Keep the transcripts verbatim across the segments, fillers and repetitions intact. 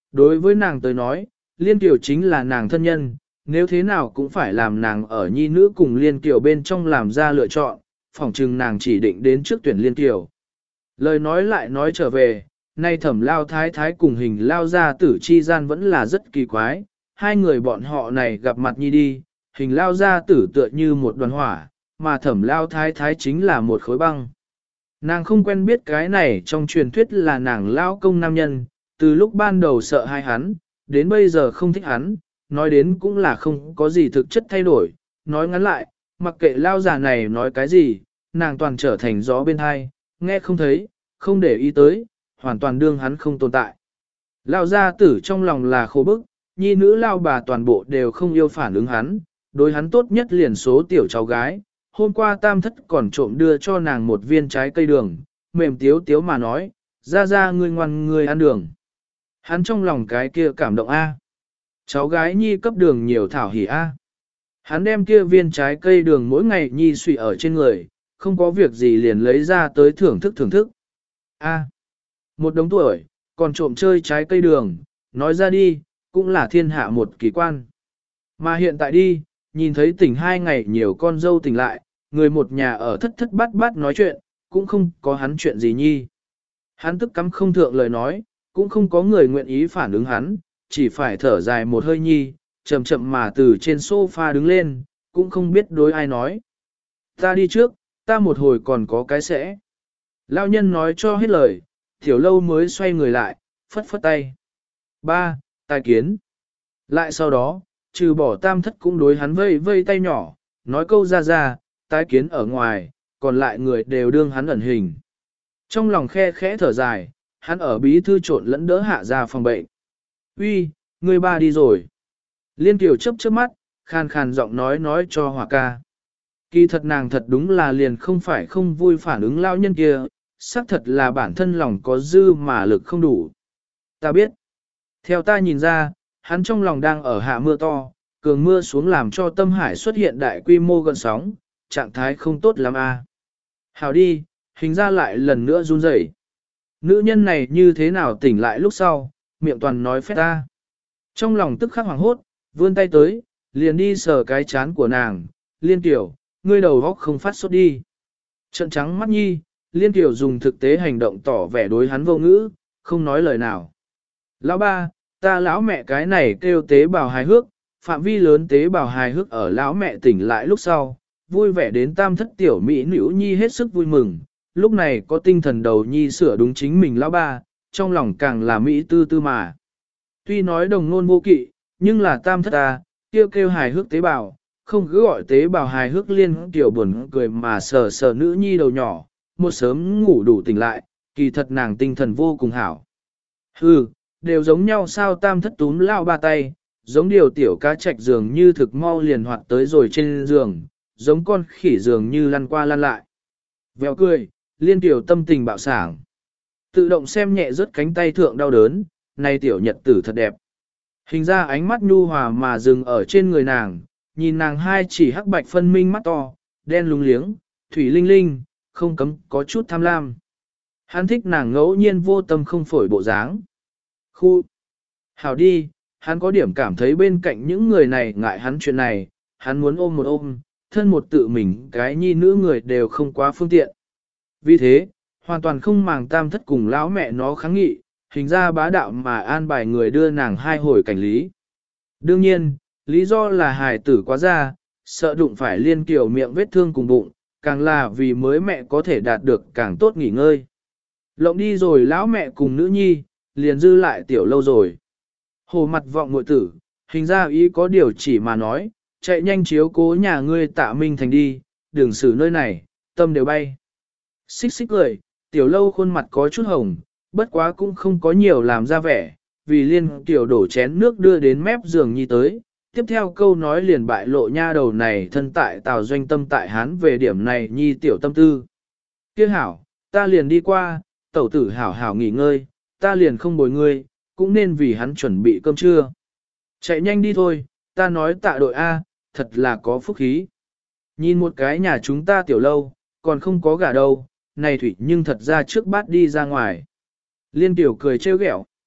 Đối với nàng tới nói, Liên Kiều chính là nàng thân nhân, nếu thế nào cũng phải làm nàng ở nhi nữ cùng Liên Kiều bên trong làm ra lựa chọn, phỏng chừng nàng chỉ định đến trước tuyển Liên Kiều. Lời nói lại nói trở về, nay thẩm lao thái thái cùng hình lao gia tử chi gian vẫn là rất kỳ quái, hai người bọn họ này gặp mặt nhi đi, hình lao gia tử tựa như một đoàn hỏa, mà thẩm lao thái thái chính là một khối băng. Nàng không quen biết cái này trong truyền thuyết là nàng lao công nam nhân, từ lúc ban đầu sợ hai hắn, đến bây giờ không thích hắn, nói đến cũng là không có gì thực chất thay đổi, nói ngắn lại, mặc kệ lao già này nói cái gì, nàng toàn trở thành gió bên hai, nghe không thấy, không để ý tới, hoàn toàn đương hắn không tồn tại. Lao gia tử trong lòng là khổ bức, nhi nữ lao bà toàn bộ đều không yêu phản ứng hắn, đối hắn tốt nhất liền số tiểu cháu gái. Hôm qua tam thất còn trộm đưa cho nàng một viên trái cây đường, mềm tiếu tiếu mà nói, ra ra ngươi ngoan ngươi ăn đường. Hắn trong lòng cái kia cảm động A. Cháu gái nhi cấp đường nhiều thảo hỉ A. Hắn đem kia viên trái cây đường mỗi ngày nhi suy ở trên người, không có việc gì liền lấy ra tới thưởng thức thưởng thức. A. Một đống tuổi, còn trộm chơi trái cây đường, nói ra đi, cũng là thiên hạ một kỳ quan. Mà hiện tại đi, nhìn thấy tỉnh hai ngày nhiều con dâu tỉnh lại, người một nhà ở thất thất bát bát nói chuyện, cũng không có hắn chuyện gì nhi. Hắn tức cắm không thượng lời nói, cũng không có người nguyện ý phản ứng hắn, chỉ phải thở dài một hơi nhi, chậm chậm mà từ trên sofa đứng lên, cũng không biết đối ai nói. Ta đi trước, ta một hồi còn có cái sẽ. Lao nhân nói cho hết lời, Tiểu Lâu mới xoay người lại, phất phất tay. Ba, tài kiến. Lại sau đó, trừ bỏ tam thất cũng đối hắn vây vây tay nhỏ, nói câu ra ra, tái kiến ở ngoài, còn lại người đều đương hắn ẩn hình. Trong lòng khe khẽ thở dài, hắn ở bí thư trộn lẫn đỡ hạ ra phòng bệnh. Uy, người ba đi rồi. Liên Kiều chớp chớp mắt, khàn khàn giọng nói nói cho Hòa ca. Kỳ thật nàng thật đúng là liền không phải không vui phản ứng lao nhân kia, xác thật là bản thân lòng có dư mà lực không đủ. Ta biết. Theo ta nhìn ra, hắn trong lòng đang ở hạ mưa to, cường mưa xuống làm cho tâm hải xuất hiện đại quy mô gần sóng, trạng thái không tốt lắm a. À. Hào đi, hình ra lại lần nữa run rẩy. Nữ nhân này như thế nào tỉnh lại lúc sau, miệng toàn nói phét ta. Trong lòng tức khắc hoảng hốt, vươn tay tới, liền đi sờ cái chán của nàng, Liên Tiểu, ngươi đầu góc không phát sốt đi. Trận trắng mắt nhi, Liên Tiểu dùng thực tế hành động tỏ vẻ đối hắn vô ngữ, không nói lời nào. Lão ba, ta lão mẹ cái này kêu tế bào hài hước, phạm vi lớn tế bào hài hước ở lão mẹ tỉnh lại lúc sau, vui vẻ đến tam thất tiểu mỹ nữ nhi hết sức vui mừng, lúc này có tinh thần đầu nhi sửa đúng chính mình lão ba, trong lòng càng là mỹ tư tư mà. Tuy nói đồng nôn vô kỵ, nhưng là tam thất ta, kêu kêu hài hước tế bào, không cứ gọi tế bào hài hước Liên Tiểu buồn cười mà sờ sờ nữ nhi đầu nhỏ, một sớm ngủ đủ tỉnh lại, kỳ thật nàng tinh thần vô cùng hảo. Hừ, đều giống nhau sao tam thất túm lao ba tay, giống điều tiểu cá trạch dường như thực mau liền hoạt tới rồi trên giường, giống con khỉ dường như lăn qua lăn lại. Vèo cười, Liên Tiểu tâm tình bạo sảng. Tự động xem nhẹ rớt cánh tay thượng đau đớn, này tiểu nhật tử thật đẹp. Hình ra ánh mắt nhu hòa mà dừng ở trên người nàng, nhìn nàng hai chỉ hắc bạch phân minh mắt to, đen lúng liếng, thủy linh linh, không cấm có chút tham lam. Hắn thích nàng ngẫu nhiên vô tâm không phổi bộ dáng. Khu! Hảo đi, hắn có điểm cảm thấy bên cạnh những người này ngại hắn chuyện này, hắn muốn ôm một ôm, thân một tự mình cái nhi nữ người đều không quá phương tiện. Vì thế, hoàn toàn không màng tam thất cùng lão mẹ nó kháng nghị, hình ra bá đạo mà an bài người đưa nàng hai hồi cảnh lý. Đương nhiên, lý do là hài tử quá ra, sợ đụng phải Liên Kiều miệng vết thương cùng bụng, càng là vì mới mẹ có thể đạt được càng tốt nghỉ ngơi. Lộng đi rồi lão mẹ cùng nữ nhi, liền dư lại Tiểu Lâu rồi. Hồ mặt vọng muội tử, hình ra ý có điều chỉ mà nói, chạy nhanh chiếu cố nhà ngươi Tạ Minh Thành đi, đừng xử nơi này, tâm đều bay. Xích xích cười, Tiểu Lâu khuôn mặt có chút hồng, bất quá cũng không có nhiều làm ra vẻ, vì Liên Tiểu đổ chén nước đưa đến mép giường nhi tới. Tiếp theo câu nói liền bại lộ nha đầu này thân tại Tào Doanh tâm tại Hán về điểm này nhi tiểu tâm tư. Kia hảo, ta liền đi qua, tẩu tử hảo hảo nghỉ ngơi, ta liền không bồi ngươi, cũng nên vì hắn chuẩn bị cơm trưa. Chạy nhanh đi thôi, ta nói tạ đội A, thật là có phúc khí. Nhìn một cái nhà chúng ta Tiểu Lâu, còn không có gà đâu, này thủy nhưng thật ra trước bát đi ra ngoài. Liên Tiểu cười trêu ghẹo.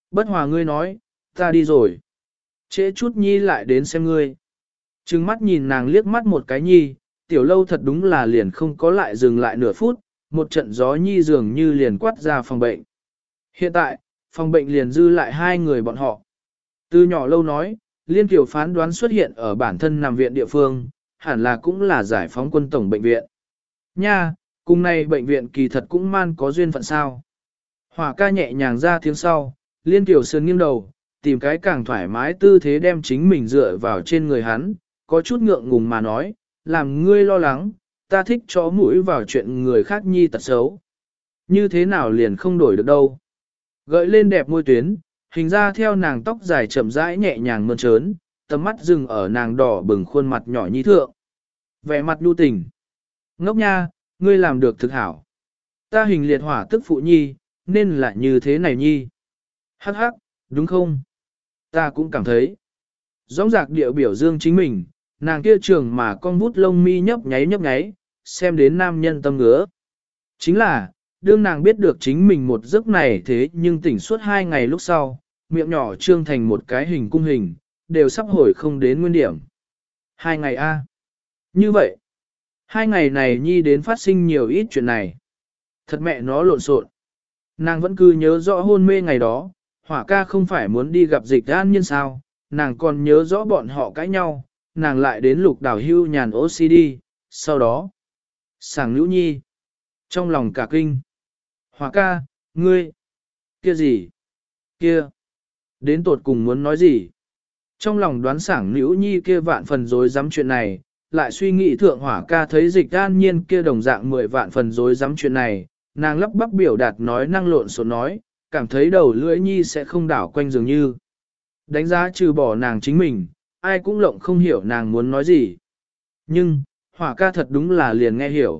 Bất hòa ngươi nói, ta đi rồi. Trễ chút nhi lại đến xem ngươi. Trừng mắt nhìn nàng liếc mắt một cái nhi, tiểu lâu thật đúng là liền không có lại dừng lại nửa phút, một trận gió nhi dường như liền quát ra phòng bệnh. Hiện tại, phòng bệnh liền dư lại hai người bọn họ. Từ nhỏ lâu nói, Liên Kiều phán đoán xuất hiện ở bản thân nằm viện địa phương, hẳn là cũng là giải phóng quân tổng bệnh viện. Nha, cùng này bệnh viện kỳ thật cũng man có duyên phận sao. Hỏa ca nhẹ nhàng ra tiếng sau, Liên Kiều sườn nghiêng đầu, tìm cái càng thoải mái tư thế đem chính mình dựa vào trên người hắn, có chút ngượng ngùng mà nói, làm ngươi lo lắng, ta thích chó mũi vào chuyện người khác nhi tật xấu. Như thế nào liền không đổi được đâu. Gợi lên đẹp môi tuyến, hình ra theo nàng tóc dài chậm rãi nhẹ nhàng mơn trớn, tầm mắt dừng ở nàng đỏ bừng khuôn mặt nhỏ nhi thượng. Vẻ mặt nhu tình. Ngốc nha, ngươi làm được thực hảo. Ta hình liệt hỏa tức phụ nhi, nên là như thế này nhi. Hắc hắc, đúng không? Ta cũng cảm thấy. Rõ rạc điệu biểu dương chính mình, nàng kia trường mà con vút lông mi nhấp nháy nhấp nháy, xem đến nam nhân tâm ngứa. Chính là, đương nàng biết được chính mình một giấc này thế nhưng tỉnh suốt hai ngày lúc sau, miệng nhỏ trương thành một cái hình cung hình, đều sắp hồi không đến nguyên điểm. Hai ngày a Như vậy, hai ngày này nhi đến phát sinh nhiều ít chuyện này. Thật mẹ nó lộn xộn. Nàng vẫn cứ nhớ rõ hôn mê ngày đó, hỏa ca không phải muốn đi gặp dịch an nhân sao, nàng còn nhớ rõ bọn họ cãi nhau, nàng lại đến lục đảo hưu nhàn ô xê đê, sau đó, sảng nữ nhi, trong lòng cả kinh. Hỏa ca, ngươi, kia gì, kia, đến tột cùng muốn nói gì? Trong lòng đoán sảng nữ nhi kia vạn phần dối dám chuyện này, lại suy nghĩ thượng hỏa ca thấy dịch an nhiên kia đồng dạng mười vạn phần dối dám chuyện này, nàng lắp bắp biểu đạt nói năng lộn xộn nói, cảm thấy đầu lưỡi nhi sẽ không đảo quanh dường như. Đánh giá trừ bỏ nàng chính mình, ai cũng lộng không hiểu nàng muốn nói gì. Nhưng, hỏa ca thật đúng là liền nghe hiểu.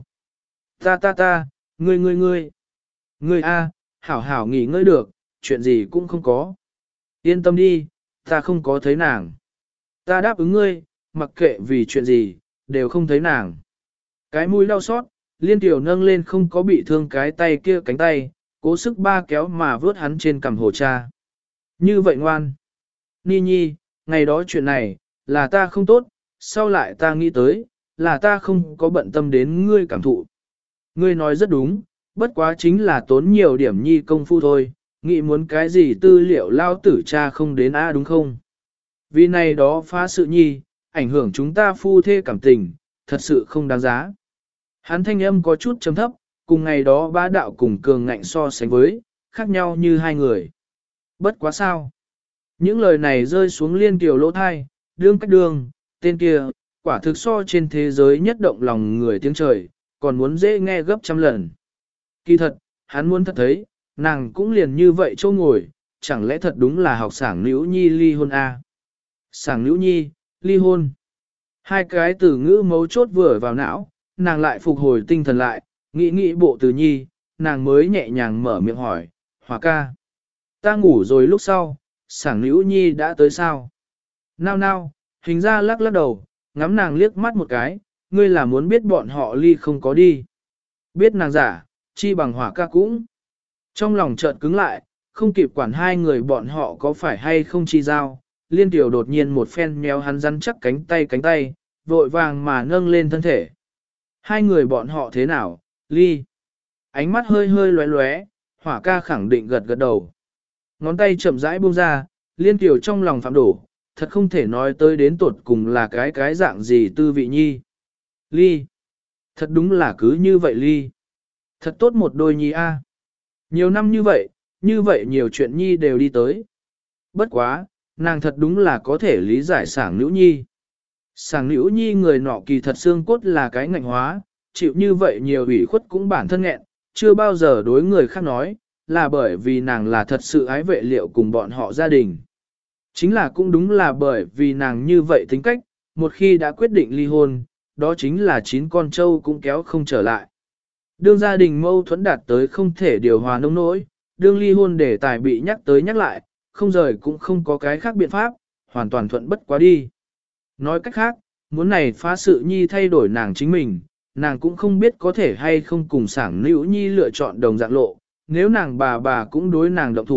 Ta ta ta, ngươi ngươi ngươi. Ngươi a, hảo hảo nghỉ ngơi được, chuyện gì cũng không có. Yên tâm đi, ta không có thấy nàng. Ta đáp ứng ngươi, mặc kệ vì chuyện gì, đều không thấy nàng. Cái mũi đau xót, Liên Tiểu nâng lên không có bị thương cái tay kia cánh tay, cố sức ba kéo mà vớt hắn trên cằm hồ cha. Như vậy ngoan. Ni nhi, ngày đó chuyện này, là ta không tốt, sau lại ta nghĩ tới, là ta không có bận tâm đến ngươi cảm thụ. Ngươi nói rất đúng, bất quá chính là tốn nhiều điểm nhi công phu thôi, nghĩ muốn cái gì tư liệu lao tử cha không đến a đúng không? Vì này đó phá sự nhi, ảnh hưởng chúng ta phu thê cảm tình, thật sự không đáng giá. Hắn thanh âm có chút chấm thấp, cùng ngày đó bá đạo cùng cường ngạnh so sánh với, khác nhau như hai người. Bất quá sao? Những lời này rơi xuống Liên Kiều lỗ thai, đương cách đương, tên kia, quả thực so trên thế giới nhất động lòng người tiếng trời, còn muốn dễ nghe gấp trăm lần. Kỳ thật, hắn muốn thật thấy, nàng cũng liền như vậy châu ngồi, chẳng lẽ thật đúng là học sảng nữ nhi ly hôn a? À? Sảng nữ nhi, ly hôn. Hai cái từ ngữ mấu chốt vừa vào não, nàng lại phục hồi tinh thần lại, nghĩ nghĩ bộ từ nhi, nàng mới nhẹ nhàng mở miệng hỏi, Hỏa ca. Ta ngủ rồi lúc sau, sảng nữ nhi đã tới sao? Nao nao, hình ra lắc lắc đầu, ngắm nàng liếc mắt một cái, ngươi là muốn biết bọn họ ly không có đi. Biết nàng giả, chi bằng Hỏa ca cũng. Trong lòng chợt cứng lại, không kịp quản hai người bọn họ có phải hay không chi giao, Liên Tiểu đột nhiên một phen méo hắn rắn chắc cánh tay cánh tay, vội vàng mà nâng lên thân thể. Hai người bọn họ thế nào, ly? Ánh mắt hơi hơi lóe lóe, Hỏa ca khẳng định gật gật đầu. Ngón tay chậm rãi buông ra, Liên Tiểu trong lòng phạm đổ, thật không thể nói tới đến tột cùng là cái cái dạng gì tư vị nhi. Ly. Thật đúng là cứ như vậy ly. Thật tốt một đôi nhi a. Nhiều năm như vậy, như vậy nhiều chuyện nhi đều đi tới. Bất quá, nàng thật đúng là có thể lý giải sảng nữ nhi. Sảng nữ nhi người nọ kỳ thật xương cốt là cái ngạnh hóa, chịu như vậy nhiều ủy khuất cũng bản thân nghẹn, chưa bao giờ đối người khác nói, là bởi vì nàng là thật sự ái vệ liệu cùng bọn họ gia đình. Chính là cũng đúng là bởi vì nàng như vậy tính cách, một khi đã quyết định ly hôn, đó chính là chín con trâu cũng kéo không trở lại. Đương gia đình mâu thuẫn đạt tới không thể điều hòa nông nỗi, đương ly hôn để tài bị nhắc tới nhắc lại, không rời cũng không có cái khác biện pháp, hoàn toàn thuận bất quá đi. Nói cách khác, muốn này phá sự nhi thay đổi nàng chính mình, nàng cũng không biết có thể hay không cùng sảng nữ nhi lựa chọn đồng dạng lộ, nếu nàng bà bà cũng đối nàng động thủ,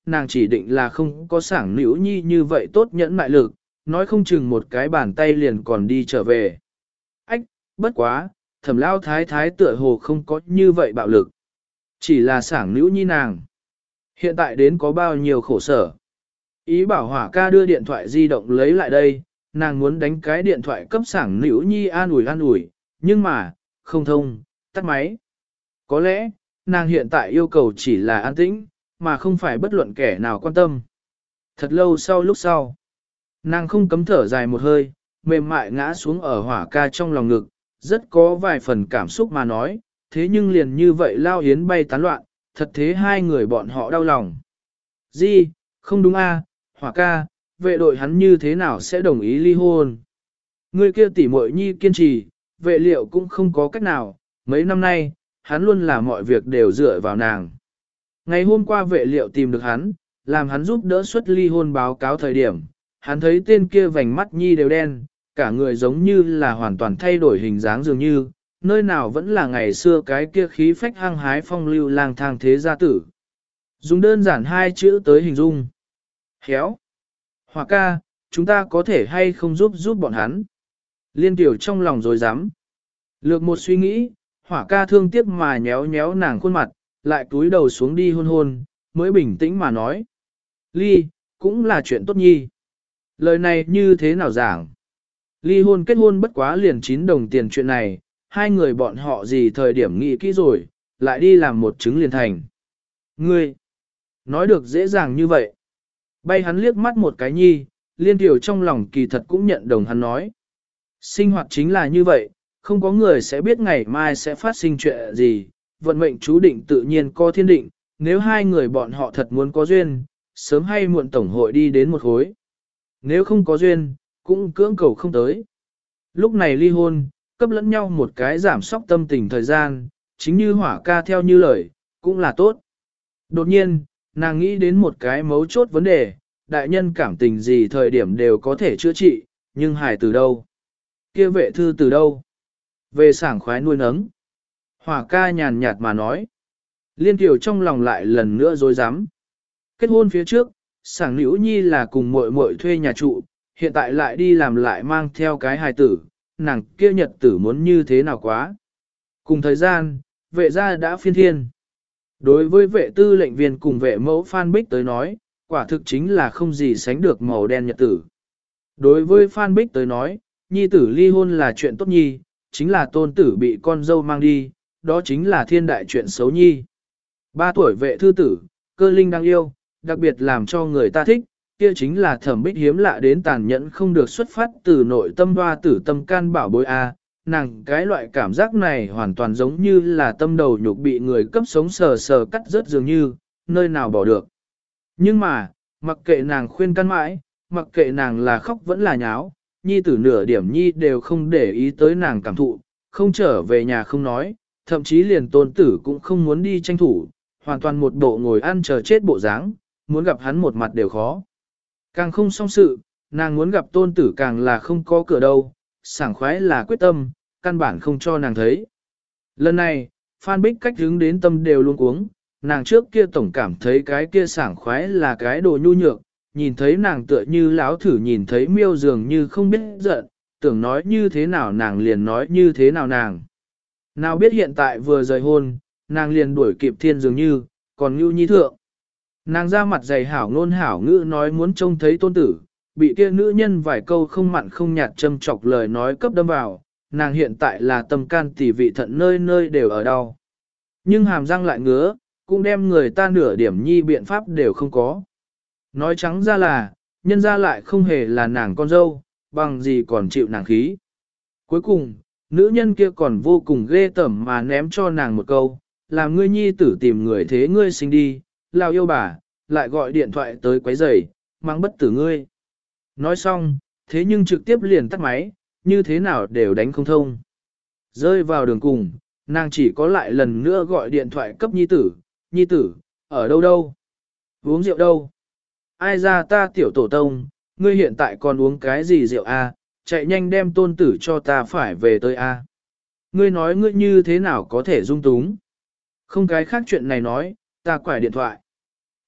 nàng chỉ định là không có sảng nữ nhi như vậy tốt nhẫn mại lực, nói không chừng một cái bàn tay liền còn đi trở về. Ách, bất quá, thẩm lao thái thái tựa hồ không có như vậy bạo lực. Chỉ là sảng nữ nhi nàng. Hiện tại đến có bao nhiêu khổ sở. Ý bảo hỏa ca đưa điện thoại di động lấy lại đây, nàng muốn đánh cái điện thoại cấp sảng nữ nhi an ủi an ủi, nhưng mà, không thông, tắt máy. Có lẽ, nàng hiện tại yêu cầu chỉ là an tĩnh, mà không phải bất luận kẻ nào quan tâm. Thật lâu sau lúc sau, nàng không cấm thở dài một hơi, mềm mại ngã xuống ở hỏa ca trong lòng ngực, rất có vài phần cảm xúc mà nói, thế nhưng liền như vậy lao yến bay tán loạn, thật thế hai người bọn họ đau lòng. Di, không đúng a, hỏa ca, vệ đội hắn như thế nào sẽ đồng ý ly hôn? Người kia tỉ muội nhi kiên trì, vệ liệu cũng không có cách nào, mấy năm nay, hắn luôn làm mọi việc đều dựa vào nàng. Ngày hôm qua vệ liệu tìm được hắn, làm hắn giúp đỡ xuất ly hôn báo cáo thời điểm, hắn thấy tên kia vành mắt nhi đều đen, cả người giống như là hoàn toàn thay đổi hình dáng dường như, nơi nào vẫn là ngày xưa cái kia khí phách hăng hái phong lưu lang thang thế gia tử. Dùng đơn giản hai chữ tới hình dung. Khéo. Hỏa ca, chúng ta có thể hay không giúp giúp bọn hắn. Liên tiểu trong lòng rồi dám. Lược một suy nghĩ, hỏa ca thương tiếc mà nhéo nhéo nàng khuôn mặt, lại túi đầu xuống đi hôn hôn, mới bình tĩnh mà nói. Ly, cũng là chuyện tốt nhi. Lời này như thế nào giảng? Ly hôn kết hôn bất quá liền chín đồng tiền chuyện này, hai người bọn họ gì thời điểm nghĩ kỹ rồi, lại đi làm một chứng liền thành. Ngươi, nói được dễ dàng như vậy. Bay hắn liếc mắt một cái nhi, liên tiểu trong lòng kỳ thật cũng nhận đồng hắn nói. Sinh hoạt chính là như vậy, không có người sẽ biết ngày mai sẽ phát sinh chuyện gì, vận mệnh chú định tự nhiên có thiên định, nếu hai người bọn họ thật muốn có duyên, sớm hay muộn tổng hội đi đến một khối. Nếu không có duyên, cũng cưỡng cầu không tới. Lúc này ly hôn, cấp lẫn nhau một cái giảm sóc tâm tình thời gian, chính như hỏa ca theo như lời, cũng là tốt. Đột nhiên, nàng nghĩ đến một cái mấu chốt vấn đề, đại nhân cảm tình gì thời điểm đều có thể chữa trị, nhưng hài từ đâu? Kia vệ thư từ đâu? Về sảng khoái nuôi nấng. Hỏa ca nhàn nhạt mà nói. Liên Kiều trong lòng lại lần nữa dối dám. Kết hôn phía trước, sảng nữ nhi là cùng muội muội thuê nhà trụ, hiện tại lại đi làm lại mang theo cái hài tử, nàng kia nhật tử muốn như thế nào quá. Cùng thời gian, vệ gia đã phiên thiên. Đối với vệ tư lệnh viên cùng vệ mẫu Phan Bích tới nói, quả thực chính là không gì sánh được màu đen nhật tử. Đối với Phan Bích tới nói, nhi tử ly hôn là chuyện tốt nhi, chính là tôn tử bị con dâu mang đi, đó chính là thiên đại chuyện xấu nhi. Ba tuổi vệ thư tử, cơ linh đang yêu, đặc biệt làm cho người ta thích, kia chính là Thẩm Bích hiếm lạ đến tàn nhẫn không được xuất phát từ nội tâm hoa tử tâm can bảo bối a. Nàng cái loại cảm giác này hoàn toàn giống như là tâm đầu nhục bị người cấp sống sờ sờ cắt rớt dường như, nơi nào bỏ được. Nhưng mà, mặc kệ nàng khuyên can mãi, mặc kệ nàng là khóc vẫn là nháo, nhi tử nửa điểm nhi đều không để ý tới nàng cảm thụ, không trở về nhà không nói, thậm chí liền tôn tử cũng không muốn đi tranh thủ, hoàn toàn một bộ ngồi ăn chờ chết bộ dáng, muốn gặp hắn một mặt đều khó. Càng không xong sự, nàng muốn gặp tôn tử càng là không có cửa đâu, sảng khoái là quyết tâm, căn bản không cho nàng thấy. Lần này, Phan Bích cách hướng đến tâm đều luôn cuống, nàng trước kia tổng cảm thấy cái kia sảng khoái là cái đồ nhu nhược, nhìn thấy nàng tựa như láo thử nhìn thấy miêu dường như không biết giận, tưởng nói như thế nào nàng liền nói như thế nào nàng. Nào biết hiện tại vừa rời hôn, nàng liền đuổi kịp thiên dường như, còn như nhi thượng. Nàng ra mặt dày hảo ngôn hảo ngữ nói muốn trông thấy tôn tử, bị kia nữ nhân vài câu không mặn không nhạt châm chọc lời nói cấp đâm vào, nàng hiện tại là tâm can tỷ vị thận nơi nơi đều ở đau. Nhưng hàm răng lại ngứa, cũng đem người ta nửa điểm nhi biện pháp đều không có. Nói trắng ra là, nhân ra lại không hề là nàng con dâu, bằng gì còn chịu nàng khí. Cuối cùng, nữ nhân kia còn vô cùng ghê tởm mà ném cho nàng một câu, làm ngươi nhi tử tìm người thế ngươi sinh đi, lao yêu bà, lại gọi điện thoại tới quấy rầy, mang bất tử ngươi. Nói xong, thế nhưng trực tiếp liền tắt máy, như thế nào đều đánh không thông. Rơi vào đường cùng, nàng chỉ có lại lần nữa gọi điện thoại cấp nhi tử, nhi tử, ở đâu đâu? Uống rượu đâu? Ai ra ta tiểu tổ tông, ngươi hiện tại còn uống cái gì rượu a? Chạy nhanh đem tôn tử cho ta phải về tới a. Ngươi nói ngươi như thế nào có thể dung túng? Không cái khác chuyện này nói, ta quải điện thoại.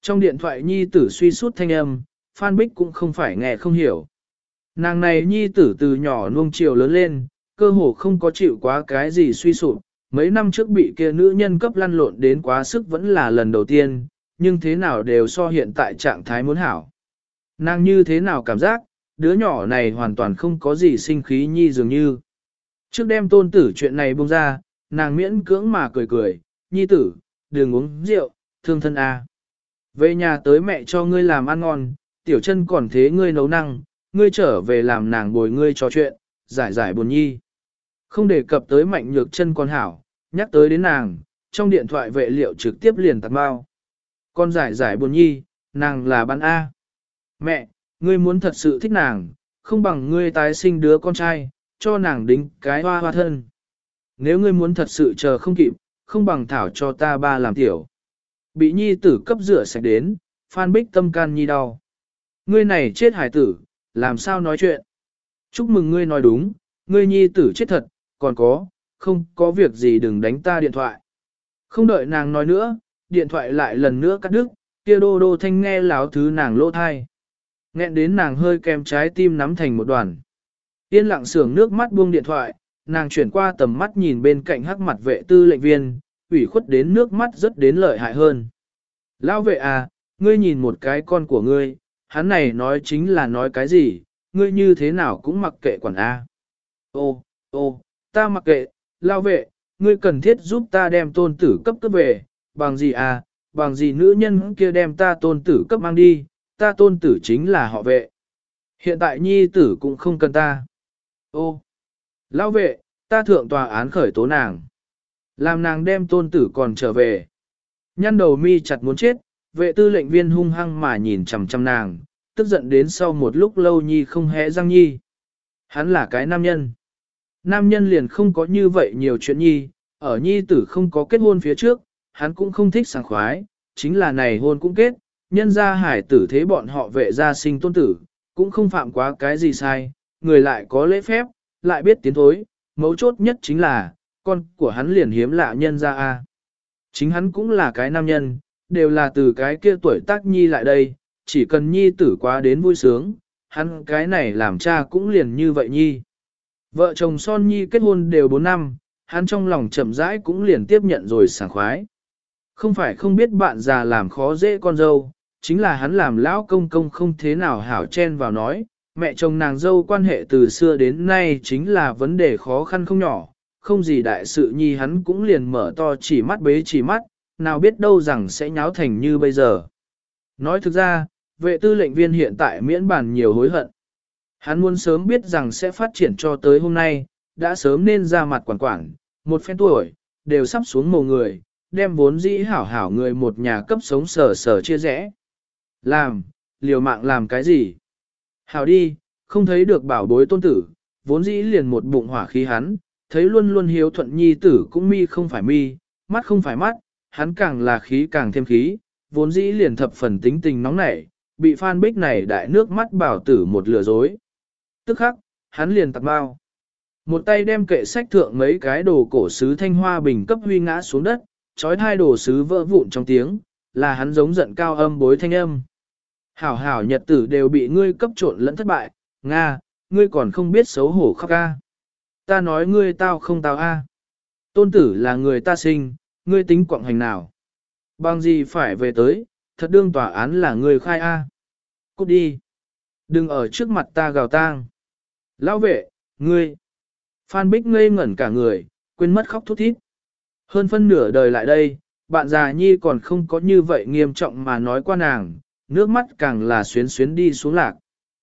Trong điện thoại nhi tử suy sút thanh âm, Phan Bích cũng không phải nghe không hiểu. Nàng này nhi tử từ nhỏ nuông chiều lớn lên, cơ hồ không có chịu quá cái gì suy sụp, mấy năm trước bị kia nữ nhân cấp lăn lộn đến quá sức vẫn là lần đầu tiên, nhưng thế nào đều so hiện tại trạng thái muốn hảo. Nàng như thế nào cảm giác, đứa nhỏ này hoàn toàn không có gì sinh khí nhi dường như. Trước đem tôn tử chuyện này buông ra, nàng miễn cưỡng mà cười cười, nhi tử, đừng uống rượu, thương thân a. Về nhà tới mẹ cho ngươi làm ăn ngon, tiểu chân còn thế ngươi nấu năng, ngươi trở về làm nàng bồi ngươi trò chuyện, giải giải buồn nhi. Không đề cập tới mạnh nhược chân con hảo, nhắc tới đến nàng, trong điện thoại vệ liệu trực tiếp liền tạt bao. Con giải giải buồn nhi, nàng là bán A. Mẹ, ngươi muốn thật sự thích nàng, không bằng ngươi tái sinh đứa con trai, cho nàng đính cái hoa hoa thân. Nếu ngươi muốn thật sự chờ không kịp, không bằng thảo cho ta ba làm tiểu. Bị nhi tử cấp rửa sạch đến, Phan Bích tâm can nhi đau. Ngươi này chết hải tử, làm sao nói chuyện? Chúc mừng ngươi nói đúng, ngươi nhi tử chết thật, còn có, không có việc gì đừng đánh ta điện thoại. Không đợi nàng nói nữa, điện thoại lại lần nữa cắt đứt, kia đô đô thanh nghe láo thứ nàng lỗ thai. Nghẹn đến nàng hơi kèm trái tim nắm thành một đoàn. Yên lặng sưởng nước mắt buông điện thoại, nàng chuyển qua tầm mắt nhìn bên cạnh hắc mặt vệ tư lệnh viên, ủy khuất đến nước mắt rất đến lợi hại hơn. Lão vệ à, ngươi nhìn một cái con của ngươi, hắn này nói chính là nói cái gì, ngươi như thế nào cũng mặc kệ quản A. Ô, ô, ta mặc kệ, lão vệ, ngươi cần thiết giúp ta đem tôn tử cấp cấp về, bằng gì à, bằng gì nữ nhân kia đem ta tôn tử cấp mang đi, ta tôn tử chính là họ vệ. Hiện tại nhi tử cũng không cần ta. Ô, lão vệ, ta thượng tòa án khởi tố nàng. Làm nàng đem tôn tử còn trở về. Nhăn đầu mi chặt muốn chết, vệ tư lệnh viên hung hăng mà nhìn chằm chằm nàng, tức giận đến sau một lúc lâu nhi không hé răng nhi. Hắn là cái nam nhân. Nam nhân liền không có như vậy nhiều chuyện nhi, ở nhi tử không có kết hôn phía trước, hắn cũng không thích sảng khoái, chính là này hôn cũng kết, nhân ra hải tử thế bọn họ vệ gia sinh tôn tử, cũng không phạm quá cái gì sai, người lại có lễ phép, lại biết tiến thối, mấu chốt nhất chính là, con của hắn liền hiếm lạ nhân ra a. Chính hắn cũng là cái nam nhân, đều là từ cái kia tuổi tác nhi lại đây, chỉ cần nhi tử quá đến vui sướng, hắn cái này làm cha cũng liền như vậy nhi. Vợ chồng son nhi kết hôn đều bốn năm, hắn trong lòng chậm rãi cũng liền tiếp nhận rồi sảng khoái. Không phải không biết bạn già làm khó dễ con dâu, chính là hắn làm lão công công không thế nào hảo chen vào nói, mẹ chồng nàng dâu quan hệ từ xưa đến nay chính là vấn đề khó khăn không nhỏ, không gì đại sự nhi hắn cũng liền mở to chỉ mắt bế chỉ mắt, nào biết đâu rằng sẽ nháo thành như bây giờ. Nói thực ra, vệ tư lệnh viên hiện tại miễn bàn nhiều hối hận. Hắn muốn sớm biết rằng sẽ phát triển cho tới hôm nay, đã sớm nên ra mặt quản quản, một phen tuổi, đều sắp xuống mồ người, đem vốn dĩ hảo hảo người một nhà cấp sống sở sở chia rẽ. Làm, liều mạng làm cái gì? Hảo đi, không thấy được bảo bối tôn tử, vốn dĩ liền một bụng hỏa khí hắn, thấy luôn luôn hiếu thuận nhi tử cũng mi không phải mi, mắt không phải mắt, hắn càng là khí càng thêm khí, vốn dĩ liền thập phần tính tình nóng nảy, bị Phan Bích này đại nước mắt bảo tử một lừa dối. Tức khắc, hắn liền tặc bao. Một tay đem kệ sách thượng mấy cái đồ cổ sứ thanh hoa bình cấp huy ngã xuống đất, trói hai đồ sứ vỡ vụn trong tiếng, là hắn giống giận cao âm bối thanh âm. Hảo hảo nhật tử đều bị ngươi cấp trộn lẫn thất bại, Nga, ngươi còn không biết xấu hổ khóc ca. Ta nói ngươi tao không tao a. Tôn tử là người ta sinh, ngươi tính quọng hành nào. Bằng gì phải về tới, thật đương tòa án là ngươi khai a. Cút đi. Đừng ở trước mặt ta gào tang. Lão vệ, ngươi. Phan Bích ngây ngẩn cả người, quên mất khóc thút thít. Hơn phân nửa đời lại đây, bạn già nhi còn không có như vậy nghiêm trọng mà nói qua nàng, nước mắt càng là xuyến xuyến đi xuống lạc.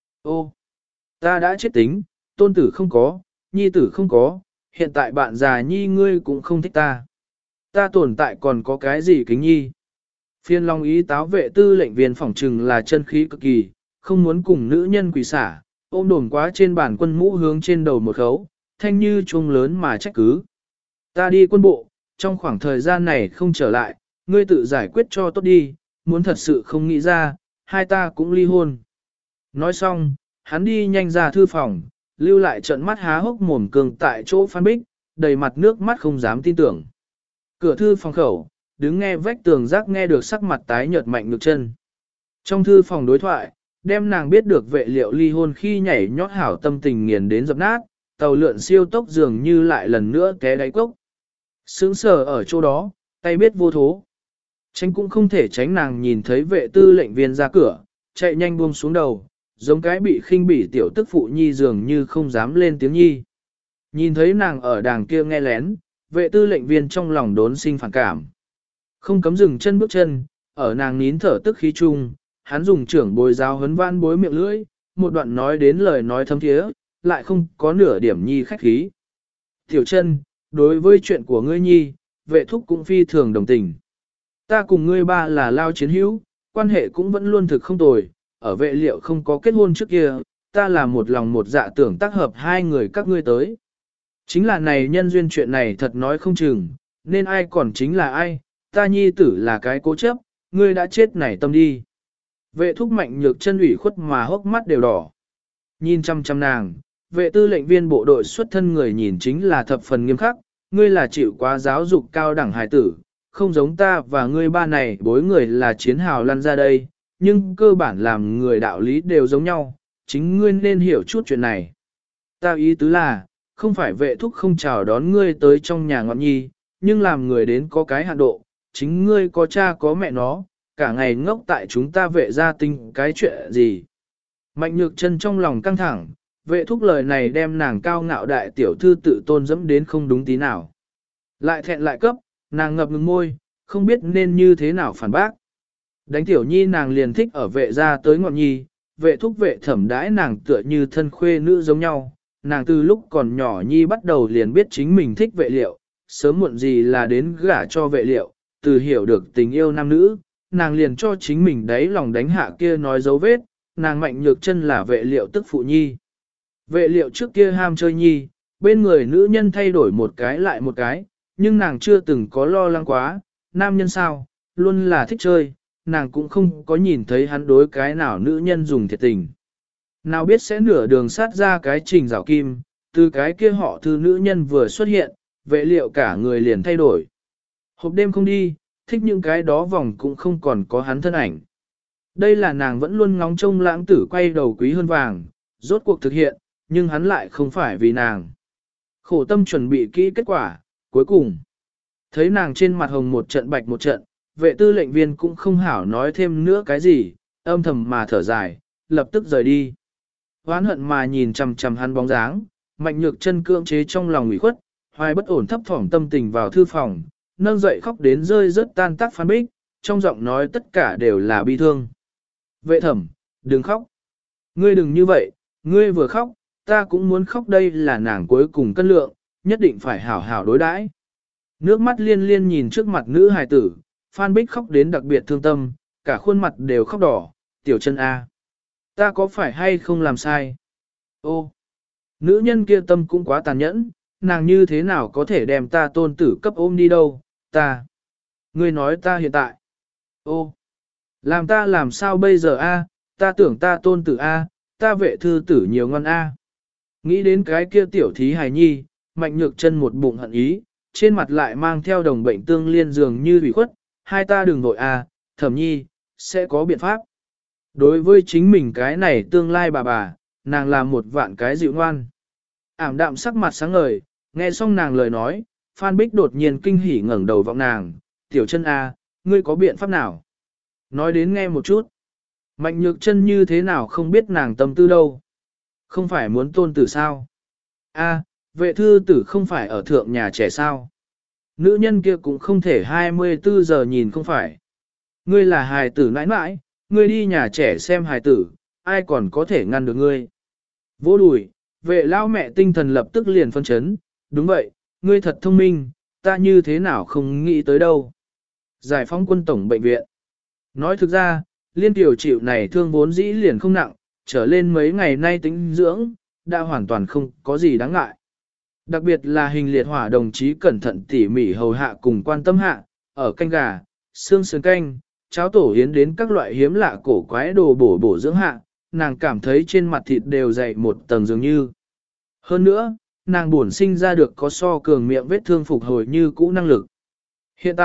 Ô, ta đã chết tính, tôn tử không có, nhi tử không có, hiện tại bạn già nhi ngươi cũng không thích ta. Ta tồn tại còn có cái gì kính nhi. Phiên long ý táo vệ tư lệnh viên phỏng trừng là chân khí cực kỳ, không muốn cùng nữ nhân quỷ xả, ôm đồn quá trên bàn quân mũ hướng trên đầu một khấu, thanh như chuông lớn mà trách cứ. Ta đi quân bộ, trong khoảng thời gian này không trở lại, ngươi tự giải quyết cho tốt đi, muốn thật sự không nghĩ ra, hai ta cũng ly hôn. Nói xong, hắn đi nhanh ra thư phòng, lưu lại trận mắt há hốc mồm cường tại chỗ Phan Bích, đầy mặt nước mắt không dám tin tưởng. Cửa thư phòng khẩu, đứng nghe vách tường rác nghe được sắc mặt tái nhợt Mạnh Nhược Chân. Trong thư phòng đối thoại, đem nàng biết được vệ liệu ly hôn khi nhảy nhót hảo tâm tình nghiền đến dập nát, tàu lượn siêu tốc dường như lại lần nữa té đáy cốc. Sướng sờ ở chỗ đó, tay biết vô thố. Tránh cũng không thể tránh nàng nhìn thấy vệ tư lệnh viên ra cửa, chạy nhanh buông xuống đầu, giống cái bị khinh bỉ tiểu tức phụ nhi dường như không dám lên tiếng nhi. Nhìn thấy nàng ở đàng kia nghe lén, vệ tư lệnh viên trong lòng đốn sinh phản cảm. Không cấm dừng chân bước chân, ở nàng nín thở tức khí chung, hắn dùng trưởng bồi giáo huấn van bối miệng lưỡi, một đoạn nói đến lời nói thâm thiế, lại không có nửa điểm nhi khách khí. Tiểu chân, đối với chuyện của ngươi nhi, vệ thúc cũng phi thường đồng tình. Ta cùng ngươi ba là lao chiến hữu, quan hệ cũng vẫn luôn thực không tồi, ở vệ liệu không có kết hôn trước kia, ta là một lòng một dạ tưởng tác hợp hai người các ngươi tới. Chính là này nhân duyên chuyện này thật nói không chừng, nên ai còn chính là ai, ta nhi tử là cái cố chấp, ngươi đã chết nảy tâm đi. Vệ thúc Mạnh Nhược Chân ủy khuất mà hốc mắt đều đỏ. Nhìn chăm chăm nàng, vệ tư lệnh viên bộ đội xuất thân người nhìn chính là thập phần nghiêm khắc, ngươi là chịu quá giáo dục cao đẳng hài tử, không giống ta và ngươi ba này bối người là chiến hào lăn ra đây, nhưng cơ bản làm người đạo lý đều giống nhau, chính ngươi nên hiểu chút chuyện này. Ta ý tứ là, không phải vệ thúc không chào đón ngươi tới trong nhà ngọn nhi, nhưng làm người đến có cái hạn độ, chính ngươi có cha có mẹ nó, cả ngày ngốc tại chúng ta vệ gia tinh cái chuyện gì. Mạnh Nhược Chân trong lòng căng thẳng, vệ thúc lời này đem nàng cao ngạo đại tiểu thư tự tôn dẫm đến không đúng tí nào. Lại thẹn lại cấp, nàng ngập ngừng môi, không biết nên như thế nào phản bác. Đánh tiểu nhi nàng liền thích ở vệ gia tới ngọn nhi, vệ thúc vệ thẩm đãi nàng tựa như thân khuê nữ giống nhau. Nàng từ lúc còn nhỏ nhi bắt đầu liền biết chính mình thích vệ liệu, sớm muộn gì là đến gả cho vệ liệu, từ hiểu được tình yêu nam nữ, nàng liền cho chính mình đáy lòng đánh hạ kia nói dấu vết, nàng Mạnh Nhược Chân là vệ liệu tức phụ nhi. Vệ liệu trước kia ham chơi nhi, bên người nữ nhân thay đổi một cái lại một cái, nhưng nàng chưa từng có lo lắng quá, nam nhân sao, luôn là thích chơi, nàng cũng không có nhìn thấy hắn đối cái nào nữ nhân dùng thiệt tình. Nào biết sẽ nửa đường sát ra cái trình rào kim, từ cái kia họ thư nữ nhân vừa xuất hiện, vệ liệu cả người liền thay đổi. Hộp đêm không đi, thích những cái đó vòng cũng không còn có hắn thân ảnh. Đây là nàng vẫn luôn ngóng trông lãng tử quay đầu quý hơn vàng, rốt cuộc thực hiện, nhưng hắn lại không phải vì nàng. Khổ tâm chuẩn bị kỹ kết quả, cuối cùng. Thấy nàng trên mặt hồng một trận bạch một trận, vệ tư lệnh viên cũng không hảo nói thêm nữa cái gì, âm thầm mà thở dài, lập tức rời đi. Hoán hận mà nhìn chằm chằm hắn bóng dáng, Mạnh Nhược Chân cưỡng chế trong lòng ủy khuất, hoài bất ổn thấp thỏm tâm tình vào thư phòng, nâng dậy khóc đến rơi rớt tan tác Phan Bích, trong giọng nói tất cả đều là bi thương. Vệ thẩm, đừng khóc. Ngươi đừng như vậy, ngươi vừa khóc, ta cũng muốn khóc, đây là nàng cuối cùng cân lượng, nhất định phải hảo hảo đối đãi. Nước mắt liên liên nhìn trước mặt nữ hài tử, Phan Bích khóc đến đặc biệt thương tâm, cả khuôn mặt đều khóc đỏ, Tiểu Chân A. Ta có phải hay không làm sai? Ô, nữ nhân kia tâm cũng quá tàn nhẫn, nàng như thế nào có thể đem ta tôn tử cấp ôm đi đâu, ta. Ngươi nói ta hiện tại. Ô, làm ta làm sao bây giờ a? Ta tưởng ta tôn tử a, ta vệ thư tử nhiều ngon a. Nghĩ đến cái kia tiểu thí hài nhi, Mạnh Nhược Chân một bụng hận ý, trên mặt lại mang theo đồng bệnh tương liên dường như ủy khuất, hai ta đừng vội a, thẩm nhi, sẽ có biện pháp. Đối với chính mình cái này tương lai bà bà, nàng làm một vạn cái dịu ngoan. Ảm đạm sắc mặt sáng ngời, nghe xong nàng lời nói, Phan Bích đột nhiên kinh hỉ ngẩng đầu vọng nàng, Tiểu Chân a, ngươi có biện pháp nào? Nói đến nghe một chút. Mạnh Nhược Chân như thế nào không biết nàng tâm tư đâu. Không phải muốn tôn tử sao? A, vệ thư tử không phải ở thượng nhà trẻ sao? Nữ nhân kia cũng không thể hai mươi bốn giờ nhìn không phải. Ngươi là hài tử nãi nãi, ngươi đi nhà trẻ xem hài tử, ai còn có thể ngăn được ngươi. Vô đùi, vệ lao mẹ tinh thần lập tức liền phân chấn, đúng vậy, ngươi thật thông minh, ta như thế nào không nghĩ tới đâu. Giải phóng quân tổng bệnh viện. Nói thực ra, liên tiểu chịu này thương vốn dĩ liền không nặng, trở lên mấy ngày nay tính dưỡng, đã hoàn toàn không có gì đáng ngại. Đặc biệt là hình liệt hỏa đồng chí cẩn thận tỉ mỉ hầu hạ cùng quan tâm hạ, ở canh gà, xương sườn canh, cháo tổ yến đến các loại hiếm lạ cổ quái đồ bổ bổ dưỡng hạ, nàng cảm thấy trên mặt thịt đều dày một tầng dường như. Hơn nữa, nàng buồn sinh ra được có so cường miệng vết thương phục hồi như cũ năng lực. Hiện tại,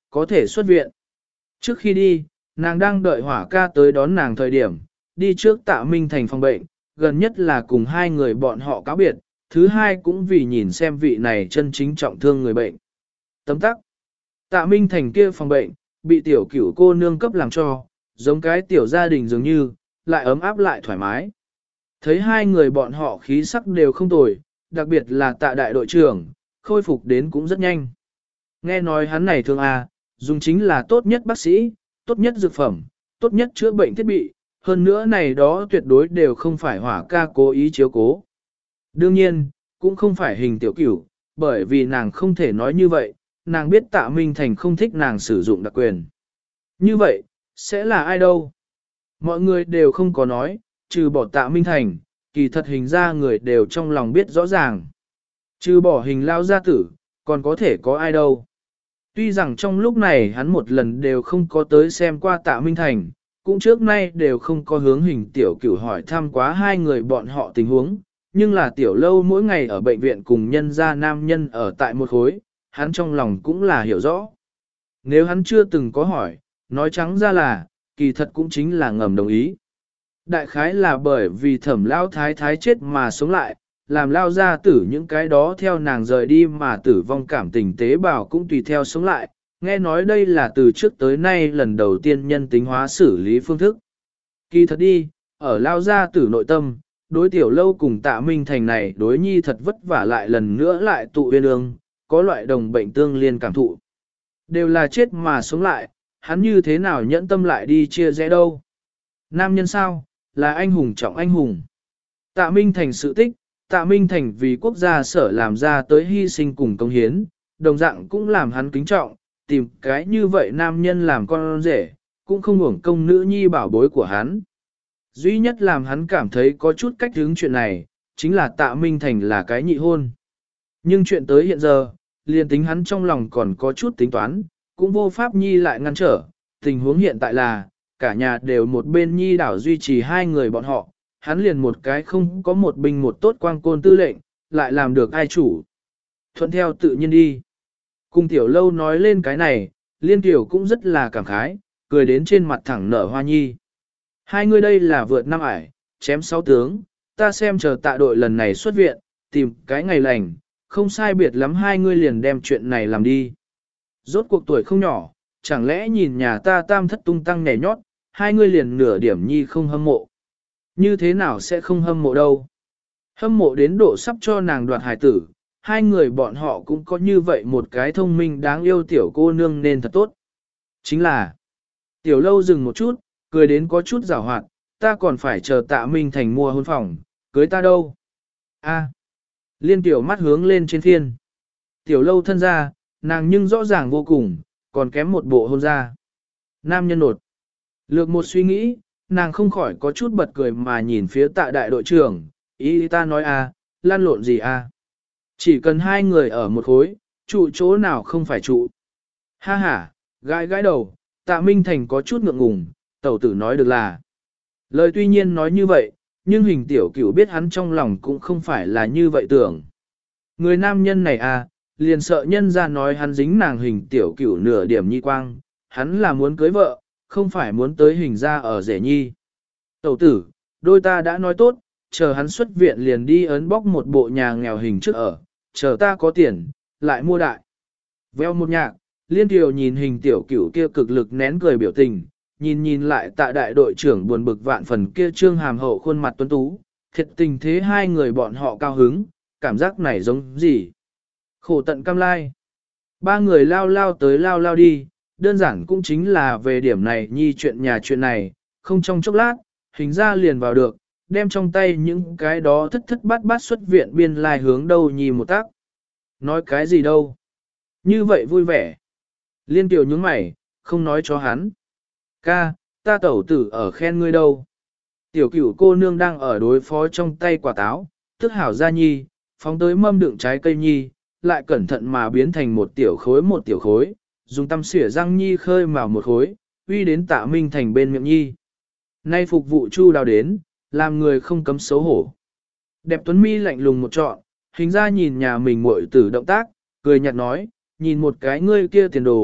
có thể xuất viện. Trước khi đi, nàng đang đợi hỏa ca tới đón nàng thời điểm, đi trước Tạ Minh Thành phòng bệnh, gần nhất là cùng hai người bọn họ cáo biệt, thứ hai cũng vì nhìn xem vị này chân chính trọng thương người bệnh. Tấm tắc. Tạ Minh Thành kia phòng bệnh, bị tiểu cửu cô nương cấp làm cho, giống cái tiểu gia đình dường như, lại ấm áp lại thoải mái. Thấy hai người bọn họ khí sắc đều không tồi, đặc biệt là Tạ đại đội trưởng, khôi phục đến cũng rất nhanh. Nghe nói hắn này thương à, dùng chính là tốt nhất bác sĩ, tốt nhất dược phẩm, tốt nhất chữa bệnh thiết bị, hơn nữa này đó tuyệt đối đều không phải hỏa ca cố ý chiếu cố. Đương nhiên, cũng không phải hình tiểu cửu, bởi vì nàng không thể nói như vậy, nàng biết Tạ Minh Thành không thích nàng sử dụng đặc quyền. Như vậy, sẽ là ai đâu? Mọi người đều không có nói, trừ bỏ Tạ Minh Thành, kỳ thật hình ra người đều trong lòng biết rõ ràng. Trừ bỏ hình lao gia tử, còn có thể có ai đâu. Tuy rằng trong lúc này hắn một lần đều không có tới xem qua Tạ Minh Thành, cũng trước nay đều không có hướng hình tiểu cửu hỏi thăm quá hai người bọn họ tình huống, nhưng là tiểu lâu mỗi ngày ở bệnh viện cùng nhân gia nam nhân ở tại một khối, hắn trong lòng cũng là hiểu rõ. Nếu hắn chưa từng có hỏi, nói trắng ra là, kỳ thật cũng chính là ngầm đồng ý. Đại khái là bởi vì thẩm lao thái thái chết mà sống lại, làm lao ra tử những cái đó theo nàng rời đi mà tử vong cảm tình tế bào cũng tùy theo sống lại, nghe nói đây là từ trước tới nay lần đầu tiên nhân tính hóa xử lý phương thức. Kỳ thật đi, ở lao ra tử nội tâm, đối tiểu lâu cùng Tạ Minh Thành này đối nhi thật vất vả lại lần nữa lại tụ uyên ương, có loại đồng bệnh tương liên cảm thụ. Đều là chết mà sống lại, hắn như thế nào nhẫn tâm lại đi chia rẽ đâu. Nam nhân sao, là anh hùng trọng anh hùng. Tạ Minh Thành sự tích, Tạ Minh Thành vì quốc gia sở làm ra tới hy sinh cùng công hiến, đồng dạng cũng làm hắn kính trọng, tìm cái như vậy nam nhân làm con rể, cũng không uổng công nữ nhi bảo bối của hắn. Duy nhất làm hắn cảm thấy có chút cách hướng chuyện này, chính là Tạ Minh Thành là cái nhị hôn. Nhưng chuyện tới hiện giờ, liền tính hắn trong lòng còn có chút tính toán, cũng vô pháp nhi lại ngăn trở. Tình huống hiện tại là, cả nhà đều một bên nhi đảo duy trì hai người bọn họ, hắn liền một cái không có một binh một tốt quang côn tư lệnh, lại làm được ai chủ. Thuận theo tự nhiên đi. Cùng tiểu lâu nói lên cái này, liên tiểu cũng rất là cảm khái, cười đến trên mặt thẳng nở hoa nhi. Hai người đây là vượt năm ải, chém sáu tướng, ta xem chờ Tạ đội lần này xuất viện, tìm cái ngày lành, không sai biệt lắm hai người liền đem chuyện này làm đi. Rốt cuộc tuổi không nhỏ, chẳng lẽ nhìn nhà ta tam thất tung tăng nhảy nhót, hai người liền nửa điểm nhi không hâm mộ. Như thế nào sẽ không hâm mộ đâu? Hâm mộ đến độ sắp cho nàng đoạt hài tử, hai người bọn họ cũng có như vậy một cái thông minh đáng yêu tiểu cô nương nên thật tốt. Chính là, tiểu lâu dừng một chút, cười đến có chút giảo hoạt, ta còn phải chờ Tạ Minh Thành mua hôn phòng, cưới ta đâu? A. Liên tiểu mắt hướng lên trên thiên. Tiểu lâu thân ra, nàng nhưng rõ ràng vô cùng, còn kém một bộ hôn ra. Nam nhân nột. Lược một suy nghĩ, nàng không khỏi có chút bật cười mà nhìn phía Tạ đại đội trưởng, ý ta nói a, lan lộn gì a? Chỉ cần hai người ở một khối, trụ chỗ nào không phải trụ. Ha ha, gãi gãi đầu, Tạ Minh Thành có chút ngượng ngùng, tẩu tử nói được là. Lời tuy nhiên nói như vậy, nhưng hình tiểu cửu biết hắn trong lòng cũng không phải là như vậy tưởng. Người nam nhân này à, liền sợ nhân ra nói hắn dính nàng hình tiểu cửu nửa điểm nhi quang, hắn là muốn cưới vợ, không phải muốn tới hình ra ở rể nhi. Tẩu tử, đôi ta đã nói tốt, chờ hắn xuất viện liền đi ấn bóc một bộ nhà nghèo hình trước ở, chờ ta có tiền, lại mua đại. Veo một nhạc, liên tiểu nhìn hình tiểu cửu kia cực lực nén cười biểu tình, nhìn nhìn lại Tạ đại đội trưởng buồn bực vạn phần kia trương hàm hậu khuôn mặt tuấn tú, thiệt tình thế hai người bọn họ cao hứng, cảm giác này giống gì? Khổ tận cam lai. Ba người lao lao tới lao lao đi, đơn giản cũng chính là về điểm này nhi chuyện nhà chuyện này, không trong chốc lát, hình ra liền vào được, đem trong tay những cái đó thất thất bát bát xuất viện biên lai hướng đâu nhì một tác. Nói cái gì đâu? Như vậy vui vẻ. Liên tiểu nhướng mày, không nói cho hắn. Ca, ta tẩu tử ở khen ngươi đâu. Tiểu cửu cô nương đang ở đối phó trong tay quả táo, thức hảo ra nhi, phóng tới mâm đựng trái cây nhi, lại cẩn thận mà biến thành một tiểu khối một tiểu khối, dùng tăm xỉa răng nhi khơi mào một khối, uy đến Tạ Minh Thành bên miệng nhi. Nay phục vụ chu đào đến, làm người không cấm xấu hổ. Đẹp tuấn mi lạnh lùng một trọn, hình ra nhìn nhà mình muội tử động tác, cười nhạt nói, nhìn một cái ngươi kia tiền đồ,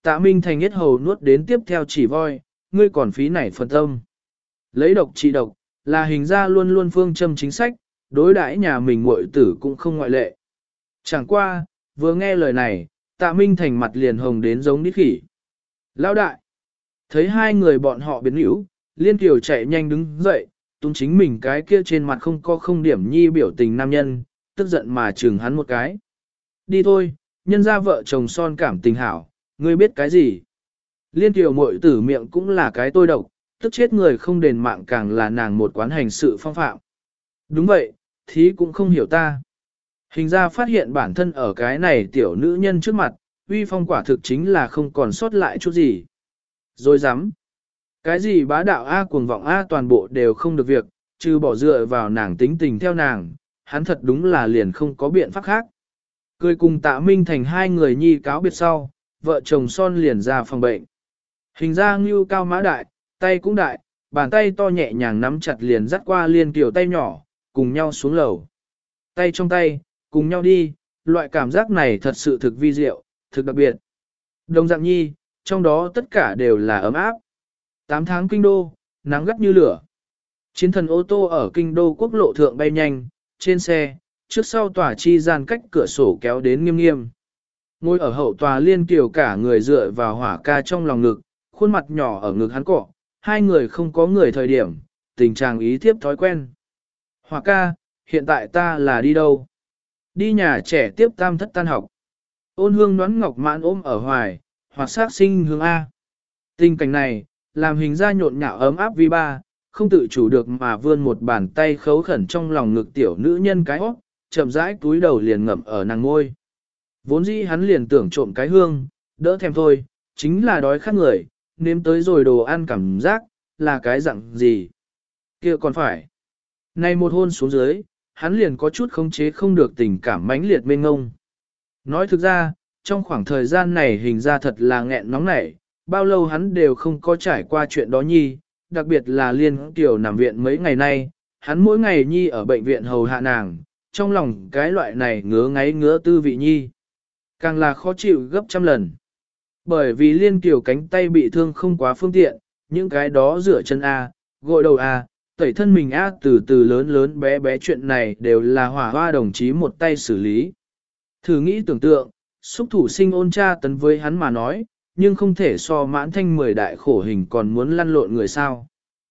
Tạ Minh Thành nhất hầu nuốt đến tiếp theo chỉ voi, ngươi còn phí nảy phần tâm. Lấy độc trị độc, là hình ra luôn luôn phương châm chính sách, đối đãi nhà mình muội tử cũng không ngoại lệ. Chẳng qua, vừa nghe lời này, Tạ Minh Thành mặt liền hồng đến giống đít khỉ. Lão đại, thấy hai người bọn họ biến hữu, Liên Kiều chạy nhanh đứng dậy, tung chính mình cái kia trên mặt không có không điểm nhi biểu tình nam nhân, tức giận mà chừng hắn một cái. Đi thôi, nhân ra vợ chồng son cảm tình hảo, ngươi biết cái gì? Liên Kiều muội tử miệng cũng là cái tôi độc, tức chết người không đền mạng càng là nàng một quán hành sự phong phạm. Đúng vậy, thí cũng không hiểu ta. Hình ra phát hiện bản thân ở cái này tiểu nữ nhân trước mặt, uy phong quả thực chính là không còn sót lại chút gì. Rồi dám. Cái gì bá đạo A cuồng vọng A toàn bộ đều không được việc, trừ bỏ dựa vào nàng tính tình theo nàng, hắn thật đúng là liền không có biện pháp khác. Cười cùng Tạ Minh Thành hai người nhi cáo biệt sau, vợ chồng son liền ra phòng bệnh. Hình ra ngưu cao mã đại, tay cũng đại, bàn tay to nhẹ nhàng nắm chặt liền dắt qua Liên Kiều tay nhỏ, cùng nhau xuống lầu. Tay trong tay, cùng nhau đi, loại cảm giác này thật sự thực vi diệu, thực đặc biệt. Đồng dạng nhi, trong đó tất cả đều là ấm áp. Tám tháng kinh đô, nắng gắt như lửa. Chiến thần ô tô ở kinh đô quốc lộ thượng bay nhanh, trên xe, trước sau tòa chi gian cách cửa sổ kéo đến nghiêm nghiêm. Ngồi ở hậu tòa Liên Kiều cả người dựa vào hỏa ca trong lòng ngực, khuôn mặt nhỏ ở ngực hắn cọ, hai người không có người thời điểm, tình trạng ý thiếp thói quen. Hỏa ca, hiện tại ta là đi đâu? Đi nhà trẻ tiếp tam thất tan học. Ôn hương đoán ngọc mãn ôm ở hoài, hoặc sát sinh hương A. Tình cảnh này, làm hình ra nhộn nhạo ấm áp vi ba, không tự chủ được mà vươn một bàn tay khấu khẩn trong lòng ngực tiểu nữ nhân cái hót, chậm rãi túi đầu liền ngậm ở nàng ngôi. Vốn dĩ hắn liền tưởng trộm cái hương, đỡ thèm thôi, chính là đói khát người, nếm tới rồi đồ ăn cảm giác, là cái dạng gì. Kia còn phải. Này một hôn xuống dưới, hắn liền có chút khống chế không được tình cảm mãnh liệt mênh ngông. Nói thực ra, trong khoảng thời gian này hình ra thật là nghẹn nóng nảy, bao lâu hắn đều không có trải qua chuyện đó nhi, đặc biệt là Liên Kiều nằm viện mấy ngày nay, hắn mỗi ngày nhi ở bệnh viện hầu hạ nàng, trong lòng cái loại này ngứa ngáy ngứa tư vị nhi. Càng là khó chịu gấp trăm lần. Bởi vì Liên Kiều cánh tay bị thương không quá phương tiện, những cái đó rửa chân A, gội đầu A, tẩy thân mình A từ từ lớn lớn bé bé chuyện này đều là hỏa hoa đồng chí một tay xử lý. Thử nghĩ tưởng tượng, xúc thủ sinh ôn tra tấn với hắn mà nói, nhưng không thể so mãn thanh mười đại khổ hình còn muốn lăn lộn người sao.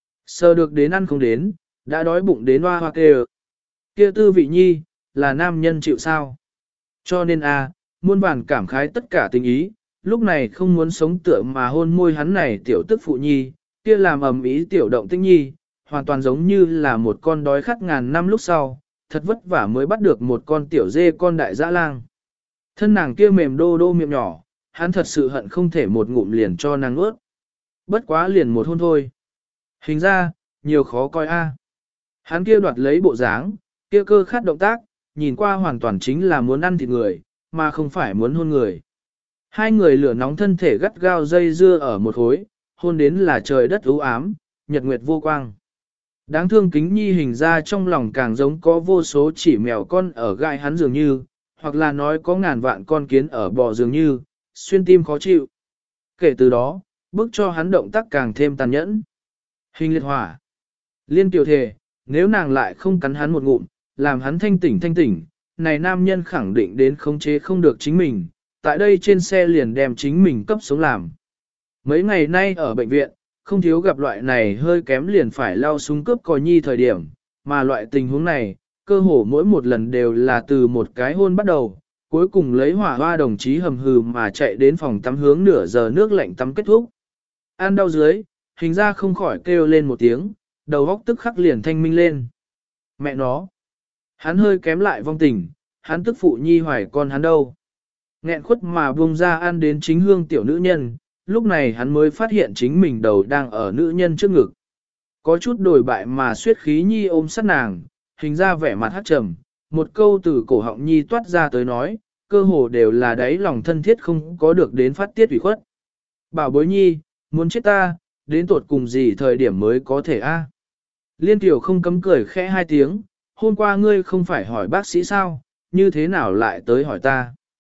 Sờ được đến ăn không đến, đã đói bụng đến hoa hoa kêu. Kia tư vị nhi, là nam nhân chịu sao. Cho nên a muôn vàn cảm khái tất cả tình ý, lúc này không muốn sống tựa mà hôn môi hắn này tiểu tức phụ nhi, kia làm ầm ý tiểu động tinh nhi, hoàn toàn giống như là một con đói khát ngàn năm lúc sau, thật vất vả mới bắt được một con tiểu dê con đại dã lang. Thân nàng kia mềm đô đô miệng nhỏ, hắn thật sự hận không thể một ngụm liền cho nàng ướt. Bất quá liền một hôn thôi. Hình ra, nhiều khó coi a. Hắn kia đoạt lấy bộ dáng, kia cơ khát động tác, nhìn qua hoàn toàn chính là muốn ăn thịt người, mà không phải muốn hôn người. Hai người lửa nóng thân thể gắt gao dây dưa ở một hối, hôn đến là trời đất u ám, nhật nguyệt vô quang. Đáng thương Kính Nhi hình ra trong lòng càng giống có vô số chỉ mèo con ở gai hắn dường như, hoặc là nói có ngàn vạn con kiến ở bò dường như, xuyên tim khó chịu. Kể từ đó, bước cho hắn động tác càng thêm tàn nhẫn. Hình liệt hỏa. Liên Kiều thề, nếu nàng lại không cắn hắn một ngụm, làm hắn thanh tỉnh thanh tỉnh, này nam nhân khẳng định đến khống chế không được chính mình, tại đây trên xe liền đem chính mình cấp sống làm. Mấy ngày nay ở bệnh viện, không thiếu gặp loại này hơi kém liền phải lao súng cướp cò nhi thời điểm, mà loại tình huống này, cơ hồ mỗi một lần đều là từ một cái hôn bắt đầu, cuối cùng lấy hỏa hoa đồng chí hầm hừ mà chạy đến phòng tắm hướng nửa giờ nước lạnh tắm kết thúc. Ăn đau dưới, hình ra không khỏi kêu lên một tiếng, đầu óc tức khắc liền thanh minh lên. Mẹ nó! Hắn hơi kém lại vong tình, hắn tức phụ nhi hoài con hắn đâu. Nghẹn khuất mà buông ra ăn đến chính hương tiểu nữ nhân, lúc này hắn mới phát hiện chính mình đầu đang ở nữ nhân trước ngực. Có chút đổi bại mà suyết khí nhi ôm sát nàng, hình ra vẻ mặt hát trầm, một câu từ cổ họng nhi toát ra tới nói, cơ hồ đều là đáy lòng thân thiết không có được đến phát tiết ủy khuất. Bảo bối nhi, muốn chết ta, đến tột cùng gì thời điểm mới có thể a? Liên Tiểu không cấm cười khẽ hai tiếng, hôm qua ngươi không phải hỏi bác sĩ sao, như thế nào lại tới hỏi ta?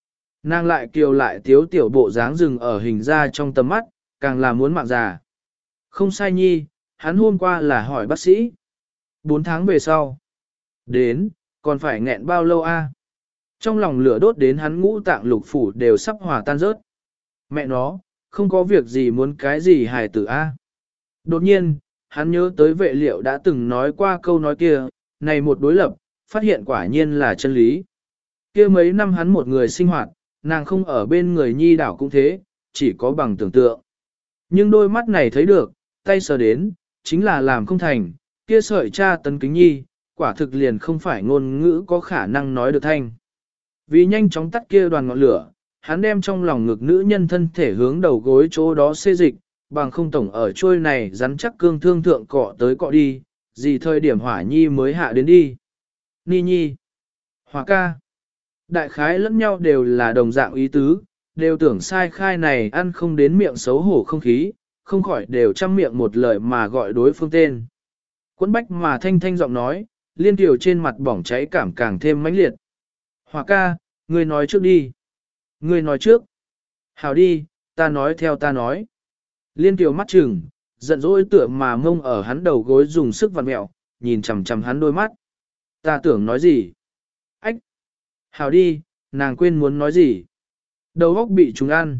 Nàng lại kiều lại tiếu tiểu bộ dáng rừng ở hình ra trong tầm mắt, càng là muốn mạng già. Không sai nhi, hắn hôm qua là hỏi bác sĩ. Bốn tháng về sau. Đến, còn phải nghẹn bao lâu a? Trong lòng lửa đốt đến hắn ngũ tạng lục phủ đều sắp hòa tan rớt. Mẹ nó, không có việc gì muốn cái gì hài tử a. Đột nhiên, hắn nhớ tới vệ liệu đã từng nói qua câu nói kia, này một đối lập, phát hiện quả nhiên là chân lý. Kia mấy năm hắn một người sinh hoạt, nàng không ở bên người nhi đảo cũng thế, chỉ có bằng tưởng tượng. Nhưng đôi mắt này thấy được, tay sờ đến, chính là làm không thành, kia sợi cha tấn kính nhi, quả thực liền không phải ngôn ngữ có khả năng nói được thanh. Vì nhanh chóng tắt kia đoàn ngọn lửa, hắn đem trong lòng ngực nữ nhân thân thể hướng đầu gối chỗ đó xê dịch, bằng không tổng ở trôi này rắn chắc cương thương thượng cọ tới cọ đi, gì thời điểm hỏa nhi mới hạ đến đi. Ni nhi, hỏa ca, đại khái lẫn nhau đều là đồng dạng ý tứ, đều tưởng sai khai này ăn không đến miệng xấu hổ không khí, không khỏi đều chăm miệng một lời mà gọi đối phương tên. Quấn bách mà thanh thanh giọng nói, liên tiểu trên mặt bỏng cháy cảm càng thêm mãnh liệt. Hỏa ca, ngươi nói trước đi. Ngươi nói trước. Hảo đi, ta nói theo ta nói. Liên tiểu mắt chừng, giận dỗi tựa mà mông ở hắn đầu gối dùng sức vặn mẹo, nhìn chằm chằm hắn đôi mắt. Ta tưởng nói gì? Ách! Hảo đi, nàng quên muốn nói gì? Đầu óc bị chúng ăn.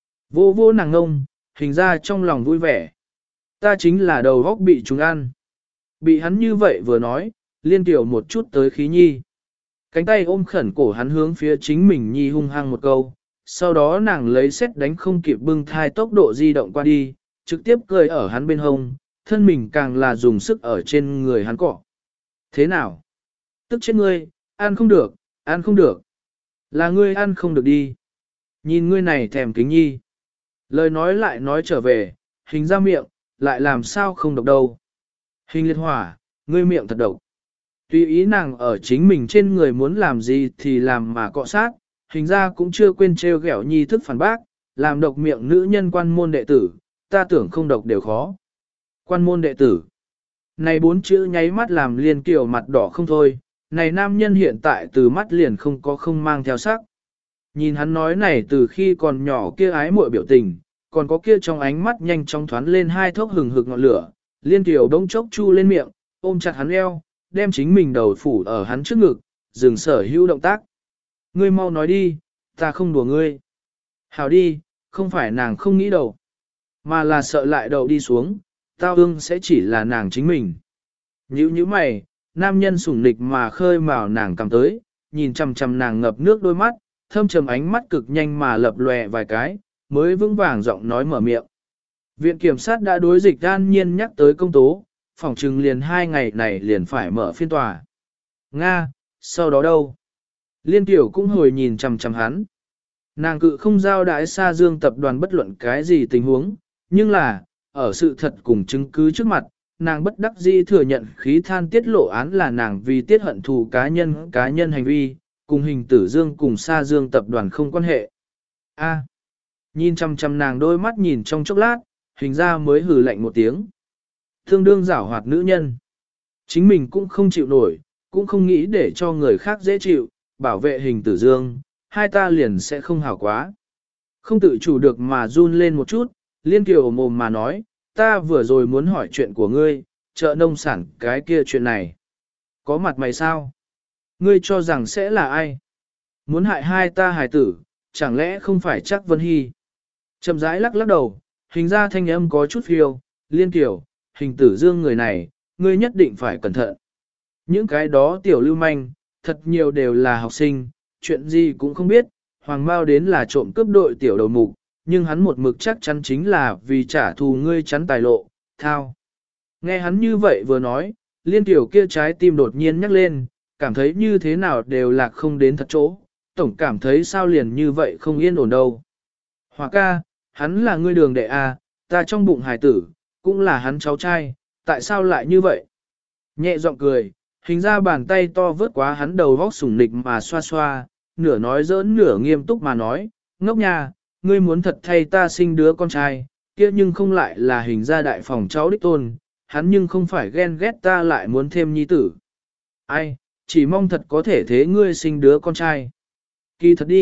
Vô vô nàng ngông, hình ra trong lòng vui vẻ. Ta chính là đầu óc bị chúng ăn. Bị hắn như vậy vừa nói, liên tiểu một chút tới khí nhi. Cánh tay ôm khẩn cổ hắn hướng phía chính mình nhi hung hăng một câu. Sau đó nàng lấy xét đánh không kịp bưng thai tốc độ di động qua đi, trực tiếp cười ở hắn bên hông, thân mình càng là dùng sức ở trên người hắn cọ. Thế nào? Tức chết ngươi, ăn không được, ăn không được. Là ngươi ăn không được đi. Nhìn ngươi này thèm kính nhi. Lời nói lại nói trở về, hình ra miệng, lại làm sao không độc đâu. Hình liệt hỏa, ngươi miệng thật độc. Tùy ý nàng ở chính mình trên người muốn làm gì thì làm mà cọ sát, hình ra cũng chưa quên trêu ghẹo nhi thức phản bác, làm độc miệng nữ nhân quan môn đệ tử, ta tưởng không độc đều khó. Quan môn đệ tử. Này bốn chữ nháy mắt làm Liên Kiều mặt đỏ không thôi, này nam nhân hiện tại từ mắt liền không có không mang theo sắc. Nhìn hắn nói này từ khi còn nhỏ kia ái muội biểu tình, còn có kia trong ánh mắt nhanh chóng thoáng lên hai thốc hừng hực ngọn lửa, Liên Kiều đống chốc chu lên miệng, ôm chặt hắn eo, đem chính mình đầu phủ ở hắn trước ngực, dừng sở hữu động tác. Ngươi mau nói đi, ta không đùa ngươi. Hảo đi, không phải nàng không nghĩ đầu, mà là sợ lại đầu đi xuống, tao ương sẽ chỉ là nàng chính mình. Nhữ như mày, nam nhân sủng nịch mà khơi mào nàng cầm tới, nhìn chằm chằm nàng ngập nước đôi mắt, thâm trầm ánh mắt cực nhanh mà lập lòe vài cái, mới vững vàng giọng nói mở miệng. Viện kiểm sát đã đối dịch an nhiên nhắc tới công tố, phỏng chừng liền hai ngày này liền phải mở phiên tòa. Nga, sau đó đâu? Liên tiểu cũng hồi nhìn chằm chằm hắn. Nàng cự không giao đái xa dương tập đoàn bất luận cái gì tình huống, nhưng là, ở sự thật cùng chứng cứ trước mặt, nàng bất đắc dĩ thừa nhận khí than tiết lộ án là nàng vì tiết hận thù cá nhân cá nhân hành vi, cùng hình tử dương cùng xa dương tập đoàn không quan hệ. A. Nhìn chằm chằm nàng đôi mắt nhìn trong chốc lát, hình ra mới hừ lạnh một tiếng. Thương đương giảo hoạt nữ nhân. Chính mình cũng không chịu nổi, cũng không nghĩ để cho người khác dễ chịu, bảo vệ hình tử dương, hai ta liền sẽ không hảo quá. Không tự chủ được mà run lên một chút, Liên Kiều mồm mà nói, ta vừa rồi muốn hỏi chuyện của ngươi, chợ nông sản cái kia chuyện này. Có mặt mày sao? Ngươi cho rằng sẽ là ai? Muốn hại hai ta hài tử, chẳng lẽ không phải chắc Vân Hy? Chậm rãi lắc lắc đầu, hình ra thanh âm có chút phiêu, Liên Kiều, hình tử dương người này, ngươi nhất định phải cẩn thận. Những cái đó tiểu lưu manh, thật nhiều đều là học sinh, chuyện gì cũng không biết, Hoàng Mao đến là trộm cướp đội tiểu đầu mục, nhưng hắn một mực chắc chắn chính là vì trả thù ngươi chắn tài lộ, thao. Nghe hắn như vậy vừa nói, Liên tiểu kia trái tim đột nhiên nhắc lên, cảm thấy như thế nào đều lạc không đến thật chỗ, tổng cảm thấy sao liền như vậy không yên ổn đâu. Hòa ca, hắn là ngươi đường đệ A, ta trong bụng hài tử, cũng là hắn cháu trai, tại sao lại như vậy? Nhẹ giọng cười, hình ra bàn tay to vớt quá hắn đầu vóc sủng nịch mà xoa xoa, nửa nói giỡn nửa nghiêm túc mà nói, ngốc nha, ngươi muốn thật thay ta sinh đứa con trai, kia nhưng không lại là hình ra đại phòng cháu đích tôn, hắn nhưng không phải ghen ghét ta lại muốn thêm nhi tử. Ai, chỉ mong thật có thể thế ngươi sinh đứa con trai. Kỳ thật đi,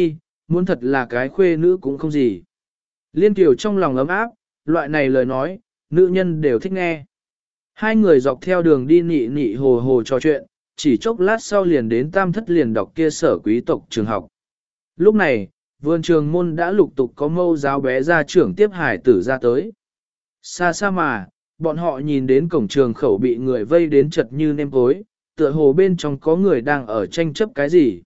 muốn thật là cái khuê nữ cũng không gì. Liên Kiều trong lòng ấm áp, loại này lời nói, nữ nhân đều thích nghe. Hai người dọc theo đường đi nị nị hồ hồ trò chuyện, chỉ chốc lát sau liền đến tam thất liền đọc kia sở quý tộc trường học. Lúc này, vườn trường môn đã lục tục có mâu giáo bé ra trưởng tiếp hải tử ra tới. Xa xa mà, bọn họ nhìn đến cổng trường khẩu bị người vây đến chật như nêm cối, tựa hồ bên trong có người đang ở tranh chấp cái gì.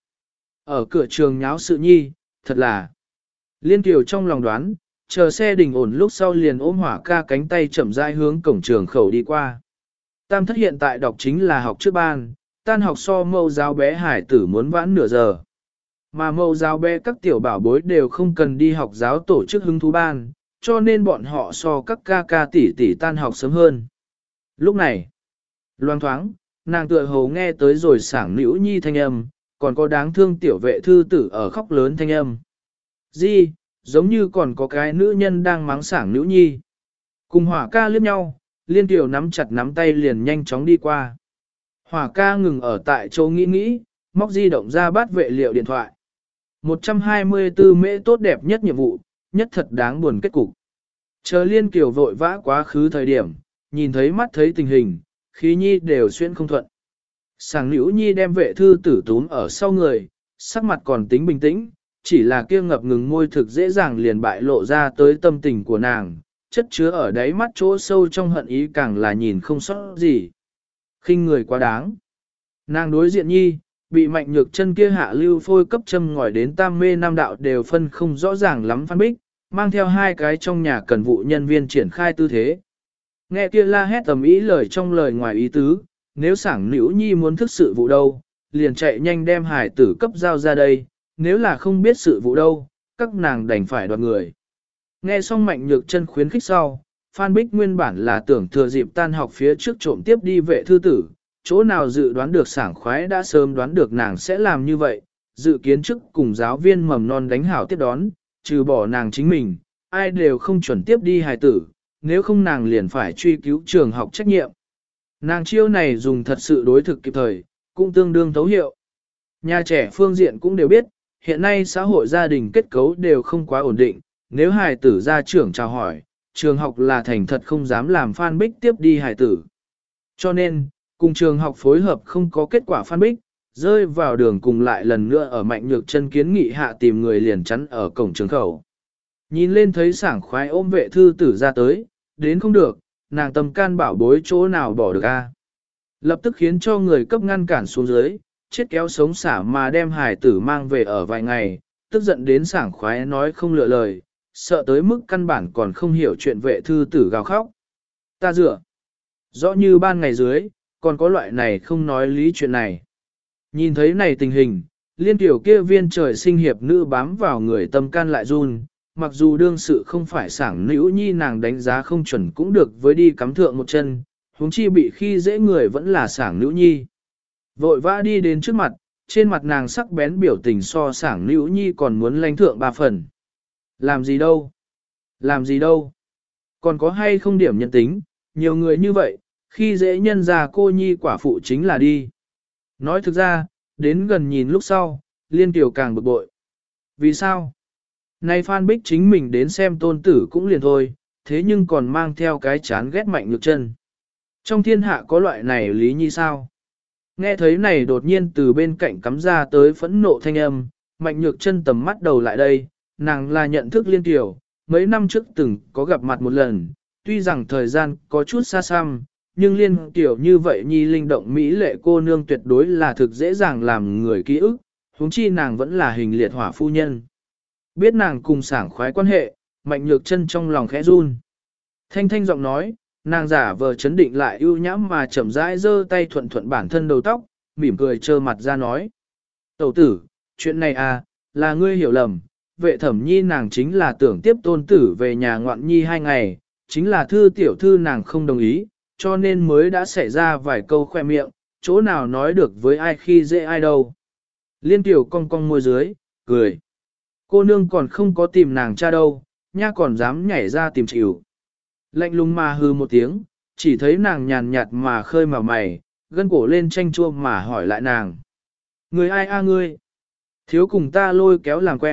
Ở cửa trường nháo sự nhi, thật là. Liên Kiều trong lòng đoán, chờ xe đình ổn lúc sau liền ôm hỏa ca cánh tay chậm rãi hướng cổng trường khẩu đi qua. Tam thất hiện tại đọc chính là học trước ban, tan học so mâu giáo bé hải tử muốn vãn nửa giờ. Mà mâu giáo bé các tiểu bảo bối đều không cần đi học giáo tổ chức hứng thú ban, cho nên bọn họ so các ca ca tỷ tỷ tan học sớm hơn. Lúc này, loang thoáng, nàng tựa hồ nghe tới rồi sảng nữu nhi thanh âm, còn có đáng thương tiểu vệ thư tử ở khóc lớn thanh âm. Di, giống như còn có cái nữ nhân đang mắng sảng nữu nhi. Cùng hỏa ca liếc nhau, Liên Kiều nắm chặt nắm tay liền nhanh chóng đi qua. Hỏa ca ngừng ở tại chỗ nghĩ nghĩ, móc di động ra bắt vệ liệu điện thoại. một trăm hai mươi tư mễ tốt đẹp nhất nhiệm vụ, nhất thật đáng buồn kết cục. Chờ Liên Kiều vội vã quá khứ thời điểm, nhìn thấy mắt thấy tình hình, khí nhi đều xuyên không thuận. Sảng nữu nhi đem vệ thư tử túm ở sau người, sắc mặt còn tính bình tĩnh, chỉ là kia ngập ngừng môi thực dễ dàng liền bại lộ ra tới tâm tình của nàng, chất chứa ở đáy mắt chỗ sâu trong hận ý càng là nhìn không sót gì. Khinh người quá đáng. Nàng đối diện nhi, bị mạnh nhược chân kia hạ lưu phôi cấp châm ngòi đến tam mê nam đạo đều phân không rõ ràng lắm Phan Bích, mang theo hai cái trong nhà cần vụ nhân viên triển khai tư thế. Nghe kia la hét tầm ý lời trong lời ngoài ý tứ, nếu sảng nữu nhi muốn thức sự vụ đâu, liền chạy nhanh đem hải tử cấp giao ra đây, nếu là không biết sự vụ đâu, các nàng đành phải đoạt người. Nghe xong mạnh nhược chân khuyến khích sau, Phan Bích nguyên bản là tưởng thừa dịp tan học phía trước trộm tiếp đi vệ thư tử, chỗ nào dự đoán được sảng khoái đã sớm đoán được nàng sẽ làm như vậy, dự kiến trước cùng giáo viên mầm non đánh hảo tiếp đón, trừ bỏ nàng chính mình, ai đều không chuẩn tiếp đi hài tử, nếu không nàng liền phải truy cứu trường học trách nhiệm. Nàng chiêu này dùng thật sự đối thực kịp thời, cũng tương đương thấu hiệu. Nhà trẻ phương diện cũng đều biết, hiện nay xã hội gia đình kết cấu đều không quá ổn định, nếu hài tử ra trưởng chào hỏi, trường học là thành thật không dám làm Phan Bích tiếp đi hài tử. Cho nên, cùng trường học phối hợp không có kết quả Phan Bích, rơi vào đường cùng lại lần nữa ở mạnh nhược chân kiến nghị hạ tìm người liền chắn ở cổng trường khẩu. Nhìn lên thấy sảng khoái ôm vệ thư tử ra tới, đến không được, nàng tâm can bảo bối chỗ nào bỏ được a. Lập tức khiến cho người cấp ngăn cản xuống dưới, chết kéo sống xả mà đem hài tử mang về ở vài ngày, tức giận đến sảng khoái nói không lựa lời, sợ tới mức căn bản còn không hiểu chuyện vệ thư tử gào khóc. Ta dựa, rõ như ban ngày dưới, còn có loại này không nói lý chuyện này. Nhìn thấy này tình hình, Liên Kiều kia viên trời sinh hiệp nữ bám vào người tâm can lại run, mặc dù đương sự không phải sảng nữ nhi nàng đánh giá không chuẩn cũng được với đi cắm thượng một chân, huống chi bị khi dễ người vẫn là sảng nữ nhi. Vội vã đi đến trước mặt, trên mặt nàng sắc bén biểu tình so sảng nữ nhi còn muốn lánh thượng ba phần. Làm gì đâu? Làm gì đâu? Còn có hay không điểm nhân tính, nhiều người như vậy, khi dễ nhân ra cô nhi quả phụ chính là đi. Nói thực ra, đến gần nhìn lúc sau, Liên Kiều càng bực bội. Vì sao? Nay Phan Bích chính mình đến xem tôn tử cũng liền thôi, thế nhưng còn mang theo cái chán ghét mạnh nhược chân. Trong thiên hạ có loại này lý nhi sao? Nghe thấy này đột nhiên từ bên cạnh cắm ra tới phẫn nộ thanh âm, mạnh nhược chân tầm mắt đầu lại đây, nàng là nhận thức Liên Kiều, mấy năm trước từng có gặp mặt một lần, tuy rằng thời gian có chút xa xăm, nhưng Liên Kiều như vậy nhi linh động mỹ lệ cô nương tuyệt đối là thực dễ dàng làm người ký ức, huống chi nàng vẫn là hình liệt hỏa phu nhân. Biết nàng cùng sảng khoái quan hệ, mạnh nhược chân trong lòng khẽ run. Thanh thanh giọng nói, nàng giả vờ chấn định lại ưu nhãm mà chậm rãi giơ tay thuận thuận bản thân đầu tóc, mỉm cười trơ mặt ra nói. Tẩu tử, chuyện này à, là ngươi hiểu lầm, vệ thẩm nhi nàng chính là tưởng tiếp tôn tử về nhà ngoạn nhi hai ngày, chính là thư tiểu thư nàng không đồng ý, cho nên mới đã xảy ra vài câu khoe miệng, chỗ nào nói được với ai khi dễ ai đâu. Liên Kiều cong cong môi dưới, cười. Cô nương còn không có tìm nàng cha đâu, nha còn dám nhảy ra tìm chịu. Lạnh lùng mà hư một tiếng, chỉ thấy nàng nhàn nhạt mà khơi màu mày, gân cổ lên tranh chua mà hỏi lại nàng. Người ai a ngươi? Thiếu cùng ta lôi kéo làm quen,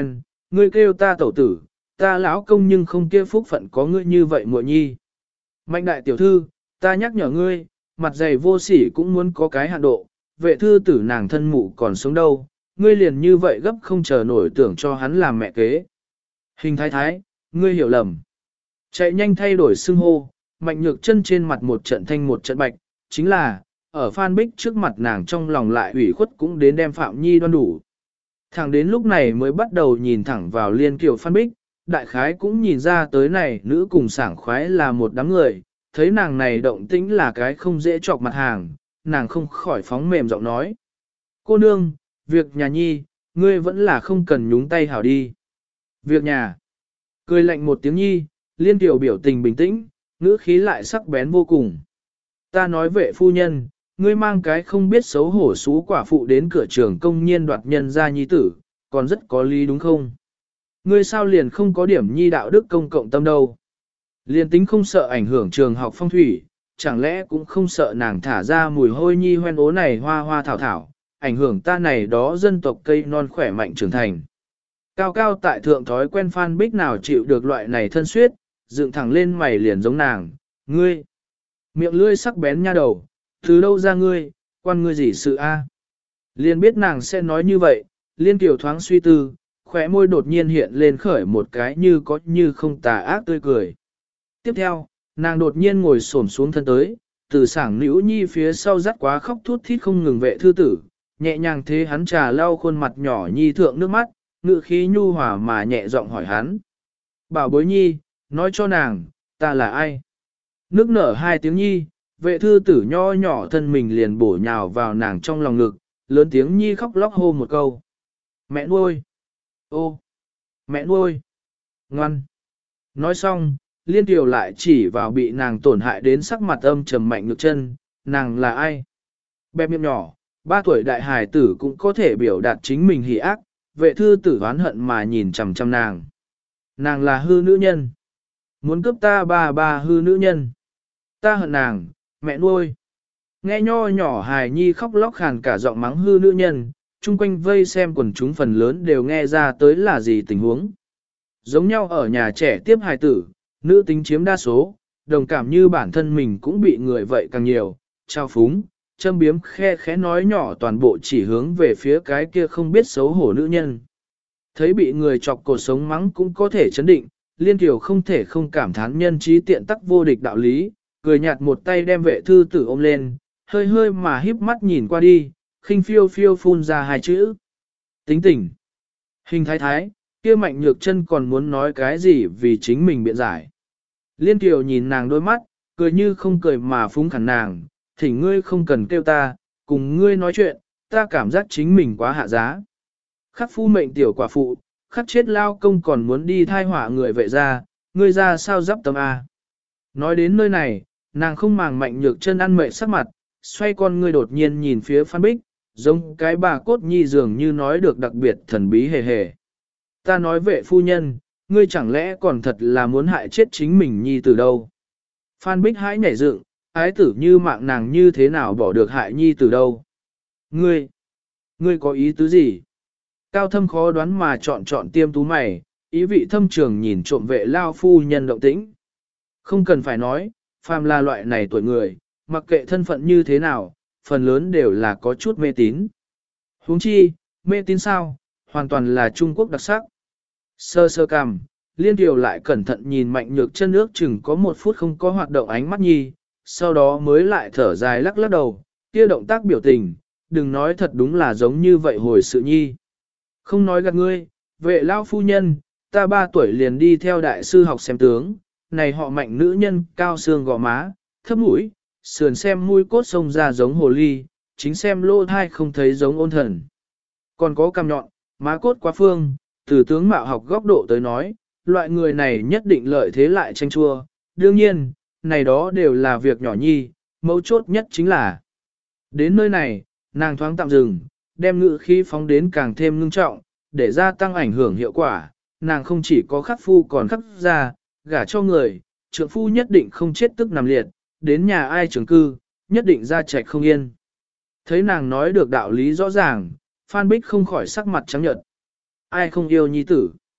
ngươi kêu ta tẩu tử, ta lão công nhưng không kia phúc phận có ngươi như vậy muội nhi. Mạnh đại tiểu thư, ta nhắc nhở ngươi, mặt dày vô sỉ cũng muốn có cái hạn độ, vệ thư tử nàng thân mụ còn sống đâu, ngươi liền như vậy gấp không chờ nổi tưởng cho hắn làm mẹ kế. Hình thái thái, ngươi hiểu lầm. Chạy nhanh thay đổi xưng hô, mạnh nhược chân trên mặt một trận thanh một trận bạch, chính là, ở Phan Bích trước mặt nàng trong lòng lại ủy khuất cũng đến đem Phạm Nhi đoan đủ. Thẳng đến lúc này mới bắt đầu nhìn thẳng vào liên kiều Phan Bích, đại khái cũng nhìn ra tới này nữ cùng sảng khoái là một đám người, thấy nàng này động tĩnh là cái không dễ chọc mặt hàng, nàng không khỏi phóng mềm giọng nói. Cô nương, việc nhà nhi, ngươi vẫn là không cần nhúng tay hảo đi. Việc nhà, cười lạnh một tiếng nhi, liên tiểu biểu tình bình tĩnh, ngữ khí lại sắc bén vô cùng. Ta nói vệ phu nhân, ngươi mang cái không biết xấu hổ xú quả phụ đến cửa trường công nhiên đoạt nhân ra nhi tử, còn rất có lý đúng không? Ngươi sao liền không có điểm nhi đạo đức công cộng tâm đâu? Liền tính không sợ ảnh hưởng trường học phong thủy, chẳng lẽ cũng không sợ nàng thả ra mùi hôi nhi hoen ố này hoa hoa thảo thảo, ảnh hưởng ta này đó dân tộc cây non khỏe mạnh trưởng thành. Cao cao tại thượng thói quen Phan Bích nào chịu được loại này thân suyết, dựng thẳng lên mày liền giống nàng, ngươi. Miệng lưỡi sắc bén nha đầu, từ đâu ra ngươi, quan ngươi gì sự a? Liên biết nàng sẽ nói như vậy, liên tiểu thoáng suy tư, khóe môi đột nhiên hiện lên khởi một cái như có như không tà ác tươi cười. Tiếp theo, nàng đột nhiên ngồi xổm xuống thân tới, từ sảng nữ nhi phía sau dắt quá khóc thút thít không ngừng vệ thư tử, nhẹ nhàng thế hắn trà lau khuôn mặt nhỏ nhi thượng nước mắt, ngự khí nhu hòa mà nhẹ giọng hỏi hắn. Bảo bối nhi, nói cho nàng, ta là ai? Nước nở hai tiếng nhi, vệ thư tử nho nhỏ thân mình liền bổ nhào vào nàng trong lòng ngực, lớn tiếng nhi khóc lóc hô một câu. Mẹ nuôi! Ô! Mẹ nuôi! Ngoan! Nói xong, liên tiểu lại chỉ vào bị nàng tổn hại đến sắc mặt âm trầm mạnh ngực chân, nàng là ai? Bẹp miệng nhỏ, ba tuổi đại hài tử cũng có thể biểu đạt chính mình hỉ ác, vệ thư tử oán hận mà nhìn chằm chằm nàng. Nàng là hư nữ nhân. Muốn cướp ta ba ba hư nữ nhân. Ta hận nàng, mẹ nuôi. Nghe nho nhỏ hài nhi khóc lóc khàn cả giọng mắng hư nữ nhân, chung quanh vây xem quần chúng phần lớn đều nghe ra tới là gì tình huống. Giống nhau ở nhà trẻ tiếp hài tử, nữ tính chiếm đa số, đồng cảm như bản thân mình cũng bị người vậy càng nhiều, trao phúng, châm biếm khe khẽ nói nhỏ toàn bộ chỉ hướng về phía cái kia không biết xấu hổ nữ nhân. Thấy bị người chọc cột sống mắng cũng có thể chấn định, liên tiểu không thể không cảm thán nhân trí tiện tắc vô địch đạo lý, cười nhạt một tay đem vệ thư tử ôm lên, hơi hơi mà híp mắt nhìn qua đi, khinh phiêu phiêu phun ra hai chữ. Tính tình. Hình thái thái, kia mạnh nhược chân còn muốn nói cái gì vì chính mình biện giải. Liên tiểu nhìn nàng đôi mắt, cười như không cười mà phúng khẳng nàng, thỉnh ngươi không cần kêu ta, cùng ngươi nói chuyện, ta cảm giác chính mình quá hạ giá. Khắc phu mệnh tiểu quả phụ, khắc chết lao công còn muốn đi thai họa người vệ ra, ngươi ra sao dắp tâm A. Nói đến nơi này, nàng không màng mạnh nhược chân ăn mệt sắc mặt, xoay con ngươi đột nhiên nhìn phía Phan Bích, giống cái bà cốt nhi dường như nói được đặc biệt thần bí hề hề. Ta nói vệ phu nhân, ngươi chẳng lẽ còn thật là muốn hại chết chính mình nhi từ đâu. Phan Bích hãi nhảy dựng, ái tử như mạng nàng như thế nào bỏ được hại nhi từ đâu. Ngươi, ngươi có ý tứ gì? Cao thâm khó đoán mà chọn chọn tiêm tú mày, ý vị thâm trường nhìn trộm vệ lao phu nhân động tĩnh. Không cần phải nói, phàm là loại này tuổi người, mặc kệ thân phận như thế nào, phần lớn đều là có chút mê tín. Huống chi, mê tín sao, hoàn toàn là Trung Quốc đặc sắc. Sơ sơ cằm, liên điều lại cẩn thận nhìn mạnh nhược chân ước chừng có một phút không có hoạt động ánh mắt nhi, sau đó mới lại thở dài lắc lắc đầu, kia động tác biểu tình, đừng nói thật đúng là giống như vậy hồi sự nhi. Không nói gạt ngươi, vệ lao phu nhân, ta ba tuổi liền đi theo đại sư học xem tướng, này họ mạnh nữ nhân cao xương gò má, thấp mũi, sườn xem mũi cốt sông ra giống hồ ly, chính xem lô thai không thấy giống ôn thần. Còn có cằm nhọn, má cốt quá phương, từ tướng mạo học góc độ tới nói, loại người này nhất định lợi thế lại tranh chua. Đương nhiên, này đó đều là việc nhỏ nhi, mấu chốt nhất chính là. Đến nơi này, nàng thoáng tạm dừng, đem ngữ khí phóng đến càng thêm ngưng trọng, để gia tăng ảnh hưởng hiệu quả, nàng không chỉ có khắc phu còn khắc ra, gả cho người, trượng phu nhất định không chết tức nằm liệt, đến nhà ai trường cư, nhất định ra trạch không yên. Thấy nàng nói được đạo lý rõ ràng, Phan Bích không khỏi sắc mặt trắng nhợt. Ai không yêu nhi tử?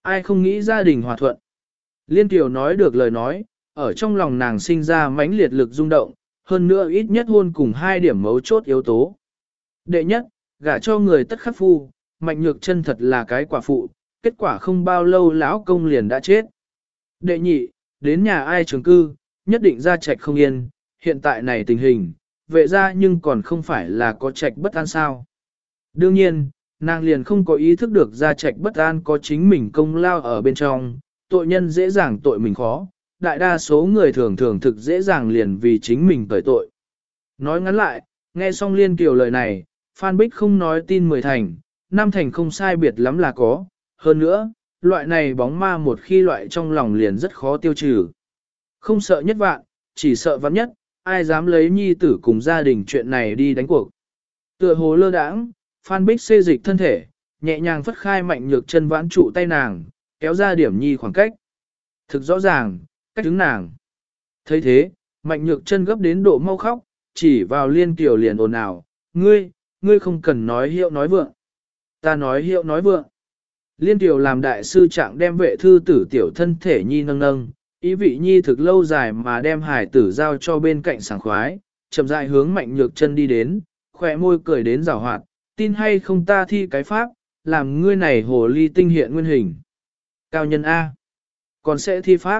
Ai không nghĩ gia đình hòa thuận. Liên Kiều nói được lời nói, ở trong lòng nàng sinh ra mãnh liệt lực rung động, hơn nữa ít nhất hôn cùng hai điểm mấu chốt yếu tố. Đệ nhất, gả cho người tất khắc phu, Mạnh Nhược Chân thật là cái quả phụ, kết quả không bao lâu lão công liền đã chết. Đệ nhị, đến nhà ai trường cư, nhất định ra trạch không yên, hiện tại này tình hình, vệ ra nhưng còn không phải là có trạch bất an sao. Đương nhiên, nàng liền không có ý thức được ra trạch bất an có chính mình công lao ở bên trong, tội nhân dễ dàng tội mình khó, đại đa số người thường thường thực dễ dàng liền vì chính mình tội tội. Nói ngắn lại, nghe xong Liên Kiều lời này, Phan Bích không nói tin mười thành, năm thành không sai biệt lắm là có, hơn nữa, loại này bóng ma một khi loại trong lòng liền rất khó tiêu trừ. Không sợ nhất vạn, chỉ sợ vạn nhất, ai dám lấy nhi tử cùng gia đình chuyện này đi đánh cuộc. Tựa hồ lơ đãng, Phan Bích xê dịch thân thể, nhẹ nhàng phất khai Mạnh Nhược Chân vãn trụ tay nàng, kéo ra điểm nhi khoảng cách. Thực rõ ràng, cách đứng nàng. thấy thế, Mạnh Nhược Chân gấp đến độ mau khóc, chỉ vào Liên Kiều liền ồn ào, ngươi, ngươi không cần nói hiệu nói vượng. Ta nói hiệu nói vượng. Liên Kiều làm đại sư trạng đem vệ thư tử tiểu thân thể nhi nâng nâng, ý vị nhi thực lâu dài mà đem hải tử giao cho bên cạnh sảng khoái, chậm rãi hướng Mạnh Nhược Chân đi đến, khỏe môi cười đến rào hoạt, tin hay không ta thi cái pháp, làm ngươi này hồ ly tinh hiện nguyên hình. Cao nhân A. Còn sẽ thi pháp.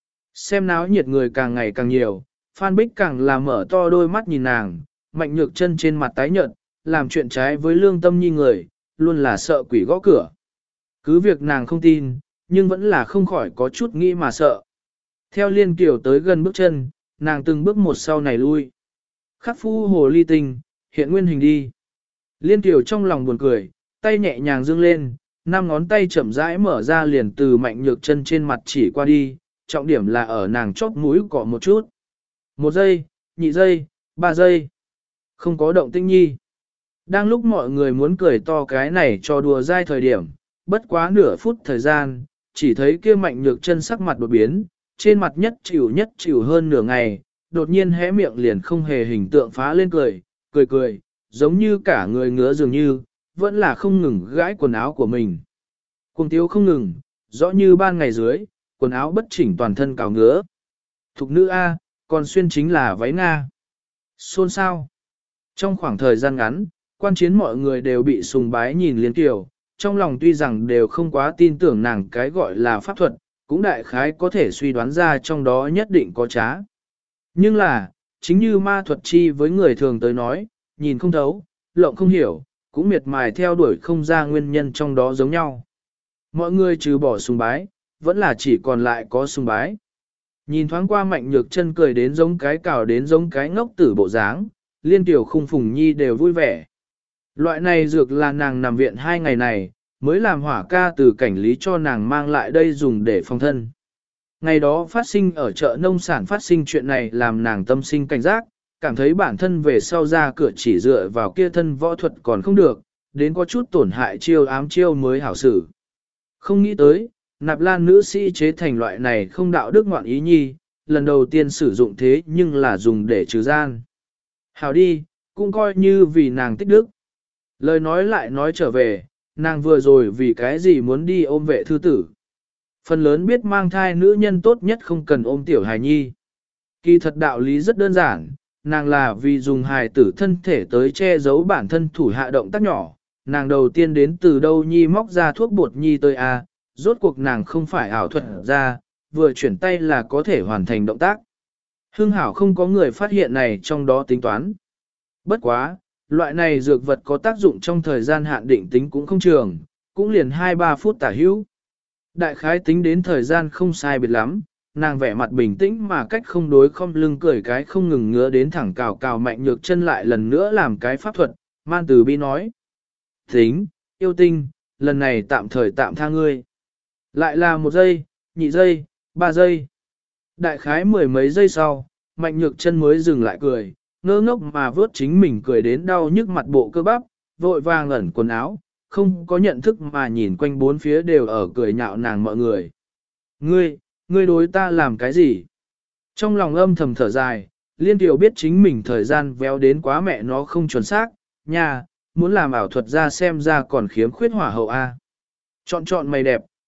Xem náo nhiệt người càng ngày càng nhiều, Phan Bích càng là mở to đôi mắt nhìn nàng, Mạnh Nhược Chân trên mặt tái nhợt, làm chuyện trái với lương tâm nhi người, luôn là sợ quỷ gõ cửa. Cứ việc nàng không tin, nhưng vẫn là không khỏi có chút nghĩ mà sợ. Theo Liên Kiều tới gần bước chân, nàng từng bước một sau này lui. Khắc phu hồ ly tinh, hiện nguyên hình đi. Liên Kiều trong lòng buồn cười, tay nhẹ nhàng dương lên, năm ngón tay chậm rãi mở ra liền từ Mạnh Nhược Chân trên mặt chỉ qua đi, trọng điểm là ở nàng chóp mũi cọ một chút. Một giây, nhị giây, ba giây. Không có động tĩnh nhi. Đang lúc mọi người muốn cười to cái này cho đùa dai thời điểm, bất quá nửa phút thời gian, chỉ thấy kia Mạnh Nhược Chân sắc mặt đột biến, trên mặt nhất chịu nhất chịu hơn nửa ngày, đột nhiên hé miệng liền không hề hình tượng phá lên cười, cười cười, giống như cả người ngứa dường như, vẫn là không ngừng gãi quần áo của mình. Cuồng tiếu không ngừng, rõ như ban ngày dưới, quần áo bất chỉnh toàn thân cào ngứa. Thục nữ A, còn xuyên chính là váy Nga. Xôn sao? Trong khoảng thời gian ngắn, quan chiến mọi người đều bị sùng bái nhìn Liên Kiều, trong lòng tuy rằng đều không quá tin tưởng nàng cái gọi là pháp thuật, cũng đại khái có thể suy đoán ra trong đó nhất định có trá. Nhưng là, chính như ma thuật chi với người thường tới nói, nhìn không thấu, lộng không hiểu, cũng miệt mài theo đuổi không ra nguyên nhân trong đó giống nhau. Mọi người trừ bỏ sùng bái, vẫn là chỉ còn lại có sùng bái. Nhìn thoáng qua Mạnh Nhược Chân cười đến giống cái cào đến giống cái ngốc tử bộ dáng, Liên Kiều Khung Phùng Nhi đều vui vẻ. Loại này dược là nàng nằm viện hai ngày này, mới làm hỏa ca từ cảnh lý cho nàng mang lại đây dùng để phòng thân. Ngày đó phát sinh ở chợ nông sản phát sinh chuyện này làm nàng tâm sinh cảnh giác, cảm thấy bản thân về sau ra cửa chỉ dựa vào kia thân võ thuật còn không được, đến có chút tổn hại chiêu ám chiêu mới hảo xử. Không nghĩ tới, Nạp Lan nữ sĩ chế thành loại này không đạo đức ngoạn ý nhi, lần đầu tiên sử dụng thế nhưng là dùng để trừ gian. Hảo đi, cũng coi như vì nàng tích đức. Lời nói lại nói trở về, nàng vừa rồi vì cái gì muốn đi ôm vệ thư tử. Phần lớn biết mang thai nữ nhân tốt nhất không cần ôm tiểu hài nhi. Kỳ thật đạo lý rất đơn giản, nàng là vì dùng hài tử thân thể tới che giấu bản thân thủ hạ động tác nhỏ. Nàng đầu tiên đến từ đâu nhi móc ra thuốc bột nhi tới a, rốt cuộc nàng không phải ảo thuật ra, vừa chuyển tay là có thể hoàn thành động tác. Hưng hảo không có người phát hiện này trong đó tính toán. Bất quá, loại này dược vật có tác dụng trong thời gian hạn định tính cũng không trường, cũng liền hai ba phút tả hữu. Đại khái tính đến thời gian không sai biệt lắm, nàng vẻ mặt bình tĩnh mà cách không đối không lưng cười cái không ngừng ngứa đến thẳng cào cào Mạnh Nhược Chân lại lần nữa làm cái pháp thuật, man từ bi nói. Tính, yêu tinh, lần này tạm thời tạm tha ngươi. Lại là một giây, nhị giây, ba giây. Đại khái mười mấy giây sau, Mạnh Nhược Chân mới dừng lại cười, ngơ ngốc mà vớt chính mình cười đến đau nhức mặt bộ cơ bắp, vội vàng ẩn quần áo, không có nhận thức mà nhìn quanh bốn phía đều ở cười nhạo nàng mọi người. Ngươi, ngươi đối ta làm cái gì? Trong lòng âm thầm thở dài, Liên Kiều biết chính mình thời gian véo đến quá mẹ nó không chuẩn xác, nha, muốn làm ảo thuật ra xem ra còn khiếm khuyết hỏa hậu A. Chọn chọn mày đẹp,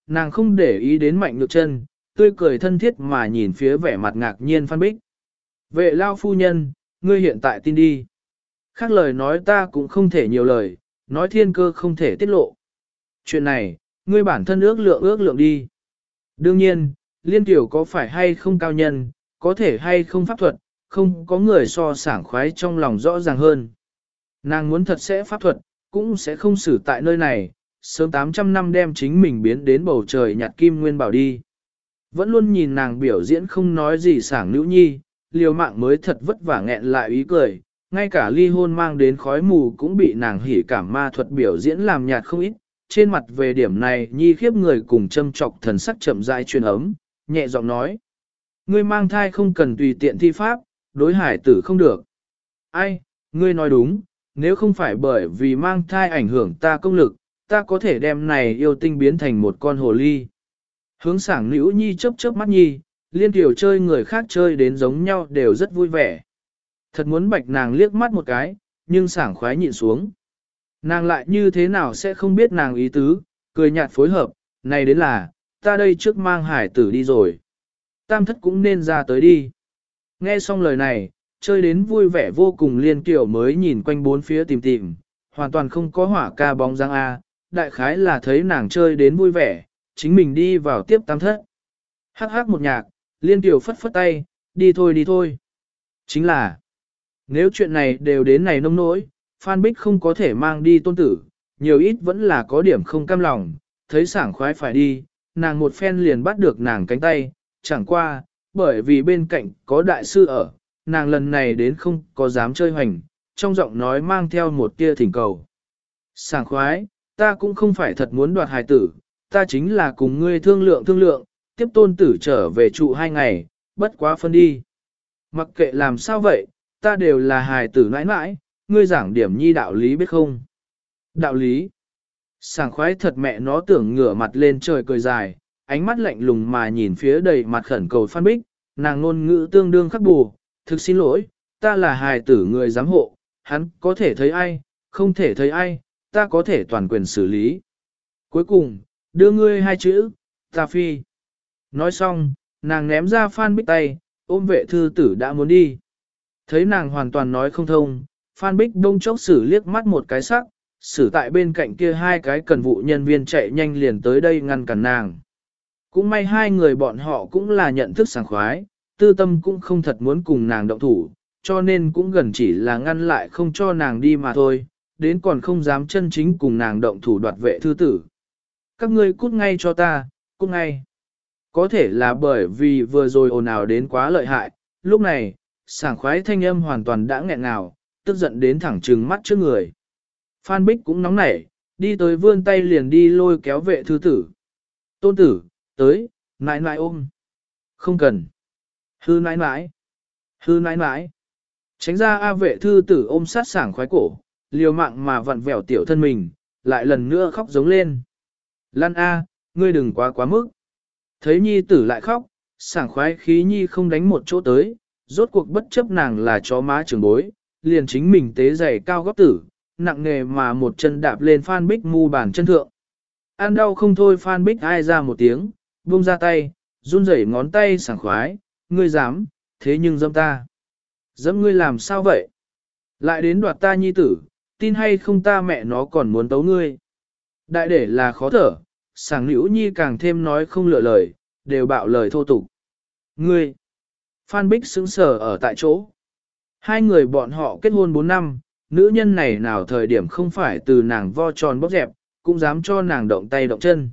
nàng không để ý đến Mạnh Nhược Chân, tươi cười thân thiết mà nhìn phía vẻ mặt ngạc nhiên Phan Bích. Vệ lao phu nhân, ngươi hiện tại tin đi. Khác lời nói ta cũng không thể nhiều lời, nói thiên cơ không thể tiết lộ. Chuyện này, ngươi bản thân ước lượng ước lượng đi. Đương nhiên, Liên Tiểu có phải hay không cao nhân, có thể hay không pháp thuật, không có người so sảng khoái trong lòng rõ ràng hơn. Nàng muốn thật sẽ pháp thuật, cũng sẽ không xử tại nơi này, sớm tám trăm năm đem chính mình biến đến bầu trời nhặt kim nguyên bảo đi. Vẫn luôn nhìn nàng biểu diễn không nói gì sảng nữ nhi, liều mạng mới thật vất vả nghẹn lại ý cười, ngay cả ly hôn mang đến khói mù cũng bị nàng hỉ cảm ma thuật biểu diễn làm nhạt không ít. Trên mặt về điểm này nhi khiếp người cùng châm trọc thần sắc chậm rãi truyền ấm, nhẹ giọng nói. Ngươi mang thai không cần tùy tiện thi pháp, đối hải tử không được. Ai, ngươi nói đúng, nếu không phải bởi vì mang thai ảnh hưởng ta công lực, ta có thể đem này yêu tinh biến thành một con hồ ly. Hướng sảng nữ nhi chớp chớp mắt nhi, Liên Tiểu chơi người khác chơi đến giống nhau đều rất vui vẻ. Thật muốn bạch nàng liếc mắt một cái, nhưng sảng khoái nhịn xuống. Nàng lại như thế nào sẽ không biết nàng ý tứ, cười nhạt phối hợp, này đến là, ta đây trước mang hải tử đi rồi. Tam thất cũng nên ra tới đi. Nghe xong lời này, chơi đến vui vẻ vô cùng Liên Tiểu mới nhìn quanh bốn phía tìm tìm, hoàn toàn không có hỏa ca bóng dáng A, đại khái là thấy nàng chơi đến vui vẻ, chính mình đi vào tiếp tam thất. Hắc hắc một nhạc, Liên Tiểu phất phất tay, đi thôi đi thôi. Chính là, nếu chuyện này đều đến này nông nỗi, Phan Bích không có thể mang đi tôn tử, nhiều ít vẫn là có điểm không cam lòng, thấy sảng khoái phải đi, nàng một phen liền bắt được nàng cánh tay, chẳng qua, bởi vì bên cạnh có đại sư ở, nàng lần này đến không có dám chơi hoành, trong giọng nói mang theo một tia thỉnh cầu. Sảng khoái, ta cũng không phải thật muốn đoạt hài tử, ta chính là cùng ngươi thương lượng thương lượng, tiếp tôn tử trở về trụ hai ngày, bất quá phân đi. Mặc kệ làm sao vậy, ta đều là hài tử nãi nãi, ngươi giảng điểm nhi đạo lý biết không? Đạo lý. Sảng khoái thật mẹ nó tưởng ngửa mặt lên trời cười dài, ánh mắt lạnh lùng mà nhìn phía đầy mặt khẩn cầu Phan Bích, nàng ngôn ngữ tương đương khắc bù, thực xin lỗi, ta là hài tử người giám hộ, hắn có thể thấy ai, không thể thấy ai, ta có thể toàn quyền xử lý. Cuối cùng, đưa ngươi hai chữ, ta phi. Nói xong, nàng ném ra Phan Bích tay, ôm vệ thư tử đã muốn đi. Thấy nàng hoàn toàn nói không thông, Phan Bích đông chốc xử liếc mắt một cái sắc, xử tại bên cạnh kia hai cái cần vụ nhân viên chạy nhanh liền tới đây ngăn cản nàng. Cũng may hai người bọn họ cũng là nhận thức sảng khoái, tư tâm cũng không thật muốn cùng nàng động thủ, cho nên cũng gần chỉ là ngăn lại không cho nàng đi mà thôi, đến còn không dám chân chính cùng nàng động thủ đoạt vệ thư tử. Các ngươi cút ngay cho ta, cút ngay. Có thể là bởi vì vừa rồi ồn ào đến quá lợi hại, lúc này, sảng khoái thanh âm hoàn toàn đã nghẹn ngào, tức giận đến thẳng trừng mắt trước người. Phan Bích cũng nóng nảy, đi tới vươn tay liền đi lôi kéo vệ thư tử. Tôn tử, tới, nãi nãi ôm. Không cần. Hư nãi nãi. Hư nãi nãi. Tránh ra A vệ thư tử ôm sát sảng khoái cổ, liều mạng mà vặn vẹo tiểu thân mình, lại lần nữa khóc giống lên. Lan A, ngươi đừng quá quá mức. Thấy nhi tử lại khóc, sảng khoái khí nhi không đánh một chỗ tới, rốt cuộc bất chấp nàng là chó má trường bối, liền chính mình tế giày cao góc tử, nặng nề mà một chân đạp lên Phan Bích mu bàn chân thượng. Ăn đau không thôi Phan Bích ai ra một tiếng, buông ra tay, run rẩy ngón tay sảng khoái, ngươi dám, thế nhưng dâm ta. Dâm ngươi làm sao vậy? Lại đến đoạt ta nhi tử, tin hay không ta mẹ nó còn muốn tấu ngươi. Đại để là khó thở, sảng nữ nhi càng thêm nói không lựa lời, đều bạo lời thô tục. Ngươi! Phan Bích sững sờ ở tại chỗ. Hai người bọn họ kết hôn bốn năm, nữ nhân này nào thời điểm không phải từ nàng vo tròn bóp dẹp, cũng dám cho nàng động tay động chân.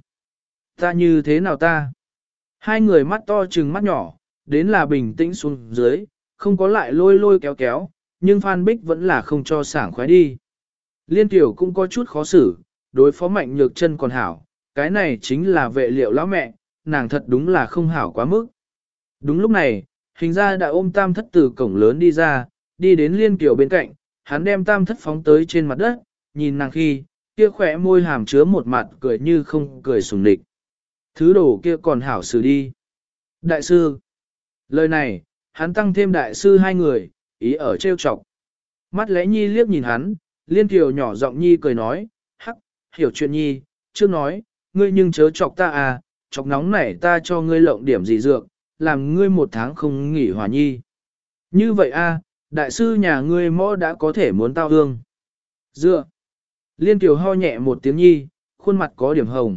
Ta như thế nào ta? Hai người mắt to trừng mắt nhỏ, đến là bình tĩnh xuống dưới, không có lại lôi lôi kéo kéo, nhưng Phan Bích vẫn là không cho sảng khoái đi. Liên Tiểu cũng có chút khó xử, đối phó Mạnh Nhược Chân còn hảo, cái này chính là vệ liệu lão mẹ, nàng thật đúng là không hảo quá mức. Đúng lúc này, hình ra đã ôm tam thất từ cổng lớn đi ra, đi đến Liên Tiểu bên cạnh, hắn đem tam thất phóng tới trên mặt đất, nhìn nàng khi, kia khỏe môi hàm chứa một mặt cười như không cười sùng nịch. Thứ đồ kia còn hảo xử đi. Đại sư. Lời này, hắn tăng thêm đại sư hai người, ý ở trêu chọc. Mắt lẽ nhi liếc nhìn hắn, Liên Tiểu nhỏ giọng nhi cười nói, hắc, hiểu chuyện nhi, chưa nói, ngươi nhưng chớ chọc ta à, chọc nóng này ta cho ngươi lộng điểm gì dược, làm ngươi một tháng không nghỉ hòa nhi. Như vậy a, đại sư nhà ngươi mõ đã có thể muốn tao hương. Dựa. Liên Kiều ho nhẹ một tiếng nhi, khuôn mặt có điểm hồng.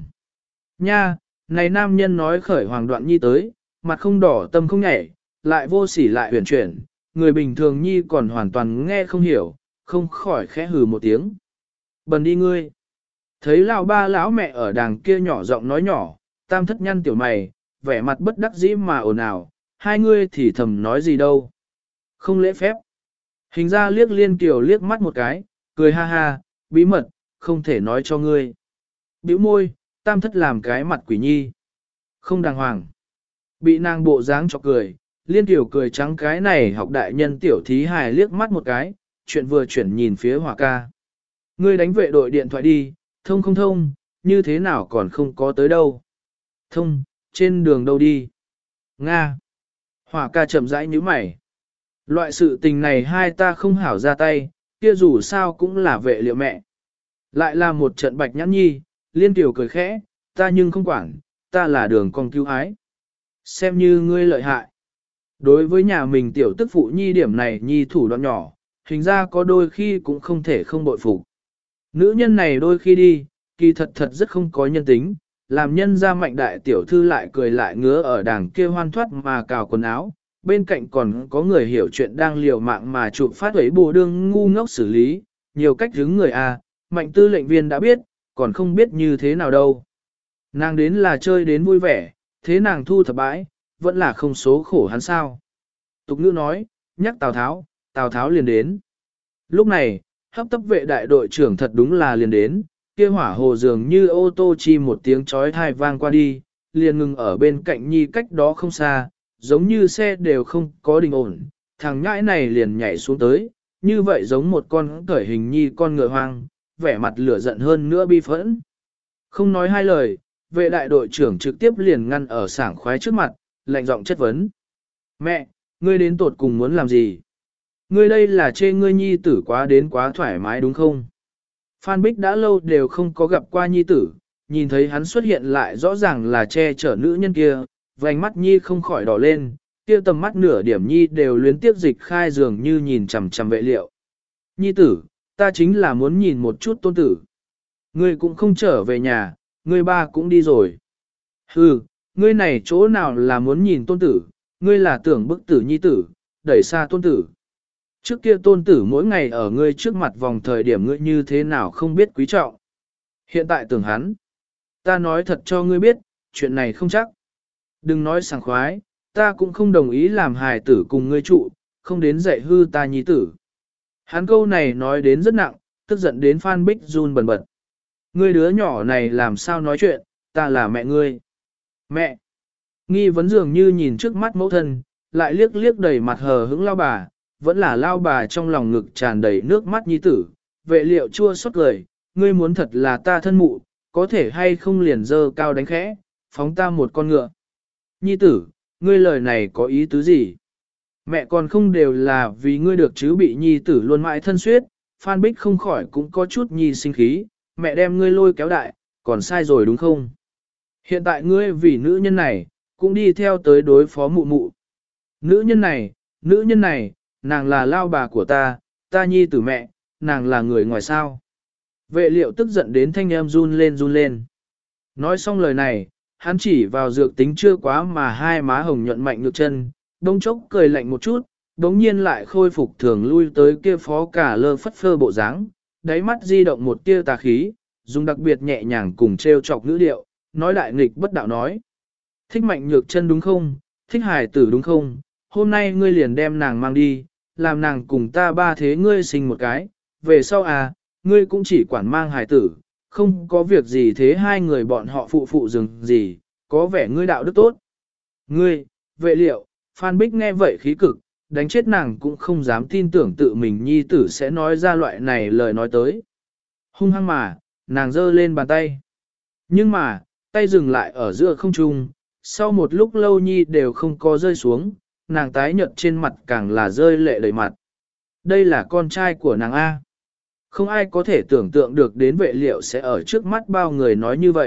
Nha, này nam nhân nói khởi Hoàng Đoạn Nhi tới, mặt không đỏ tâm không nhảy, lại vô sỉ lại huyền chuyển, người bình thường Nhi còn hoàn toàn nghe không hiểu, không khỏi khẽ hừ một tiếng. Bần đi ngươi. Thấy lão ba lão mẹ ở đàng kia nhỏ giọng nói nhỏ, tam thất nhăn tiểu mày, vẻ mặt bất đắc dĩ mà ồn ào, hai ngươi thì thầm nói gì đâu. Không lễ phép. Hình ra liếc Liên Kiều liếc mắt một cái, cười ha ha, bí mật, không thể nói cho ngươi. Bĩu môi, tam thất làm cái mặt quỷ nhi. Không đàng hoàng. Bị nàng bộ dáng chọc cười, Liên Kiều cười trắng cái này học đại nhân tiểu thí hài liếc mắt một cái, chuyện vừa chuyển nhìn phía Hỏa ca. Ngươi đánh vệ đội điện thoại đi, thông không thông, như thế nào còn không có tới đâu. Thông, trên đường đâu đi. Nga. Hỏa ca chậm rãi nhíu mày. Loại sự tình này hai ta không hảo ra tay, kia dù sao cũng là vệ liệu mẹ. Lại là một trận bạch nhãn nhi, Liên Kiều cười khẽ, ta nhưng không quản, ta là đường con cứu ái. Xem như ngươi lợi hại. Đối với nhà mình tiểu tức phụ nhi điểm này nhi thủ đoạn nhỏ, hình ra có đôi khi cũng không thể không bội phục. Nữ nhân này đôi khi đi, kỳ thật thật rất không có nhân tính, làm nhân ra mạnh đại tiểu thư lại cười lại ngứa ở đàng kia hoan thoát mà cào quần áo, bên cạnh còn có người hiểu chuyện đang liều mạng mà chụp phát ấy bồ đương ngu ngốc xử lý, nhiều cách hứng người a, mạnh tư lệnh viên đã biết, còn không biết như thế nào đâu. Nàng đến là chơi đến vui vẻ, thế nàng thu thập bãi, vẫn là không số khổ hắn sao. Tục ngữ nói, nhắc Tào Tháo, Tào Tháo liền đến. Lúc này, hấp tấp vệ đại đội trưởng thật đúng là liền đến, kia hỏa hồ dường như ô tô chi một tiếng chói tai vang qua đi, liền ngừng ở bên cạnh nhi cách đó không xa, giống như xe đều không có đình ổn, thằng nhãi này liền nhảy xuống tới, như vậy giống một con cởi hình nhi con ngựa hoang, vẻ mặt lửa giận hơn nữa bi phẫn. Không nói hai lời, vệ đại đội trưởng trực tiếp liền ngăn ở sảng khoái trước mặt, lạnh giọng chất vấn. Mẹ, ngươi đến tột cùng muốn làm gì? Ngươi đây là chê ngươi nhi tử quá đến quá thoải mái đúng không? Phan Bích đã lâu đều không có gặp qua nhi tử, nhìn thấy hắn xuất hiện lại rõ ràng là che chở nữ nhân kia, vành mắt nhi không khỏi đỏ lên, kia tầm mắt nửa điểm nhi đều luyến tiếp dịch khai dường như nhìn chằm chằm vệ liệu. Nhi tử, ta chính là muốn nhìn một chút tôn tử. Ngươi cũng không trở về nhà, ngươi ba cũng đi rồi. Hừ, ngươi này chỗ nào là muốn nhìn tôn tử, ngươi là tưởng bức tử nhi tử, đẩy xa tôn tử. Trước kia tôn tử mỗi ngày ở ngươi trước mặt vòng thời điểm ngươi như thế nào không biết quý trọng. Hiện tại tưởng hắn. Ta nói thật cho ngươi biết, chuyện này không chắc. Đừng nói sảng khoái, ta cũng không đồng ý làm hài tử cùng ngươi trụ, không đến dạy hư ta nhi tử. Hắn câu này nói đến rất nặng, tức giận đến Phan Bích run bần bật. Ngươi đứa nhỏ này làm sao nói chuyện, ta là mẹ ngươi. Mẹ! Nghi vấn dường như nhìn trước mắt mẫu thân, lại liếc liếc đầy mặt hờ hững lao bà, vẫn là lao bà trong lòng ngực tràn đầy nước mắt nhi tử. Vệ liệu chua xót cười, ngươi muốn thật là ta thân mụ, có thể hay không liền dơ cao đánh khẽ, phóng ta một con ngựa. Nhi tử, ngươi lời này có ý tứ gì? Mẹ còn không đều là vì ngươi được chứ bị nhi tử luôn mãi thân suyết, Phan Bích không khỏi cũng có chút nhi sinh khí, mẹ đem ngươi lôi kéo đại, còn sai rồi đúng không? Hiện tại ngươi vì nữ nhân này, cũng đi theo tới đối phó mụ mụ. Nữ nhân này, nữ nhân này, nàng là lao bà của ta, ta nhi tử mẹ, nàng là người ngoài sao. Vệ liệu tức giận đến thanh em run lên run lên. Nói xong lời này, hắn chỉ vào dược tính chưa quá mà hai má hồng nhuận mạnh ngược chân, đông chốc cười lạnh một chút, đống nhiên lại khôi phục thường lui tới kia phó cả lơ phất phơ bộ dáng, đáy mắt di động một tia tà khí, dùng đặc biệt nhẹ nhàng cùng treo chọc ngữ điệu, nói đại nghịch bất đạo nói. Thích mạnh nhược chân đúng không, thích hài tử đúng không, hôm nay ngươi liền đem nàng mang đi, làm nàng cùng ta ba thế ngươi sinh một cái, về sau à, ngươi cũng chỉ quản mang hài tử, không có việc gì thế hai người bọn họ phụ phụ dừng gì, có vẻ ngươi đạo đức tốt. Ngươi, vệ liệu, Phan Bích nghe vậy khí cực, đánh chết nàng cũng không dám tin tưởng tự mình nhi tử sẽ nói ra loại này lời nói tới. Hung hăng mà, nàng giơ lên bàn tay. Nhưng mà, tay dừng lại ở giữa không trung, sau một lúc lâu nhi đều không có rơi xuống, nàng tái nhợt trên mặt càng là rơi lệ đầy mặt. Đây là con trai của nàng A. Không ai có thể tưởng tượng được đến vệ liệu sẽ ở trước mắt bao người nói như vậy,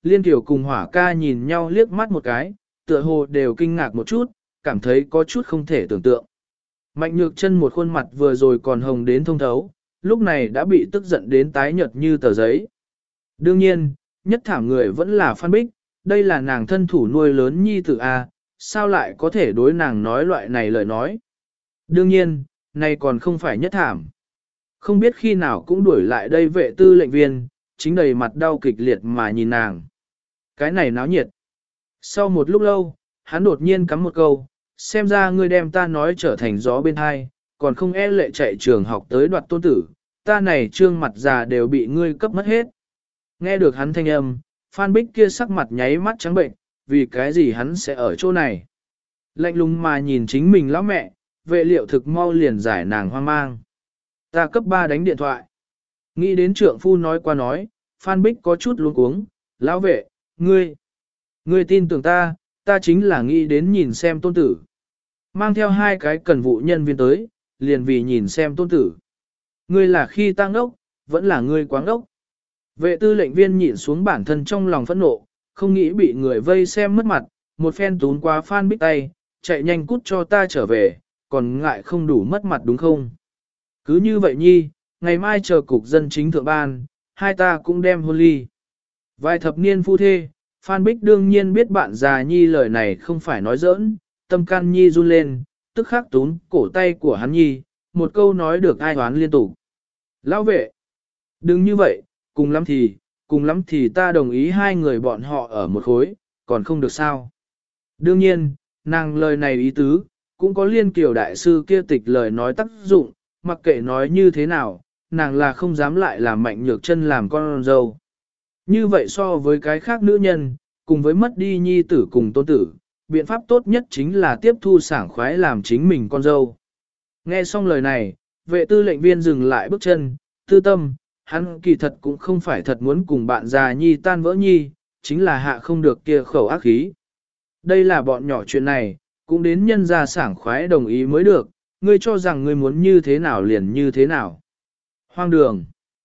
Liên Kiều cùng Hỏa ca nhìn nhau liếc mắt một cái, tựa hồ đều kinh ngạc một chút, cảm thấy có chút không thể tưởng tượng. Mạnh nhược chân một khuôn mặt vừa rồi còn hồng đến thông thấu, lúc này đã bị tức giận đến tái nhợt như tờ giấy. Đương nhiên, nhất thảm người vẫn là Phan Bích, đây là nàng thân thủ nuôi lớn nhi tử A, sao lại có thể đối nàng nói loại này lời nói. Đương nhiên, này còn không phải nhất thảm. Không biết khi nào cũng đuổi lại đây vệ tư lệnh viên, chính đầy mặt đau kịch liệt mà nhìn nàng. Cái này náo nhiệt. Sau một lúc lâu, hắn đột nhiên cắm một câu, xem ra ngươi đem ta nói trở thành gió bên hai, còn không e lệ chạy trường học tới đoạt tôn tử, ta này trương mặt già đều bị ngươi cấp mất hết. Nghe được hắn thanh âm, Phan Bích kia sắc mặt nháy mắt trắng bệnh, vì cái gì hắn sẽ ở chỗ này. Lạnh lùng mà nhìn chính mình lão mẹ, vệ liệu thực mau liền giải nàng hoang mang. Ta cấp ba đánh điện thoại. Nghĩ đến trượng phu nói qua nói, Phan Bích có chút luống cuống, lão vệ, ngươi, ngươi tin tưởng ta, ta chính là nghĩ đến nhìn xem tôn tử. Mang theo hai cái cần vụ nhân viên tới, liền vì nhìn xem tôn tử. Ngươi là khi ta ngốc, vẫn là ngươi quá ngốc. Vệ tư lệnh viên nhịn xuống bản thân trong lòng phẫn nộ, không nghĩ bị người vây xem mất mặt, một phen tún qua Phan Bích tay, chạy nhanh cút cho ta trở về, còn ngại không đủ mất mặt đúng không? Cứ như vậy nhi, ngày mai chờ cục dân chính thượng ban, hai ta cũng đem hôn ly. Vài thập niên phu thê, Phan Bích đương nhiên biết bạn già nhi lời này không phải nói giỡn, tâm can nhi run lên, tức khắc tún cổ tay của hắn nhi, một câu nói được ai hoán liên tục. Lão vệ, đừng như vậy, cùng lắm thì, cùng lắm thì ta đồng ý hai người bọn họ ở một khối, còn không được sao. Đương nhiên, nàng lời này ý tứ, cũng có liên kiểu đại sư kia tịch lời nói tác dụng, mặc kệ nói như thế nào, nàng là không dám lại làm Mạnh nhược chân làm con dâu. Như vậy so với cái khác nữ nhân, cùng với mất đi nhi tử cùng tôn tử, biện pháp tốt nhất chính là tiếp thu sảng khoái làm chính mình con dâu. Nghe xong lời này, vệ tư lệnh viên dừng lại bước chân, tư tâm, hắn kỳ thật cũng không phải thật muốn cùng bạn già nhi tan vỡ nhi, chính là hạ không được kia khẩu ác khí. Đây là bọn nhỏ chuyện này, cũng đến nhân gia sảng khoái đồng ý mới được, ngươi cho rằng ngươi muốn như thế nào liền như thế nào. Hoang đường.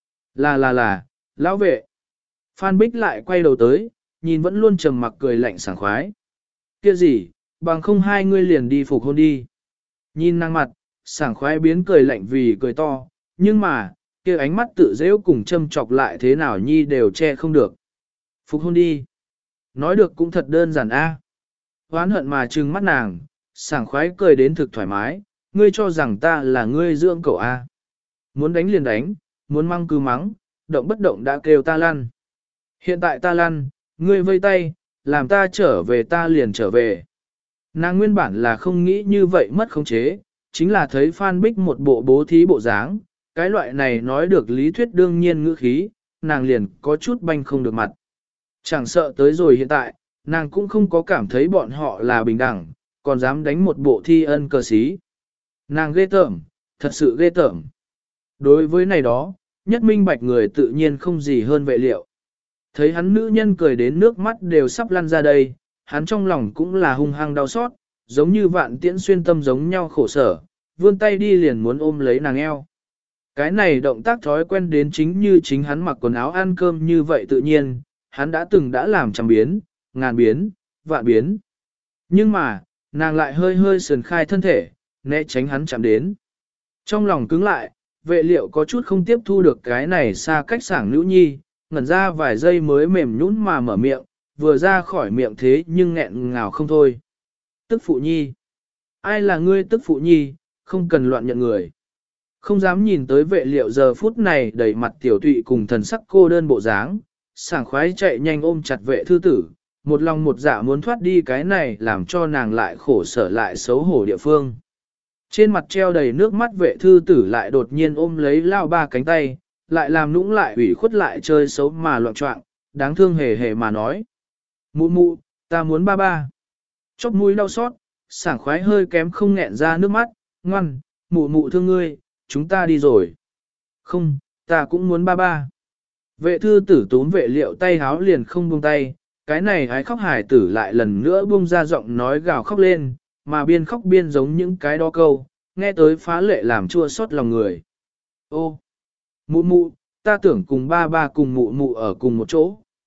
Là là là, lão vệ. Phan Bích lại quay đầu tới, nhìn vẫn luôn trầm mặc cười lạnh sảng khoái. Kia gì, bằng không hai ngươi liền đi phục hôn đi. Nhìn năng mặt, sảng khoái biến cười lạnh vì cười to, nhưng mà, kia ánh mắt tự dễ cùng châm chọc lại thế nào nhi đều che không được. Phục hôn đi. Nói được cũng thật đơn giản a. Hoán hận mà trừng mắt nàng, sảng khoái cười đến thực thoải mái, ngươi cho rằng ta là ngươi dưỡng cậu a. Muốn đánh liền đánh, muốn mắng cứ mắng, động bất động đã kêu ta lăn. Hiện tại ta lăn, ngươi vây tay, làm ta trở về ta liền trở về. Nàng nguyên bản là không nghĩ như vậy mất khống chế, chính là thấy Phan Bích một bộ bố thí bộ dáng, cái loại này nói được lý thuyết đương nhiên ngữ khí, nàng liền có chút banh không được mặt. Chẳng sợ tới rồi hiện tại, nàng cũng không có cảm thấy bọn họ là bình đẳng, còn dám đánh một bộ thi ân cờ xí. Nàng ghê tởm, thật sự ghê tởm. Đối với này đó, nhất minh bạch người tự nhiên không gì hơn vệ liệu. Thấy hắn nữ nhân cười đến nước mắt đều sắp lăn ra đây, hắn trong lòng cũng là hung hăng đau xót, giống như vạn tiễn xuyên tâm giống nhau khổ sở, vươn tay đi liền muốn ôm lấy nàng eo. Cái này động tác thói quen đến chính như chính hắn mặc quần áo ăn cơm như vậy tự nhiên, hắn đã từng đã làm trăm biến, ngàn biến, vạn biến. Nhưng mà, nàng lại hơi hơi sườn khai thân thể, né tránh hắn chạm đến. Trong lòng cứng lại, vệ liệu có chút không tiếp thu được cái này xa cách sảng nữ nhi, ngẩn ra vài giây mới mềm nhũn mà mở miệng, vừa ra khỏi miệng thế nhưng nghẹn ngào không thôi. Tức phụ nhi. Ai là ngươi tức phụ nhi, không cần loạn nhận người. Không dám nhìn tới vệ liệu giờ phút này đầy mặt tiểu tụy cùng thần sắc cô đơn bộ dáng, sảng khoái chạy nhanh ôm chặt vệ thư tử, một lòng một dạ muốn thoát đi cái này làm cho nàng lại khổ sở lại xấu hổ địa phương. Trên mặt treo đầy nước mắt vệ thư tử lại đột nhiên ôm lấy lao ba cánh tay, lại làm nũng lại ủy khuất lại chơi xấu mà loạn trọng, đáng thương hề hề mà nói. Mụ mụ, ta muốn ba ba. Chóp mũi đau xót, sảng khoái hơi kém không nghẹn ra nước mắt, ngoan, mụ mụ thương ngươi, chúng ta đi rồi. Không, ta cũng muốn ba ba. Vệ thư tử tốn vệ liệu tay háo liền không buông tay, cái này ái khóc hải tử lại lần nữa buông ra giọng nói gào khóc lên, mà biên khóc biên giống những cái đó câu, nghe tới phá lệ làm chua xót lòng người. Ô, mụ mụ, ta tưởng cùng ba ba cùng mụ mụ ở cùng một chỗ.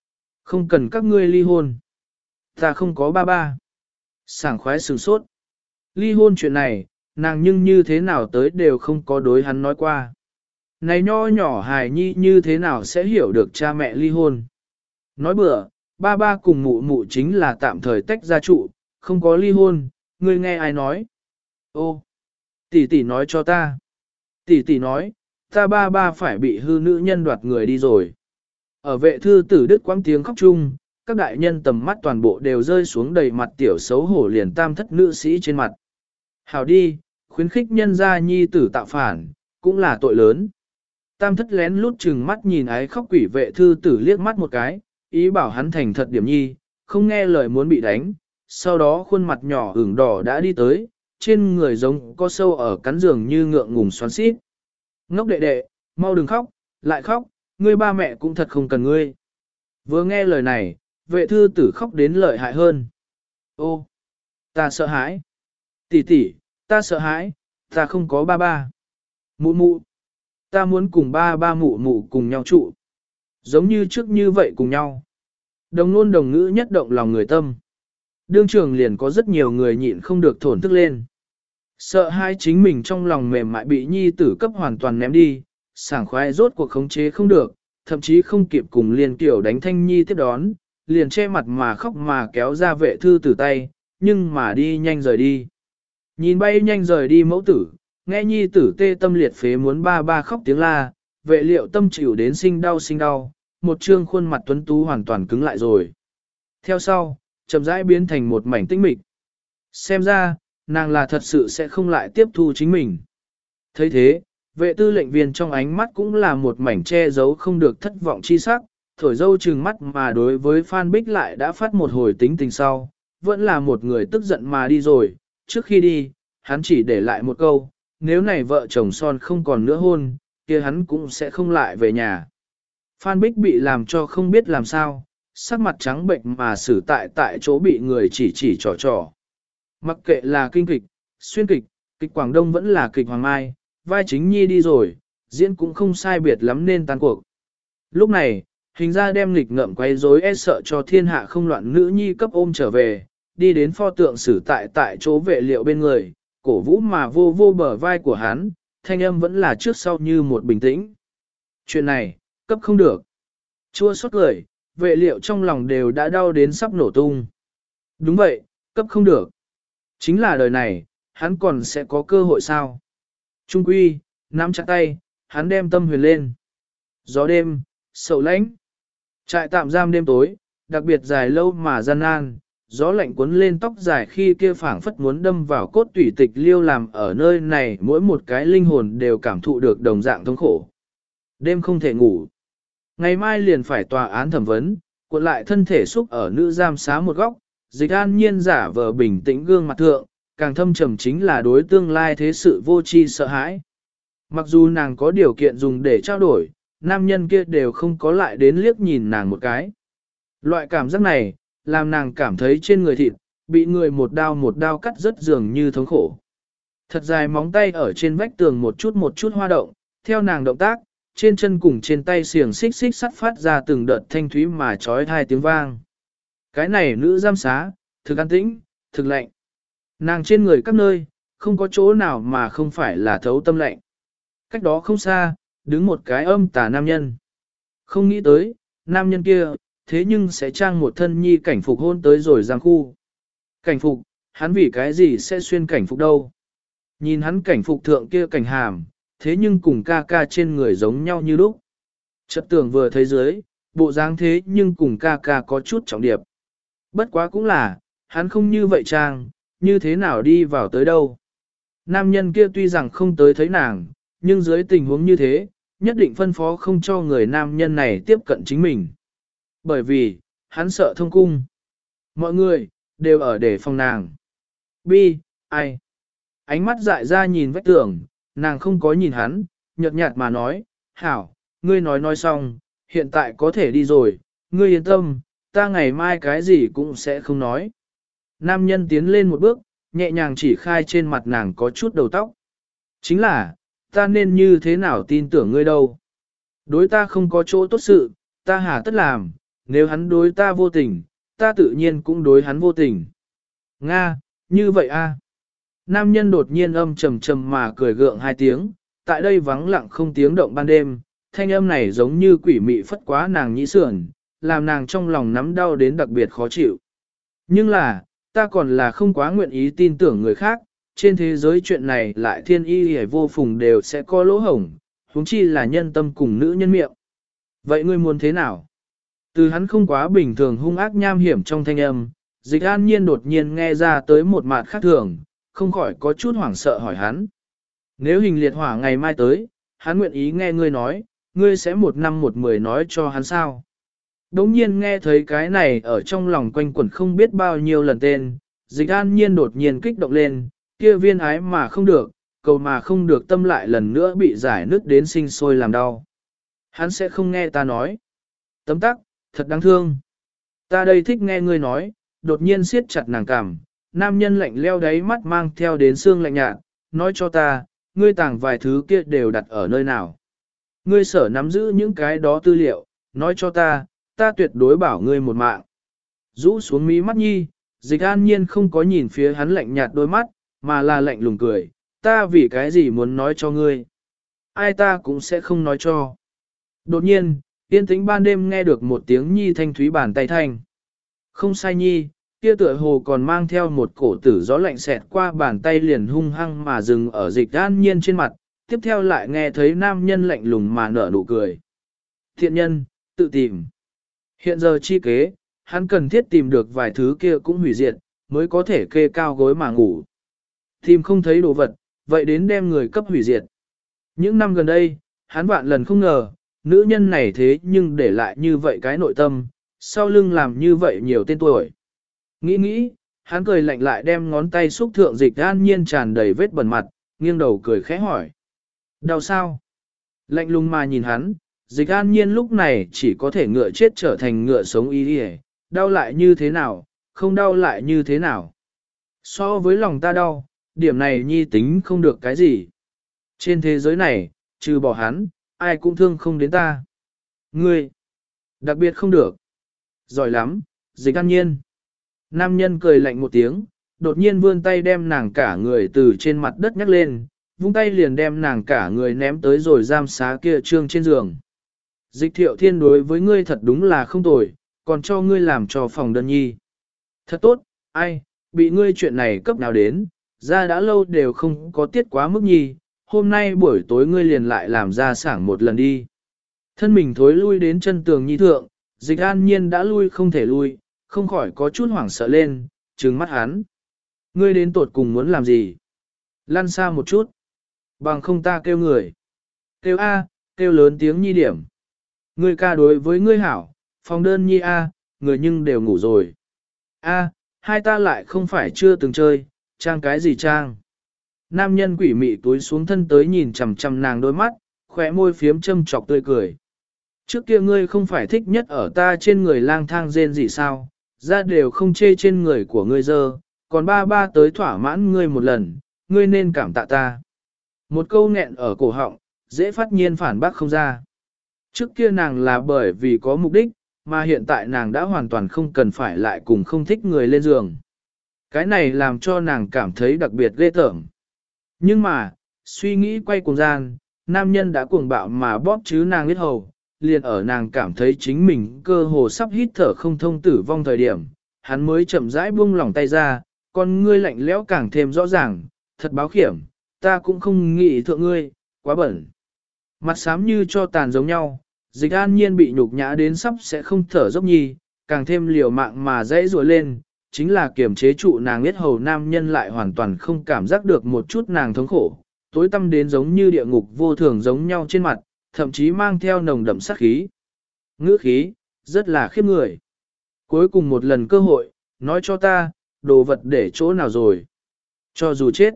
Không cần các ngươi ly hôn. Ta không có ba ba. Sảng khoái sửng sốt. Ly hôn chuyện này, nàng nhưng như thế nào tới đều không có đối hắn nói qua. Này nho nhỏ hài nhi như thế nào sẽ hiểu được cha mẹ ly hôn. Nói bừa, ba ba cùng mụ mụ chính là tạm thời tách ra trụ, không có ly hôn, ngươi nghe ai nói. Ô, tỷ tỷ nói cho ta. Tỷ tỷ nói, ta ba ba phải bị hư nữ nhân đoạt người đi rồi. Ở vệ thư tử đức quãng tiếng khóc chung, các đại nhân tầm mắt toàn bộ đều rơi xuống đầy mặt tiểu xấu hổ liền tam thất nữ sĩ trên mặt. Hảo đi, khuyến khích nhân gia nhi tử tạo phản, cũng là tội lớn. Tam thất lén lút chừng mắt nhìn ái khóc quỷ vệ thư tử liếc mắt một cái, ý bảo hắn thành thật điểm nhi, không nghe lời muốn bị đánh. Sau đó khuôn mặt nhỏ ửng đỏ đã đi tới, trên người giống có sâu ở cắn giường như ngượng ngùng xoắn xít. Ngốc đệ đệ, mau đừng khóc, lại khóc, ngươi ba mẹ cũng thật không cần ngươi. Vừa nghe lời này, vệ thư tử khóc đến lợi hại hơn. Ô, ta sợ hãi. Tỷ tỷ, ta sợ hãi, ta không có ba ba. Mụ mụ, ta muốn cùng ba ba mụ mụ cùng nhau trụ. Giống như trước như vậy cùng nhau. Đồng ngôn đồng ngữ nhất động lòng người tâm. Đương trường liền có rất nhiều người nhịn không được thổn thức lên. Sợ hai chính mình trong lòng mềm mại bị nhi tử cấp hoàn toàn ném đi, sảng khoái rốt cuộc khống chế không được, thậm chí không kịp cùng liền kiểu đánh thanh nhi tiếp đón, liền che mặt mà khóc mà kéo ra vệ thư tử tay, nhưng mà đi nhanh rời đi. Nhìn bay nhanh rời đi mẫu tử, nghe nhi tử tê tâm liệt phế muốn ba ba khóc tiếng la, vệ liệu tâm chịu đến sinh đau sinh đau, một trương khuôn mặt tuấn tú hoàn toàn cứng lại rồi. Theo sau, chậm rãi biến thành một mảnh tĩnh mịch. Xem ra, nàng là thật sự sẽ không lại tiếp thu chính mình. thấy thế, vệ tư lệnh viên trong ánh mắt cũng là một mảnh che giấu không được thất vọng chi sắc, thổi dâu trừng mắt mà đối với Phan Bích lại đã phát một hồi tính tình sau, vẫn là một người tức giận mà đi rồi, trước khi đi, hắn chỉ để lại một câu, nếu này vợ chồng son không còn nữa hôn, kia hắn cũng sẽ không lại về nhà. Phan Bích bị làm cho không biết làm sao, sắc mặt trắng bệnh mà xử tại tại chỗ bị người chỉ chỉ trò trò. Mặc kệ là kinh kịch, xuyên kịch, kịch Quảng Đông vẫn là kịch Hoàng Mai, vai chính nhi đi rồi, diễn cũng không sai biệt lắm nên tan cuộc. Lúc này, hình ra đem nghịch ngợm quay rối e sợ cho thiên hạ không loạn nữ nhi cấp ôm trở về, đi đến pho tượng xử tại tại chỗ vệ liệu bên người, cổ vũ mà vô vô bờ vai của hắn, thanh âm vẫn là trước sau như một bình tĩnh. Chuyện này, cấp không được. Chua xót cười, vệ liệu trong lòng đều đã đau đến sắp nổ tung. Đúng vậy, cấp không được. Chính là đời này, hắn còn sẽ có cơ hội sao? Trung quy, nắm chặt tay, hắn đem tâm huyền lên. Gió đêm, sầu lãnh. Trại tạm giam đêm tối, đặc biệt dài lâu mà gian nan, gió lạnh cuốn lên tóc dài khi kia phảng phất muốn đâm vào cốt tủy tịch liêu làm ở nơi này mỗi một cái linh hồn đều cảm thụ được đồng dạng thống khổ. Đêm không thể ngủ. Ngày mai liền phải tòa án thẩm vấn, cuộn lại thân thể xúc ở nữ giam xá một góc, dịch an nhiên giả vờ bình tĩnh gương mặt thượng, càng thâm trầm chính là đối tương lai thế sự vô tri sợ hãi. Mặc dù nàng có điều kiện dùng để trao đổi, nam nhân kia đều không có lại đến liếc nhìn nàng một cái. Loại cảm giác này, làm nàng cảm thấy trên người thịt, bị người một đao một đao cắt rất dường như thống khổ. Thật dài móng tay ở trên vách tường một chút một chút hoa động, theo nàng động tác, trên chân cùng trên tay xiềng xích xích sắt phát ra từng đợt thanh thúy mà trói thai tiếng vang. Cái này nữ giam xá, thực an tĩnh, thực lạnh. Nàng trên người các nơi, không có chỗ nào mà không phải là thấu tâm lạnh. Cách đó không xa, đứng một cái âm tà nam nhân. Không nghĩ tới, nam nhân kia, thế nhưng sẽ trang một thân nhi cảnh phục hôn tới rồi giang khu. Cảnh phục, hắn vì cái gì sẽ xuyên cảnh phục đâu. Nhìn hắn cảnh phục thượng kia cảnh hàm, thế nhưng cùng ca ca trên người giống nhau như lúc. Chợt tưởng vừa thấy dưới, bộ dáng thế nhưng cùng ca ca có chút trọng điệp. Bất quá cũng là, hắn không như vậy trang, như thế nào đi vào tới đâu. Nam nhân kia tuy rằng không tới thấy nàng, nhưng dưới tình huống như thế, nhất định phân phó không cho người nam nhân này tiếp cận chính mình. Bởi vì, hắn sợ thông cung. Mọi người, đều ở để phòng nàng. Bi, ai? Ánh mắt dại ra nhìn vách tường, nàng không có nhìn hắn, nhợt nhạt mà nói, hảo, ngươi nói nói xong, hiện tại có thể đi rồi, ngươi yên tâm, ta ngày mai cái gì cũng sẽ không nói. Nam nhân tiến lên một bước, nhẹ nhàng chỉ khai trên mặt nàng có chút đầu tóc. Chính là, ta nên như thế nào tin tưởng ngươi đâu. Đối ta không có chỗ tốt sự, ta hà tất làm, nếu hắn đối ta vô tình, ta tự nhiên cũng đối hắn vô tình. Nga, như vậy a. Nam nhân đột nhiên âm trầm trầm mà cười gượng hai tiếng, tại đây vắng lặng không tiếng động ban đêm, thanh âm này giống như quỷ mị phất quá nàng nhĩ sườn, làm nàng trong lòng nắm đau đến đặc biệt khó chịu. Nhưng là, ta còn là không quá nguyện ý tin tưởng người khác, trên thế giới chuyện này lại thiên y hề vô phùng đều sẽ có lỗ hổng, huống chi là nhân tâm cùng nữ nhân miệng. Vậy ngươi muốn thế nào? Từ hắn không quá bình thường hung ác nham hiểm trong thanh âm, Dịch An Nhiên đột nhiên nghe ra tới một mặt khác thường, không khỏi có chút hoảng sợ hỏi hắn. Nếu hình liệt hỏa ngày mai tới, hắn nguyện ý nghe ngươi nói, ngươi sẽ một năm một mười nói cho hắn sao? Đống nhiên nghe thấy cái này ở trong lòng quanh quẩn không biết bao nhiêu lần tên, Dịch An Nhiên đột nhiên kích động lên, kia viên ái mà không được, cầu mà không được tâm lại lần nữa bị giải nứt đến sinh sôi làm đau. Hắn sẽ không nghe ta nói. Tấm tắc, thật đáng thương. Ta đây thích nghe ngươi nói, đột nhiên siết chặt nàng cằm, nam nhân lạnh leo đáy mắt mang theo đến xương lạnh nhạt, nói cho ta, ngươi tàng vài thứ kia đều đặt ở nơi nào. Ngươi sở nắm giữ những cái đó tư liệu, nói cho ta, ta tuyệt đối bảo ngươi một mạng. Rũ xuống mí mắt nhi, Dịch An Nhiên không có nhìn phía hắn lạnh nhạt đôi mắt, mà là lạnh lùng cười, ta vì cái gì muốn nói cho ngươi. Ai ta cũng sẽ không nói cho. Đột nhiên, yên tĩnh ban đêm nghe được một tiếng nhi thanh thúy bàn tay thanh. Không sai nhi, kia tựa hồ còn mang theo một cổ tử gió lạnh xẹt qua bàn tay liền hung hăng mà dừng ở Dịch An Nhiên trên mặt, tiếp theo lại nghe thấy nam nhân lạnh lùng mà nở nụ cười. Thiện nhân, tự tìm. Hiện giờ chi kế, hắn cần thiết tìm được vài thứ kia cũng hủy diệt, mới có thể kê cao gối mà ngủ. Tìm không thấy đồ vật, vậy đến đem người cấp hủy diệt. Những năm gần đây, hắn vạn lần không ngờ, nữ nhân này thế nhưng để lại như vậy cái nội tâm, sau lưng làm như vậy nhiều tên tuổi. Nghĩ nghĩ, hắn cười lạnh lại đem ngón tay xúc thượng Dịch An Nhiên tràn đầy vết bẩn mặt, nghiêng đầu cười khẽ hỏi. Đau sao? Lạnh lùng mà nhìn hắn, Dịch An Nhiên lúc này chỉ có thể ngựa chết trở thành ngựa sống y đi, đau lại như thế nào, không đau lại như thế nào. So với lòng ta đau, điểm này nhi tính không được cái gì. Trên thế giới này, trừ bỏ hắn, ai cũng thương không đến ta. Ngươi, đặc biệt không được. Giỏi lắm, Dịch An Nhiên. Nam nhân cười lạnh một tiếng, đột nhiên vươn tay đem nàng cả người từ trên mặt đất nhắc lên, vung tay liền đem nàng cả người ném tới rồi giam xá kia trương trên giường. Dịch Thiệu Thiên đối với ngươi thật đúng là không tồi, còn cho ngươi làm cho phòng đơn nhi. Thật tốt, ai, bị ngươi chuyện này cấp nào đến, ra đã lâu đều không có tiết quá mức nhi, hôm nay buổi tối ngươi liền lại làm ra sảng một lần đi. Thân mình thối lui đến chân tường nhi thượng, Dịch An Nhiên đã lui không thể lui, không khỏi có chút hoảng sợ lên, trừng mắt hắn. Ngươi đến tột cùng muốn làm gì? Lăn xa một chút. Bằng không ta kêu người. Kêu A, kêu lớn tiếng nhi điểm. Ngươi ca đối với ngươi hảo, phòng đơn nhi A, người nhưng đều ngủ rồi. A, hai ta lại không phải chưa từng chơi, trang cái gì trang. Nam nhân quỷ mị túi xuống thân tới nhìn chằm chằm nàng đôi mắt, khóe môi phiếm châm chọc tươi cười. Trước kia ngươi không phải thích nhất ở ta trên người lang thang rên gì sao, ra đều không chê trên người của ngươi dơ, còn ba ba tới thỏa mãn ngươi một lần, ngươi nên cảm tạ ta. Một câu nghẹn ở cổ họng, dễ phát nhiên phản bác không ra. Trước kia nàng là bởi vì có mục đích, mà hiện tại nàng đã hoàn toàn không cần phải lại cùng không thích người lên giường. Cái này làm cho nàng cảm thấy đặc biệt ghê tởm. Nhưng mà, suy nghĩ quay cuồng gian, nam nhân đã cuồng bạo mà bóp chứ nàng biết hầu, liền ở nàng cảm thấy chính mình cơ hồ sắp hít thở không thông tử vong thời điểm, hắn mới chậm rãi buông lỏng tay ra, con ngươi lạnh lẽo càng thêm rõ ràng, thật báo khiểm, ta cũng không nghĩ thượng ngươi, quá bẩn. Mặt xám như cho tàn giống nhau, Dịch An Nhiên bị nhục nhã đến sắp sẽ không thở dốc nhi, càng thêm liều mạng mà dãy rùa lên, chính là kiềm chế trụ nàng biết hầu nam nhân lại hoàn toàn không cảm giác được một chút nàng thống khổ, tối tâm đến giống như địa ngục vô thường giống nhau trên mặt, thậm chí mang theo nồng đậm sát khí. Ngữ khí, rất là khiếp người. Cuối cùng một lần cơ hội, nói cho ta, đồ vật để chỗ nào rồi. Cho dù chết,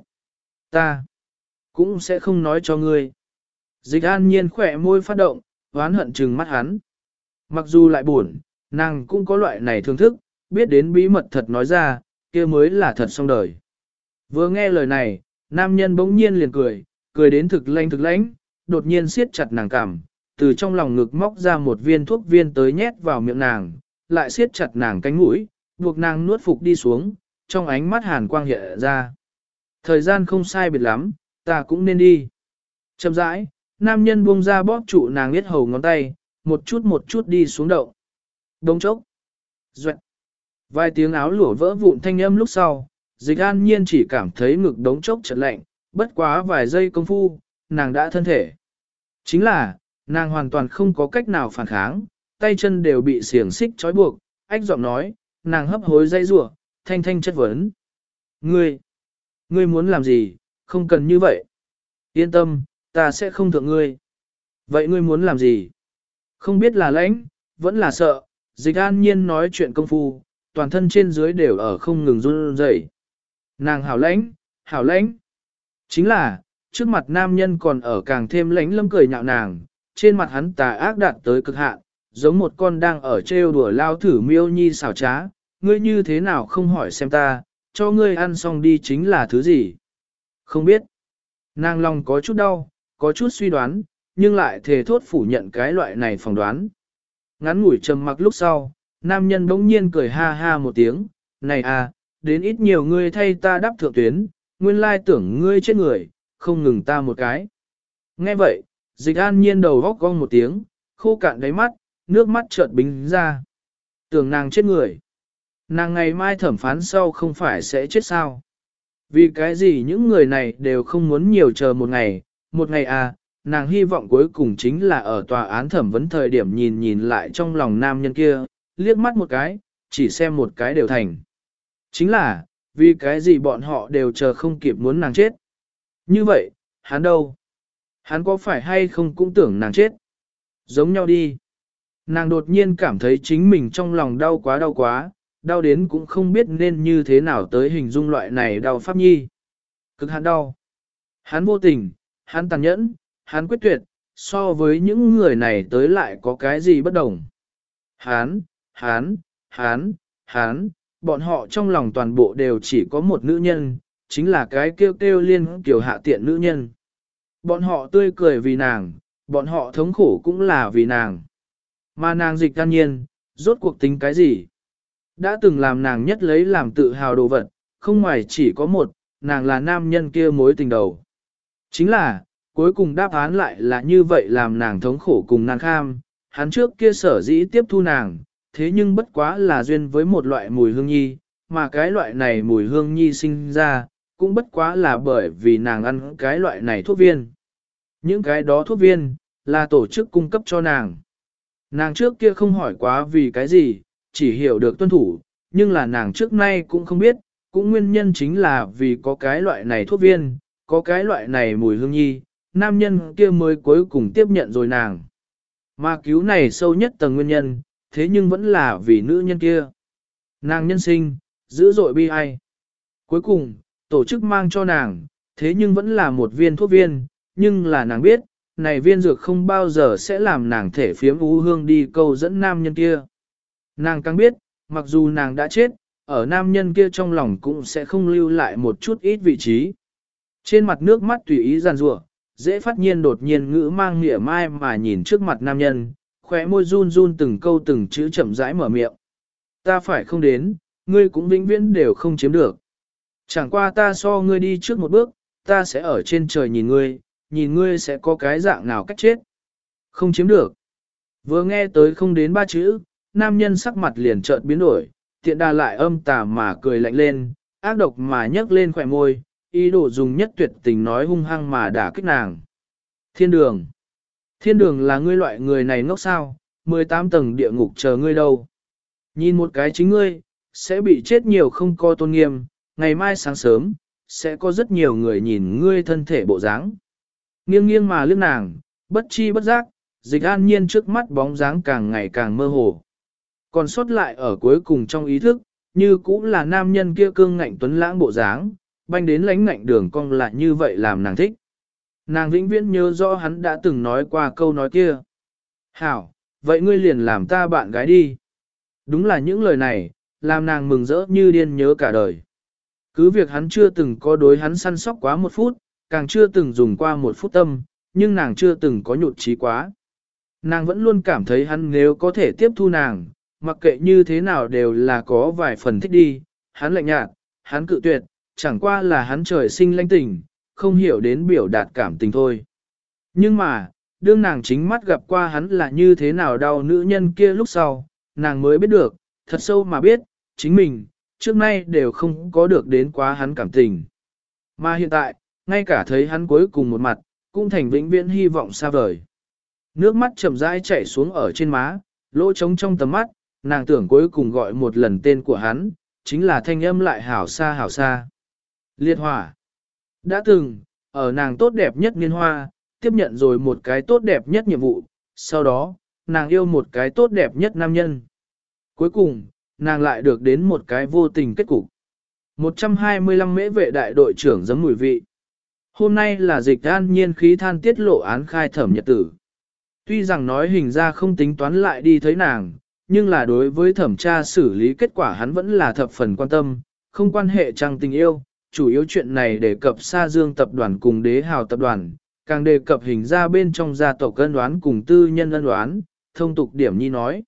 ta cũng sẽ không nói cho ngươi. Dịch An Nhiên khỏe môi phát động, oán hận trừng mắt hắn. Mặc dù lại buồn, nàng cũng có loại này thương thức, biết đến bí mật thật nói ra, kia mới là thật xong đời. Vừa nghe lời này, nam nhân bỗng nhiên liền cười, cười đến thực lanh thực lãnh, đột nhiên siết chặt nàng cằm, từ trong lòng ngực móc ra một viên thuốc viên tới nhét vào miệng nàng, lại siết chặt nàng cánh mũi, buộc nàng nuốt phục đi xuống, trong ánh mắt hàn quang hiện ra. Thời gian không sai biệt lắm, ta cũng nên đi. Chậm rãi, nam nhân buông ra bóp trụ nàng biết hầu ngón tay, một chút một chút đi xuống đậu. Đống chốc. Duệ. Vài tiếng áo lụa vỡ vụn thanh âm lúc sau, Dịch An Nhiên chỉ cảm thấy ngực đống chốc chợt lạnh, bất quá vài giây công phu, nàng đã thân thể. Chính là, nàng hoàn toàn không có cách nào phản kháng, tay chân đều bị xiềng xích trói buộc, ách giọng nói, nàng hấp hối dây rủa, thanh thanh chất vấn. Ngươi, ngươi muốn làm gì, không cần như vậy. Yên tâm, ta sẽ không thượng ngươi. Vậy ngươi muốn làm gì? Không biết là lãnh, vẫn là sợ, Dịch An Nhiên nói chuyện công phu, toàn thân trên dưới đều ở không ngừng run rẩy. Nàng hảo lãnh, hảo lãnh. Chính là, trước mặt nam nhân còn ở càng thêm lãnh lâm cười nhạo nàng, trên mặt hắn tà ác đạt tới cực hạn, giống một con đang ở trêu đùa lao thử miêu nhi xảo trá, ngươi như thế nào không hỏi xem ta, cho ngươi ăn xong đi chính là thứ gì. Không biết. Nàng lòng có chút đau, có chút suy đoán, nhưng lại thề thốt phủ nhận cái loại này phỏng đoán. Ngắn ngủi trầm mặc lúc sau, nam nhân bỗng nhiên cười ha ha một tiếng, này à, đến ít nhiều ngươi thay ta đáp thượng tuyến, nguyên lai tưởng ngươi chết người, không ngừng ta một cái. Nghe vậy, Dịch An Nhiên đầu góc cong một tiếng, khô cạn đáy mắt, nước mắt chợt bính ra. Tưởng nàng chết người. Nàng ngày mai thẩm phán sau không phải sẽ chết sao? Vì cái gì những người này đều không muốn nhiều chờ một ngày, một ngày à, nàng hy vọng cuối cùng chính là ở tòa án thẩm vấn thời điểm nhìn nhìn lại trong lòng nam nhân kia, liếc mắt một cái, chỉ xem một cái đều thành. Chính là, vì cái gì bọn họ đều chờ không kịp muốn nàng chết. Như vậy, hắn đâu? Hắn có phải hay không cũng tưởng nàng chết? Giống nhau đi. Nàng đột nhiên cảm thấy chính mình trong lòng đau quá đau quá, đau đến cũng không biết nên như thế nào tới hình dung loại này đau pháp nhi. Cực hạn đau. Hắn vô tình, hắn tàn nhẫn, hắn quyết tuyệt, so với những người này tới lại có cái gì bất đồng. Hắn, hắn, hắn, hắn, bọn họ trong lòng toàn bộ đều chỉ có một nữ nhân, chính là cái kêu kêu liên kiểu hạ tiện nữ nhân. Bọn họ tươi cười vì nàng, bọn họ thống khổ cũng là vì nàng. Mà nàng Dịch An Nhiên, rốt cuộc tính cái gì? Đã từng làm nàng nhất lấy làm tự hào đồ vật, không ngoài chỉ có một, nàng là nam nhân kia mối tình đầu. Chính là, cuối cùng đáp án lại là như vậy làm nàng thống khổ cùng nàng kham, hắn trước kia sở dĩ tiếp thu nàng, thế nhưng bất quá là duyên với một loại mùi hương nhi, mà cái loại này mùi hương nhi sinh ra, cũng bất quá là bởi vì nàng ăn cái loại này thuốc viên. Những cái đó thuốc viên, là tổ chức cung cấp cho nàng. Nàng trước kia không hỏi quá vì cái gì, chỉ hiểu được tuân thủ, nhưng là nàng trước nay cũng không biết, cũng nguyên nhân chính là vì có cái loại này thuốc viên, có cái loại này mùi hương nhi, nam nhân kia mới cuối cùng tiếp nhận rồi nàng. Mà cứu này sâu nhất tầng nguyên nhân, thế nhưng vẫn là vì nữ nhân kia. Nàng nhân sinh, dữ dội bi ai. Cuối cùng, tổ chức mang cho nàng, thế nhưng vẫn là một viên thuốc viên, nhưng là nàng biết, này viên dược không bao giờ sẽ làm nàng thể phiếm ú hương đi câu dẫn nam nhân kia. Nàng càng biết, mặc dù nàng đã chết, ở nam nhân kia trong lòng cũng sẽ không lưu lại một chút ít vị trí. Trên mặt nước mắt tùy ý giàn rủa, dễ phát nhiên đột nhiên ngữ mang nghĩa mai mà nhìn trước mặt nam nhân, khóe môi run run từng câu từng chữ chậm rãi mở miệng. Ta phải không đến, ngươi cũng vĩnh viễn đều không chiếm được. Chẳng qua ta so ngươi đi trước một bước, ta sẽ ở trên trời nhìn ngươi, nhìn ngươi sẽ có cái dạng nào cách chết. Không chiếm được. Vừa nghe tới không đến ba chữ, nam nhân sắc mặt liền chợt biến đổi, tiện đà lại âm tà mà cười lạnh lên, ác độc mà nhấc lên khỏe môi, ý đồ dùng nhất tuyệt tình nói hung hăng mà đả kích nàng. Thiên đường. Thiên đường là ngươi loại người này ngốc sao, mười tám tầng địa ngục chờ ngươi đâu. Nhìn một cái chính ngươi, sẽ bị chết nhiều không có tôn nghiêm, ngày mai sáng sớm, sẽ có rất nhiều người nhìn ngươi thân thể bộ dáng. Nghiêng nghiêng mà liếc nàng, bất chi bất giác, Dịch An Nhiên trước mắt bóng dáng càng ngày càng mơ hồ. Còn sót lại ở cuối cùng trong ý thức, như cũng là nam nhân kia cương ngạnh tuấn lãng bộ dáng, banh đến lánh ngạnh đường cong lại như vậy làm nàng thích. Nàng vĩnh viễn nhớ rõ hắn đã từng nói qua câu nói kia. Hảo, vậy ngươi liền làm ta bạn gái đi. Đúng là những lời này, làm nàng mừng rỡ như điên nhớ cả đời. Cứ việc hắn chưa từng có đối hắn săn sóc quá một phút, càng chưa từng dùng qua một phút tâm, nhưng nàng chưa từng có nhụt chí quá. Nàng vẫn luôn cảm thấy hắn nếu có thể tiếp thu nàng, mặc kệ như thế nào đều là có vài phần thích đi, hắn lạnh nhạt, hắn cự tuyệt, chẳng qua là hắn trời sinh lãnh tình, không hiểu đến biểu đạt cảm tình thôi. Nhưng mà, đương nàng chính mắt gặp qua hắn là như thế nào đau nữ nhân kia lúc sau, nàng mới biết được, thật sâu mà biết, chính mình, trước nay đều không có được đến quá hắn cảm tình. Mà hiện tại, ngay cả thấy hắn cuối cùng một mặt, cũng thành vĩnh viễn hy vọng xa vời. Nước mắt chậm rãi chảy xuống ở trên má, lỗ trống trong tầm mắt, nàng tưởng cuối cùng gọi một lần tên của hắn, chính là thanh âm lại hảo xa hảo xa. Liệt hỏa. Đã từng, ở nàng tốt đẹp nhất niên hoa, tiếp nhận rồi một cái tốt đẹp nhất nhiệm vụ, sau đó, nàng yêu một cái tốt đẹp nhất nam nhân. Cuối cùng, nàng lại được đến một cái vô tình kết cục. một trăm hai mươi lăm mễ vệ đại đội trưởng giấm mùi vị. Hôm nay là dịch an nhiên khí than tiết lộ án khai thẩm nhật tử. Tuy rằng nói hình ra không tính toán lại đi thấy nàng, nhưng là đối với thẩm tra xử lý kết quả hắn vẫn là thập phần quan tâm, không quan hệ trang tình yêu, chủ yếu chuyện này đề cập Sa Dương tập đoàn cùng Đế Hào tập đoàn, càng đề cập hình ra bên trong gia tộc ân đoán cùng tư nhân ân đoán, thông tục điểm nhi nói.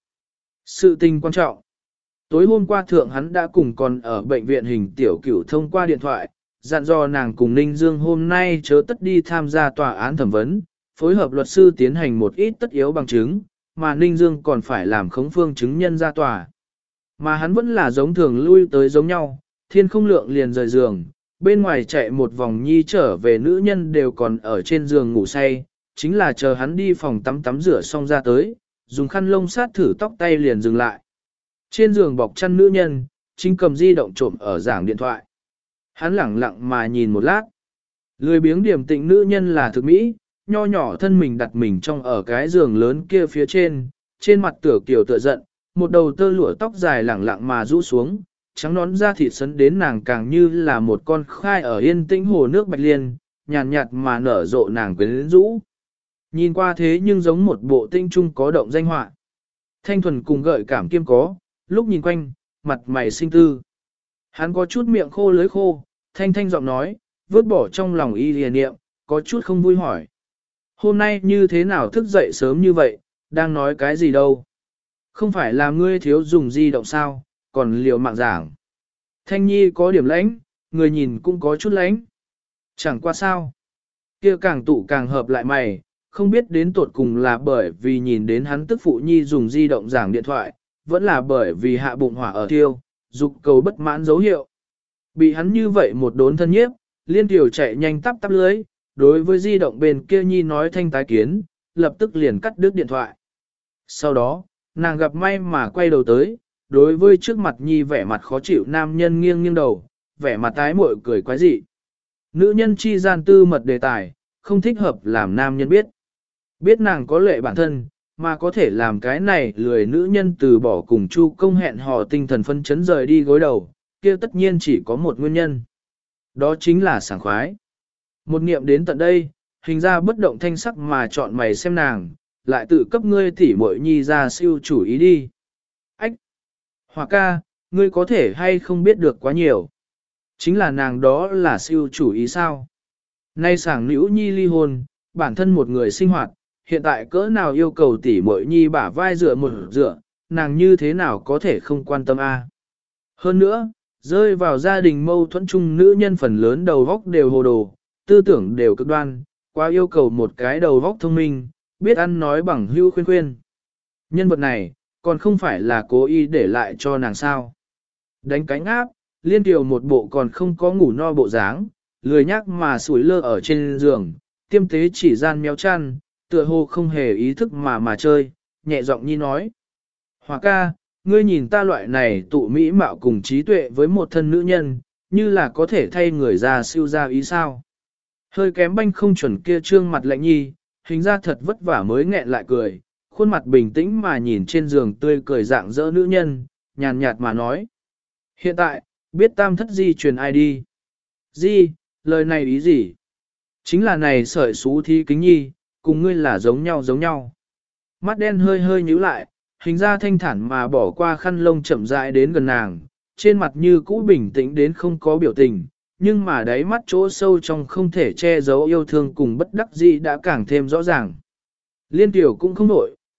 Sự tình quan trọng. Tối hôm qua thượng hắn đã cùng còn ở bệnh viện hình tiểu cửu thông qua điện thoại, dặn dò nàng cùng Ninh Dương hôm nay chớ tất đi tham gia tòa án thẩm vấn, phối hợp luật sư tiến hành một ít tất yếu bằng chứng, mà Ninh Dương còn phải làm khống phương chứng nhân ra tòa. Mà hắn vẫn là giống thường lui tới giống nhau, thiên không lượng liền rời giường, bên ngoài chạy một vòng nhi trở về nữ nhân đều còn ở trên giường ngủ say, chính là chờ hắn đi phòng tắm tắm rửa xong ra tới, dùng khăn lông sát thử tóc tay liền dừng lại. Trên giường bọc chăn nữ nhân, chính cầm di động trộm ở giảng điện thoại. Hắn lẳng lặng mà nhìn một lát. Lười biếng điểm tịnh nữ nhân là thực mỹ, nho nhỏ thân mình đặt mình trong ở cái giường lớn kia phía trên, trên mặt tựa kiều tựa giận, một đầu tơ lụa tóc dài lẳng lặng mà rũ xuống, trắng nón da thịt sấn đến nàng càng như là một con khai ở yên tĩnh hồ nước bạch liên, nhàn nhạt, nhạt mà nở rộ nàng quyến rũ. Nhìn qua thế nhưng giống một bộ tinh trung có động danh họa. Thanh thuần cùng gợi cảm kiêm có, lúc nhìn quanh, mặt mày sinh tư. Hắn có chút miệng khô lưới khô, thanh thanh giọng nói, vứt bỏ trong lòng y liền niệm, có chút không vui hỏi. Hôm nay như thế nào thức dậy sớm như vậy, đang nói cái gì đâu? Không phải là ngươi thiếu dùng di động sao, còn liều mạng giảng. Thanh nhi có điểm lãnh, người nhìn cũng có chút lãnh. Chẳng qua sao. Kia càng tụ càng hợp lại mày, không biết đến tột cùng là bởi vì nhìn đến hắn tức phụ nhi dùng di động giảng điện thoại, vẫn là bởi vì hạ bụng hỏa ở tiêu, dục cầu bất mãn dấu hiệu. Bị hắn như vậy một đốn thân nhiếp, liên tiểu chạy nhanh tắp tắp lưới, đối với di động bên kia nhi nói thanh tái kiến, lập tức liền cắt đứt điện thoại. Sau đó, nàng gặp may mà quay đầu tới, đối với trước mặt nhi vẻ mặt khó chịu nam nhân nghiêng nghiêng đầu, vẻ mặt tái muội cười quái dị. Nữ nhân chi gian tư mật đề tài, không thích hợp làm nam nhân biết. Biết nàng có lệ bản thân, mà có thể làm cái này lười nữ nhân từ bỏ cùng chu công hẹn hò tinh thần phân chấn rời đi gối đầu, kia tất nhiên chỉ có một nguyên nhân. Đó chính là sảng khoái. Một niệm đến tận đây, hình ra bất động thanh sắc mà chọn mày xem nàng, lại tự cấp ngươi tỉ muội nhi ra siêu chủ ý đi. Ách! Hòa ca, ngươi có thể hay không biết được quá nhiều. Chính là nàng đó là siêu chủ ý sao? Nay sảng nữ nhi ly hôn, bản thân một người sinh hoạt, hiện tại cỡ nào yêu cầu tỉ muội nhi bả vai dựa một dựa, nàng như thế nào có thể không quan tâm a? Hơn nữa, rơi vào gia đình mâu thuẫn chung nữ nhân phần lớn đầu góc đều hồ đồ, tư tưởng đều cực đoan, quá yêu cầu một cái đầu góc thông minh, biết ăn nói bằng hưu khuyên khuyên. Nhân vật này, còn không phải là cố ý để lại cho nàng sao. Đánh cánh áp, liên tiểu một bộ còn không có ngủ no bộ dáng, lười nhác mà sủi lơ ở trên giường, tiêm tế chỉ gian méo chăn, tựa hồ không hề ý thức mà mà chơi, nhẹ giọng nhi nói. Hòa ca, ngươi nhìn ta loại này tụ mỹ mạo cùng trí tuệ với một thân nữ nhân, như là có thể thay người ra siêu ra ý sao. Hơi kém banh không chuẩn kia trương mặt lạnh nhi, hình ra thật vất vả mới nghẹn lại cười, khuôn mặt bình tĩnh mà nhìn trên giường tươi cười dạng dỡ nữ nhân, nhàn nhạt mà nói. Hiện tại, biết tam thất di truyền ai đi. Di, lời này ý gì? Chính là này sợi xú thi kính nhi, cùng ngươi là giống nhau giống nhau. Mắt đen hơi hơi nhíu lại, hình ra thanh thản mà bỏ qua khăn lông chậm rãi đến gần nàng, trên mặt như cũ bình tĩnh đến không có biểu tình, nhưng mà đáy mắt chỗ sâu trong không thể che giấu yêu thương cùng bất đắc dĩ đã càng thêm rõ ràng. Liên tiểu cũng không nổi,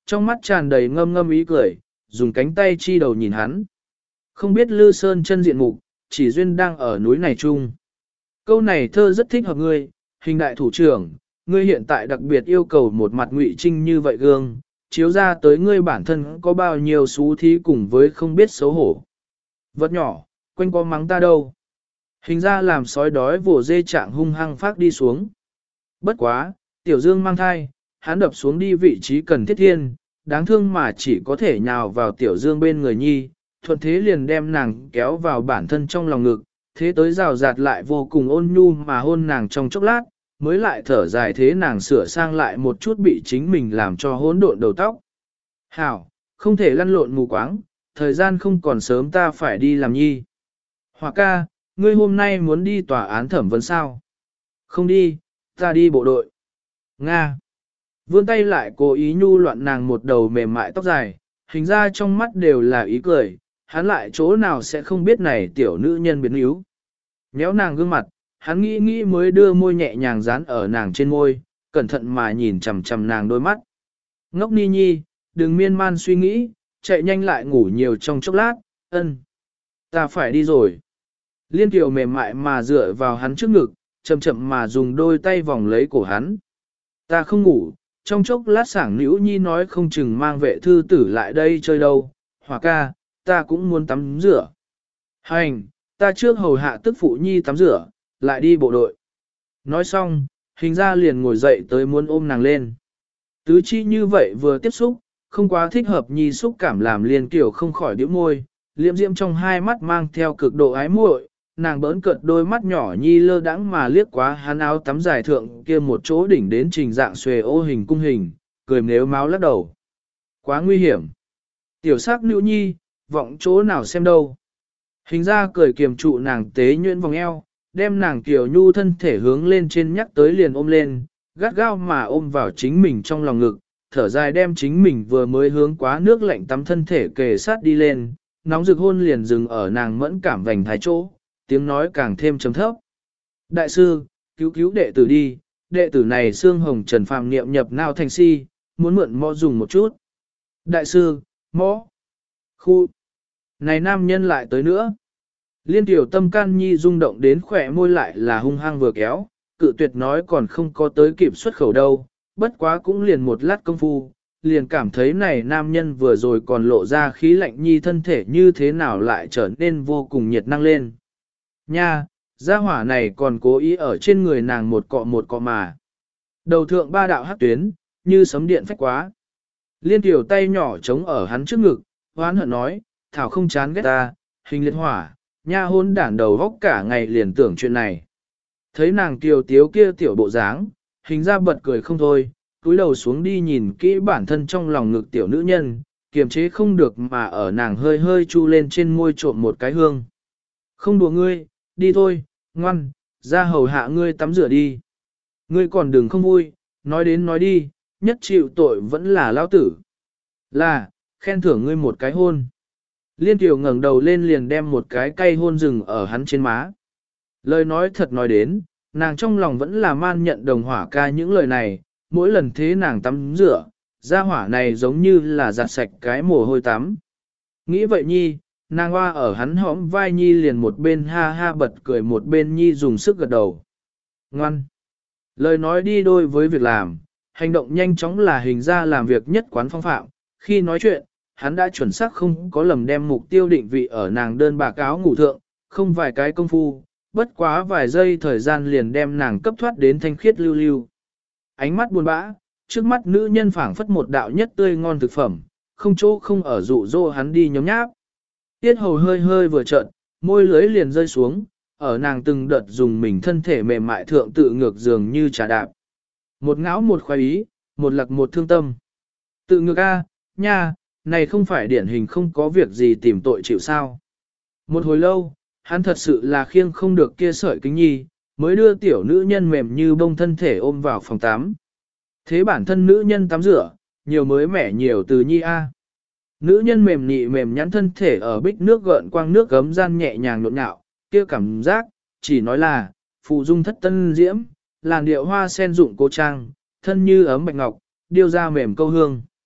trong mắt tràn đầy ngâm ngâm ý cười, dùng cánh tay chi đầu nhìn hắn. Không biết Lư Sơn chân diện mục, chỉ duyên đang ở núi này chung. Câu này thơ rất thích hợp ngươi, hình đại thủ trưởng, ngươi hiện tại đặc biệt yêu cầu một mặt ngụy trinh như vậy gương, chiếu ra tới ngươi bản thân có bao nhiêu xú thí cùng với không biết xấu hổ. Vật nhỏ, quanh có mắng ta đâu. Hình ra làm sói đói vồ dê trạng hung hăng phát đi xuống. Bất quá, tiểu dương mang thai, hắn đập xuống đi vị trí cần thiết thiên, đáng thương mà chỉ có thể nhào vào tiểu dương bên người nhi, thuận thế liền đem nàng kéo vào bản thân trong lòng ngực, thế tới rào rạt lại vô cùng ôn nhu mà hôn nàng trong chốc lát, mới lại thở dài thế nàng sửa sang lại một chút bị chính mình làm cho hỗn độn đầu tóc. Hảo, không thể lăn lộn mù quáng, thời gian không còn sớm ta phải đi làm nhi. Hòa ca, ngươi hôm nay muốn đi tòa án thẩm vấn sao? Không đi, ta đi bộ đội. Nga. Vươn tay lại cố ý nhu loạn nàng một đầu mềm mại tóc dài, hình ra trong mắt đều là ý cười, hắn lại chỗ nào sẽ không biết này tiểu nữ nhân biến yếu. Nhéo nàng gương mặt, hắn nghĩ nghĩ mới đưa môi nhẹ nhàng dán ở nàng trên môi, cẩn thận mà nhìn chằm chằm nàng đôi mắt. Ngốc ni nhi, đừng miên man suy nghĩ, chạy nhanh lại ngủ nhiều trong chốc lát, ân. Ta phải đi rồi. Liên tiểu mềm mại mà dựa vào hắn trước ngực, chậm chậm mà dùng đôi tay vòng lấy cổ hắn. Ta không ngủ, trong chốc lát sảng nữ nhi nói không chừng mang vệ thư tử lại đây chơi đâu, Hòa ca, ta cũng muốn tắm rửa. Hành, ta trước hầu hạ tức phụ nhi tắm rửa, lại đi bộ đội. Nói xong, hình ra liền ngồi dậy tới muốn ôm nàng lên. Tứ chi như vậy vừa tiếp xúc, không quá thích hợp nhi xúc cảm làm liền kiểu không khỏi điếu môi, liệm diễm trong hai mắt mang theo cực độ ái muội, nàng bỡn cợt đôi mắt nhỏ nhi lơ đãng mà liếc quá hắn áo tắm dài thượng kia một chỗ đỉnh đến trình dạng xuề ô hình cung hình, cười nếu máu lắc đầu. Quá nguy hiểm. Tiểu sắc nữ nhi, vọng chỗ nào xem đâu. Hình ra cười kiềm trụ nàng tế nhuyễn vòng eo, đem nàng tiểu nhu thân thể hướng lên trên nhắc tới liền ôm lên, gắt gao mà ôm vào chính mình trong lòng ngực, thở dài đem chính mình vừa mới hướng quá nước lạnh tắm thân thể kề sát đi lên, nóng rực hôn liền dừng ở nàng mẫn cảm vành thái chỗ, tiếng nói càng thêm trầm thấp. Đại sư, cứu cứu đệ tử đi, đệ tử này xương hồng trần phàm niệm nhập nào thành si, muốn mượn mõ dùng một chút. Đại sư, mõ, khu, này nam nhân lại tới nữa. Liên tiểu tâm can nhi rung động đến khỏe môi lại là hung hăng vừa kéo, cự tuyệt nói còn không có tới kịp xuất khẩu đâu, bất quá cũng liền một lát công phu, liền cảm thấy này nam nhân vừa rồi còn lộ ra khí lạnh nhi thân thể như thế nào lại trở nên vô cùng nhiệt năng lên. Nha, gia hỏa này còn cố ý ở trên người nàng một cọ một cọ mà. Đầu thượng ba đạo hắc tuyến, như sấm điện phách quá. Liên tiểu tay nhỏ chống ở hắn trước ngực, hoán hận nói, thảo không chán ghét ta, hình liệt hỏa, nha hôn đản đầu góc cả ngày liền tưởng chuyện này. Thấy nàng tiểu tiếu kia tiểu bộ dáng, hình ra bật cười không thôi, cúi đầu xuống đi nhìn kỹ bản thân trong lòng ngực tiểu nữ nhân, kiềm chế không được mà ở nàng hơi hơi chu lên trên môi trộm một cái hương. Không đùa ngươi, đi thôi, ngoan, ra hầu hạ ngươi tắm rửa đi. Ngươi còn đừng không vui, nói đến nói đi, nhất chịu tội vẫn là lão tử. Là, khen thưởng ngươi một cái hôn. Liên Kiều ngẩng đầu lên liền đem một cái cây hôn rừng ở hắn trên má. Lời nói thật nói đến, nàng trong lòng vẫn là man nhận đồng hỏa ca những lời này, mỗi lần thế nàng tắm rửa, ra hỏa này giống như là giặt sạch cái mồ hôi tắm. Nghĩ vậy nhi, nàng hoa ở hắn hõm vai nhi liền một bên ha ha bật cười một bên nhi dùng sức gật đầu. Ngoan! Lời nói đi đôi với việc làm, hành động nhanh chóng là hình ra làm việc nhất quán phong phạm, khi nói chuyện, hắn đã chuẩn xác không có lầm đem mục tiêu định vị ở nàng đơn bạc áo ngủ thượng, không vài cái công phu, bất quá vài giây thời gian liền đem nàng cấp thoát đến thanh khiết lưu lưu. Ánh mắt buồn bã, trước mắt nữ nhân phảng phất một đạo nhất tươi ngon thực phẩm, không chỗ không ở dụ dỗ hắn đi nhóm nháp. Tiết hầu hơi hơi vừa trợn, môi lưới liền rơi xuống, ở nàng từng đợt dùng mình thân thể mềm mại thượng tự ngược dường như trà đạp. Một ngáo một khoái ý, một lặc một thương tâm. Tự ngược a, nha, này không phải điển hình không có việc gì tìm tội chịu sao. Một hồi lâu, hắn thật sự là khiêng không được kia sợi kính nhi, mới đưa tiểu nữ nhân mềm như bông thân thể ôm vào phòng tắm. Thế bản thân nữ nhân tắm rửa, nhiều mới mẻ nhiều từ nhi a. Nữ nhân mềm nị mềm nhắn thân thể ở bích nước gợn quang nước gấm gian nhẹ nhàng nhộn nhạo, kia cảm giác, chỉ nói là, phù dung thất tân diễm, làn điệu hoa sen dụng cô trang, thân như ấm bạch ngọc, điêu ra mềm câu hương.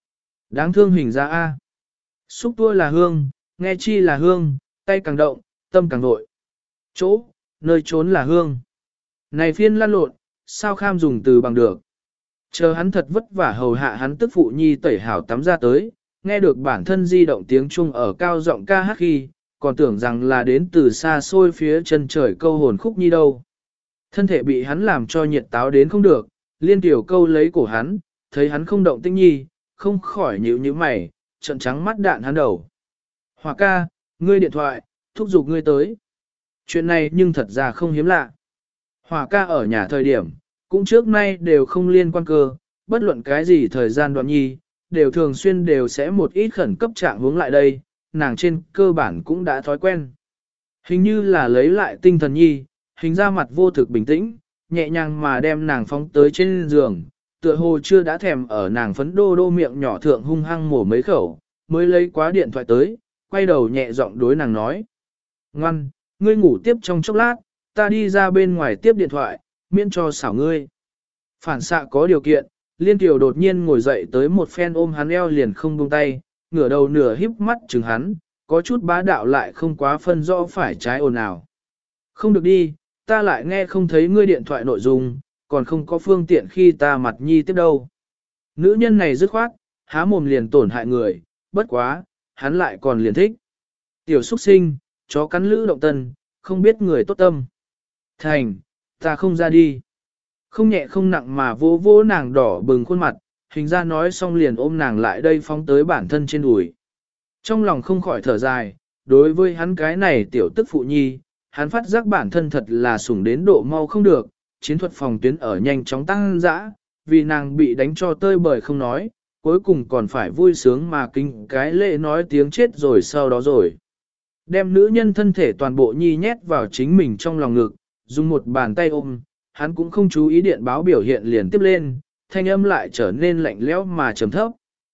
Đáng thương hình ra A. Xúc tua là hương, nghe chi là hương, tay càng động, tâm càng vội. Chỗ, nơi trốn là hương. Này phiên lăn lộn, sao kham dùng từ bằng được. Chờ hắn thật vất vả hầu hạ hắn tức phụ nhi tẩy hảo tắm ra tới, nghe được bản thân di động tiếng Trung ở cao giọng ca hát khi, còn tưởng rằng là đến từ xa xôi phía chân trời câu hồn khúc nhi đâu. Thân thể bị hắn làm cho nhiệt táo đến không được, liên tiểu câu lấy cổ hắn, thấy hắn không động tĩnh nhi, không khỏi nhíu nhíu mày, trợn trắng mắt đạn hắn đầu. Hòa ca, ngươi điện thoại, thúc giục ngươi tới. Chuyện này nhưng thật ra không hiếm lạ. Hòa ca ở nhà thời điểm, cũng trước nay đều không liên quan cơ, bất luận cái gì thời gian đoạn nhi, đều thường xuyên đều sẽ một ít khẩn cấp trạng hướng lại đây, nàng trên cơ bản cũng đã thói quen. Hình như là lấy lại tinh thần nhi, hình ra mặt vô thực bình tĩnh, nhẹ nhàng mà đem nàng phóng tới trên giường, tựa hồ chưa đã thèm ở nàng phấn đô đô miệng nhỏ thượng hung hăng mổ mấy khẩu, mới lấy quá điện thoại tới, quay đầu nhẹ giọng đối nàng nói. Ngoan, ngươi ngủ tiếp trong chốc lát, ta đi ra bên ngoài tiếp điện thoại, miễn cho xảo ngươi. Phản xạ có điều kiện, Liên Kiều đột nhiên ngồi dậy tới một phen ôm hắn eo liền không buông tay, ngửa đầu nửa híp mắt chừng hắn, có chút bá đạo lại không quá phân rõ phải trái ồn ào. Không được đi, ta lại nghe không thấy ngươi điện thoại nội dung, còn không có phương tiện khi ta mặt nhi tiếp đâu. Nữ nhân này dứt khoát, há mồm liền tổn hại người, bất quá, hắn lại còn liền thích. Tiểu xuất sinh, chó cắn lữ động tân, không biết người tốt tâm. Thành, ta không ra đi. Không nhẹ không nặng mà vô vô nàng đỏ bừng khuôn mặt, hình ra nói xong liền ôm nàng lại đây phóng tới bản thân trên đùi. Trong lòng không khỏi thở dài, đối với hắn cái này tiểu tức phụ nhi, hắn phát giác bản thân thật là sủng đến độ mau không được, chiến thuật phòng tuyến ở nhanh chóng tăng dã, vì nàng bị đánh cho tơi bời không nói, cuối cùng còn phải vui sướng mà kinh cái lệ nói tiếng chết rồi sau đó rồi. Đem nữ nhân thân thể toàn bộ nhi nhét vào chính mình trong lòng ngực, dùng một bàn tay ôm, hắn cũng không chú ý điện báo biểu hiện liền tiếp lên, thanh âm lại trở nên lạnh lẽo mà trầm thấp.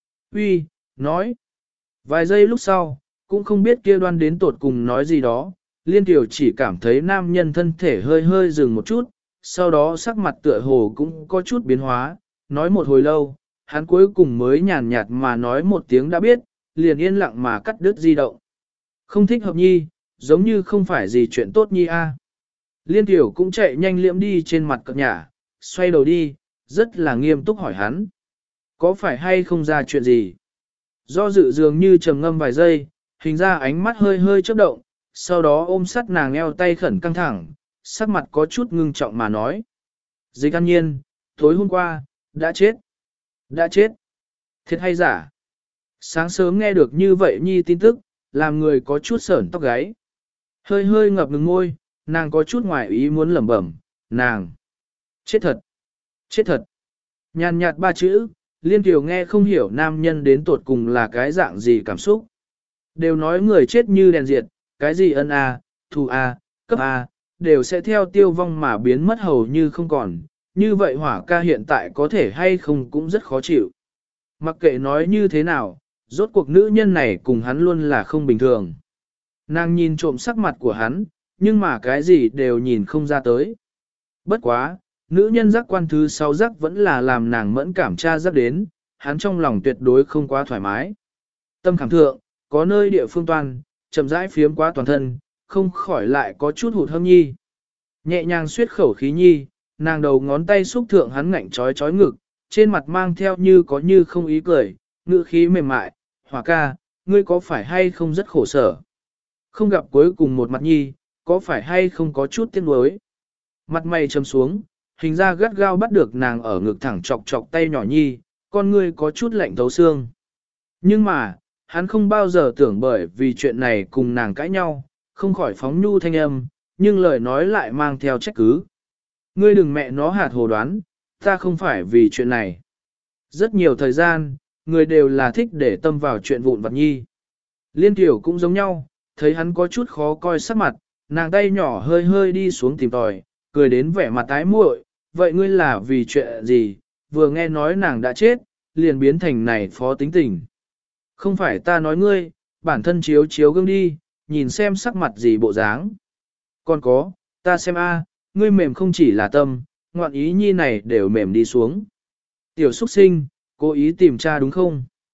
Uy, nói. Vài giây lúc sau, cũng không biết kia đoan đến tột cùng nói gì đó, Liên Kiều chỉ cảm thấy nam nhân thân thể hơi hơi dừng một chút, sau đó sắc mặt tựa hồ cũng có chút biến hóa, nói một hồi lâu, hắn cuối cùng mới nhàn nhạt mà nói một tiếng đã biết, liền yên lặng mà cắt đứt di động. Không thích hợp nhi, giống như không phải gì chuyện tốt nhi a. Liên Kiều cũng chạy nhanh liễm đi trên mặt cập nhà, xoay đầu đi, rất là nghiêm túc hỏi hắn. Có phải hay không ra chuyện gì? Do dự dường như trầm ngâm vài giây, hình ra ánh mắt hơi hơi chớp động, sau đó ôm sát nàng eo tay khẩn căng thẳng, sắc mặt có chút ngưng trọng mà nói. Dịch An Nhiên, tối hôm qua, đã chết. Đã chết. Thiệt hay giả? Sáng sớm nghe được như vậy nhi tin tức, làm người có chút sởn tóc gáy. Hơi hơi ngập ngừng môi, nàng có chút ngoài ý muốn lẩm bẩm, nàng. Chết thật. Chết thật. Nhàn nhạt ba chữ, Liên Kiều nghe không hiểu nam nhân đến tột cùng là cái dạng gì cảm xúc. Đều nói người chết như đèn diệt, cái gì ân a, thù a, cấp a, đều sẽ theo tiêu vong mà biến mất hầu như không còn. Như vậy hỏa ca hiện tại có thể hay không cũng rất khó chịu. Mặc kệ nói như thế nào, rốt cuộc nữ nhân này cùng hắn luôn là không bình thường. Nàng nhìn trộm sắc mặt của hắn, nhưng mà cái gì đều nhìn không ra tới. Bất quá, nữ nhân giác quan thứ sáu giác vẫn là làm nàng mẫn cảm tra giác đến, hắn trong lòng tuyệt đối không quá thoải mái. Tâm khảm thượng, có nơi địa phương toàn, chậm rãi phiếm quá toàn thân, không khỏi lại có chút hụt hâm nhi. Nhẹ nhàng suyết khẩu khí nhi, nàng đầu ngón tay xúc thượng hắn ngạnh trói trói ngực, trên mặt mang theo như có như không ý cười, ngữ khí mềm mại, Hòa ca, ngươi có phải hay không rất khổ sở? Không gặp cuối cùng một mặt nhi, có phải hay không có chút tiếc nuối? Mặt mày trầm xuống, hình ra gắt gao bắt được nàng ở ngực thẳng chọc chọc tay nhỏ nhi, con ngươi có chút lạnh thấu xương. Nhưng mà, hắn không bao giờ tưởng bởi vì chuyện này cùng nàng cãi nhau, không khỏi phóng nhu thanh âm, nhưng lời nói lại mang theo trách cứ. Ngươi đừng mẹ nó hạt hồ đoán, ta không phải vì chuyện này. Rất nhiều thời gian, người đều là thích để tâm vào chuyện vụn vặt nhi. Liên Tiểu cũng giống nhau, thấy hắn có chút khó coi sắc mặt, nàng tay nhỏ hơi hơi đi xuống tìm tòi, cười đến vẻ mặt tái muội. Vậy ngươi là vì chuyện gì, vừa nghe nói nàng đã chết, liền biến thành này phó tính tình. Không phải ta nói ngươi, bản thân chiếu chiếu gương đi, nhìn xem sắc mặt gì bộ dáng. Còn có, ta xem a, ngươi mềm không chỉ là tâm, ngoạn ý nhi này đều mềm đi xuống. Tiểu xuất sinh, cố ý tìm cha đúng không?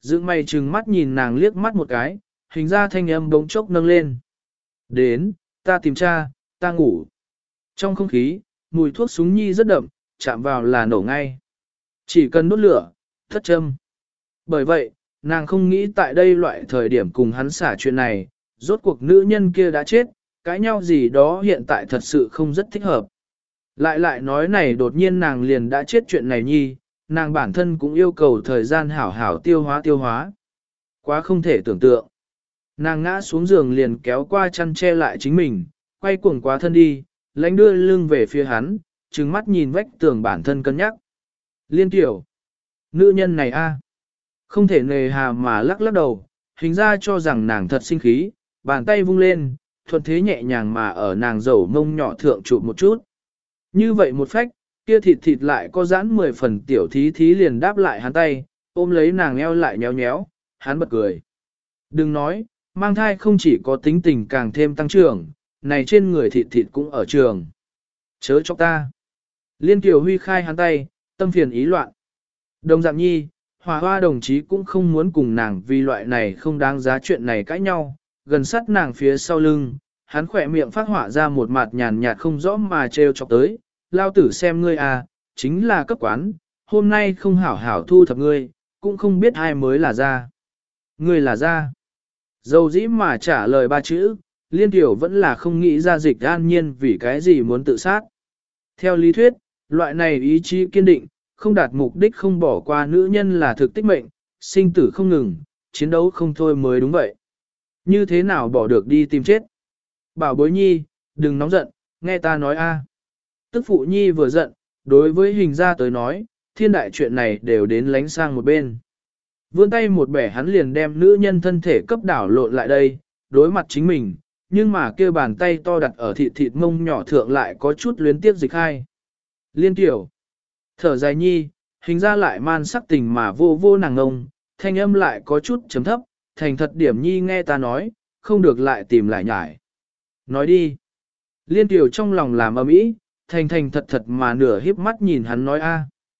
Dưỡng mày trừng mắt nhìn nàng liếc mắt một cái, hình ra thanh âm bỗng chốc nâng lên. Đến, ta tìm cha, ta ngủ. Trong không khí, mùi thuốc súng nhi rất đậm, chạm vào là nổ ngay. Chỉ cần đốt lửa, thất châm. Bởi vậy, nàng không nghĩ tại đây loại thời điểm cùng hắn xả chuyện này, rốt cuộc nữ nhân kia đã chết, cãi nhau gì đó hiện tại thật sự không rất thích hợp. Lại lại nói này đột nhiên nàng liền đã chết chuyện này nhi, nàng bản thân cũng yêu cầu thời gian hảo hảo tiêu hóa tiêu hóa. Quá không thể tưởng tượng. Nàng ngã xuống giường liền kéo qua chăn che lại chính mình, quay cuồng quá thân đi, lãnh đưa lưng về phía hắn, trừng mắt nhìn vách tường bản thân cân nhắc. Liên tiểu, nữ nhân này a, không thể nề hà mà lắc lắc đầu, hình ra cho rằng nàng thật sinh khí, bàn tay vung lên, thuận thế nhẹ nhàng mà ở nàng dầu mông nhỏ thượng trụ một chút. Như vậy một phách, kia thịt thịt lại có giãn mười phần tiểu thí thí liền đáp lại hắn tay, ôm lấy nàng eo lại nhéo nhéo, hắn bật cười. Đừng nói, mang thai không chỉ có tính tình càng thêm tăng trưởng, này trên người thịt thịt cũng ở trường. Chớ cho ta. Liên Kiều Huy khai hắn tay, tâm phiền ý loạn. Đồng dạng nhi, Hòa Hoa đồng chí cũng không muốn cùng nàng vì loại này không đáng giá chuyện này cãi nhau, gần sát nàng phía sau lưng, hắn khỏe miệng phát họa ra một mặt nhàn nhạt không rõ mà trêu chọc tới, lao tử xem ngươi à, chính là cấp quán, hôm nay không hảo hảo thu thập ngươi, cũng không biết ai mới là ra. Ngươi là ra. Dầu dĩ mà trả lời ba chữ, Liên Tiểu vẫn là không nghĩ ra Dịch An Nhiên vì cái gì muốn tự sát. Theo lý thuyết, loại này ý chí kiên định, không đạt mục đích không bỏ qua nữ nhân là thực tích mệnh, sinh tử không ngừng, chiến đấu không thôi mới đúng vậy. Như thế nào bỏ được đi tìm chết? Bảo bối nhi, đừng nóng giận, nghe ta nói a. Tức phụ nhi vừa giận, đối với hình ra tới nói, thiên đại chuyện này đều đến lánh sang một bên. Vươn tay một bẻ hắn liền đem nữ nhân thân thể cấp đảo lộn lại đây, đối mặt chính mình, nhưng mà kia bàn tay to đặt ở thịt thịt mông nhỏ thượng lại có chút luyến tiếp dịch hai. Liên tiểu, thở dài nhi, hình ra lại man sắc tình mà vô vô nàng ngông, thanh âm lại có chút chấm thấp, thành thật điểm nhi nghe ta nói, không được lại tìm lại nhải. Nói đi. Liên tiểu trong lòng làm ầm ĩ, thành thành thật thật mà nửa híp mắt nhìn hắn nói a.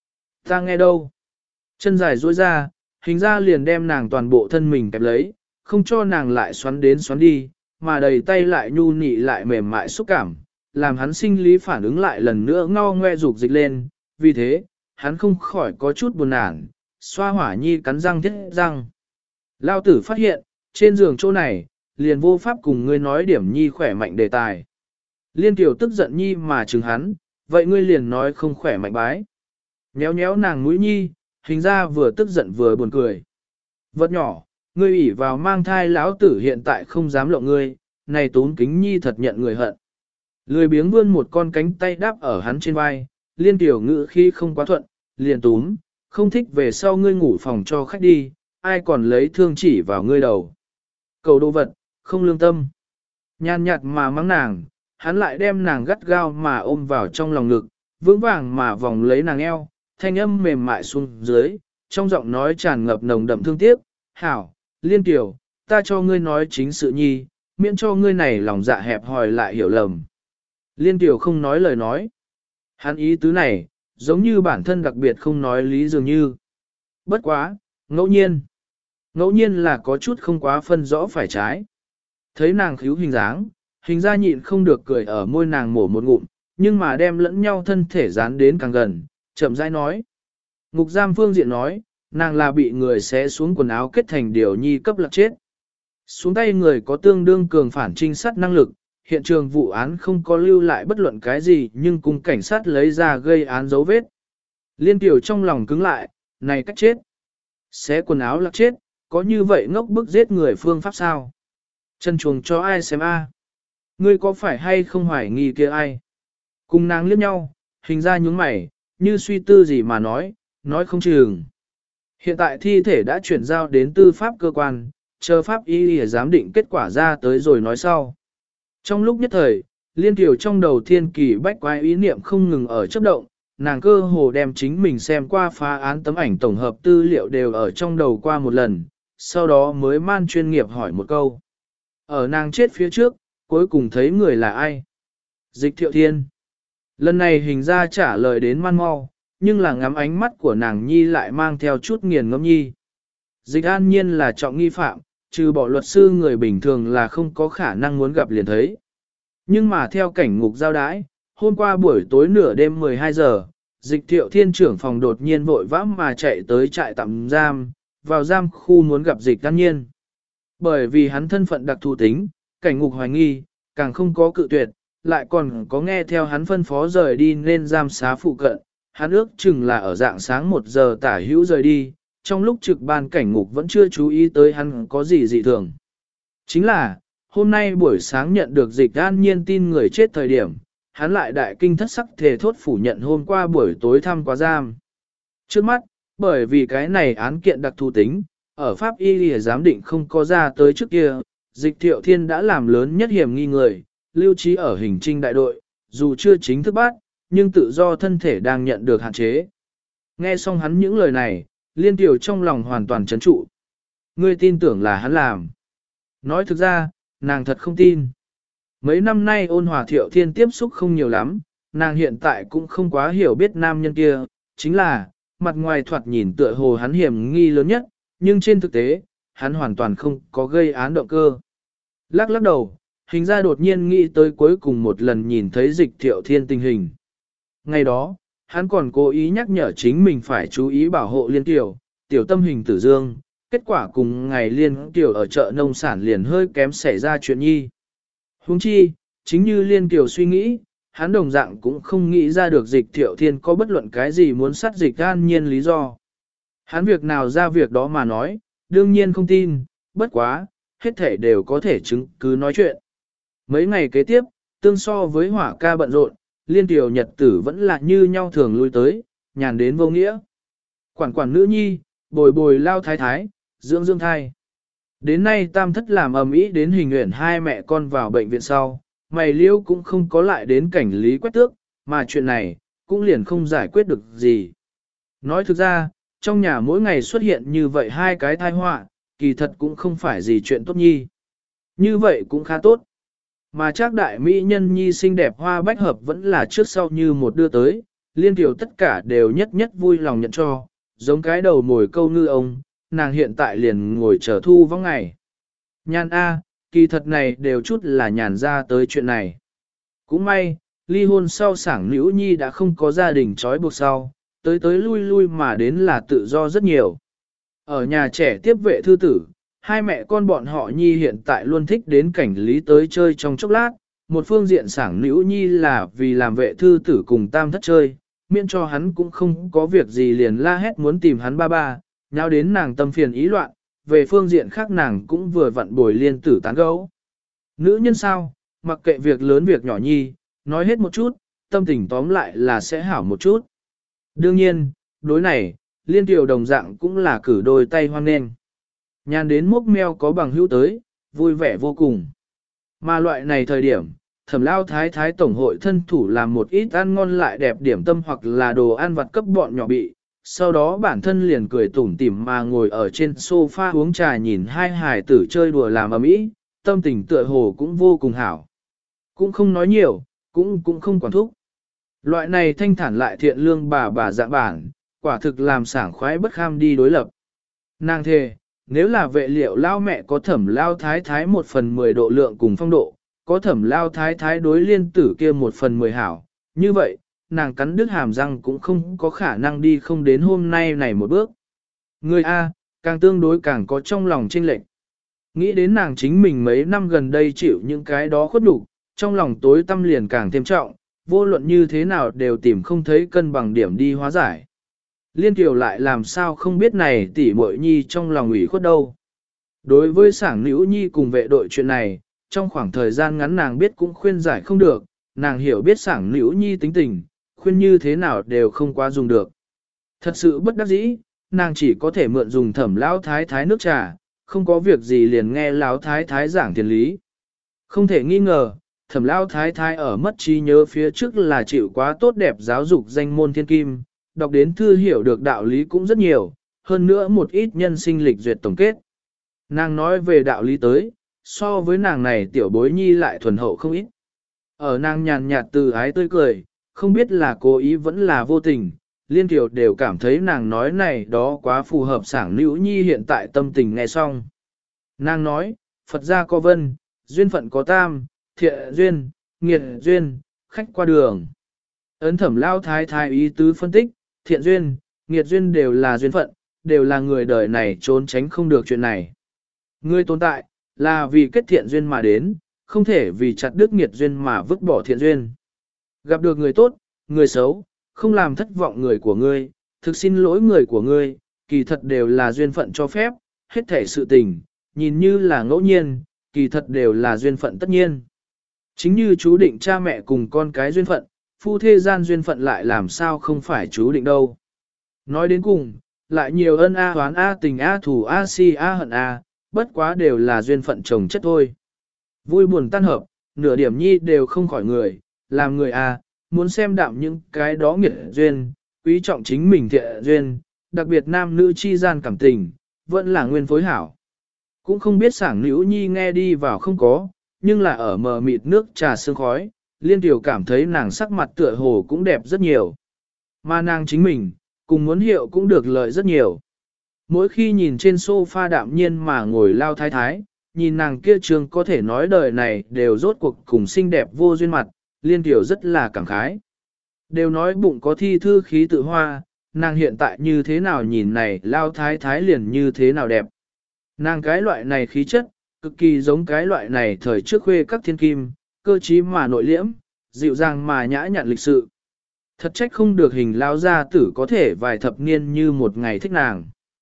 Ta nghe đâu. Chân dài duỗi ra, hình ra liền đem nàng toàn bộ thân mình kẹp lấy, không cho nàng lại xoắn đến xoắn đi, mà đầy tay lại nhu nị lại mềm mại xúc cảm, làm hắn sinh lý phản ứng lại lần nữa ngao ngoe rục dịch lên, vì thế, hắn không khỏi có chút buồn nản, xoa hỏa nhi cắn răng thiết răng. Lao tử phát hiện, trên giường chỗ này, liền vô pháp cùng ngươi nói điểm nhi khỏe mạnh đề tài. Liên tiểu tức giận nhi mà chừng hắn, vậy ngươi liền nói không khỏe mạnh bái. Nhéo nhéo nàng mũi nhi, hình ra vừa tức giận vừa buồn cười. Vật nhỏ, ngươi ủy vào mang thai lão tử hiện tại không dám lộng ngươi, này tốn kính nhi thật nhận người hận. Lười biếng vươn một con cánh tay đáp ở hắn trên vai, liên tiểu ngữ khi không quá thuận, liền túm, không thích về sau ngươi ngủ phòng cho khách đi, ai còn lấy thương chỉ vào ngươi đầu. Cầu đồ vật, không lương tâm. Nhàn nhạt mà mắng nàng, hắn lại đem nàng gắt gao mà ôm vào trong lòng ngực, vững vàng mà vòng lấy nàng eo, thanh âm mềm mại xuống dưới, trong giọng nói tràn ngập nồng đậm thương tiếc, hảo, liên tiểu, ta cho ngươi nói chính sự nhi, miễn cho ngươi này lòng dạ hẹp hòi lại hiểu lầm. Liên tiểu không nói lời nói. Hắn ý tứ này, giống như bản thân đặc biệt không nói lý dường như. Bất quá, ngẫu nhiên. Ngẫu nhiên là có chút không quá phân rõ phải trái. Thấy nàng khíu hình dáng, hình ra nhịn không được cười ở môi nàng mổ một ngụm, nhưng mà đem lẫn nhau thân thể dán đến càng gần, chậm rãi nói. Ngục giam phương diện nói, nàng là bị người xé xuống quần áo kết thành điều nhi cấp lạc chết. Xuống tay người có tương đương cường phản trinh sát năng lực, hiện trường vụ án không có lưu lại bất luận cái gì nhưng cùng cảnh sát lấy ra gây án dấu vết. Liên tiểu trong lòng cứng lại, này cách chết. Xé quần áo lạc chết, có như vậy ngốc bức giết người phương pháp sao? Chân chuồng cho ai xem a? Ngươi có phải hay không hoài nghi kia ai? Cùng nàng liếc nhau, hình ra nhướng mày, như suy tư gì mà nói, nói không chừng. Hiện tại thi thể đã chuyển giao đến tư pháp cơ quan, chờ pháp y để giám định kết quả ra tới rồi nói sau. Trong lúc nhất thời, liên tiểu trong đầu thiên kỳ bách quái ý niệm không ngừng ở chấp động, nàng cơ hồ đem chính mình xem qua phá án tấm ảnh tổng hợp tư liệu đều ở trong đầu qua một lần, sau đó mới man chuyên nghiệp hỏi một câu. Ở nàng chết phía trước, cuối cùng thấy người là ai? Dịch Thiệu Thiên. Lần này hình ra trả lời đến man mau, nhưng là ngắm ánh mắt của nàng nhi lại mang theo chút nghiền ngẫm nhi. Dịch an nhiên là trọng nghi phạm, trừ bỏ luật sư người bình thường là không có khả năng muốn gặp liền thấy. Nhưng mà theo cảnh ngục giao đái, hôm qua buổi tối nửa đêm mười hai giờ, dịch thiệu thiên trưởng phòng đột nhiên vội vã mà chạy tới trại tạm giam, vào giam khu muốn gặp dịch an nhiên. Bởi vì hắn thân phận đặc thù tính, cảnh ngục hoài nghi, càng không có cự tuyệt, lại còn có nghe theo hắn phân phó rời đi nên giam xá phụ cận. Hắn ước chừng là ở dạng sáng một giờ tả hữu rời đi, trong lúc trực ban cảnh ngục vẫn chưa chú ý tới hắn có gì dị thường. Chính là, hôm nay buổi sáng nhận được dịch an nhiên tin người chết thời điểm, hắn lại đại kinh thất sắc thề thốt phủ nhận hôm qua buổi tối thăm quá giam. Trước mắt, bởi vì cái này án kiện đặc thù tính, ở Pháp Y Lìa giám định không có ra tới trước kia, dịch thiệu thiên đã làm lớn nhất hiểm nghi người, lưu trí ở hình trinh đại đội, dù chưa chính thức bắt, nhưng tự do thân thể đang nhận được hạn chế. Nghe xong hắn những lời này, Liên Tiểu trong lòng hoàn toàn chấn trụ. Ngươi tin tưởng là hắn làm. Nói thực ra, nàng thật không tin. Mấy năm nay ôn hòa thiệu thiên tiếp xúc không nhiều lắm, nàng hiện tại cũng không quá hiểu biết nam nhân kia, chính là, mặt ngoài thoạt nhìn tựa hồ hắn hiểm nghi lớn nhất, nhưng trên thực tế, hắn hoàn toàn không có gây án động cơ. Lắc lắc đầu, hình ra đột nhiên nghĩ tới cuối cùng một lần nhìn thấy dịch thiệu thiên tình hình. Ngày đó, hắn còn cố ý nhắc nhở chính mình phải chú ý bảo hộ Liên Tiểu, tiểu tâm hình tử dương, kết quả cùng ngày Liên Tiểu ở chợ nông sản liền hơi kém xảy ra chuyện nhi. Huống chi, chính như Liên Tiểu suy nghĩ, hắn đồng dạng cũng không nghĩ ra được dịch thiệu thiên có bất luận cái gì muốn sát dịch an nhiên lý do. Hắn việc nào ra việc đó mà nói, đương nhiên không tin, bất quá, hết thể đều có thể chứng cứ nói chuyện. Mấy ngày kế tiếp, tương so với hỏa ca bận rộn, Liên Tiểu nhật tử vẫn là như nhau thường lui tới, nhàn đến vô nghĩa. Quản quản nữ nhi, bồi bồi lao thái thái, dưỡng dưỡng thai. Đến nay tam thất làm ầm ĩ đến hình nguyện hai mẹ con vào bệnh viện sau, mày liêu cũng không có lại đến cảnh lý quét tước, mà chuyện này, cũng liền không giải quyết được gì. Nói thực ra, trong nhà mỗi ngày xuất hiện như vậy hai cái thai họa, kỳ thật cũng không phải gì chuyện tốt nhi. Như vậy cũng khá tốt. Mà chắc đại mỹ nhân nhi xinh đẹp hoa bách hợp vẫn là trước sau như một đưa tới, Liên Tiểu tất cả đều nhất nhất vui lòng nhận cho, giống cái đầu mồi câu ngư ông, nàng hiện tại liền ngồi chờ thu vắng ngày. Nhàn A, kỳ thật này đều chút là nhàn ra tới chuyện này. Cũng may, ly hôn sau sảng nữ nhi đã không có gia đình trói buộc sau, tới tới lui lui mà đến là tự do rất nhiều. Ở nhà trẻ tiếp vệ thư tử, hai mẹ con bọn họ nhi hiện tại luôn thích đến cảnh lý tới chơi trong chốc lát, một phương diện sảng nữ nhi là vì làm vệ thư tử cùng tam thất chơi, miễn cho hắn cũng không có việc gì liền la hét muốn tìm hắn ba ba, nháo đến nàng tâm phiền ý loạn, về phương diện khác nàng cũng vừa vặn bồi liên tử tán gấu. Nữ nhân sao, mặc kệ việc lớn việc nhỏ nhi, nói hết một chút, tâm tình tóm lại là sẽ hảo một chút. Đương nhiên, đối này, Liên Tiểu đồng dạng cũng là cử đôi tay hoang nên. Nhàn đến mốc meo có bằng hữu tới, vui vẻ vô cùng. Mà loại này thời điểm, Thẩm lao thái thái tổng hội thân thủ làm một ít ăn ngon lại đẹp điểm tâm hoặc là đồ ăn vặt cấp bọn nhỏ bị. Sau đó bản thân liền cười tủm tỉm mà ngồi ở trên sofa uống trà nhìn hai hài tử chơi đùa làm ầm ĩ, tâm tình tựa hồ cũng vô cùng hảo. Cũng không nói nhiều, cũng cũng không quản thúc. Loại này thanh thản lại thiện lương bà bà dạng bản, quả thực làm sảng khoái bất kham đi đối lập. Nàng thề, nếu là vệ liệu lao mẹ có Thẩm lao thái thái một phần mười độ lượng cùng phong độ, có Thẩm lao thái thái đối liên tử kia một phần mười hảo, như vậy, nàng cắn đứt hàm răng cũng không có khả năng đi không đến hôm nay này một bước. Người A, càng tương đối càng có trong lòng chênh lệch. Nghĩ đến nàng chính mình mấy năm gần đây chịu những cái đó khuất nhục, trong lòng tối tâm liền càng thêm trọng, vô luận như thế nào đều tìm không thấy cân bằng điểm đi hóa giải. Liên Kiều lại làm sao không biết này tỷ muội nhi trong lòng ủy khuất đâu. Đối với sảng nữ nhi cùng vệ đội chuyện này, trong khoảng thời gian ngắn nàng biết cũng khuyên giải không được, nàng hiểu biết sảng nữ nhi tính tình, khuyên như thế nào đều không quá dùng được. Thật sự bất đắc dĩ, nàng chỉ có thể mượn dùng Thẩm lão thái thái nước trà, không có việc gì liền nghe lão thái thái giảng tiền lý. Không thể nghi ngờ, Thẩm lão thái thái ở mất trí nhớ phía trước là chịu quá tốt đẹp giáo dục danh môn thiên kim, đọc đến thư hiểu được đạo lý cũng rất nhiều, hơn nữa một ít nhân sinh lịch duyệt tổng kết. Nàng nói về đạo lý tới, so với nàng này tiểu bối nhi lại thuần hậu không ít. Ở nàng nhàn nhạt từ ái tươi cười, không biết là cố ý vẫn là vô tình, Liên Kiều đều cảm thấy nàng nói này đó quá phù hợp sảng nữ nhi hiện tại tâm tình nghe xong. Nàng nói, Phật gia có vân, duyên phận có tam, thiện duyên, nghiệt duyên, khách qua đường. Ấn thẩm lao thái thái ý tứ phân tích, thiện duyên, nghiệt duyên đều là duyên phận, đều là người đời này trốn tránh không được chuyện này. Người tồn tại, là vì kết thiện duyên mà đến, không thể vì chặt đứt nghiệt duyên mà vứt bỏ thiện duyên. Gặp được người tốt, người xấu, không làm thất vọng người của ngươi, thực xin lỗi người của ngươi, kỳ thật đều là duyên phận cho phép, hết thể sự tình, nhìn như là ngẫu nhiên, kỳ thật đều là duyên phận tất nhiên. Chính như chú định cha mẹ cùng con cái duyên phận, phu thê gian duyên phận lại làm sao không phải chú định đâu. Nói đến cùng, lại nhiều ân a hoán a tình a thù a si a hận a, bất quá đều là duyên phận chồng chất thôi. Vui buồn tan hợp, nửa điểm nhi đều không khỏi người, làm người a, muốn xem đạm những cái đó nghiệt duyên, quý trọng chính mình thiện duyên, đặc biệt nam nữ chi gian cảm tình, vẫn là nguyên phối hảo. Cũng không biết sảng nữ nhi nghe đi vào không có, nhưng là ở mờ mịt nước trà sương khói, Liên Tiểu cảm thấy nàng sắc mặt tựa hồ cũng đẹp rất nhiều. Mà nàng chính mình, cùng muốn hiệu cũng được lợi rất nhiều. Mỗi khi nhìn trên sofa đạm nhiên mà ngồi lao thái thái, nhìn nàng kia trường có thể nói đời này đều rốt cuộc cùng xinh đẹp vô duyên mặt, Liên Tiểu rất là cảm khái. Đều nói bụng có thi thư khí tự hoa, nàng hiện tại như thế nào nhìn này lao thái thái liền như thế nào đẹp. Nàng cái loại này khí chất, cực kỳ giống cái loại này thời trước khuê các thiên kim, cơ trí mà nội liễm, dịu dàng mà nhã nhặn lịch sự. Thật trách không được hình lao gia tử có thể vài thập niên như một ngày thích nàng.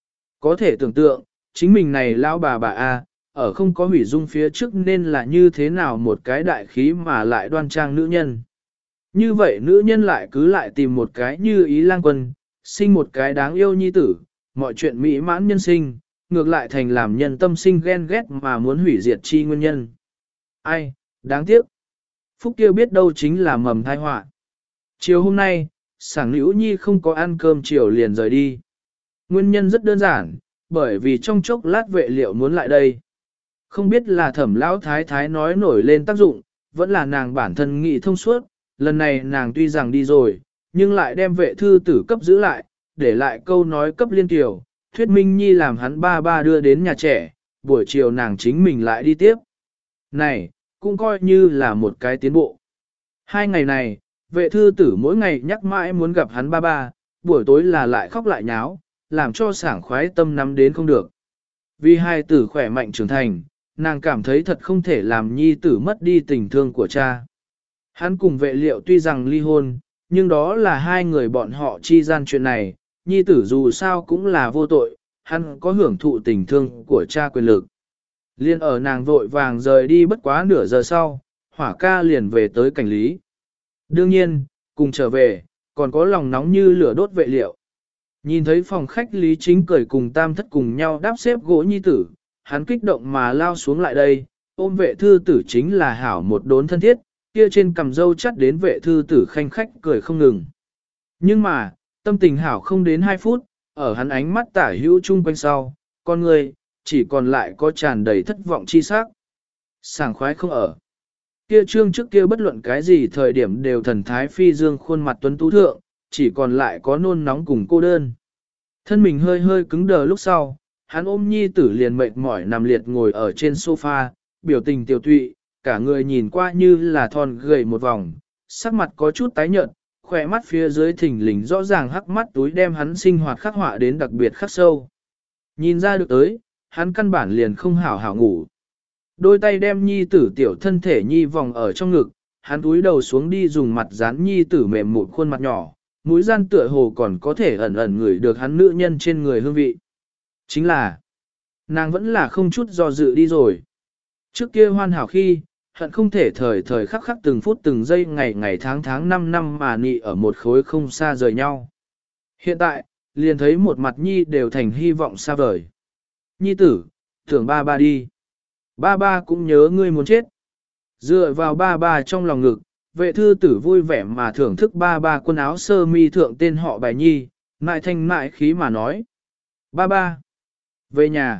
Có thể tưởng tượng, chính mình này lao bà bà A, ở không có hủy dung phía trước nên là như thế nào một cái đại khí mà lại đoan trang nữ nhân. Như vậy nữ nhân lại cứ lại tìm một cái như ý lang quân, sinh một cái đáng yêu nhi tử, mọi chuyện mỹ mãn nhân sinh, ngược lại thành làm nhân tâm sinh ghen ghét mà muốn hủy diệt chi nguyên nhân. Ai, đáng tiếc. Phúc kia biết đâu chính là mầm thai họa. Chiều hôm nay, sảng nữ nhi không có ăn cơm chiều liền rời đi. Nguyên nhân rất đơn giản, bởi vì trong chốc lát vệ liệu muốn lại đây. Không biết là thẩm lão thái thái nói nổi lên tác dụng, vẫn là nàng bản thân nghĩ thông suốt, lần này nàng tuy rằng đi rồi, nhưng lại đem vệ thư tử cấp giữ lại, để lại câu nói cấp liên tiểu, thuyết minh nhi làm hắn ba ba đưa đến nhà trẻ, buổi chiều nàng chính mình lại đi tiếp. Này, cũng coi như là một cái tiến bộ. Hai ngày này, vệ thư tử mỗi ngày nhắc mãi muốn gặp hắn ba ba, buổi tối là lại khóc lại nháo, làm cho sảng khoái tâm nắm đến không được. Vì hai tử khỏe mạnh trưởng thành, nàng cảm thấy thật không thể làm nhi tử mất đi tình thương của cha. Hắn cùng vệ liệu tuy rằng ly hôn, nhưng đó là hai người bọn họ chi gian chuyện này, nhi tử dù sao cũng là vô tội, hắn có hưởng thụ tình thương của cha quyền lực. Liên ở nàng vội vàng rời đi bất quá nửa giờ sau, hỏa ca liền về tới cảnh lý. Đương nhiên, cùng trở về, còn có lòng nóng như lửa đốt vệ liệu. Nhìn thấy phòng khách Lý Chính cười cùng tam thất cùng nhau đáp xếp gỗ nhi tử, hắn kích động mà lao xuống lại đây, ôm vệ thư tử chính là hảo một đốn thân thiết, kia trên cằm râu chắt đến vệ thư tử khanh khách cười không ngừng. Nhưng mà, tâm tình hảo không đến hai phút, ở hắn ánh mắt tả hữu chung quanh sau, con người, chỉ còn lại có tràn đầy thất vọng chi sắc. Sảng khoái không ở. Kia trương trước kia bất luận cái gì thời điểm đều thần thái phi dương khuôn mặt tuấn tú thượng, chỉ còn lại có nôn nóng cùng cô đơn. Thân mình hơi hơi cứng đờ lúc sau, hắn ôm nhi tử liền mệt mỏi nằm liệt ngồi ở trên sofa, biểu tình tiểu tụy, cả người nhìn qua như là thon gầy một vòng, sắc mặt có chút tái nhợt, khỏe mắt phía dưới thỉnh lình rõ ràng hắc mắt túi đem hắn sinh hoạt khắc họa đến đặc biệt khắc sâu. Nhìn ra được tới, hắn căn bản liền không hảo hảo ngủ. Đôi tay đem nhi tử tiểu thân thể nhi vòng ở trong ngực, hắn túi đầu xuống đi dùng mặt dán nhi tử mềm mụn khuôn mặt nhỏ, mũi gian tựa hồ còn có thể ẩn ẩn ngửi được hắn nữ nhân trên người hương vị. Chính là, nàng vẫn là không chút do dự đi rồi. Trước kia hoàn hảo khi, hận không thể thời thời khắc khắc từng phút từng giây ngày ngày tháng tháng năm năm mà nị ở một khối không xa rời nhau. Hiện tại, liền thấy một mặt nhi đều thành hy vọng xa vời. Nhi tử, tưởng ba ba đi. Ba ba cũng nhớ ngươi muốn chết. Dựa vào ba ba trong lòng ngực, vệ thư tử vui vẻ mà thưởng thức ba ba quần áo sơ mi thượng tên họ bài nhi, mại thanh mại khí mà nói. Ba ba. Về nhà.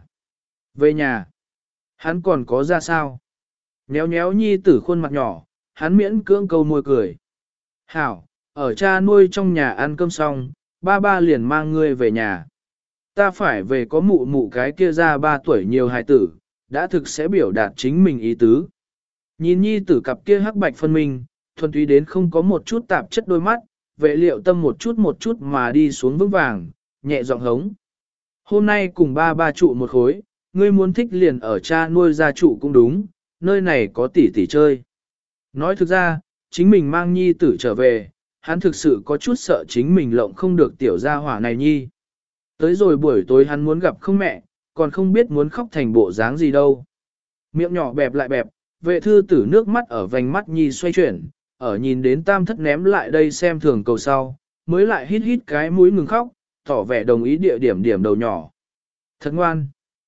Về nhà. Hắn còn có ra sao? Nhéo nhéo nhi tử khuôn mặt nhỏ, hắn miễn cưỡng câu môi cười. Hảo, ở cha nuôi trong nhà ăn cơm xong, ba ba liền mang ngươi về nhà. Ta phải về có mụ mụ cái kia ra ba tuổi nhiều hài tử, đã thực sẽ biểu đạt chính mình ý tứ. Nhìn nhi tử cặp kia hắc bạch phân minh, thuần túy đến không có một chút tạp chất đôi mắt, vệ liệu tâm một chút một chút mà đi xuống vững vàng, nhẹ giọng hống. Hôm nay cùng ba ba trụ một khối, ngươi muốn thích liền ở cha nuôi gia trụ cũng đúng, nơi này có tỷ tỷ chơi. Nói thực ra, chính mình mang nhi tử trở về, hắn thực sự có chút sợ chính mình lộng không được tiểu gia hỏa này nhi. Tới rồi buổi tối hắn muốn gặp không mẹ, còn không biết muốn khóc thành bộ dáng gì đâu. Miệng nhỏ bẹp lại bẹp, vệ thư tử nước mắt ở vành mắt nhi xoay chuyển, ở nhìn đến tam thất ném lại đây xem thường cầu sau, mới lại hít hít cái mũi ngừng khóc, tỏ vẻ đồng ý địa điểm điểm đầu nhỏ. Thật ngoan.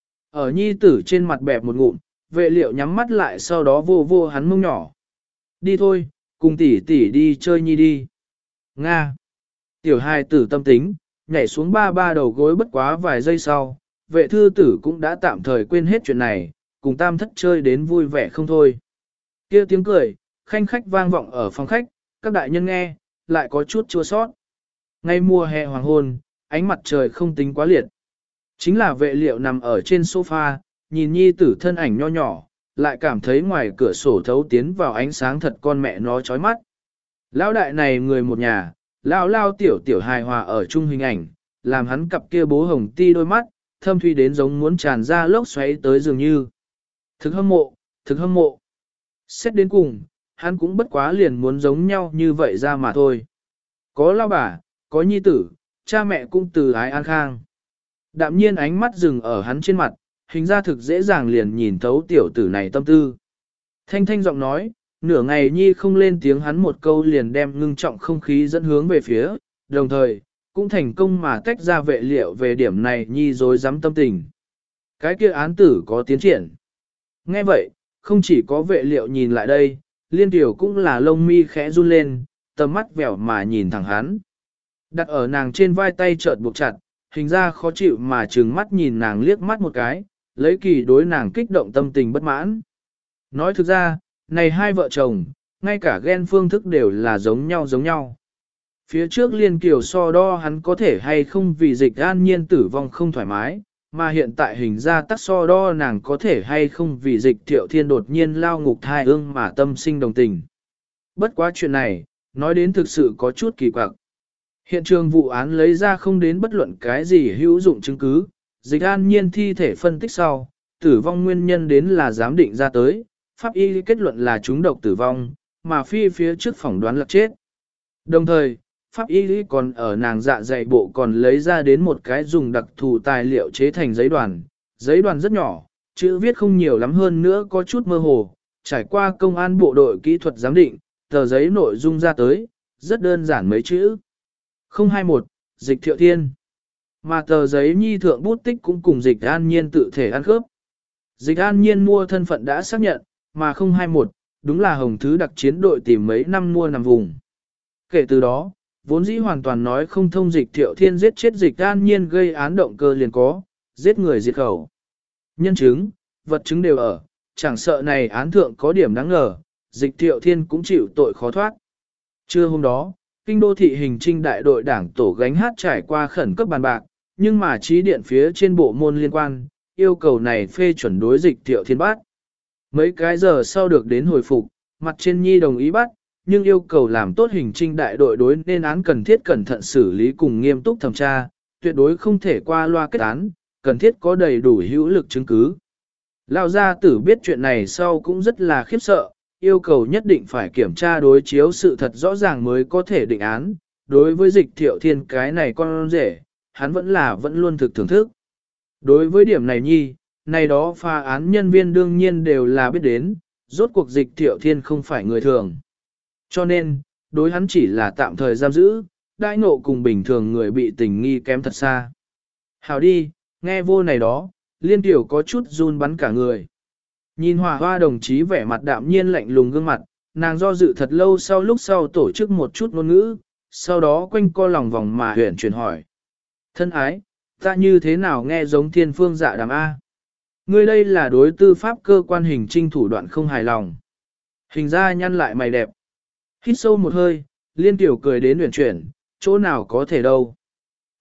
Ở nhi tử trên mặt bẹp một ngụm, vệ liệu nhắm mắt lại sau đó vô vô hắn mông nhỏ. Đi thôi, cùng tỷ tỷ đi chơi nhi đi. Nga. Tiểu hài tử tâm tính, nhảy xuống ba ba đầu gối bất quá vài giây sau, vệ thư tử cũng đã tạm thời quên hết chuyện này, cùng tam thất chơi đến vui vẻ không thôi. Kia tiếng cười, khanh khách vang vọng ở phòng khách, các đại nhân nghe, lại có chút chua sót. Ngay mùa hè hoàng hôn, ánh mặt trời không tính quá liệt. Chính là vệ liệu nằm ở trên sofa, nhìn nhi tử thân ảnh nho nhỏ, lại cảm thấy ngoài cửa sổ thấu tiến vào ánh sáng thật con mẹ nó chói mắt. Lão đại này người một nhà, lao lao tiểu tiểu hài hòa ở chung hình ảnh, làm hắn cặp kia bố hồng ti đôi mắt, thâm thuy đến giống muốn tràn ra lốc xoáy tới dường như. Thực hâm mộ, thực hâm mộ. Xét đến cùng, hắn cũng bất quá liền muốn giống nhau như vậy ra mà thôi. Có lao bà, có nhi tử, cha mẹ cũng từ ái an khang. Đạm nhiên ánh mắt dừng ở hắn trên mặt, hình ra thực dễ dàng liền nhìn thấu tiểu tử này tâm tư. Thanh thanh giọng nói, nửa ngày nhi không lên tiếng hắn một câu liền đem ngưng trọng không khí dẫn hướng về phía, đồng thời, cũng thành công mà tách ra vệ liệu về điểm này nhi dối dám tâm tình. Cái kia án tử có tiến triển. Nghe vậy, không chỉ có vệ liệu nhìn lại đây, liên tiểu cũng là lông mi khẽ run lên, tầm mắt vẻo mà nhìn thẳng hắn. Đặt ở nàng trên vai tay chợt buộc chặt, hình ra khó chịu mà trừng mắt nhìn nàng liếc mắt một cái, lấy kỳ đối nàng kích động tâm tình bất mãn. Nói thực ra, này hai vợ chồng, ngay cả ghen phương thức đều là giống nhau giống nhau. Phía trước liên kiều so đo hắn có thể hay không vì dịch an nhiên tử vong không thoải mái, mà hiện tại hình ra tắc so đo nàng có thể hay không vì dịch thiệu thiên đột nhiên lao ngục thai ương mà tâm sinh đồng tình. Bất quá chuyện này, nói đến thực sự có chút kỳ quặc. Hiện trường vụ án lấy ra không đến bất luận cái gì hữu dụng chứng cứ, dịch an nhiên thi thể phân tích sau, tử vong nguyên nhân đến là giám định ra tới, pháp y kết luận là trúng độc tử vong, mà phi phía trước phỏng đoán là chết. Đồng thời, pháp y còn ở nàng dạ dày bộ còn lấy ra đến một cái dùng đặc thù tài liệu chế thành giấy đoàn, giấy đoàn rất nhỏ, chữ viết không nhiều lắm hơn nữa có chút mơ hồ, trải qua công an bộ đội kỹ thuật giám định, tờ giấy nội dung ra tới, rất đơn giản mấy chữ. không hai mốt, dịch thiệu thiên. Mà tờ giấy nhi thượng bút tích cũng cùng dịch an nhiên tự thể ăn khớp. Dịch an nhiên mua thân phận đã xác nhận, mà không hai mốt, đúng là hồng thứ đặc chiến đội tìm mấy năm mua nằm vùng. Kể từ đó, vốn dĩ hoàn toàn nói không thông dịch thiệu thiên giết chết dịch an nhiên gây án động cơ liền có, giết người diệt khẩu. Nhân chứng, vật chứng đều ở, chẳng sợ này án thượng có điểm đáng ngờ, dịch thiệu thiên cũng chịu tội khó thoát. Trưa hôm đó, kinh đô thị hình trinh đại đội đảng tổ gánh hát trải qua khẩn cấp bàn bạc, nhưng mà trí điện phía trên bộ môn liên quan, yêu cầu này phê chuẩn đối dịch thiệu thiên bắt. Mấy cái giờ sau được đến hồi phục, mặt trên nhi đồng ý bắt, nhưng yêu cầu làm tốt hình trinh đại đội đối nên án cần thiết cẩn thận xử lý cùng nghiêm túc thẩm tra, tuyệt đối không thể qua loa kết án, cần thiết có đầy đủ hữu lực chứng cứ. Lão gia tử biết chuyện này sau cũng rất là khiếp sợ, yêu cầu nhất định phải kiểm tra đối chiếu sự thật rõ ràng mới có thể định án. Đối với dịch thiệu thiên cái này con rể, hắn vẫn là vẫn luôn thực thưởng thức. Đối với điểm này nhi, này đó pha án nhân viên đương nhiên đều là biết đến, rốt cuộc dịch thiệu thiên không phải người thường. Cho nên, đối hắn chỉ là tạm thời giam giữ, đãi ngộ cùng bình thường người bị tình nghi kém thật xa. Hảo đi, nghe vô này đó, liên tiểu có chút run bắn cả người. Nhìn hòa hoa đồng chí vẻ mặt đạm nhiên lạnh lùng gương mặt, nàng do dự thật lâu sau lúc sau tổ chức một chút ngôn ngữ, sau đó quanh co lòng vòng mà huyền chuyển hỏi. Thân ái, ta như thế nào nghe giống thiên phương dạ đàm A? Ngươi đây là đối tư pháp cơ quan hình trinh thủ đoạn không hài lòng. Hình ra nhăn lại mày đẹp. Hít sâu một hơi, liên tiểu cười đến huyền chuyển, chỗ nào có thể đâu.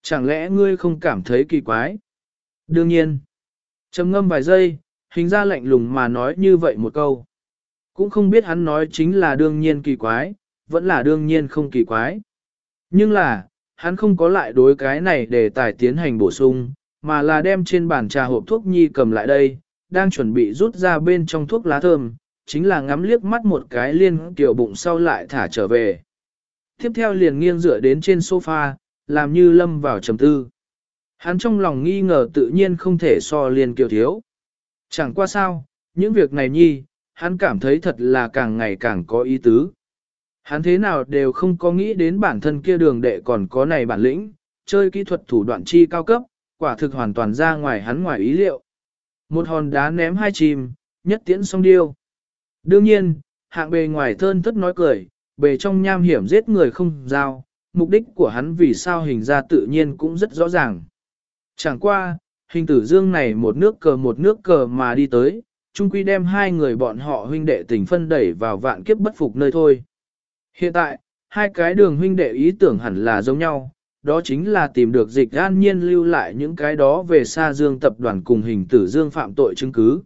Chẳng lẽ ngươi không cảm thấy kỳ quái? Đương nhiên. Trầm ngâm vài giây, hình ra lạnh lùng mà nói như vậy một câu. Cũng không biết hắn nói chính là đương nhiên kỳ quái, vẫn là đương nhiên không kỳ quái. Nhưng là, hắn không có lại đối cái này để tài tiến hành bổ sung, mà là đem trên bàn trà hộp thuốc nhi cầm lại đây, đang chuẩn bị rút ra bên trong thuốc lá thơm, chính là ngắm liếc mắt một cái liên kiểu bụng sau lại thả trở về. Tiếp theo liền nghiêng dựa đến trên sofa, làm như lâm vào trầm tư. Hắn trong lòng nghi ngờ tự nhiên không thể so liên kiều thiếu. Chẳng qua sao, những việc này nhi, hắn cảm thấy thật là càng ngày càng có ý tứ. Hắn thế nào đều không có nghĩ đến bản thân kia đường đệ còn có này bản lĩnh, chơi kỹ thuật thủ đoạn chi cao cấp, quả thực hoàn toàn ra ngoài hắn ngoài ý liệu. Một hòn đá ném hai chim, nhất tiễn song điêu. Đương nhiên, hạng bề ngoài thơn thất nói cười, bề trong nham hiểm giết người không giao, mục đích của hắn vì sao hình ra tự nhiên cũng rất rõ ràng. Chẳng qua, hình tử dương này một nước cờ một nước cờ mà đi tới, chung quy đem hai người bọn họ huynh đệ tình phân đẩy vào vạn kiếp bất phục nơi thôi. Hiện tại, hai cái đường huynh đệ ý tưởng hẳn là giống nhau, đó chính là tìm được dịch an nhiên lưu lại những cái đó về xa dương tập đoàn cùng hình tử dương phạm tội chứng cứ.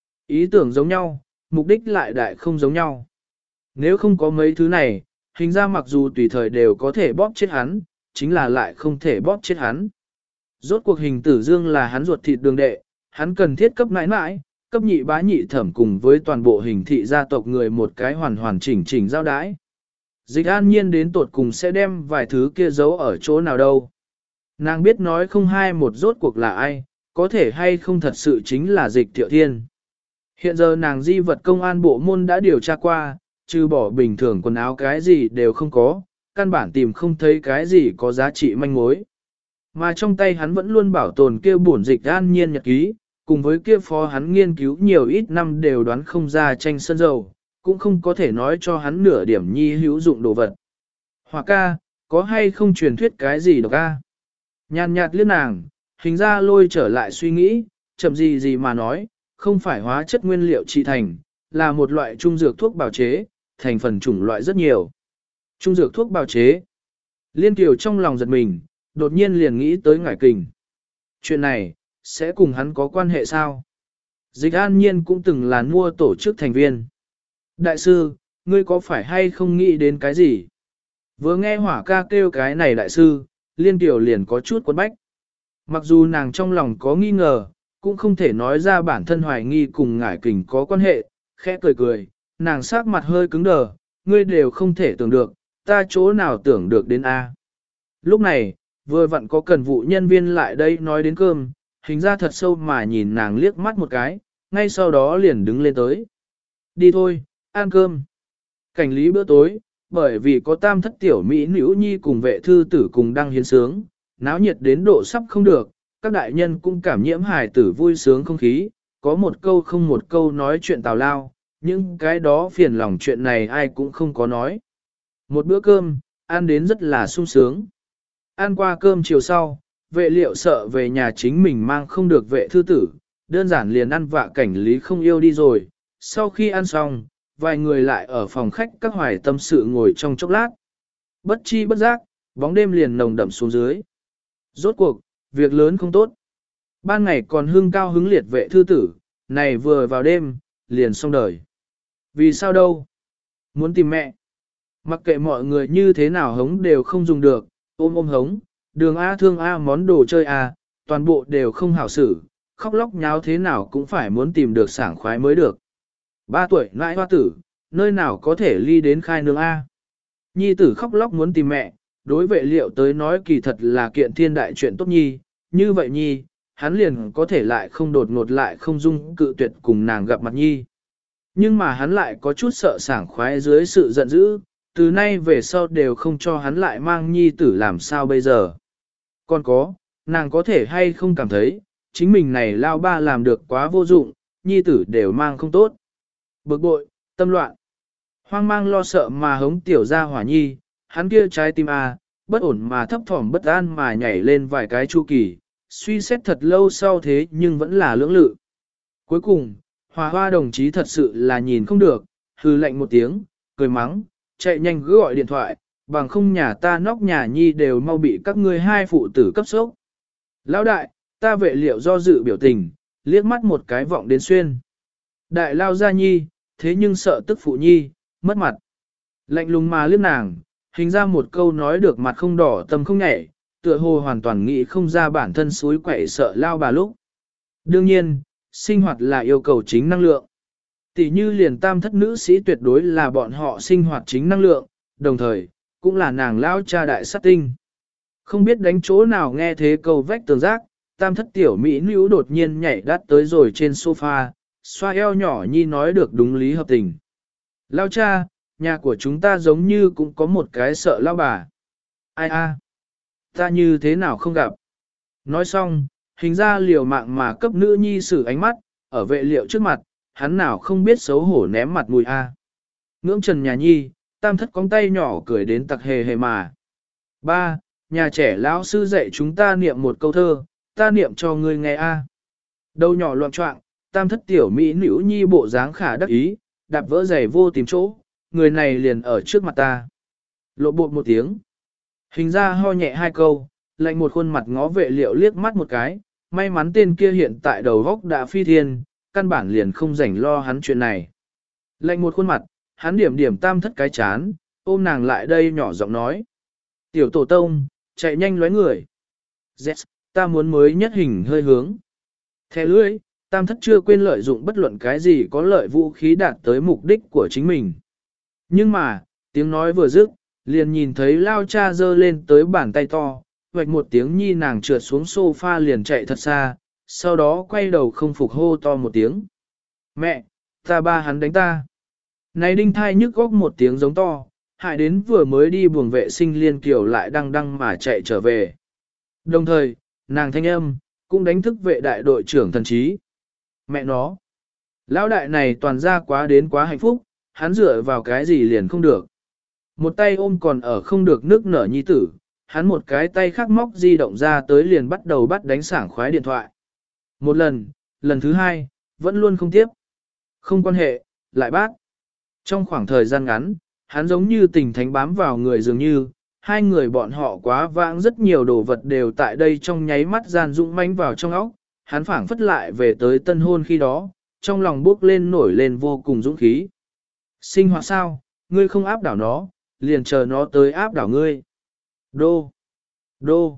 Ý tưởng giống nhau, mục đích lại đại không giống nhau. Nếu không có mấy thứ này, hình ra mặc dù tùy thời đều có thể bóp chết hắn, chính là lại không thể bóp chết hắn. Rốt cuộc hình tử dương là hắn ruột thịt đường đệ, hắn cần thiết cấp nãi nãi, cấp nhị bá nhị thẩm cùng với toàn bộ hình thị gia tộc người một cái hoàn hoàn chỉnh chỉnh giao đái. Dịch an nhiên đến tột cùng sẽ đem vài thứ kia giấu ở chỗ nào đâu. Nàng biết nói không hai một rốt cuộc là ai, có thể hay không thật sự chính là dịch thiệu thiên. Hiện giờ nàng di vật công an bộ môn đã điều tra qua, trừ bỏ bình thường quần áo cái gì đều không có, căn bản tìm không thấy cái gì có giá trị manh mối. Mà trong tay hắn vẫn luôn bảo tồn kia bổn dịch an nhiên nhật ký, cùng với kia phó hắn nghiên cứu nhiều ít năm đều đoán không ra tranh sân dầu, cũng không có thể nói cho hắn nửa điểm nhi hữu dụng đồ vật. Hoặc ca, có hay không truyền thuyết cái gì độc ca? Nhàn nhạt liếc nàng, hình ra lôi trở lại suy nghĩ, chậm gì gì mà nói, không phải hóa chất nguyên liệu trị thành, là một loại trung dược thuốc bào chế, thành phần chủng loại rất nhiều. Trung dược thuốc bào chế. Liên Kiều trong lòng giật mình, đột nhiên liền nghĩ tới ngải kình. Chuyện này, sẽ cùng hắn có quan hệ sao? Dịch an nhiên cũng từng là mua tổ chức thành viên. Đại sư, ngươi có phải hay không nghĩ đến cái gì? Vừa nghe hỏa ca kêu cái này đại sư, Liên Kiều liền có chút quấn bách. Mặc dù nàng trong lòng có nghi ngờ, cũng không thể nói ra bản thân hoài nghi cùng ngải kình có quan hệ, khẽ cười cười, nàng sắc mặt hơi cứng đờ, ngươi đều không thể tưởng được, ta chỗ nào tưởng được đến A. Lúc này, vừa vặn có cần vụ nhân viên lại đây nói đến cơm, hình ra thật sâu mà nhìn nàng liếc mắt một cái, ngay sau đó liền đứng lên tới. Đi thôi, ăn cơm. Cảnh lý bữa tối, bởi vì có tam thất tiểu Mỹ nữ nhi cùng vệ thư tử cùng đăng hiến sướng, náo nhiệt đến độ sắp không được, các đại nhân cũng cảm nhiễm hài tử vui sướng không khí, có một câu không một câu nói chuyện tào lao, nhưng cái đó phiền lòng chuyện này ai cũng không có nói. Một bữa cơm, ăn đến rất là sung sướng. Ăn qua cơm chiều sau, vệ liệu sợ về nhà chính mình mang không được vệ thư tử, đơn giản liền ăn vạ cảnh lý không yêu đi rồi. Sau khi ăn xong, vài người lại ở phòng khách các hoài tâm sự ngồi trong chốc lát. Bất chi bất giác, bóng đêm liền nồng đậm xuống dưới. Rốt cuộc, việc lớn không tốt. Ban ngày còn hưng cao hứng liệt vệ thư tử, này vừa vào đêm, liền xong đời. Vì sao đâu? Muốn tìm mẹ. Mặc kệ mọi người như thế nào hống đều không dùng được, ôm ôm hống, đường A thương A món đồ chơi A, toàn bộ đều không hảo xử, khóc lóc nháo thế nào cũng phải muốn tìm được sảng khoái mới được. Ba tuổi nãi hoa tử, nơi nào có thể ly đến khai nương A. Nhi tử khóc lóc muốn tìm mẹ, đối vệ liệu tới nói kỳ thật là kiện thiên đại chuyện tốt nhi, như vậy nhi, hắn liền có thể lại không đột ngột lại không dung cự tuyệt cùng nàng gặp mặt nhi. Nhưng mà hắn lại có chút sợ sảng khoái dưới sự giận dữ, từ nay về sau đều không cho hắn lại mang nhi tử làm sao bây giờ. Còn có, nàng có thể hay không cảm thấy, chính mình này lao ba làm được quá vô dụng, nhi tử đều mang không tốt. Bực bội, tâm loạn, hoang mang lo sợ mà hống tiểu ra hỏa nhi, hắn kia trái tim à, bất ổn mà thấp thỏm bất an mà nhảy lên vài cái chu kỳ, suy xét thật lâu sau thế nhưng vẫn là lưỡng lự. Cuối cùng, Hòa Hoa đồng chí thật sự là nhìn không được, hừ lạnh một tiếng, cười mắng, chạy nhanh cứ gọi điện thoại, bằng không nhà ta nóc nhà nhi đều mau bị các ngươi hai phụ tử cấp sốc. Lão đại, ta vệ liệu do dự biểu tình, liếc mắt một cái vọng đến xuyên. Đại lao ra nhi, thế nhưng sợ tức phụ nhi, mất mặt. Lạnh lùng mà liếc nàng, hình ra một câu nói được mặt không đỏ tâm không nhảy, tựa hồ hoàn toàn nghĩ không ra bản thân suối quậy sợ lao bà lúc. Đương nhiên, sinh hoạt là yêu cầu chính năng lượng. Tỷ như liền tam thất nữ sĩ tuyệt đối là bọn họ sinh hoạt chính năng lượng, đồng thời, cũng là nàng lao cha đại sát tinh. Không biết đánh chỗ nào nghe thế câu vách tường giác, tam thất tiểu mỹ nữ đột nhiên nhảy đắt tới rồi trên sofa, xoa eo nhỏ nhi nói được đúng lý hợp tình. Lao cha, nhà của chúng ta giống như cũng có một cái sợ lao bà. Ai a, ta như thế nào không gặp. Nói xong, hình ra liều mạng mà cấp nữ nhi sử ánh mắt, ở vệ liệu trước mặt, hắn nào không biết xấu hổ ném mặt mùi a. Ngưỡng trần nhà nhi, tam thất cóng tay nhỏ cười đến tặc hề hề mà. Ba, nhà trẻ lão sư dạy chúng ta niệm một câu thơ, ta niệm cho ngươi nghe a. Đầu nhỏ loạn trọng, tam thất tiểu mỹ nữ nhi bộ dáng khả đắc ý, đạp vỡ giày vô tìm chỗ, người này liền ở trước mặt ta. Lộ bột một tiếng. Hình ra ho nhẹ hai câu, lạnh một khuôn mặt ngó vệ liệu liếc mắt một cái, may mắn tên kia hiện tại đầu góc đã phi thiên, căn bản liền không rảnh lo hắn chuyện này. Lạnh một khuôn mặt, hắn điểm điểm tam thất cái chán, ôm nàng lại đây nhỏ giọng nói. Tiểu tổ tông, chạy nhanh lóe người. Yes, ta muốn mới nhất hình hơi hướng. Thẻ lưỡi, tam thất chưa quên lợi dụng bất luận cái gì có lợi vũ khí đạt tới mục đích của chính mình. Nhưng mà, tiếng nói vừa dứt, liền nhìn thấy lao cha giơ lên tới bàn tay to, vạch một tiếng nhi nàng trượt xuống sofa liền chạy thật xa, sau đó quay đầu không phục hô to một tiếng. Mẹ, ta ba hắn đánh ta. Này đinh thai nhức góc một tiếng giống to, hại đến vừa mới đi buồng vệ sinh liên kiều lại đăng đăng mà chạy trở về. Đồng thời, nàng thanh âm, cũng đánh thức vệ đại đội trưởng thần trí. Mẹ nó, lão đại này toàn ra quá đến quá hạnh phúc, hắn dựa vào cái gì liền không được. Một tay ôm còn ở không được nước nở nhi tử, hắn một cái tay khác móc di động ra tới liền bắt đầu bắt đánh sảng khoái điện thoại. Một lần, lần thứ hai, vẫn luôn không tiếp. Không quan hệ, lại bác. Trong khoảng thời gian ngắn, hắn giống như tình thánh bám vào người dường như, hai người bọn họ quá vãng rất nhiều đồ vật đều tại đây trong nháy mắt gian dũng mãnh vào trong óc, hắn phảng phất lại về tới tân hôn khi đó, trong lòng bước lên nổi lên vô cùng dũng khí. Sinh hoạt sao, ngươi không áp đảo nó, liền chờ nó tới áp đảo ngươi. Đô, đô,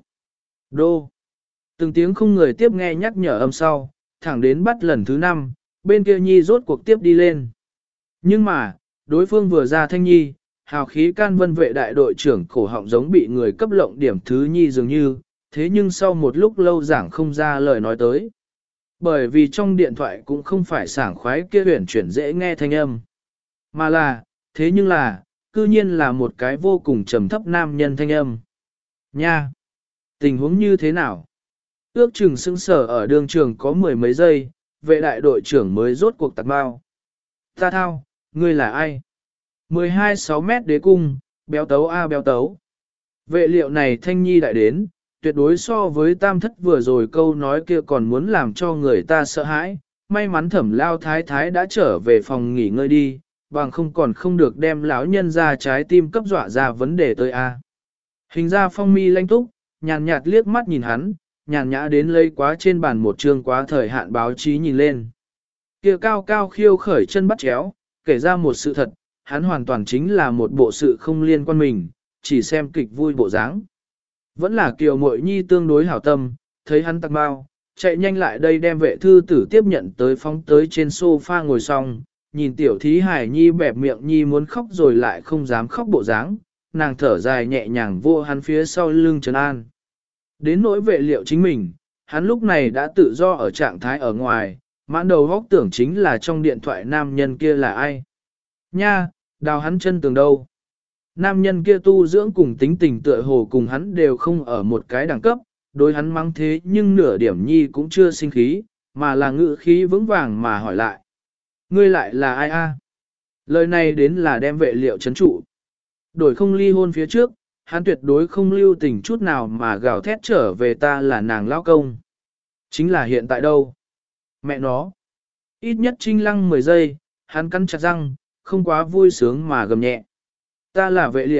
đô. Từng tiếng không người tiếp nghe nhắc nhở âm sau, thẳng đến bắt lần thứ năm, bên kia nhi rốt cuộc tiếp đi lên. Nhưng mà, đối phương vừa ra thanh nhi, hào khí can vân vệ đại đội trưởng cổ họng giống bị người cấp lộng điểm thứ nhi dường như, thế nhưng sau một lúc lâu giảng không ra lời nói tới. Bởi vì trong điện thoại cũng không phải sảng khoái kia huyển chuyển dễ nghe thanh âm. Mà là, thế nhưng là, cư nhiên là một cái vô cùng trầm thấp nam nhân thanh âm. Nha! Tình huống như thế nào? Ước chừng sững sở ở đường trường có mười mấy giây, vệ đại đội trưởng mới rốt cuộc tạc bao. Ta thao, ngươi là ai? mười hai sáu mét đế cung, béo tấu a béo tấu. Vệ liệu này thanh nhi đại đến, tuyệt đối so với tam thất vừa rồi câu nói kia còn muốn làm cho người ta sợ hãi. May mắn thẩm lao thái thái đã trở về phòng nghỉ ngơi đi, bằng không còn không được đem lão nhân ra trái tim cấp dọa ra vấn đề tới a. Hình ra phong mi lanh túc, nhàn nhạt liếc mắt nhìn hắn, nhàn nhã đến lấy quá trên bàn một chương quá thời hạn báo chí nhìn lên. Kia cao cao khiêu khởi chân bắt chéo, kể ra một sự thật, hắn hoàn toàn chính là một bộ sự không liên quan mình, chỉ xem kịch vui bộ dáng. Vẫn là kiều muội nhi tương đối hảo tâm, thấy hắn tặc bao, chạy nhanh lại đây đem vệ thư tử tiếp nhận tới phóng tới trên sofa ngồi xong, nhìn tiểu thí hải nhi bẹp miệng nhi muốn khóc rồi lại không dám khóc bộ dáng, nàng thở dài nhẹ nhàng vô hắn phía sau lưng trấn an. Đến nỗi vệ liệu chính mình, hắn lúc này đã tự do ở trạng thái ở ngoài, mãn đầu góc tưởng chính là trong điện thoại nam nhân kia là ai. Nha, đào hắn chân tường đâu. Nam nhân kia tu dưỡng cùng tính tình tựa hồ cùng hắn đều không ở một cái đẳng cấp, đối hắn mắng thế nhưng nửa điểm nhi cũng chưa sinh khí, mà là ngữ khí vững vàng mà hỏi lại. Ngươi lại là ai a? Lời này đến là đem vệ liệu chấn trụ. Đổi không ly hôn phía trước, hắn tuyệt đối không lưu tình chút nào mà gào thét trở về ta là nàng lão công. Chính là hiện tại đâu? Mẹ nó. Ít nhất trinh lăng mười giây, hắn cắn chặt răng, không quá vui sướng mà gầm nhẹ. Ta là vệ liệu,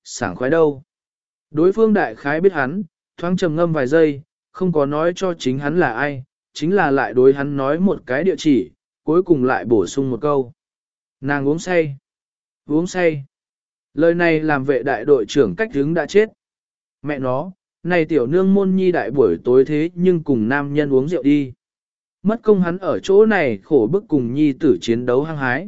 sảng khoái đâu. Đối phương đại khái biết hắn, thoáng trầm ngâm vài giây, không có nói cho chính hắn là ai, chính là lại đối hắn nói một cái địa chỉ, cuối cùng lại bổ sung một câu. Nàng uống say. Uống say. Lời này làm vệ đại đội trưởng cách hướng đã chết. Mẹ nó, này tiểu nương môn nhi đại buổi tối thế nhưng cùng nam nhân uống rượu đi. Mất công hắn ở chỗ này khổ bức cùng nhi tử chiến đấu hăng hái.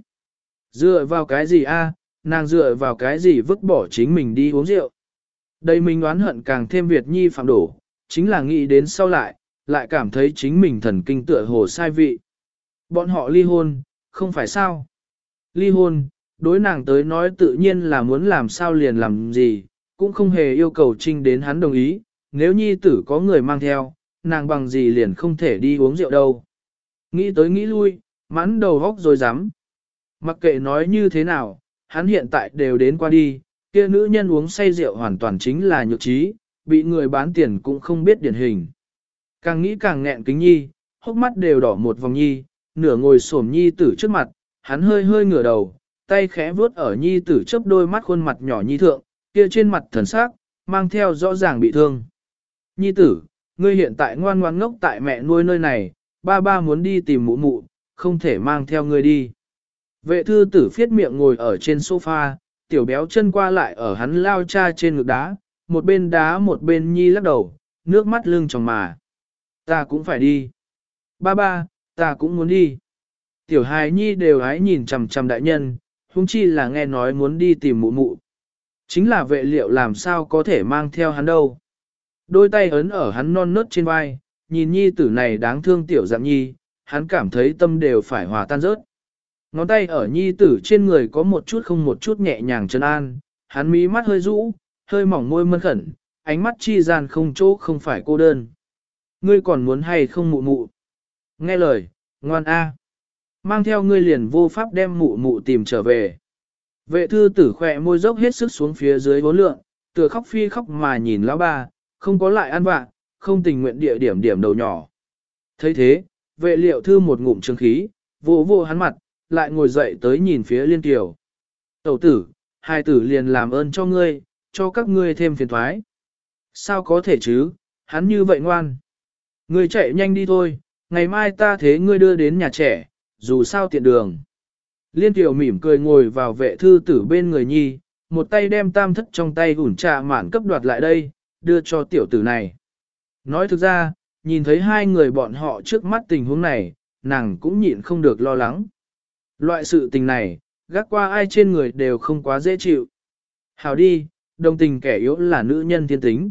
Dựa vào cái gì a? Nàng dựa vào cái gì vứt bỏ chính mình đi uống rượu. Đây mình oán hận càng thêm Việt nhi phạm đổ, chính là nghĩ đến sau lại, lại cảm thấy chính mình thần kinh tựa hồ sai vị. Bọn họ ly hôn, không phải sao? Ly hôn, đối nàng tới nói tự nhiên là muốn làm sao liền làm gì, cũng không hề yêu cầu trinh đến hắn đồng ý, nếu nhi tử có người mang theo, nàng bằng gì liền không thể đi uống rượu đâu. Nghĩ tới nghĩ lui, mãn đầu góc rồi dám. Mặc kệ nói như thế nào, hắn hiện tại đều đến qua đi, kia nữ nhân uống say rượu hoàn toàn chính là nhược trí, bị người bán tiền cũng không biết điển hình. Càng nghĩ càng nghẹn kính nhi, hốc mắt đều đỏ một vòng nhi, nửa ngồi xổm nhi tử trước mặt, hắn hơi hơi ngửa đầu, tay khẽ vuốt ở nhi tử chớp đôi mắt khuôn mặt nhỏ nhi thượng, kia trên mặt thần sắc, mang theo rõ ràng bị thương. Nhi tử, ngươi hiện tại ngoan ngoan ngốc tại mẹ nuôi nơi này, ba ba muốn đi tìm mụ mụ, không thể mang theo ngươi đi. Vệ thư tử phiết miệng ngồi ở trên sofa, tiểu béo chân qua lại ở hắn lao cha trên ngực đá, một bên đá một bên nhi lắc đầu, nước mắt lưng tròng mà. Ta cũng phải đi. Ba ba, ta cũng muốn đi. Tiểu hài nhi đều hái nhìn chằm chằm đại nhân, huống chi là nghe nói muốn đi tìm mụ mụ. Chính là vệ liệu làm sao có thể mang theo hắn đâu. Đôi tay ấn ở hắn non nớt trên vai, nhìn nhi tử này đáng thương tiểu dạng nhi, hắn cảm thấy tâm đều phải hòa tan rớt. Ngón tay ở nhi tử trên người có một chút không một chút nhẹ nhàng trấn an, hắn mí mắt hơi rũ, hơi mỏng môi mân khẩn, ánh mắt chi gian không chỗ không phải cô đơn. Ngươi còn muốn hay không mụ mụ? Nghe lời, ngoan a. Mang theo ngươi liền vô pháp đem mụ mụ tìm trở về. Vệ thư tử khỏe môi dốc hết sức xuống phía dưới bốn lượng, tựa khóc phi khóc mà nhìn lão ba, không có lại ăn vạ, không tình nguyện địa điểm điểm đầu nhỏ. thấy thế, vệ liệu thư một ngụm trương khí, vô vô hắn mặt, lại ngồi dậy tới nhìn phía liên tiểu. Tẩu tử, hai tử liền làm ơn cho ngươi, cho các ngươi thêm phiền thoái. Sao có thể chứ, hắn như vậy ngoan. Ngươi chạy nhanh đi thôi, ngày mai ta thế ngươi đưa đến nhà trẻ, dù sao tiện đường. Liên tiểu mỉm cười ngồi vào vệ thư tử bên người nhi, một tay đem tam thất trong tay ủn trà mạn cấp đoạt lại đây, đưa cho tiểu tử này. Nói thực ra, nhìn thấy hai người bọn họ trước mắt tình huống này, nàng cũng nhịn không được lo lắng. Loại sự tình này, gác qua ai trên người đều không quá dễ chịu. Hào đi, đồng tình kẻ yếu là nữ nhân thiên tính.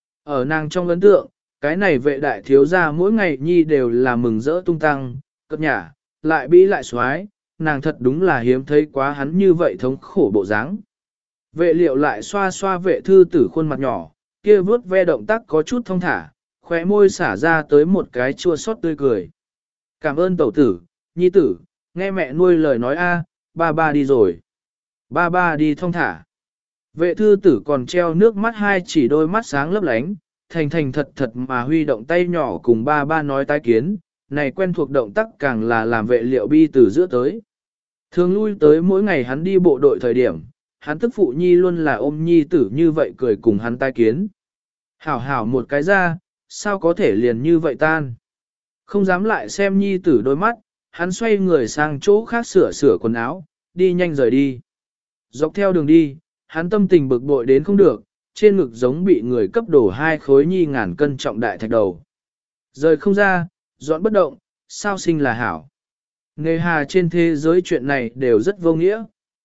Ở nàng trong ấn tượng, cái này vệ đại thiếu gia mỗi ngày nhi đều là mừng rỡ tung tăng, cất nhả, lại bí lại xoái, nàng thật đúng là hiếm thấy quá hắn như vậy thống khổ bộ dáng. Vệ liệu lại xoa xoa vệ thư tử khuôn mặt nhỏ, kia vướt ve động tác có chút thông thả, khóe môi xả ra tới một cái chua xót tươi cười. Cảm ơn tẩu tử, nhi tử, nghe mẹ nuôi lời nói a, ba ba đi rồi. Ba ba đi thông thả. Vệ thư tử còn treo nước mắt hai chỉ đôi mắt sáng lấp lánh, thành thành thật thật mà huy động tay nhỏ cùng ba ba nói tái kiến, này quen thuộc động tác càng là làm vệ liệu bi từ giữa tới. Thường lui tới mỗi ngày hắn đi bộ đội thời điểm, hắn tức phụ nhi luôn là ôm nhi tử như vậy cười cùng hắn tái kiến. Hảo hảo một cái ra, sao có thể liền như vậy tan. Không dám lại xem nhi tử đôi mắt, hắn xoay người sang chỗ khác sửa sửa quần áo, đi nhanh rời đi. Dọc theo đường đi, hắn tâm tình bực bội đến không được, trên ngực giống bị người cấp đổ hai khối nhi ngàn cân trọng đại thạch đầu. Rời không ra, dọn bất động, sao sinh là hảo. Nghề hà trên thế giới chuyện này đều rất vô nghĩa.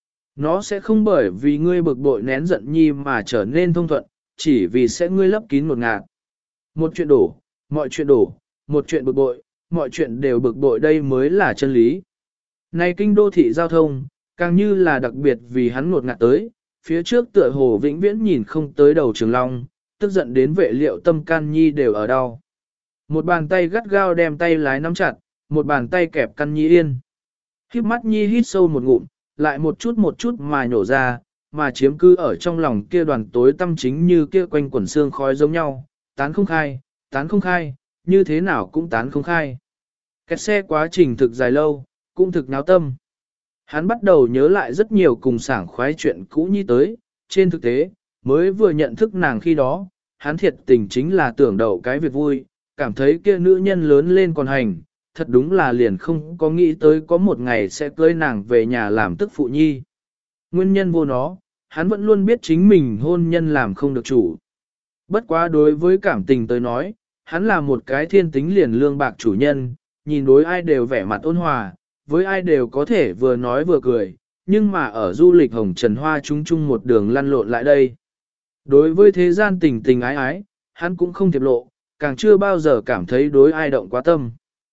Nó sẽ không bởi vì ngươi bực bội nén giận nhi mà trở nên thông thuận, chỉ vì sẽ ngươi lấp kín một ngạt. Một chuyện đổ, mọi chuyện đổ, một chuyện bực bội, mọi chuyện đều bực bội đây mới là chân lý. Này kinh đô thị giao thông, càng như là đặc biệt vì hắn ngột ngạt tới, phía trước tựa hồ vĩnh viễn nhìn không tới đầu Trường Long, tức giận đến vệ liệu tâm can nhi đều ở đau. Một bàn tay gắt gao đem tay lái nắm chặt, một bàn tay kẹp căn nhi yên. Khiếp mắt nhi hít sâu một ngụm, lại một chút một chút mà nhổ ra, mà chiếm cư ở trong lòng kia đoàn tối tâm chính như kia quanh quần xương khói giống nhau, tán không khai, tán không khai, như thế nào cũng tán không khai. Kẹt xe quá trình thực dài lâu, cũng thực náo tâm. Hắn bắt đầu nhớ lại rất nhiều cùng sảng khoái chuyện cũ nhi tới, trên thực tế, mới vừa nhận thức nàng khi đó, hắn thiệt tình chính là tưởng đậu cái việc vui, cảm thấy kia nữ nhân lớn lên còn hành, thật đúng là liền không có nghĩ tới có một ngày sẽ cưới nàng về nhà làm tức phụ nhi. Nguyên nhân vô nó, hắn vẫn luôn biết chính mình hôn nhân làm không được chủ. Bất quá đối với cảm tình tới nói, hắn là một cái thiên tính liền lương bạc chủ nhân, nhìn đối ai đều vẻ mặt ôn hòa, với ai đều có thể vừa nói vừa cười, nhưng mà ở du lịch hồng trần hoa chúng chung một đường lăn lộn lại đây. Đối với thế gian tình tình ái ái, hắn cũng không thiệp lộ, càng chưa bao giờ cảm thấy đối ai động quá tâm.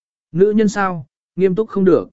Nữ nhân sao, nghiêm túc không được.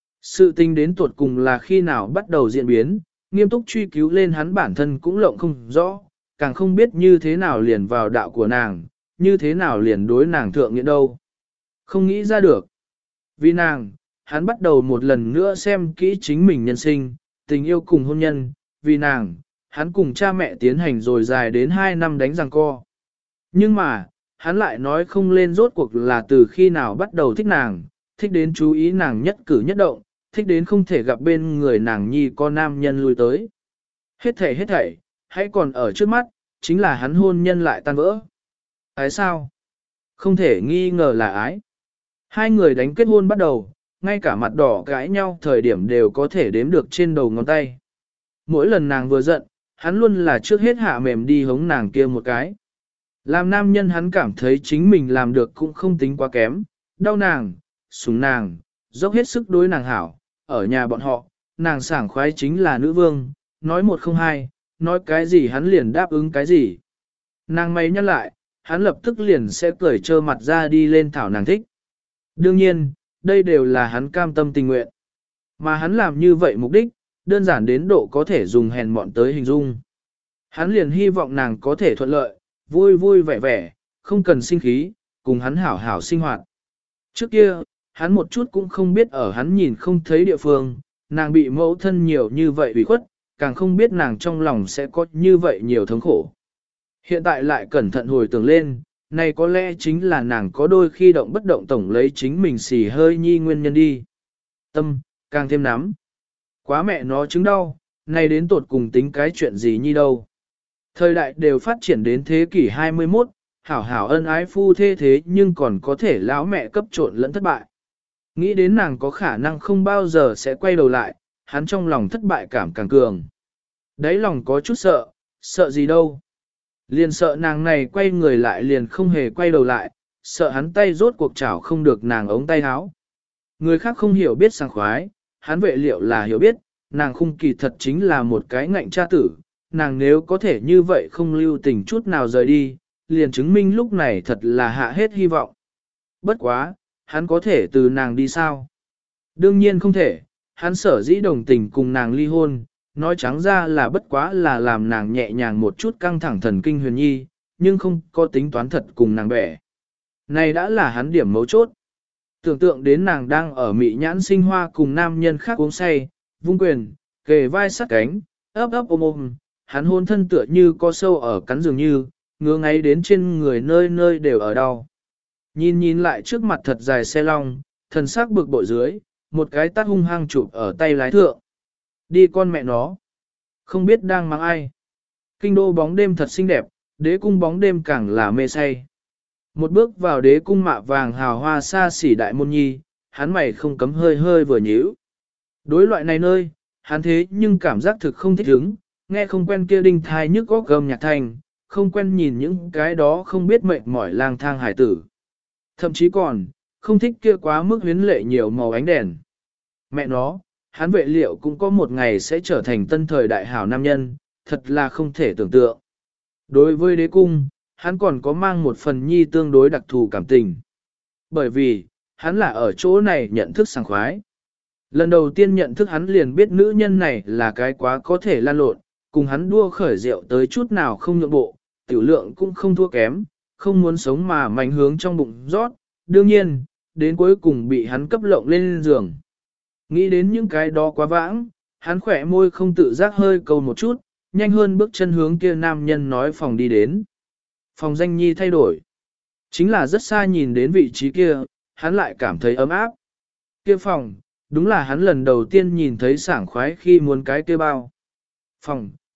Sự tình đến tuột cùng là khi nào bắt đầu diễn biến, nghiêm túc truy cứu lên hắn bản thân cũng lộng không rõ, càng không biết như thế nào liền vào đạo của nàng, như thế nào liền đối nàng thượng nghĩa đâu. Không nghĩ ra được. Vì nàng, hắn bắt đầu một lần nữa xem kỹ chính mình nhân sinh, tình yêu cùng hôn nhân, vì nàng, hắn cùng cha mẹ tiến hành rồi dài đến hai năm đánh răng co. Nhưng mà, hắn lại nói không lên rốt cuộc là từ khi nào bắt đầu thích nàng, thích đến chú ý nàng nhất cử nhất động, thích đến không thể gặp bên người nàng nhi con nam nhân lui tới. Hết thảy hết thảy, hãy còn ở trước mắt, chính là hắn hôn nhân lại tan vỡ. Ái sao? Không thể nghi ngờ là ái. Hai người đánh kết hôn bắt đầu, ngay cả mặt đỏ cãi nhau thời điểm đều có thể đếm được trên đầu ngón tay. Mỗi lần nàng vừa giận, hắn luôn là trước hết hạ mềm đi hống nàng kia một cái. Làm nam nhân hắn cảm thấy chính mình làm được cũng không tính quá kém, đau nàng, sủng nàng, dốc hết sức đối nàng hảo, ở nhà bọn họ, nàng sảng khoái chính là nữ vương, nói một không hai, nói cái gì hắn liền đáp ứng cái gì. Nàng mày nhắc lại, hắn lập tức liền sẽ cởi trơ mặt ra đi lên thảo nàng thích. Đương nhiên, đây đều là hắn cam tâm tình nguyện. Mà hắn làm như vậy mục đích, đơn giản đến độ có thể dùng hèn mọn tới hình dung. Hắn liền hy vọng nàng có thể thuận lợi, vui vui vẻ vẻ, không cần sinh khí, cùng hắn hảo hảo sinh hoạt. Trước kia, hắn một chút cũng không biết ở hắn nhìn không thấy địa phương, nàng bị mẫu thân nhiều như vậy ủy khuất, càng không biết nàng trong lòng sẽ có như vậy nhiều thống khổ. Hiện tại lại cẩn thận hồi tưởng lên, này có lẽ chính là nàng có đôi khi động bất động tổng lấy chính mình xì hơi nhi nguyên nhân đi. Tâm, càng thêm nắm. Quá mẹ nó chứng đau, này đến tột cùng tính cái chuyện gì nhi đâu. Thời đại đều phát triển đến thế kỷ hai mươi mốt, hảo hảo ân ái phu thê thế nhưng còn có thể lão mẹ cấp trộn lẫn thất bại. Nghĩ đến nàng có khả năng không bao giờ sẽ quay đầu lại, hắn trong lòng thất bại cảm càng cường. Đấy lòng có chút sợ, sợ gì đâu. Liền sợ nàng này quay người lại liền không hề quay đầu lại, sợ hắn tay rốt cuộc chảo không được nàng ống tay áo. Người khác không hiểu biết sảng khoái, hắn vệ liệu là hiểu biết, nàng khung kỳ thật chính là một cái ngạnh cha tử, nàng nếu có thể như vậy không lưu tình chút nào rời đi, liền chứng minh lúc này thật là hạ hết hy vọng. Bất quá, hắn có thể từ nàng đi sao? Đương nhiên không thể, hắn sở dĩ đồng tình cùng nàng ly hôn, nói trắng ra là bất quá là làm nàng nhẹ nhàng một chút căng thẳng thần kinh huyền nhi, nhưng không có tính toán thật cùng nàng bẻ. Này đã là hắn điểm mấu chốt. Tưởng tượng đến nàng đang ở mị nhãn sinh hoa cùng nam nhân khác uống say, vung quyền, kề vai sát cánh, ấp ấp ôm ôm, hắn hôn thân tựa như có sâu ở cắn dường như, ngứa ngáy đến trên người nơi nơi đều ở đau. Nhìn nhìn lại trước mặt thật dài xe long, thần sắc bực bội dưới, một cái tát hung hăng chụp ở tay lái thượng. Đi con mẹ nó. Không biết đang mang ai. Kinh đô bóng đêm thật xinh đẹp, đế cung bóng đêm càng là mê say. Một bước vào đế cung mạ vàng hào hoa xa xỉ đại môn nhi, hắn mày không cấm hơi hơi vừa nhíu. Đối loại này nơi, hắn thế nhưng cảm giác thực không thích ứng, nghe không quen kia đinh thai nhức góc gầm nhạc thành, không quen nhìn những cái đó không biết mệt mỏi lang thang hải tử. Thậm chí còn, không thích kia quá mức huyến lệ nhiều màu ánh đèn. Mẹ nó, hắn vệ liệu cũng có một ngày sẽ trở thành tân thời đại hảo nam nhân, thật là không thể tưởng tượng. Đối với đế cung, hắn còn có mang một phần nhi tương đối đặc thù cảm tình. Bởi vì, hắn là ở chỗ này nhận thức sảng khoái. Lần đầu tiên nhận thức hắn liền biết nữ nhân này là cái quá có thể lan lộn, cùng hắn đua khởi rượu tới chút nào không nhượng bộ, tiểu lượng cũng không thua kém, không muốn sống mà mạnh hướng trong bụng rót, đương nhiên, đến cuối cùng bị hắn cấp lộng lên giường. Nghĩ đến những cái đó quá vãng, hắn khỏe môi không tự giác hơi câu một chút, nhanh hơn bước chân hướng kia nam nhân nói phòng đi đến. Phòng danh nhi thay đổi. Chính là rất xa nhìn đến vị trí kia, hắn lại cảm thấy ấm áp. Kia phòng, đúng là hắn lần đầu tiên nhìn thấy sảng khoái khi muốn cái kia bao. Phòng,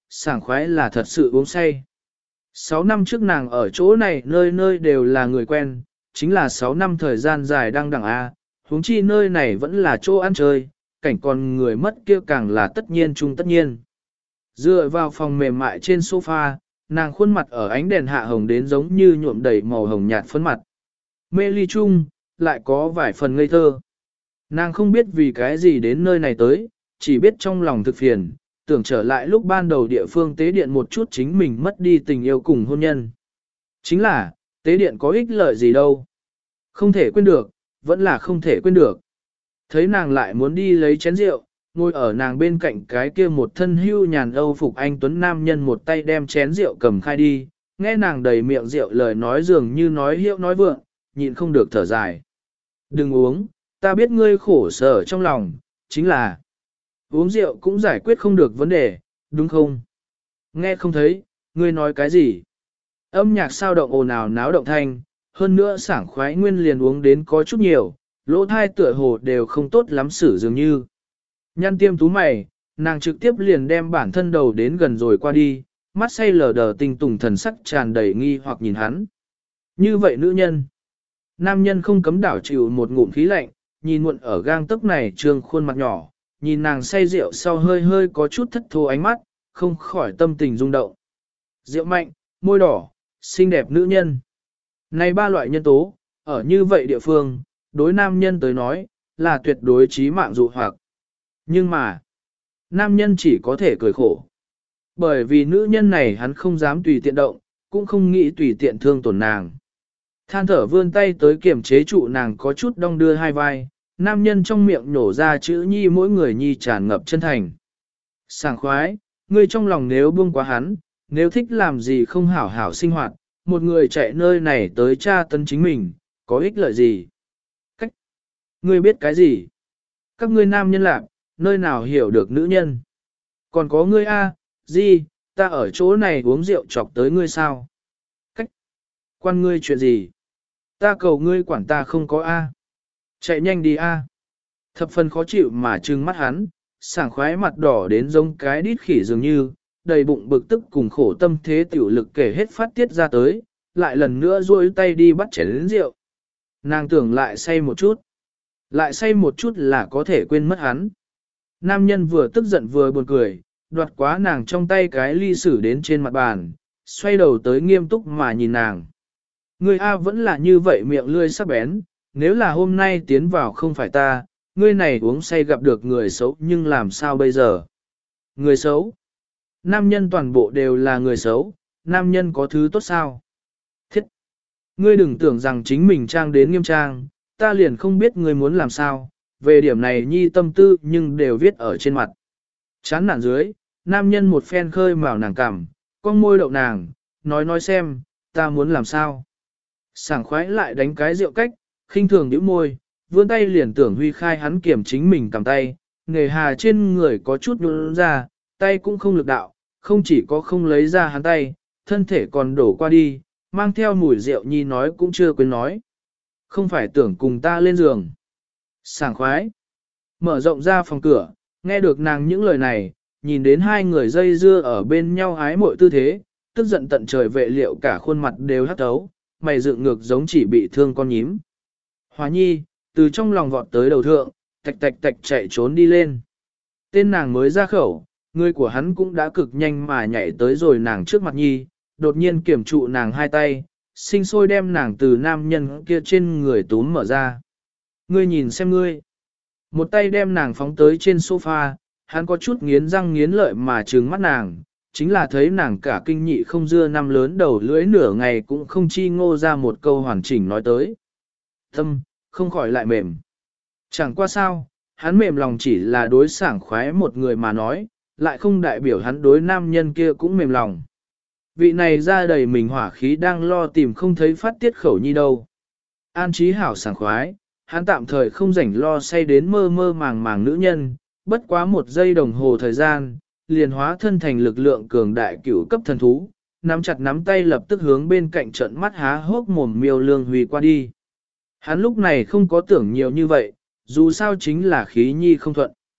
sảng khoái là thật sự uống say. Sáu năm trước nàng ở chỗ này nơi nơi đều là người quen, chính là sáu năm thời gian dài đang đẳng A, huống chi nơi này vẫn là chỗ ăn chơi, cảnh còn người mất kia càng là tất nhiên chung tất nhiên. Dựa vào phòng mềm mại trên sofa, nàng khuôn mặt ở ánh đèn hạ hồng đến giống như nhuộm đầy màu hồng nhạt phấn mặt. Mê ly chung, lại có vài phần ngây thơ. Nàng không biết vì cái gì đến nơi này tới, chỉ biết trong lòng thực phiền, tưởng trở lại lúc ban đầu địa phương tế điện một chút chính mình mất đi tình yêu cùng hôn nhân. Chính là, tế điện có ích lợi gì đâu. Không thể quên được, vẫn là không thể quên được. Thấy nàng lại muốn đi lấy chén rượu, ngồi ở nàng bên cạnh cái kia một thân hưu nhàn âu phục anh tuấn nam nhân một tay đem chén rượu cầm khai đi, nghe nàng đầy miệng rượu lời nói dường như nói hiệu nói vượng, nhịn không được thở dài. Đừng uống, ta biết ngươi khổ sở trong lòng, chính là uống rượu cũng giải quyết không được vấn đề, đúng không? Nghe không thấy, ngươi nói cái gì? Âm nhạc sao động ồn ào náo động thanh, hơn nữa sảng khoái nguyên liền uống đến có chút nhiều, lỗ thai tựa hồ đều không tốt lắm xử dường như. Nhăn tiêm tú mày, nàng trực tiếp liền đem bản thân đầu đến gần rồi qua đi, mắt say lờ đờ tinh tùng thần sắc tràn đầy nghi hoặc nhìn hắn. Như vậy nữ nhân. Nam nhân không cấm đảo chịu một ngụm khí lạnh, nhìn muộn ở gang tấc này trương khuôn mặt nhỏ, nhìn nàng say rượu sau hơi hơi có chút thất thố ánh mắt, không khỏi tâm tình rung động. Rượu mạnh, môi đỏ, xinh đẹp nữ nhân. Này ba loại nhân tố, ở như vậy địa phương, đối nam nhân tới nói, là tuyệt đối chí mạng dụ hoặc. Nhưng mà, nam nhân chỉ có thể cười khổ. Bởi vì nữ nhân này hắn không dám tùy tiện động, cũng không nghĩ tùy tiện thương tổn nàng. Than thở vươn tay tới kiểm chế trụ nàng có chút đong đưa hai vai, nam nhân trong miệng nhổ ra chữ nhi mỗi người nhi tràn ngập chân thành. Sảng khoái, ngươi trong lòng nếu buông quá hắn, nếu thích làm gì không hảo hảo sinh hoạt, một người chạy nơi này tới tra tấn chính mình, có ích lợi gì? Cách, ngươi biết cái gì? Các ngươi nam nhân lạc, nơi nào hiểu được nữ nhân? Còn có ngươi a, gì, ta ở chỗ này uống rượu chọc tới ngươi sao? Cách, quan ngươi chuyện gì? Ta cầu ngươi quản ta không có a. Chạy nhanh đi a. Thập phần khó chịu mà trừng mắt hắn, sảng khoái mặt đỏ đến giống cái đít khỉ dường như, đầy bụng bực tức cùng khổ tâm thế tiểu lực kể hết phát tiết ra tới, lại lần nữa duỗi tay đi bắt chén đến rượu. Nàng tưởng lại say một chút. Lại say một chút là có thể quên mất hắn. Nam nhân vừa tức giận vừa buồn cười, đoạt quá nàng trong tay cái ly sử đến trên mặt bàn, xoay đầu tới nghiêm túc mà nhìn nàng. Ngươi A vẫn là như vậy miệng lươi sắc bén, nếu là hôm nay tiến vào không phải ta, ngươi này uống say gặp được người xấu nhưng làm sao bây giờ? Người xấu? Nam nhân toàn bộ đều là người xấu, nam nhân có thứ tốt sao? Thiết! Ngươi đừng tưởng rằng chính mình trang đến nghiêm trang, ta liền không biết ngươi muốn làm sao, về điểm này nhi tâm tư nhưng đều viết ở trên mặt. Chán nản dưới, nam nhân một phen khơi mào nàng cảm, con môi đậu nàng, nói nói xem, ta muốn làm sao? Sảng khoái lại đánh cái rượu cách, khinh thường nhíu môi, vươn tay liền tưởng huy khai hắn kiểm chính mình cầm tay, nghề hà trên người có chút nhún ra, tay cũng không lực đạo, không chỉ có không lấy ra hắn tay, thân thể còn đổ qua đi, mang theo mùi rượu nhi nói cũng chưa quên nói. Không phải tưởng cùng ta lên giường. Sảng khoái. Mở rộng ra phòng cửa, nghe được nàng những lời này, nhìn đến hai người dây dưa ở bên nhau hái mội tư thế, tức giận tận trời vệ liệu cả khuôn mặt đều hắt thấu, mày dựng ngược giống chỉ bị thương con nhím. Hòa nhi, từ trong lòng vọt tới đầu thượng, tạch tạch tạch chạy trốn đi lên. Tên nàng mới ra khẩu, người của hắn cũng đã cực nhanh mà nhảy tới rồi nàng trước mặt nhi, đột nhiên kiểm trụ nàng hai tay, sinh sôi đem nàng từ nam nhân kia trên người túm mở ra. Ngươi nhìn xem ngươi. Một tay đem nàng phóng tới trên sofa, hắn có chút nghiến răng nghiến lợi mà trừng mắt nàng, chính là thấy nàng cả kinh nhị không dưa năm lớn đầu lưỡi nửa ngày cũng không chi ngô ra một câu hoàn chỉnh nói tới. Tâm, không khỏi lại mềm. Chẳng qua sao, hắn mềm lòng chỉ là đối sảng khoái một người mà nói, lại không đại biểu hắn đối nam nhân kia cũng mềm lòng. Vị này ra đầy mình hỏa khí đang lo tìm không thấy phát tiết khẩu nhi đâu. An trí hảo sảng khoái, hắn tạm thời không rảnh lo say đến mơ mơ màng màng nữ nhân, bất quá một giây đồng hồ thời gian, liền hóa thân thành lực lượng cường đại cửu cấp thần thú, nắm chặt nắm tay lập tức hướng bên cạnh trận mắt há hốc mồm miêu lương huy qua đi. Hắn lúc này không có tưởng nhiều như vậy, dù sao chính là khí nhi không thuận.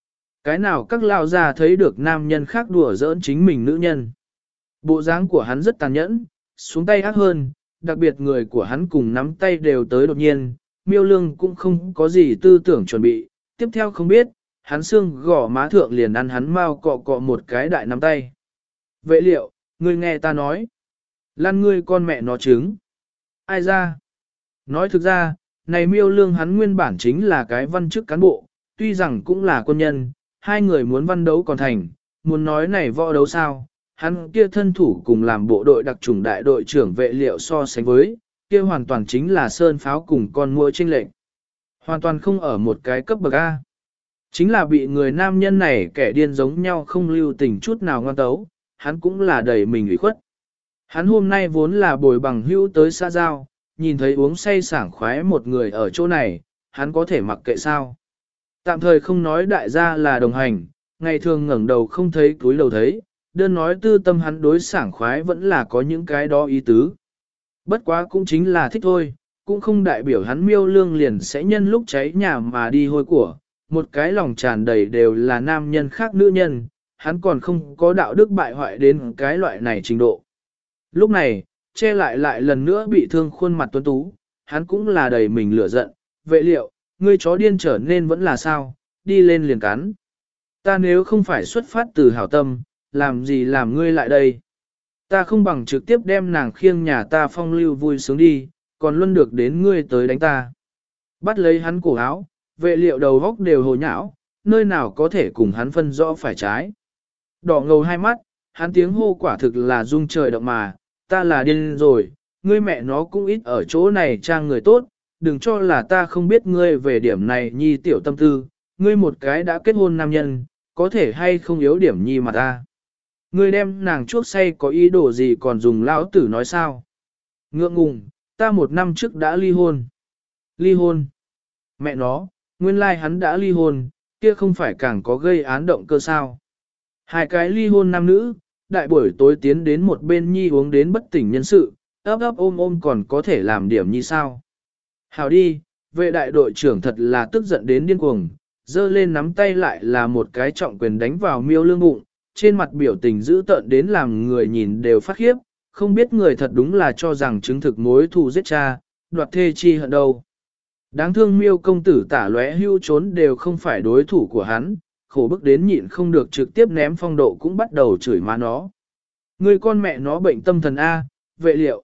Cái nào các lao già thấy được nam nhân khác đùa giỡn chính mình nữ nhân. Bộ dáng của hắn rất tàn nhẫn, xuống tay ác hơn, đặc biệt người của hắn cùng nắm tay đều tới đột nhiên, miêu lương cũng không có gì tư tưởng chuẩn bị, tiếp theo không biết, hắn xương gỏ má thượng liền ăn hắn mau cọ cọ một cái đại nắm tay. Vệ liệu, ngươi nghe ta nói, lăn ngươi con mẹ nó trứng. Ai ra? Nói thực ra, này miêu lương hắn nguyên bản chính là cái văn chức cán bộ, tuy rằng cũng là quân nhân, hai người muốn văn đấu còn thành, muốn nói này võ đấu sao, hắn kia thân thủ cùng làm bộ đội đặc chủng đại đội trưởng vệ liệu so sánh với, kia hoàn toàn chính là sơn pháo cùng con muỗi chênh lệnh. Hoàn toàn không ở một cái cấp bậc A. Chính là bị người nam nhân này kẻ điên giống nhau không lưu tình chút nào ngoan tấu, hắn cũng là đầy mình ủy khuất. Hắn hôm nay vốn là bồi bằng hữu tới xã giao, nhìn thấy uống say sảng khoái một người ở chỗ này, hắn có thể mặc kệ sao. Tạm thời không nói đại gia là đồng hành, ngày thường ngẩng đầu không thấy túi đầu thấy, đơn nói tư tâm hắn đối sảng khoái vẫn là có những cái đó ý tứ. Bất quá cũng chính là thích thôi, cũng không đại biểu hắn miêu lương liền sẽ nhân lúc cháy nhà mà đi hôi của, một cái lòng tràn đầy đều là nam nhân khác nữ nhân, hắn còn không có đạo đức bại hoại đến cái loại này trình độ. Lúc này, che lại lại lần nữa bị thương khuôn mặt tuấn tú, hắn cũng là đầy mình lửa giận, vệ liệu, ngươi chó điên trở nên vẫn là sao, đi lên liền cắn. Ta nếu không phải xuất phát từ hảo tâm, làm gì làm ngươi lại đây? Ta không bằng trực tiếp đem nàng khiêng nhà ta phong lưu vui sướng đi, còn luôn được đến ngươi tới đánh ta. Bắt lấy hắn cổ áo, vệ liệu đầu góc đều hồ nhão, nơi nào có thể cùng hắn phân rõ phải trái. Đỏ ngầu hai mắt, hắn tiếng hô quả thực là rung trời động mà, ta là điên rồi, ngươi mẹ nó cũng ít ở chỗ này trang người tốt, đừng cho là ta không biết ngươi về điểm này nhi tiểu tâm tư, ngươi một cái đã kết hôn nam nhân, có thể hay không yếu điểm nhi mà ta. Ngươi đem nàng chuốc say có ý đồ gì còn dùng lão tử nói sao? Ngượng ngùng, ta một năm trước đã ly hôn. Ly hôn? Mẹ nó, nguyên lai like hắn đã ly hôn, kia không phải càng có gây án động cơ sao? Hai cái ly hôn nam nữ, đại buổi tối tiến đến một bên nhi uống đến bất tỉnh nhân sự, ấp ấp ôm ôm còn có thể làm điểm như sao? Hào đi, vệ đại đội trưởng thật là tức giận đến điên cuồng, giơ lên nắm tay lại là một cái trọng quyền đánh vào miêu lương bụng, trên mặt biểu tình dữ tợn đến làm người nhìn đều phát khiếp, không biết người thật đúng là cho rằng chứng thực mối thù giết cha, đoạt thê chi hận đâu. Đáng thương miêu công tử tả lóe hưu trốn đều không phải đối thủ của hắn, khổ bức đến nhịn không được trực tiếp ném phong độ cũng bắt đầu chửi má nó. Người con mẹ nó bệnh tâm thần A, vệ liệu.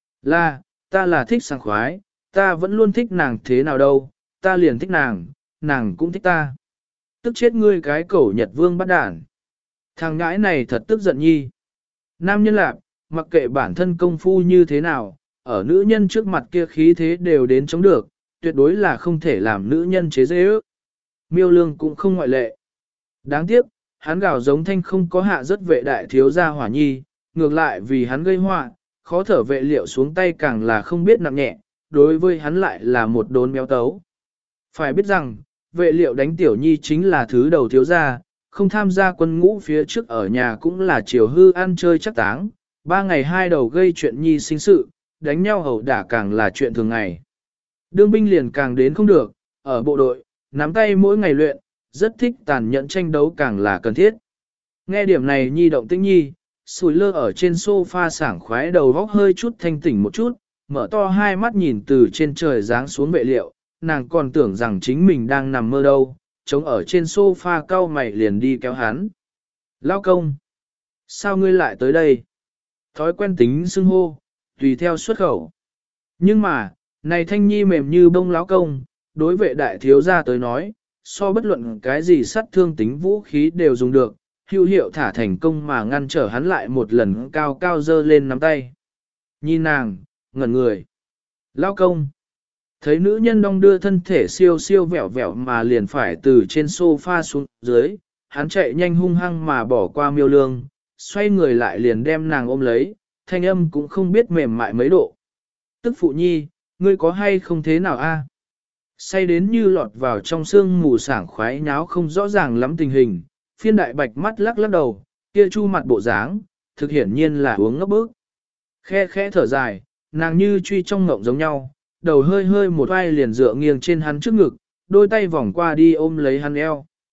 Là, ta là thích sảng khoái, ta vẫn luôn thích nàng thế nào đâu, ta liền thích nàng, nàng cũng thích ta. Tức chết ngươi cái cẩu Nhật Vương bắt đản. Thằng ngãi này thật tức giận nhi. Nam nhân lạc, mặc kệ bản thân công phu như thế nào, ở nữ nhân trước mặt kia khí thế đều đến chống được, tuyệt đối là không thể làm nữ nhân chế dễ ước. Miêu lương cũng không ngoại lệ. Đáng tiếc, hắn gào giống thanh không có hạ rất vệ đại thiếu gia hỏa nhi, ngược lại vì hắn gây họa, khó thở vệ liệu xuống tay càng là không biết nặng nhẹ, đối với hắn lại là một đốn béo tấu. Phải biết rằng, vệ liệu đánh tiểu nhi chính là thứ đầu thiếu gia, không tham gia quân ngũ phía trước ở nhà cũng là chiều hư ăn chơi chắc táng, ba ngày hai đầu gây chuyện nhi sinh sự, đánh nhau hầu đả càng là chuyện thường ngày. Đương binh liền càng đến không được, ở bộ đội, nắm tay mỗi ngày luyện, rất thích tàn nhẫn tranh đấu càng là cần thiết. Nghe điểm này nhi động tĩnh nhi, sùi lơ ở trên sofa sảng khoái đầu góc hơi chút thanh tỉnh một chút, mở to hai mắt nhìn từ trên trời giáng xuống vệ liệu, nàng còn tưởng rằng chính mình đang nằm mơ đâu, chống ở trên sofa cau mày liền đi kéo hắn. Lao công! Sao ngươi lại tới đây? Thói quen tính xưng hô, tùy theo xuất khẩu. Nhưng mà, này thanh nhi mềm như bông láo công, đối vệ đại thiếu gia tới nói, so bất luận cái gì sát thương tính vũ khí đều dùng được, hữu hiệu thả thành công mà ngăn trở hắn lại một lần cao cao dơ lên nắm tay. Nhìn nàng, ngẩn người. Lao công! Thấy nữ nhân đong đưa thân thể siêu siêu vẹo vẹo mà liền phải từ trên sofa xuống dưới, hắn chạy nhanh hung hăng mà bỏ qua miêu lương, xoay người lại liền đem nàng ôm lấy, thanh âm cũng không biết mềm mại mấy độ. Tức phụ nhi, ngươi có hay không thế nào a? Say đến như lọt vào trong sương mù sảng khoái nháo không rõ ràng lắm tình hình, phiên đại bạch mắt lắc lắc đầu, kia chu mặt bộ dáng, thực hiển nhiên là uống ngấp bức. Khe khẽ thở dài, nàng như truy trong ngộng giống nhau, đầu hơi hơi một vai liền dựa nghiêng trên hắn trước ngực, đôi tay vòng qua đi ôm lấy hắn eo.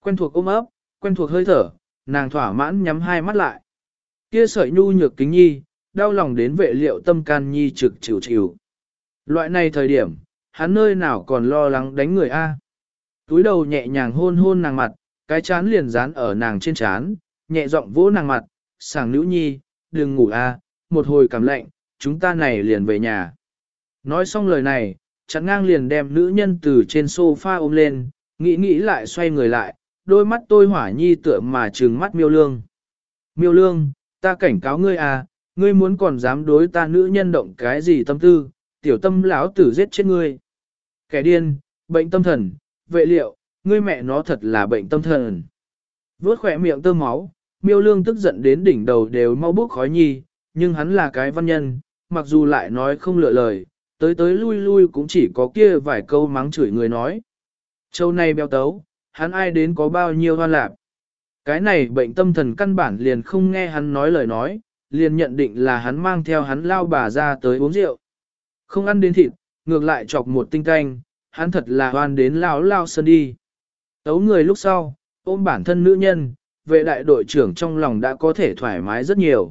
Quen thuộc ôm ấp, quen thuộc hơi thở, nàng thỏa mãn nhắm hai mắt lại. Kia sợi nhu nhược kính nhi, đau lòng đến vệ liệu tâm can nhi trực chịu chịu. Loại này thời điểm, hắn nơi nào còn lo lắng đánh người a? Túi đầu nhẹ nhàng hôn hôn nàng mặt, cái chán liền dán ở nàng trên chán, nhẹ giọng vỗ nàng mặt, sảng nữ nhi, đừng ngủ a, một hồi cảm lạnh, chúng ta này liền về nhà. Nói xong lời này, chắn ngang liền đem nữ nhân từ trên sofa ôm lên, nghĩ nghĩ lại xoay người lại, đôi mắt tôi hỏa nhi tựa mà trừng mắt miêu lương. Miêu lương, ta cảnh cáo ngươi à, ngươi muốn còn dám đối ta nữ nhân động cái gì tâm tư, tiểu tâm lão tử giết chết ngươi. Kẻ điên, bệnh tâm thần, vệ liệu, ngươi mẹ nó thật là bệnh tâm thần. Vốt khỏe miệng tơ máu, miêu lương tức giận đến đỉnh đầu đều mau bốc khói nhi, nhưng hắn là cái văn nhân, mặc dù lại nói không lựa lời, tới tới lui lui cũng chỉ có kia vài câu mắng chửi người nói. Châu này béo tấu, hắn ai đến có bao nhiêu hoan lạc. Cái này bệnh tâm thần căn bản liền không nghe hắn nói lời nói, liền nhận định là hắn mang theo hắn lao bà ra tới uống rượu. Không ăn đến thịt, ngược lại chọc một tinh canh, hắn thật là hoan đến lao lao sơn đi. Tấu người lúc sau, ôm bản thân nữ nhân, vệ đại đội trưởng trong lòng đã có thể thoải mái rất nhiều.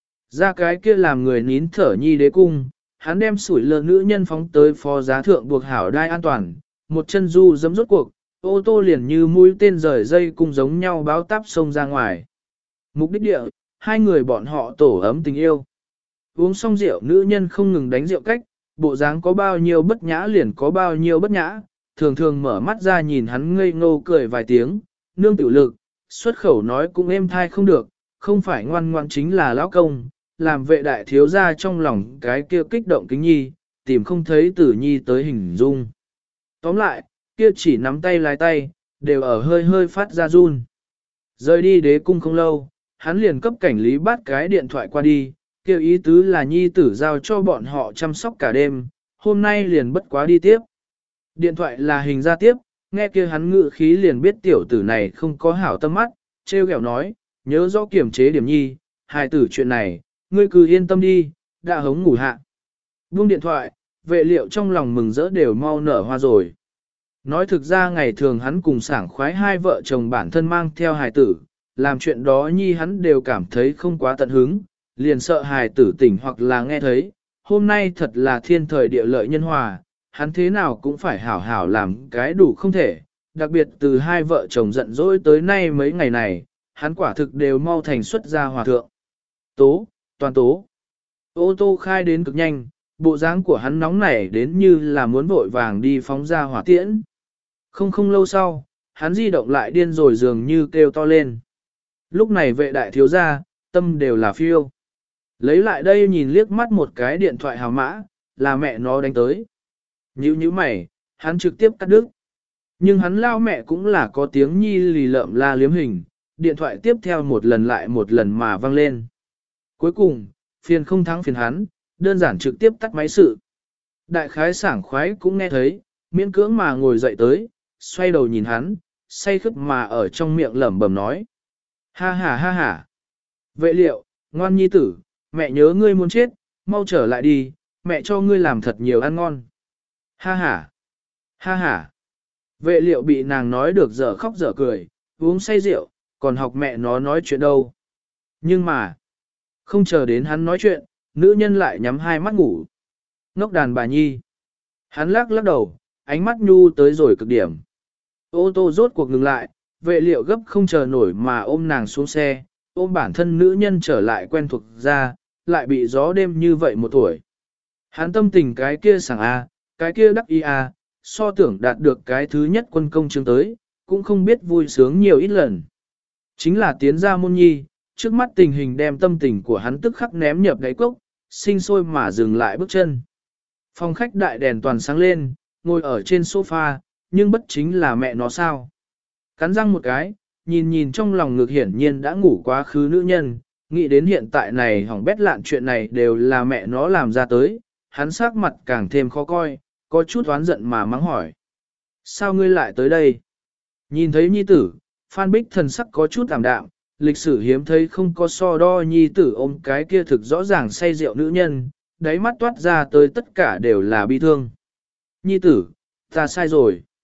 Ra cái kia làm người nín thở nhi đế cung, hắn đem sủi lơ nữ nhân phóng tới phó giá thượng buộc hảo đai an toàn, một chân du dẫm rốt cuộc, ô tô liền như mũi tên rời dây cung giống nhau báo táp sông ra ngoài. Mục đích địa, hai người bọn họ tổ ấm tình yêu. Uống xong rượu nữ nhân không ngừng đánh rượu cách, bộ dáng có bao nhiêu bất nhã liền có bao nhiêu bất nhã, thường thường mở mắt ra nhìn hắn ngây ngô cười vài tiếng, nương tiểu lực, xuất khẩu nói cũng êm thai không được, không phải ngoan ngoan chính là lão công, làm vệ đại thiếu gia trong lòng cái kia kích động kính nhi, tìm không thấy tử nhi tới hình dung. Tóm lại, kia chỉ nắm tay lái tay, đều ở hơi hơi phát ra run. Rời đi đế cung không lâu, hắn liền cấp cảnh lý bắt cái điện thoại qua đi, kêu ý tứ là nhi tử giao cho bọn họ chăm sóc cả đêm, hôm nay liền bất quá đi tiếp. Điện thoại là hình ra tiếp, nghe kia hắn ngự khí liền biết tiểu tử này không có hảo tâm mắt, treo kẹo nói, nhớ rõ kiểm chế điểm nhi, hài tử chuyện này, ngươi cứ yên tâm đi, đã hống ngủ hạ. Buông điện thoại, vệ liệu trong lòng mừng rỡ đều mau nở hoa rồi. Nói thực ra ngày thường hắn cùng sảng khoái hai vợ chồng bản thân mang theo hài tử, làm chuyện đó nhi hắn đều cảm thấy không quá tận hứng, liền sợ hài tử tỉnh hoặc là nghe thấy, hôm nay thật là thiên thời địa lợi nhân hòa, hắn thế nào cũng phải hảo hảo làm cái đủ không thể, đặc biệt từ hai vợ chồng giận dỗi tới nay mấy ngày này, hắn quả thực đều mau thành xuất ra hòa thượng. Tố, toàn tố. Ô tô khai đến cực nhanh, bộ dáng của hắn nóng nảy đến như là muốn vội vàng đi phóng ra hỏa tiễn. Không không lâu sau, hắn di động lại điên rồi dường như kêu to lên. Lúc này vệ đại thiếu gia, tâm đều là phiêu. Lấy lại đây nhìn liếc mắt một cái điện thoại hào mã, là mẹ nó đánh tới. Nhữ như mày, hắn trực tiếp cắt đứt. Nhưng hắn lao mẹ cũng là có tiếng nhi lì lợm la liếm hình, điện thoại tiếp theo một lần lại một lần mà vang lên. Cuối cùng, phiền không thắng phiền hắn, đơn giản trực tiếp tắt máy sự. Đại khái sảng khoái cũng nghe thấy, miễn cưỡng mà ngồi dậy tới, xoay đầu nhìn hắn, say khướt mà ở trong miệng lẩm bẩm nói. Ha ha ha ha. Vệ liệu, ngoan nhi tử, mẹ nhớ ngươi muốn chết, mau trở lại đi, mẹ cho ngươi làm thật nhiều ăn ngon. Ha ha. Ha ha. Vệ liệu bị nàng nói được dở khóc dở cười, uống say rượu, còn học mẹ nó nói chuyện đâu. Nhưng mà, không chờ đến hắn nói chuyện, nữ nhân lại nhắm hai mắt ngủ. Ngốc đàn bà nhi. Hắn lắc lắc đầu, ánh mắt nhu tới rồi cực điểm. Ô tô rốt cuộc ngừng lại, vệ liệu gấp không chờ nổi mà ôm nàng xuống xe, ôm bản thân nữ nhân trở lại quen thuộc ra, lại bị gió đêm như vậy một tuổi. Hắn tâm tình cái kia sảng a, cái kia đắc y a, so tưởng đạt được cái thứ nhất quân công chương tới, cũng không biết vui sướng nhiều ít lần. Chính là tiến ra môn nhi, trước mắt tình hình đem tâm tình của hắn tức khắc ném nhập đáy cốc, sinh sôi mà dừng lại bước chân. Phòng khách đại đèn toàn sáng lên, ngồi ở trên sofa, nhưng bất chính là mẹ nó sao. Cắn răng một cái, nhìn nhìn trong lòng ngực hiển nhiên đã ngủ quá khứ nữ nhân, nghĩ đến hiện tại này hỏng bét lạn chuyện này đều là mẹ nó làm ra tới, hắn sắc mặt càng thêm khó coi, có chút oán giận mà mắng hỏi. Sao ngươi lại tới đây? Nhìn thấy nhi tử, Phan Bích thần sắc có chút tạm đạm, lịch sử hiếm thấy không có so đo nhi tử ôm cái kia thực rõ ràng say rượu nữ nhân, đáy mắt toát ra tới tất cả đều là bi thương. Nhi tử, ta sai rồi.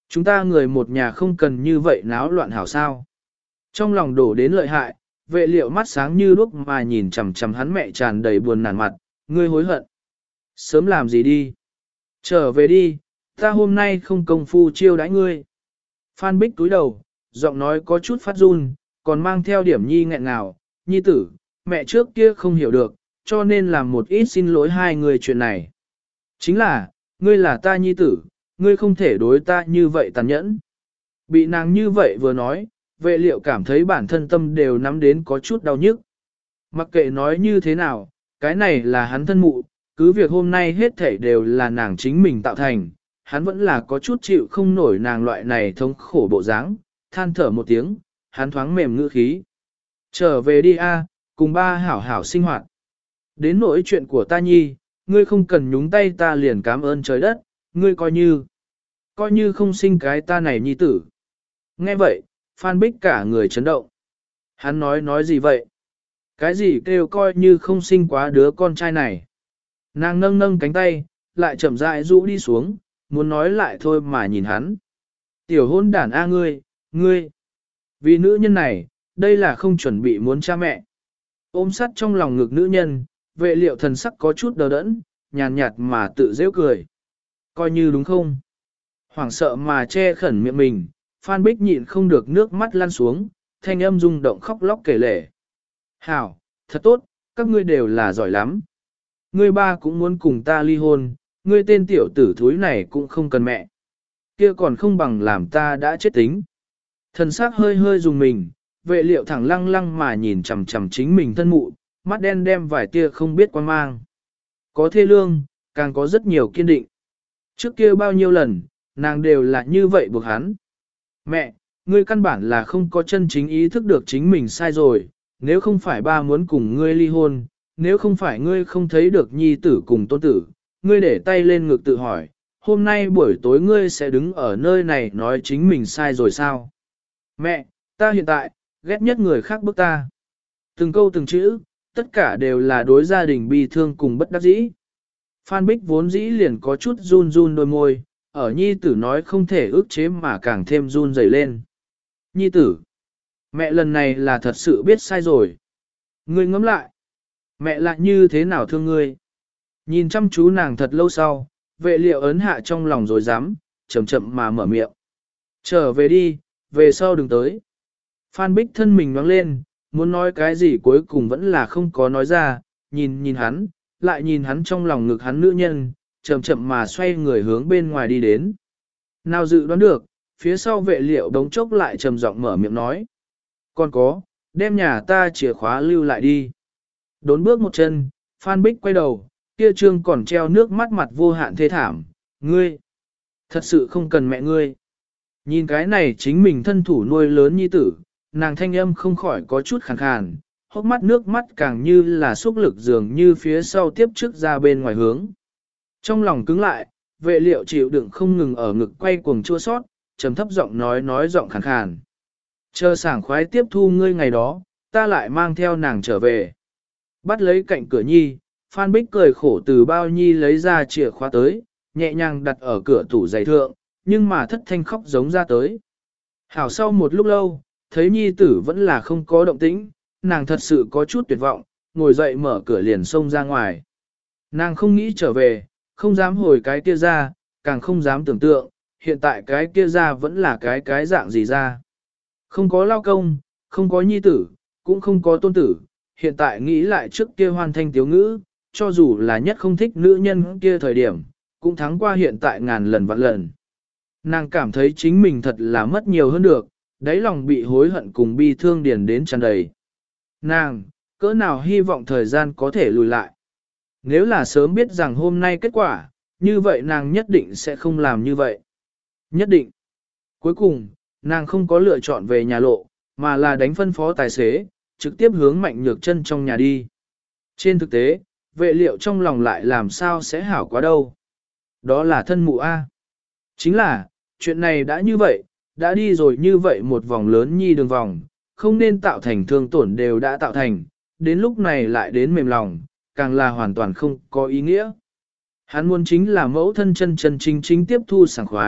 Chúng ta người một nhà không cần như vậy náo loạn hảo sao. Trong lòng đổ đến lợi hại, vệ liệu mắt sáng như đuốc mà nhìn chằm chằm hắn mẹ tràn đầy buồn nản mặt, ngươi hối hận. Sớm làm gì đi? Trở về đi, ta hôm nay không công phu chiêu đãi ngươi. Phan Bích túi đầu, giọng nói có chút phát run, còn mang theo điểm nhi nghẹn ngào, nhi tử, mẹ trước kia không hiểu được, cho nên làm một ít xin lỗi hai người chuyện này. Chính là, ngươi là ta nhi tử, ngươi không thể đối ta như vậy tàn nhẫn. Bị nàng như vậy vừa nói, vệ liệu cảm thấy bản thân tâm đều nắm đến có chút đau nhức. Mặc kệ nói như thế nào, cái này là hắn thân mụ, cứ việc hôm nay hết thảy đều là nàng chính mình tạo thành, hắn vẫn là có chút chịu không nổi nàng loại này thống khổ bộ dáng, than thở một tiếng, hắn thoáng mềm ngữ khí. Trở về đi a, cùng ba hảo hảo sinh hoạt. Đến nỗi chuyện của ta nhi, ngươi không cần nhúng tay ta liền cảm ơn trời đất, ngươi coi như, coi như không sinh cái ta này nhi tử. Nghe vậy, Phan Bích cả người chấn động. Hắn nói nói gì vậy? Cái gì kêu coi như không sinh quá đứa con trai này? Nàng nâng nâng cánh tay, lại chậm rãi rũ đi xuống, muốn nói lại thôi mà nhìn hắn. Tiểu hôn đản a ngươi, ngươi. Vì nữ nhân này, đây là không chuẩn bị muốn cha mẹ. Ôm sắt trong lòng ngực nữ nhân, vệ liệu thần sắc có chút đờ đẫn, nhàn nhạt mà tự dễ cười. Coi như đúng không? Hoảng sợ mà che khẩn miệng mình, Phan Bích nhịn không được nước mắt lăn xuống, thanh âm rung động khóc lóc kể lể. Hảo, thật tốt, các ngươi đều là giỏi lắm. Ngươi ba cũng muốn cùng ta ly hôn, ngươi tên tiểu tử thúi này cũng không cần mẹ. Kia còn không bằng làm ta đã chết tính. Thần sắc hơi hơi dùng mình, vệ liệu thẳng lăng lăng mà nhìn chằm chằm chính mình thân mụ, mắt đen đem vài tia không biết quan mang. Có thê lương, càng có rất nhiều kiên định. Trước kia bao nhiêu lần, nàng đều là như vậy buộc hắn. Mẹ, ngươi căn bản là không có chân chính ý thức được chính mình sai rồi, nếu không phải ba muốn cùng ngươi ly hôn, nếu không phải ngươi không thấy được nhi tử cùng tôn tử, ngươi để tay lên ngực tự hỏi, hôm nay buổi tối ngươi sẽ đứng ở nơi này nói chính mình sai rồi sao? Mẹ, ta hiện tại, ghét nhất người khác bức ta. Từng câu từng chữ, tất cả đều là đối gia đình bi thương cùng bất đắc dĩ. Phan Bích vốn dĩ liền có chút run run đôi môi, ở nhi tử nói không thể ước chế mà càng thêm run rẩy lên. Nhi tử, mẹ lần này là thật sự biết sai rồi. Ngươi ngẫm lại, mẹ lại như thế nào thương ngươi? Nhìn chăm chú nàng thật lâu sau, vệ liệu ấn hạ trong lòng rồi dám, chậm chậm mà mở miệng. Trở về đi, về sau đừng tới. Phan Bích thân mình nhoáng lên, muốn nói cái gì cuối cùng vẫn là không có nói ra, nhìn nhìn hắn, lại nhìn hắn trong lòng ngực hắn nữ nhân, chậm chậm mà xoay người hướng bên ngoài đi đến. Nào dự đoán được, phía sau vệ liệu đống chốc lại trầm giọng mở miệng nói. Còn có, đem nhà ta chìa khóa lưu lại đi. Đốn bước một chân, Phan Bích quay đầu, kia trương còn treo nước mắt mặt vô hạn thê thảm. Ngươi, thật sự không cần mẹ ngươi. Nhìn cái này chính mình thân thủ nuôi lớn nhi tử, nàng thanh âm không khỏi có chút khàn khàn, hốc mắt nước mắt càng như là xúc lực dường như phía sau tiếp trước ra bên ngoài hướng. Trong lòng cứng lại, vệ liệu chịu đựng không ngừng ở ngực quay cuồng chua sót, trầm thấp giọng nói nói giọng khàn khàn. Chờ sảng khoái tiếp thu ngươi ngày đó, ta lại mang theo nàng trở về. Bắt lấy cạnh cửa nhi, Phan Bích cười khổ từ bao nhi lấy ra chìa khóa tới, nhẹ nhàng đặt ở cửa tủ giày thượng, nhưng mà thất thanh khóc giống ra tới. Hảo sau một lúc lâu, thấy nhi tử vẫn là không có động tĩnh, nàng thật sự có chút tuyệt vọng, ngồi dậy mở cửa liền xông ra ngoài. Nàng không nghĩ trở về, không dám hồi cái kia ra, càng không dám tưởng tượng, hiện tại cái kia ra vẫn là cái cái dạng gì ra. Không có lao công, không có nhi tử, cũng không có tôn tử, hiện tại nghĩ lại trước kia hoàn thanh tiếu ngữ, cho dù là nhất không thích nữ nhân kia thời điểm, cũng thắng qua hiện tại ngàn lần vạn lần. Nàng cảm thấy chính mình thật là mất nhiều hơn được, đáy lòng bị hối hận cùng bi thương điền đến tràn đầy. Nàng, cỡ nào hy vọng thời gian có thể lùi lại. Nếu là sớm biết rằng hôm nay kết quả, như vậy nàng nhất định sẽ không làm như vậy. Nhất định. Cuối cùng, nàng không có lựa chọn về nhà lộ, mà là đánh phân phó tài xế, trực tiếp hướng Mạnh Nhược Chân trong nhà đi. Trên thực tế, vệ liệu trong lòng lại làm sao sẽ hảo quá đâu. Đó là thân mụ A. Chính là, chuyện này đã như vậy, đã đi rồi như vậy một vòng lớn nhi đường vòng, không nên tạo thành thương tổn đều đã tạo thành, đến lúc này lại đến mềm lòng, càng là hoàn toàn không có ý nghĩa. Hắn muốn chính là mẫu thân chân chân chính chính tiếp thu sảng khoái,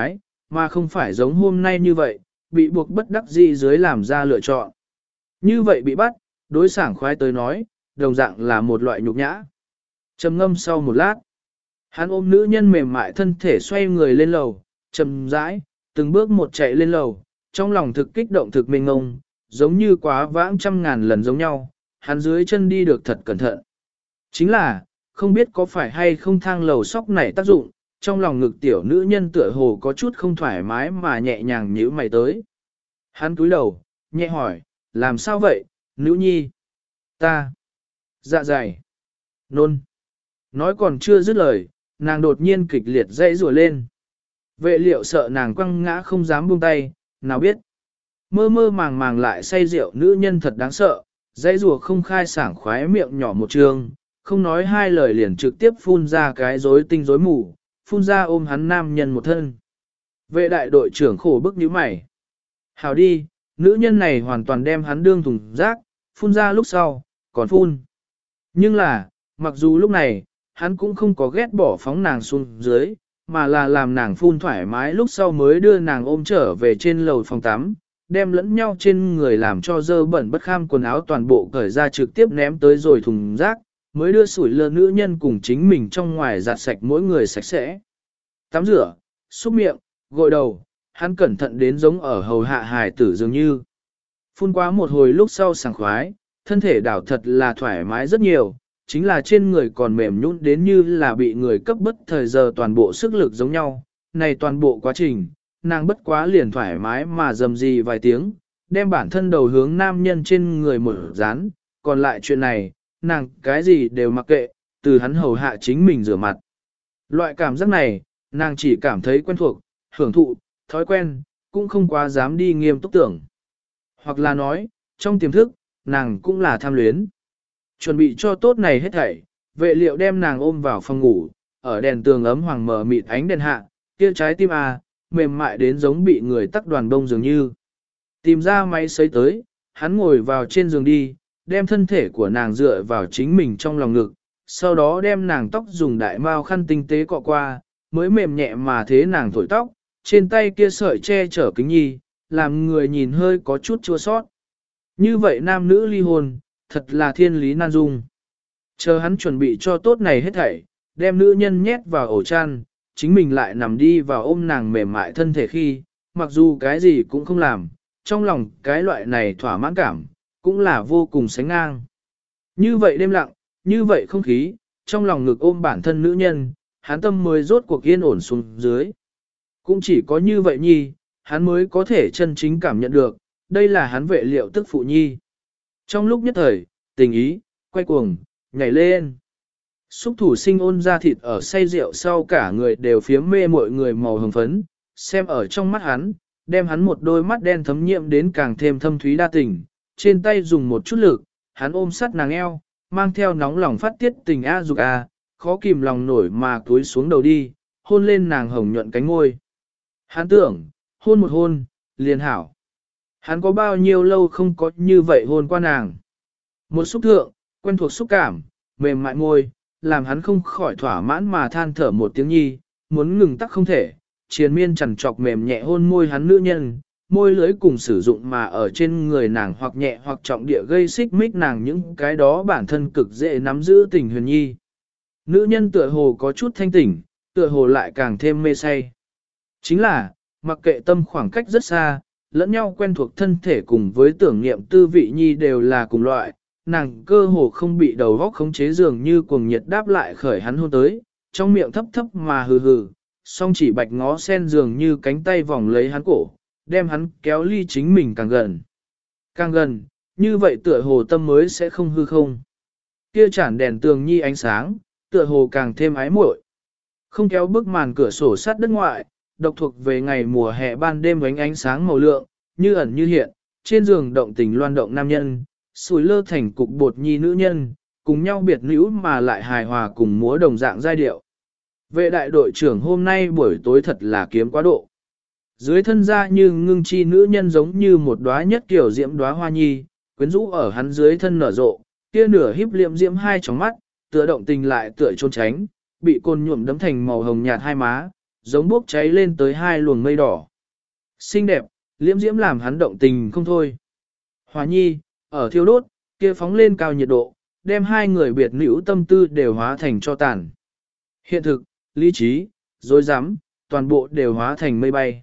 mà không phải giống hôm nay như vậy, bị buộc bất đắc dĩ dưới làm ra lựa chọn. Như vậy bị bắt, đối sảng khoái tới nói, đồng dạng là một loại nhục nhã. Trầm ngâm sau một lát, hắn ôm nữ nhân mềm mại thân thể xoay người lên lầu, chậm rãi, từng bước một chạy lên lầu, trong lòng thực kích động thực mênh ngông, giống như quá vãng trăm ngàn lần giống nhau, hắn dưới chân đi được thật cẩn thận. Chính là, không biết có phải hay không thang lầu sóc này tác dụng, trong lòng ngực tiểu nữ nhân tựa hồ có chút không thoải mái mà nhẹ nhàng nhíu mày tới. Hắn cúi đầu, nhẹ hỏi, làm sao vậy, nữ nhi? Ta. Dạ dày. Nôn. Nói còn chưa dứt lời, nàng đột nhiên kịch liệt dãy rùa lên. Vệ liệu sợ nàng quăng ngã không dám buông tay, nào biết. Mơ mơ màng màng lại say rượu nữ nhân thật đáng sợ, dãy rùa không khai sảng khoái miệng nhỏ một trường, không nói hai lời liền trực tiếp phun ra cái rối tinh rối mù, phun ra ôm hắn nam nhân một thân. Vệ đại đội trưởng khổ bức nhíu mày. Hảo đi, nữ nhân này hoàn toàn đem hắn đương thùng rác, phun ra lúc sau, còn phun. Nhưng là, mặc dù lúc này, hắn cũng không có ghét bỏ phóng nàng xuống dưới, mà là làm nàng phun thoải mái lúc sau mới đưa nàng ôm trở về trên lầu phòng tắm, đem lẫn nhau trên người làm cho dơ bẩn bất kham quần áo toàn bộ cởi ra trực tiếp ném tới rồi thùng rác, mới đưa sủi lơ nữ nhân cùng chính mình trong ngoài giặt sạch mỗi người sạch sẽ. Tắm rửa, xúc miệng, gội đầu, hắn cẩn thận đến giống ở hầu hạ hài tử dường như. Phun quá một hồi lúc sau sảng khoái, thân thể đảo thật là thoải mái rất nhiều, chính là trên người còn mềm nhũn đến như là bị người cấp bất thời giờ toàn bộ sức lực giống nhau. Này toàn bộ quá trình, nàng bất quá liền thoải mái mà dầm gì vài tiếng, đem bản thân đầu hướng nam nhân trên người một dán, còn lại chuyện này, nàng cái gì đều mặc kệ, từ hắn hầu hạ chính mình rửa mặt. Loại cảm giác này, nàng chỉ cảm thấy quen thuộc, hưởng thụ, thói quen, cũng không quá dám đi nghiêm túc tưởng. Hoặc là nói, trong tiềm thức, nàng cũng là tham luyến. Chuẩn bị cho tốt này hết thảy, vệ liệu đem nàng ôm vào phòng ngủ, ở đèn tường ấm hoàng mờ mịt ánh đèn hạ, kia trái tim à, mềm mại đến giống bị người tắc đoàn bông dường như. Tìm ra máy sấy tới, hắn ngồi vào trên giường đi, đem thân thể của nàng dựa vào chính mình trong lòng ngực, sau đó đem nàng tóc dùng đại mao khăn tinh tế cọ qua, mới mềm nhẹ mà thế nàng thổi tóc, trên tay kia sợi che chở kính nhi, làm người nhìn hơi có chút chua sót. Như vậy nam nữ ly hôn, thật là thiên lý nan dung. Chờ hắn chuẩn bị cho tốt này hết thảy, đem nữ nhân nhét vào ổ chăn, chính mình lại nằm đi vào ôm nàng mềm mại thân thể khi, mặc dù cái gì cũng không làm, trong lòng cái loại này thỏa mãn cảm, cũng là vô cùng sánh ngang. Như vậy đêm lặng, như vậy không khí, trong lòng ngực ôm bản thân nữ nhân, hắn tâm mới rốt cuộc yên ổn xuống dưới. Cũng chỉ có như vậy nhi, hắn mới có thể chân chính cảm nhận được, đây là hắn vệ liệu tức phụ nhi. Trong lúc nhất thời, tình ý, quay cuồng, nhảy lên. Xúc thủ sinh ôn ra thịt ở say rượu sau cả người đều phiếm mê mọi người màu hồng phấn, xem ở trong mắt hắn, đem hắn một đôi mắt đen thấm nhiệm đến càng thêm thâm thúy đa tình, trên tay dùng một chút lực, hắn ôm sát nàng eo, mang theo nóng lòng phát tiết tình a dục a, khó kìm lòng nổi mà túi xuống đầu đi, hôn lên nàng hồng nhuận cánh ngôi. Hắn tưởng, hôn một hôn, liền hảo. Hắn có bao nhiêu lâu không có như vậy hôn qua nàng. Một xúc thượng, quen thuộc xúc cảm, mềm mại môi, làm hắn không khỏi thỏa mãn mà than thở một tiếng nhi, muốn ngừng tắc không thể, triền miên chằn trọc mềm nhẹ hôn môi hắn nữ nhân, môi lưới cùng sử dụng mà ở trên người nàng hoặc nhẹ hoặc trọng địa gây xích mích nàng những cái đó bản thân cực dễ nắm giữ tình huyền nhi. Nữ nhân tựa hồ có chút thanh tỉnh, tựa hồ lại càng thêm mê say. Chính là, mặc kệ tâm khoảng cách rất xa, lẫn nhau quen thuộc thân thể cùng với tưởng niệm tư vị nhi đều là cùng loại, nàng cơ hồ không bị đầu góc khống chế dường như cuồng nhiệt đáp lại khởi hắn hôn tới, trong miệng thấp thấp mà hừ hừ, song chỉ bạch ngó sen dường như cánh tay vòng lấy hắn cổ, đem hắn kéo ly chính mình càng gần. Càng gần, như vậy tựa hồ tâm mới sẽ không hư không. Kia chản đèn tường nhi ánh sáng, tựa hồ càng thêm ái muội. Không kéo bức màn cửa sổ sát đất ngoại, độc thuộc về ngày mùa hè ban đêm ánh ánh sáng màu lượng, như ẩn như hiện, trên giường động tình loan động nam nhân, sủi lơ thành cục bột nhi nữ nhân, cùng nhau biệt nữ mà lại hài hòa cùng múa đồng dạng giai điệu. Vệ đại đội trưởng hôm nay buổi tối thật là kiếm quá độ. Dưới thân ra như ngưng chi nữ nhân giống như một đóa nhất kiểu diễm đóa hoa nhi, quyến rũ ở hắn dưới thân nở rộ, kia nửa híp liệm diễm hai tròng mắt, tựa động tình lại tựa trốn tránh, bị côn nhuộm đấm thành màu hồng nhạt hai má, giống bốc cháy lên tới hai luồng mây đỏ. Xinh đẹp, liễm diễm làm hắn động tình không thôi. Hòa nhi, ở thiêu đốt, kia phóng lên cao nhiệt độ, đem hai người biệt nữ tâm tư đều hóa thành cho tàn. Hiện thực, lý trí, dối rắm toàn bộ đều hóa thành mây bay.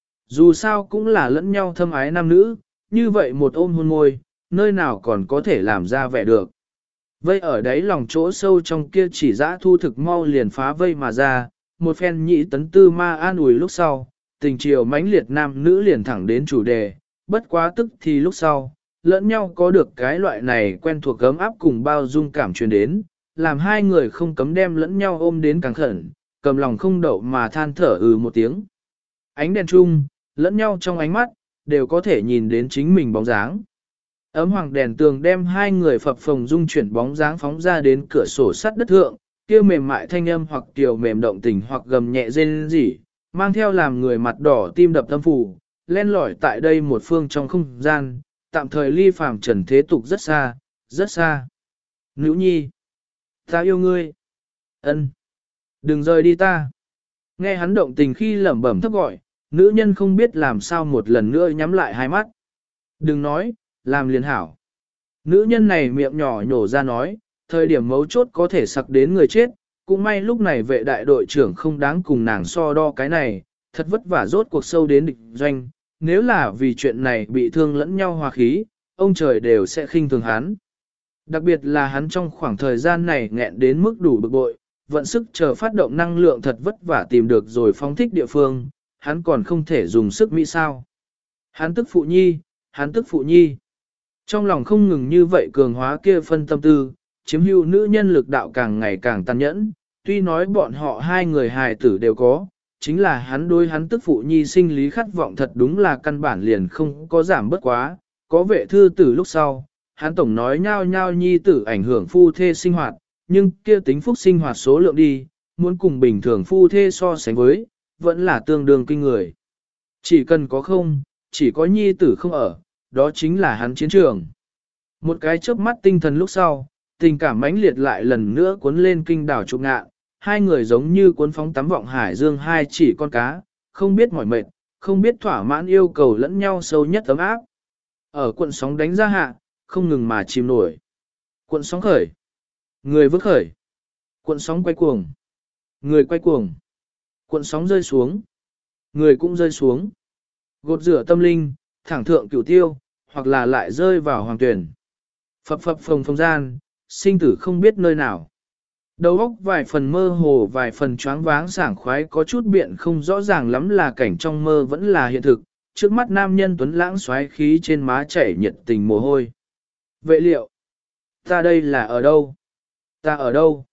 Dù sao cũng là lẫn nhau thâm ái nam nữ, như vậy một ôm hôn môi, nơi nào còn có thể làm ra vẻ được. Vây ở đấy lòng chỗ sâu trong kia chỉ dã thu thực mau liền phá vây mà ra, một phen nhị tấn tư ma an ủi lúc sau, tình chiều mãnh liệt nam nữ liền thẳng đến chủ đề, bất quá tức thì lúc sau, lẫn nhau có được cái loại này quen thuộc gấm áp cùng bao dung cảm truyền đến, làm hai người không cấm đem lẫn nhau ôm đến càng khẩn, cầm lòng không đậu mà than thở ừ một tiếng. Ánh đèn chung, lẫn nhau trong ánh mắt, đều có thể nhìn đến chính mình bóng dáng. Ấm hoàng đèn tường đem hai người phập phồng dung chuyển bóng dáng phóng ra đến cửa sổ sắt đất thượng, kia mềm mại thanh âm hoặc kiều mềm động tình hoặc gầm nhẹ rên rỉ, mang theo làm người mặt đỏ tim đập tâm phủ, len lỏi tại đây một phương trong không gian, tạm thời ly phàm trần thế tục rất xa, rất xa. Nữ nhi, ta yêu ngươi. Ân, đừng rời đi ta. Nghe hắn động tình khi lẩm bẩm thấp gọi, nữ nhân không biết làm sao một lần nữa nhắm lại hai mắt. Đừng nói, làm liền hảo. Nữ nhân này miệng nhỏ nhổ ra nói, thời điểm mấu chốt có thể sặc đến người chết, cũng may lúc này vệ đại đội trưởng không đáng cùng nàng so đo cái này, thật vất vả rốt cuộc sâu đến địch doanh, nếu là vì chuyện này bị thương lẫn nhau hòa khí, ông trời đều sẽ khinh thường hắn. Đặc biệt là hắn trong khoảng thời gian này nghẹn đến mức đủ bực bội, vận sức chờ phát động năng lượng thật vất vả tìm được rồi phóng thích địa phương, hắn còn không thể dùng sức mỹ sao. Hắn tức phụ nhi, hắn tức phụ nhi. Trong lòng không ngừng như vậy cường hóa kia phân tâm tư, chiếm hữu nữ nhân lực đạo càng ngày càng tàn nhẫn, tuy nói bọn họ hai người hài tử đều có, chính là hắn đối hắn tức phụ nhi sinh lý khát vọng thật đúng là căn bản liền không có giảm bất quá, có vệ thư tử lúc sau, hắn tổng nói nhao nhao nhi tử ảnh hưởng phu thê sinh hoạt, nhưng kia tính phúc sinh hoạt số lượng đi, muốn cùng bình thường phu thê so sánh với, vẫn là tương đương kinh người. Chỉ cần có không, chỉ có nhi tử không ở, đó chính là hắn chiến trường. Một cái chớp mắt tinh thần lúc sau, tình cảm mãnh liệt lại lần nữa cuốn lên kinh đảo trục ngạ, hai người giống như cuốn phóng tắm vọng hải dương hai chỉ con cá, không biết mỏi mệt, không biết thỏa mãn yêu cầu lẫn nhau sâu nhất ấm áp. Ở cuộn sóng đánh ra hạ, không ngừng mà chìm nổi. Cuộn sóng khởi, người vứt khởi, cuộn sóng quay cuồng, người quay cuồng, cuộn sóng rơi xuống, người cũng rơi xuống. Gột rửa tâm linh, thẳng thượng cửu tiêu, hoặc là lại rơi vào hoàng tuyển. Phập phập phồng phồng gian, sinh tử không biết nơi nào. Đầu óc vài phần mơ hồ vài phần choáng váng sảng khoái có chút biện không rõ ràng lắm là cảnh trong mơ vẫn là hiện thực, trước mắt nam nhân tuấn lãng xoáy khí trên má chảy nhiệt tình mồ hôi. Vệ liệu, ta đây là ở đâu? Ta ở đâu?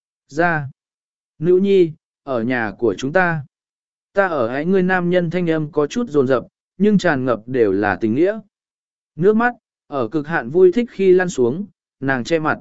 Ra. Nữ nhi, ở nhà của chúng ta. Ta ở ấy người nam nhân thanh âm có chút dồn dập, nhưng tràn ngập đều là tình nghĩa. Nước mắt, ở cực hạn vui thích khi lăn xuống, nàng che mặt.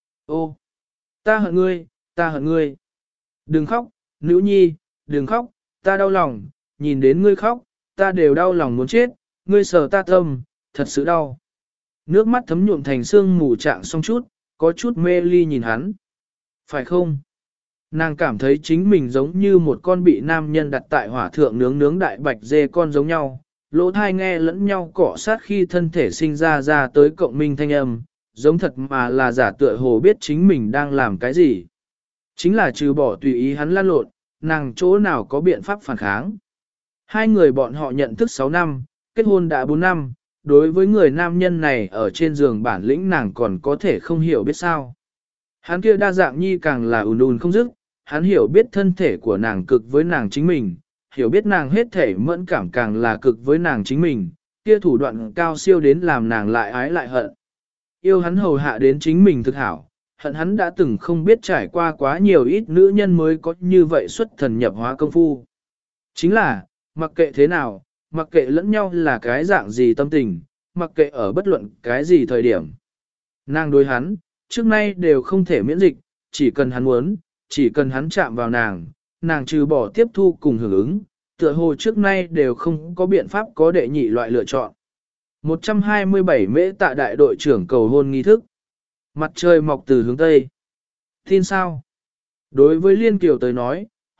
Ô, ta hận ngươi, ta hận ngươi. Đừng khóc, nữ nhi, đừng khóc, ta đau lòng, nhìn đến ngươi khóc, ta đều đau lòng muốn chết, ngươi sờ ta tâm, thật sự đau. Nước mắt thấm nhuộm thành xương mù trạng xong chút, có chút mê ly nhìn hắn. Phải không? Nàng cảm thấy chính mình giống như một con bị nam nhân đặt tại hỏa thượng nướng nướng đại bạch dê con giống nhau, lỗ thai nghe lẫn nhau cọ sát khi thân thể sinh ra ra tới cộng minh thanh âm, giống thật mà là giả tựa hồ biết chính mình đang làm cái gì. Chính là trừ bỏ tùy ý hắn lăn lộn, nàng chỗ nào có biện pháp phản kháng. Hai người bọn họ nhận thức sáu năm, kết hôn đã bốn năm, đối với người nam nhân này ở trên giường bản lĩnh nàng còn có thể không hiểu biết sao. Hắn kia đa dạng nhi càng là ùn ùn không dứt, hắn hiểu biết thân thể của nàng cực với nàng chính mình, hiểu biết nàng hết thể mẫn cảm càng là cực với nàng chính mình, kia thủ đoạn cao siêu đến làm nàng lại ái lại hận. Yêu hắn hầu hạ đến chính mình thực hảo, hận hắn đã từng không biết trải qua quá nhiều ít nữ nhân mới có như vậy xuất thần nhập hóa công phu. Chính là, mặc kệ thế nào, mặc kệ lẫn nhau là cái dạng gì tâm tình, mặc kệ ở bất luận cái gì thời điểm. Nàng đối hắn, trước nay đều không thể miễn dịch, chỉ cần hắn muốn, chỉ cần hắn chạm vào nàng, nàng trừ bỏ tiếp thu cùng hưởng ứng, tựa hồ trước nay đều không có biện pháp có đệ nhị loại lựa chọn. một trăm hai mươi bảy mễ tạ đại đội trưởng cầu hôn nghi thức. Mặt trời mọc từ hướng Tây. Tin sao? Đối với Liên Kiều tới nói,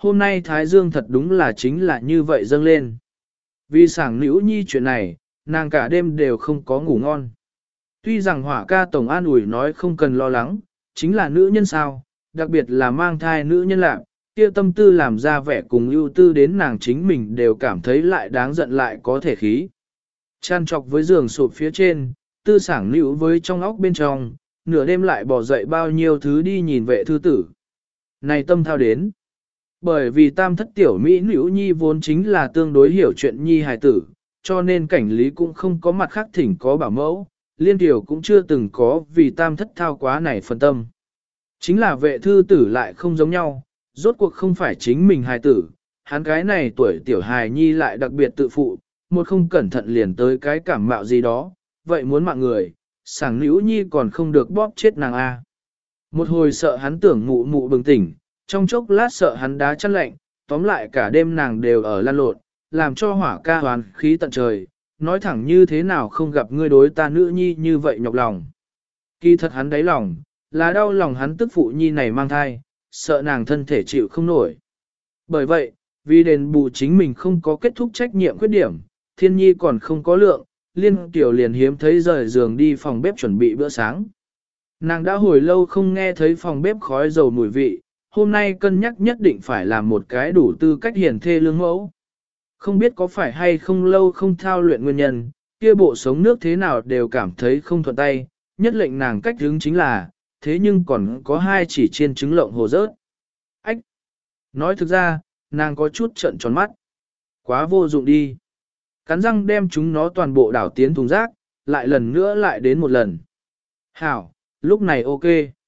hôm nay Thái Dương thật đúng là chính là như vậy dâng lên. Vì sảng nữ nhi chuyện này, nàng cả đêm đều không có ngủ ngon. Tuy rằng hỏa ca tổng an ủi nói không cần lo lắng, chính là nữ nhân sao, đặc biệt là mang thai nữ nhân lạc, kia tâm tư làm ra vẻ cùng ưu tư đến nàng chính mình đều cảm thấy lại đáng giận lại có thể khí. Chăn chọc với giường sụp phía trên, tư sảng nữ với trong óc bên trong, nửa đêm lại bỏ dậy bao nhiêu thứ đi nhìn vệ thư tử. Này tâm thao đến. Bởi vì tam thất tiểu Mỹ nữ nhi vốn chính là tương đối hiểu chuyện nhi hài tử, cho nên cảnh lý cũng không có mặt khác thỉnh có bảo mẫu, liên tiểu cũng chưa từng có vì tam thất thao quá này phân tâm. Chính là vệ thư tử lại không giống nhau, rốt cuộc không phải chính mình hài tử, hắn cái này tuổi tiểu hài nhi lại đặc biệt tự phụ, một không cẩn thận liền tới cái cảm mạo gì đó, vậy muốn mạng người, sảng nữ nhi còn không được bóp chết nàng A. Một hồi sợ hắn tưởng mụ mụ bừng tỉnh, trong chốc lát sợ hắn đá chăn lạnh, tóm lại cả đêm nàng đều ở lăn lộn, làm cho hỏa ca hoàn khí tận trời, nói thẳng như thế nào không gặp ngươi đối ta nữ nhi như vậy nhọc lòng. Kỳ thật hắn đáy lòng, là đau lòng hắn tức phụ nhi này mang thai, sợ nàng thân thể chịu không nổi. Bởi vậy, vì đền bù chính mình không có kết thúc trách nhiệm khuyết điểm, thiên nhi còn không có lượng, liên tiểu liền hiếm thấy rời giường đi phòng bếp chuẩn bị bữa sáng. Nàng đã hồi lâu không nghe thấy phòng bếp khói dầu mùi vị, hôm nay cân nhắc nhất định phải làm một cái đủ tư cách hiền thê lương mẫu. Không biết có phải hay không lâu không thao luyện nguyên nhân, kia bộ sống nước thế nào đều cảm thấy không thuận tay, nhất lệnh nàng cách hướng chính là, thế nhưng còn có hai chỉ chiên trứng lộng hồ rớt. Ách! Nói thực ra, nàng có chút trợn tròn mắt. Quá vô dụng đi. Cắn răng đem chúng nó toàn bộ đảo tiến thùng rác, lại lần nữa lại đến một lần. Hảo, lúc này ok.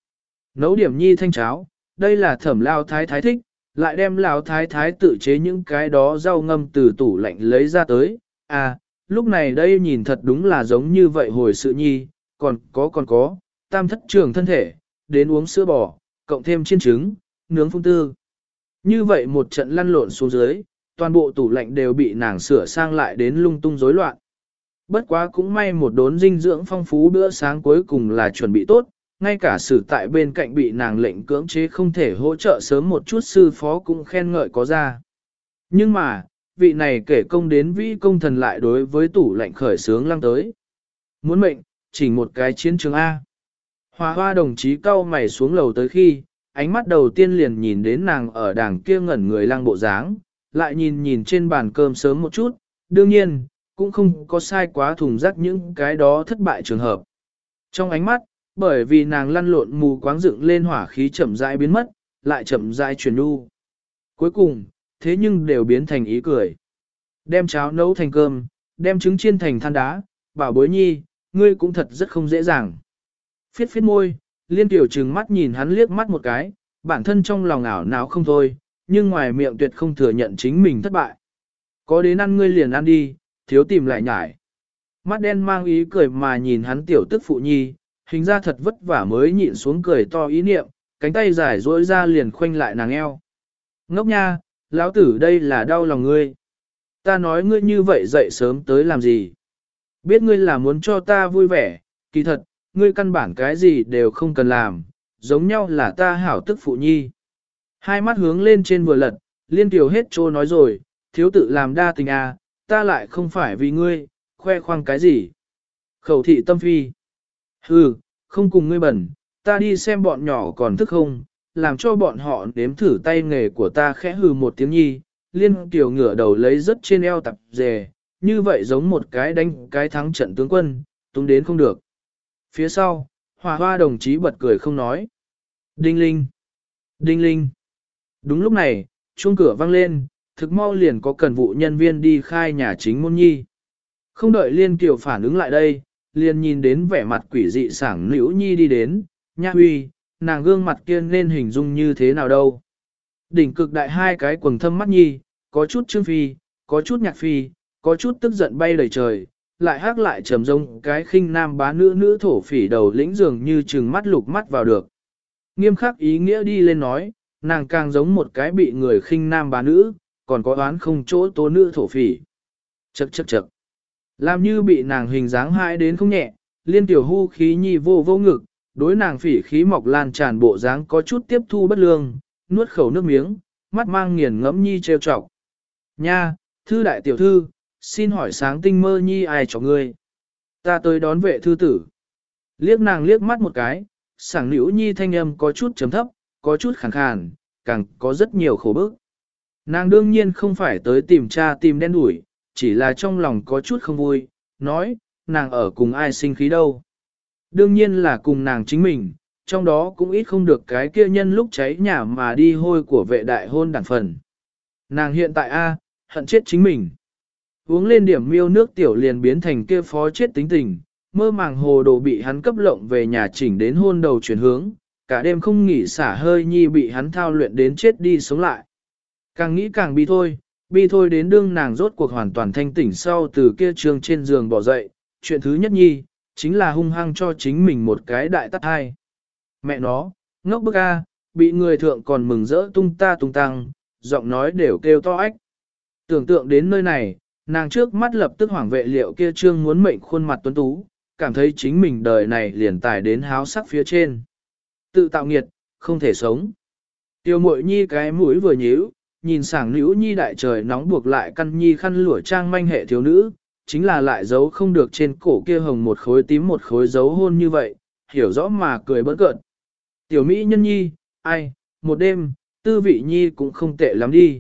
Nấu điểm nhi thanh cháo, đây là thẩm lao thái thái thích, lại đem lao thái thái tự chế những cái đó rau ngâm từ tủ lạnh lấy ra tới. À, lúc này đây nhìn thật đúng là giống như vậy hồi sự nhi, còn có còn có, tam thất trường thân thể, đến uống sữa bò, cộng thêm chiên trứng, nướng phung tư. Như vậy một trận lăn lộn xuống dưới, toàn bộ tủ lạnh đều bị nàng sửa sang lại đến lung tung rối loạn. Bất quá cũng may một đốn dinh dưỡng phong phú bữa sáng cuối cùng là chuẩn bị tốt, ngay cả sử tại bên cạnh bị nàng lệnh cưỡng chế không thể hỗ trợ sớm một chút sư phó cũng khen ngợi có ra. Nhưng mà, vị này kể công đến vĩ công thần lại đối với tủ lạnh khởi sướng lăng tới. Muốn mệnh, chỉ một cái chiến trường A. Hoa hoa đồng chí cau mày xuống lầu tới khi, ánh mắt đầu tiên liền nhìn đến nàng ở đàng kia ngẩn người lăng bộ dáng, lại nhìn nhìn trên bàn cơm sớm một chút, đương nhiên, cũng không có sai quá thùng rác những cái đó thất bại trường hợp. Trong ánh mắt, bởi vì nàng lăn lộn mù quáng dựng lên hỏa khí chậm rãi biến mất, lại chậm rãi chuyển nu. Cuối cùng, thế nhưng đều biến thành ý cười. Đem cháo nấu thành cơm, đem trứng chiên thành than đá, bảo bối nhi, ngươi cũng thật rất không dễ dàng. Phiết phiết môi, liên tiểu trừng mắt nhìn hắn liếc mắt một cái, bản thân trong lòng ảo não không thôi, nhưng ngoài miệng tuyệt không thừa nhận chính mình thất bại. Có đến ăn ngươi liền ăn đi, thiếu tìm lại nhải. Mắt đen mang ý cười mà nhìn hắn tiểu tức phụ nhi, hình ra thật vất vả mới nhịn xuống cười to ý niệm, cánh tay dài duỗi ra liền khoanh lại nàng eo. Ngốc nha, lão tử đây là đau lòng ngươi. Ta nói ngươi như vậy dậy sớm tới làm gì? Biết ngươi là muốn cho ta vui vẻ, kỳ thật, ngươi căn bản cái gì đều không cần làm, giống nhau là ta hảo tức phụ nhi. Hai mắt hướng lên trên vừa lật, liên tiểu hết trô nói rồi, thiếu tự làm đa tình à, ta lại không phải vì ngươi, khoe khoang cái gì. Khẩu thị tâm phi. Hừ, không cùng ngươi bẩn, ta đi xem bọn nhỏ còn thức không, làm cho bọn họ nếm thử tay nghề của ta khẽ hừ một tiếng nhi, liên tiểu ngửa đầu lấy rất trên eo tập dề, như vậy giống một cái đánh cái thắng trận tướng quân, tung đến không được. Phía sau, hòa hoa đồng chí bật cười không nói. Đinh linh, đinh linh. Đúng lúc này, chuông cửa vang lên, thực mau liền có cần vụ nhân viên đi khai nhà chính môn nhi. Không đợi liên kiều phản ứng lại đây, liền nhìn đến vẻ mặt quỷ dị sảng nữ nhi đi đến, nha huy, nàng gương mặt kia nên hình dung như thế nào đâu. Đỉnh cực đại hai cái quầng thâm mắt nhi, có chút trương phi, có chút nhạc phi, có chút tức giận bay đầy trời, lại hát lại trầm rông cái khinh nam bá nữ nữ thổ phỉ đầu lĩnh dường như trừng mắt lục mắt vào được. Nghiêm khắc ý nghĩa đi lên nói, nàng càng giống một cái bị người khinh nam bá nữ, còn có oán không chỗ tố nữ thổ phỉ. Chậc chậc chậc. Làm như bị nàng hình dáng hại đến không nhẹ, liên tiểu hu khí nhi vô vô ngực, đối nàng phỉ khí mọc lan tràn bộ dáng có chút tiếp thu bất lương, nuốt khẩu nước miếng, mắt mang nghiền ngẫm nhi trêu chọc. Nha, thư đại tiểu thư, xin hỏi sáng tinh mơ nhi ai cho ngươi? Ta tới đón vệ thư tử. Liếc nàng liếc mắt một cái, sảng nữ nhi thanh âm có chút chấm thấp, có chút khàn khàn, càng có rất nhiều khổ bức. Nàng đương nhiên không phải tới tìm cha tìm đen đuổi, chỉ là trong lòng có chút không vui, nói, nàng ở cùng ai sinh khí đâu. Đương nhiên là cùng nàng chính mình, trong đó cũng ít không được cái kia nhân lúc cháy nhà mà đi hôi của vệ đại hôn đảng phần. Nàng hiện tại A, hận chết chính mình. Uống lên điểm miêu nước tiểu liền biến thành kia phó chết tính tình, mơ màng hồ đồ bị hắn cấp lộng về nhà chỉnh đến hôn đầu chuyển hướng, cả đêm không nghỉ xả hơi nhi bị hắn thao luyện đến chết đi sống lại. Càng nghĩ càng bi thôi, bi thôi đến đương nàng rốt cuộc hoàn toàn thanh tỉnh sau từ kia trường trên giường bỏ dậy, chuyện thứ nhất nhi, chính là hung hăng cho chính mình một cái đại tát hai. Mẹ nó, ngốc bức a, bị người thượng còn mừng rỡ tung ta tung tăng, giọng nói đều kêu to ách. Tưởng tượng đến nơi này, nàng trước mắt lập tức hoảng vệ liệu kia trương muốn mệnh khuôn mặt tuấn tú, cảm thấy chính mình đời này liền tải đến háo sắc phía trên. Tự tạo nghiệt, không thể sống. Tiêu mội nhi cái mũi vừa nhíu, nhìn sảng nữ nhi đại trời nóng buộc lại căn nhi khăn lụa trang manh hệ thiếu nữ, chính là lại giấu không được trên cổ kia hồng một khối tím một khối dấu hôn như vậy, hiểu rõ mà cười bỡn cợt. Tiểu Mỹ nhân nhi, ai, một đêm, tư vị nhi cũng không tệ lắm đi.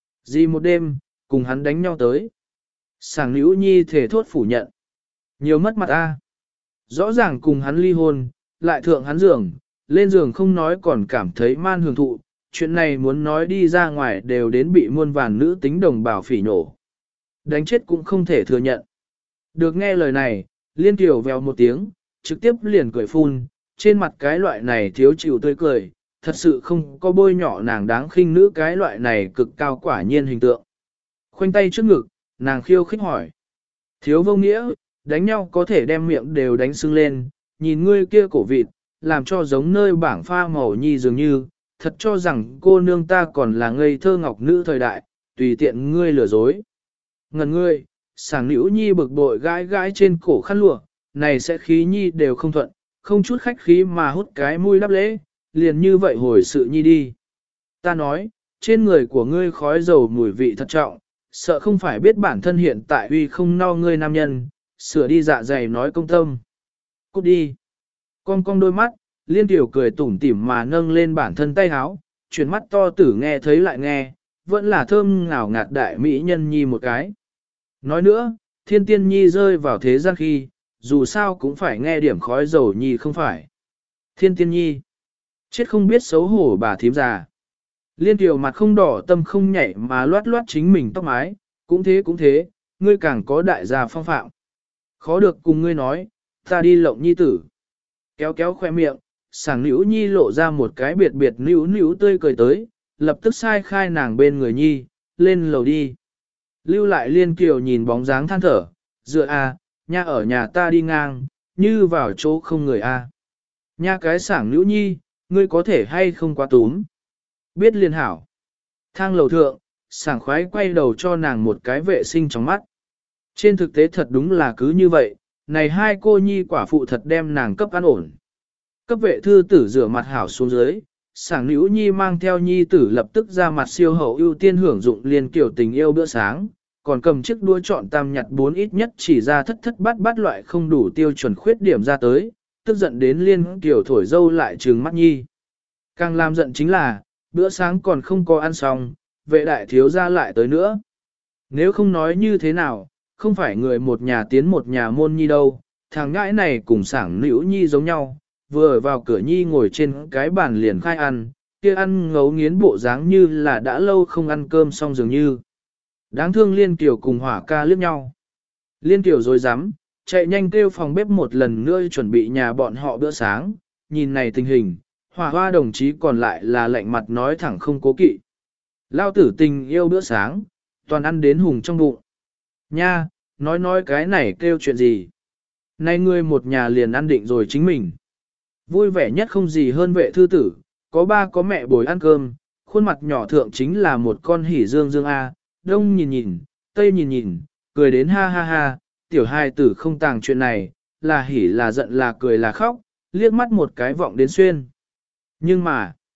Gì một đêm, cùng hắn đánh nhau tới. Sảng nữ nhi thể thốt phủ nhận. Nhiều mất mặt a. Rõ ràng cùng hắn ly hôn, lại thượng hắn giường, lên giường không nói còn cảm thấy man hưởng thụ, chuyện này muốn nói đi ra ngoài đều đến bị muôn vàn nữ tính đồng bào phỉ nổ. Đánh chết cũng không thể thừa nhận. Được nghe lời này, Liên Kiều vèo một tiếng, trực tiếp liền cười phun, trên mặt cái loại này thiếu chịu tươi cười, thật sự không có bôi nhỏ nàng đáng khinh nữ cái loại này cực cao quả nhiên hình tượng. Khoanh tay trước ngực, nàng khiêu khích hỏi. Thiếu vô nghĩa, đánh nhau có thể đem miệng đều đánh sưng lên, nhìn ngươi kia cổ vịt, làm cho giống nơi bảng pha màu nhi dường như, thật cho rằng cô nương ta còn là ngây thơ ngọc nữ thời đại, tùy tiện ngươi lừa dối. Ngần ngươi, sảng nữ nhi bực bội gãi gãi trên cổ khăn lụa, này sẽ khí nhi đều không thuận, không chút khách khí mà hút cái mũi đắp lễ, liền như vậy hồi sự nhi đi. Ta nói, trên người của ngươi khói dầu mùi vị thật trọng, sợ không phải biết bản thân hiện tại uy không no ngươi nam nhân, sửa đi dạ dày nói công tâm. Cút đi. Con cong đôi mắt, Liên Tiểu cười tủm tỉm mà nâng lên bản thân tay háo, chuyển mắt to tử nghe thấy lại nghe, vẫn là thơm ngào ngạt đại mỹ nhân nhi một cái. Nói nữa, thiên tiên nhi rơi vào thế gian khi, dù sao cũng phải nghe điểm khói dầu nhi không phải. Thiên tiên nhi, chết không biết xấu hổ bà thím già. Liên Tiểu mặt không đỏ tâm không nhảy mà loát loát chính mình tóc mái, cũng thế cũng thế, ngươi càng có đại gia phong phạm. Khó được cùng ngươi nói, ta đi lộng nhi tử. Kéo kéo khoe miệng, sảng nữ nhi lộ ra một cái biệt biệt nữ nữ tươi cười tới, lập tức sai khai nàng bên người nhi, lên lầu đi. Lưu lại Liên Kiều nhìn bóng dáng than thở, dựa a, nha ở nhà ta đi ngang, như vào chỗ không người a. Nha cái sảng nữ nhi, ngươi có thể hay không quá túm. Biết liên hảo. Thang lầu thượng, sảng khoái quay đầu cho nàng một cái vệ sinh trong mắt. Trên thực tế thật đúng là cứ như vậy, này hai cô nhi quả phụ thật đem nàng cấp an ổn. Cấp vệ thư tử rửa mặt hảo xuống dưới, sảng nữ nhi mang theo nhi tử lập tức ra mặt siêu hậu ưu tiên hưởng dụng Liên Kiều tình yêu bữa sáng, còn cầm chiếc đũa chọn tam nhặt bốn ít nhất chỉ ra thất thất bát bát loại không đủ tiêu chuẩn khuyết điểm ra tới, tức giận đến Liên Kiều thổi dâu lại trừng mắt nhi. Càng làm giận chính là, bữa sáng còn không có ăn xong, vệ đại thiếu ra lại tới nữa. Nếu không nói như thế nào, không phải người một nhà tiến một nhà môn nhi đâu, thằng ngãi này cùng sảng nữ nhi giống nhau, vừa ở vào cửa nhi ngồi trên cái bàn liền khai ăn, kia ăn ngấu nghiến bộ dáng như là đã lâu không ăn cơm xong dường như. Đáng thương Liên Kiều cùng Hỏa ca liếc nhau. Liên Kiều rồi dám, chạy nhanh kêu phòng bếp một lần nữa chuẩn bị nhà bọn họ bữa sáng, nhìn này tình hình, Hỏa hoa đồng chí còn lại là lạnh mặt nói thẳng không cố kỵ. Lao tử tình yêu bữa sáng, toàn ăn đến hùng trong bụng. Nha, nói nói cái này kêu chuyện gì? Nay ngươi một nhà liền ăn định rồi chính mình. Vui vẻ nhất không gì hơn vệ thư tử, có ba có mẹ bồi ăn cơm, khuôn mặt nhỏ thượng chính là một con hỉ dương dương A, đông nhìn nhìn, tây nhìn nhìn, cười đến ha ha ha, tiểu hai tử không tàng chuyện này, là hỉ là giận là cười là khóc, liếc mắt một cái vọng đến xuyên. Nhưng mà,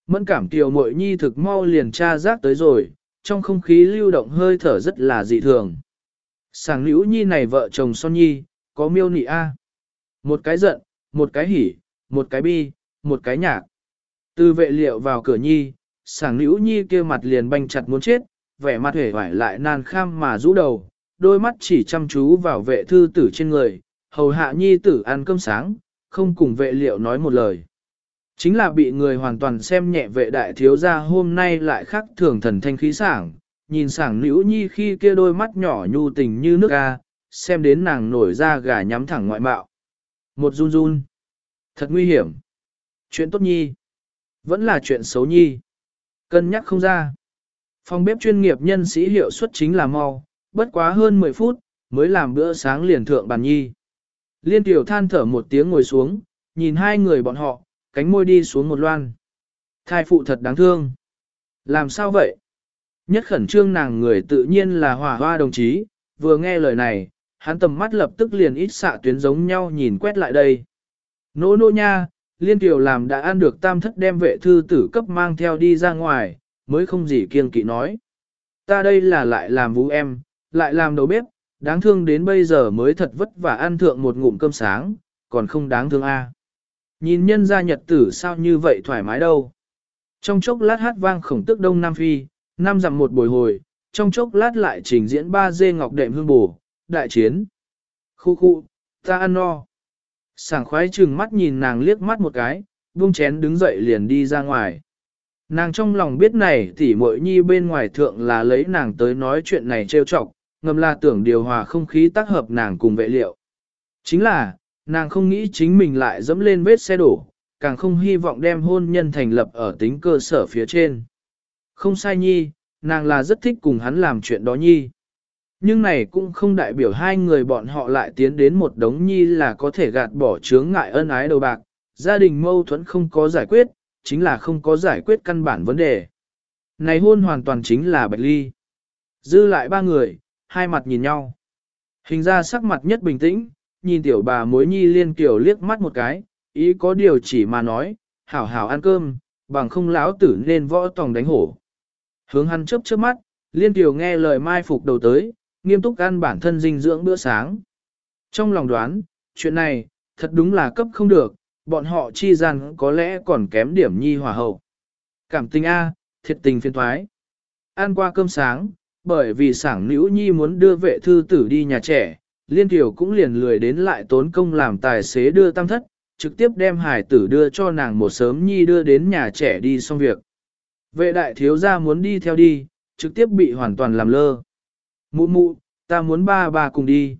Mẫn cảm tiểu muội nhi thực mau liền tra giác tới rồi, trong không khí lưu động hơi thở rất là dị thường. Sảng nữ nhi này vợ chồng son nhi, có miêu nị a. Một cái giận, một cái hỉ, một cái bi, một cái nhạc. Từ vệ liệu vào cửa nhi, sảng nữ nhi kia mặt liền banh chặt muốn chết, vẻ mặt hể vải lại nan kham mà rũ đầu, đôi mắt chỉ chăm chú vào vệ thư tử trên người, hầu hạ nhi tử ăn cơm sáng, không cùng vệ liệu nói một lời. Chính là bị người hoàn toàn xem nhẹ vệ đại thiếu gia hôm nay lại khác thường thần thanh khí sảng, nhìn sảng nữ nhi khi kia đôi mắt nhỏ nhu tình như nước ga, xem đến nàng nổi ra gà nhắm thẳng ngoại mạo. Một run run. Thật nguy hiểm. Chuyện tốt nhi. Vẫn là chuyện xấu nhi. Cân nhắc không ra. Phòng bếp chuyên nghiệp nhân sĩ hiệu suất chính là mau, bất quá hơn mười phút, mới làm bữa sáng liền thượng bàn nhi. Liên tiểu than thở một tiếng ngồi xuống, nhìn hai người bọn họ, cánh môi đi xuống một loan. Thai phụ thật đáng thương. Làm sao vậy? Nhất khẩn trương nàng người tự nhiên là Hòa Hoa đồng chí, vừa nghe lời này, hắn tầm mắt lập tức liền ít xạ tuyến giống nhau nhìn quét lại đây. Nô nô nha, Liên tiểu làm đã ăn được tam thất đem vệ thư tử cấp mang theo đi ra ngoài, mới không gì kiêng kỵ nói. Ta đây là lại làm vũ em, lại làm đầu bếp, đáng thương đến bây giờ mới thật vất vả ăn thượng một ngụm cơm sáng, còn không đáng thương a. Nhìn nhân gia nhật tử sao như vậy thoải mái đâu. Trong chốc lát hát vang khổng tức Đông Nam Phi, năm dặm một bồi hồi, trong chốc lát lại trình diễn ba dê ngọc đệm hương bổ, đại chiến. Khu khu, ta ăn no. Sảng khoái trừng mắt nhìn nàng liếc mắt một cái, buông chén đứng dậy liền đi ra ngoài. Nàng trong lòng biết này tỉ muội nhi bên ngoài thượng là lấy nàng tới nói chuyện này trêu chọc, ngầm là tưởng điều hòa không khí tác hợp nàng cùng vệ liệu. Chính là, nàng không nghĩ chính mình lại dẫm lên vết xe đổ, càng không hy vọng đem hôn nhân thành lập ở tính cơ sở phía trên. Không sai nhi, nàng là rất thích cùng hắn làm chuyện đó nhi. Nhưng này cũng không đại biểu hai người bọn họ lại tiến đến một đống nhi là có thể gạt bỏ chướng ngại ân ái đầu bạc, gia đình mâu thuẫn không có giải quyết, chính là không có giải quyết căn bản vấn đề. Này hôn hoàn toàn chính là bạch ly. Dư lại ba người, hai mặt nhìn nhau. Hình ra sắc mặt nhất bình tĩnh, nhìn tiểu bà mối nhi liên kiểu liếc mắt một cái, ý có điều chỉ mà nói, hảo hảo ăn cơm, bằng không lão tử nên võ tòng đánh hổ. Hướng hắn chớp chớp mắt, liên tiểu nghe lời mai phục đầu tới, nghiêm túc ăn bản thân dinh dưỡng bữa sáng. Trong lòng đoán, chuyện này, thật đúng là cấp không được, bọn họ chi gian có lẽ còn kém điểm nhi hòa hậu. Cảm tình A, thiệt tình phiền thoái. Ăn qua cơm sáng, bởi vì sảng nữ nhi muốn đưa vệ thư tử đi nhà trẻ, liên tiểu cũng liền lười đến lại tốn công làm tài xế đưa tam thất, trực tiếp đem hải tử đưa cho nàng một sớm nhi đưa đến nhà trẻ đi xong việc. Vệ đại thiếu gia muốn đi theo đi, trực tiếp bị hoàn toàn làm lơ. Mụ mụ, ta muốn ba bà cùng đi.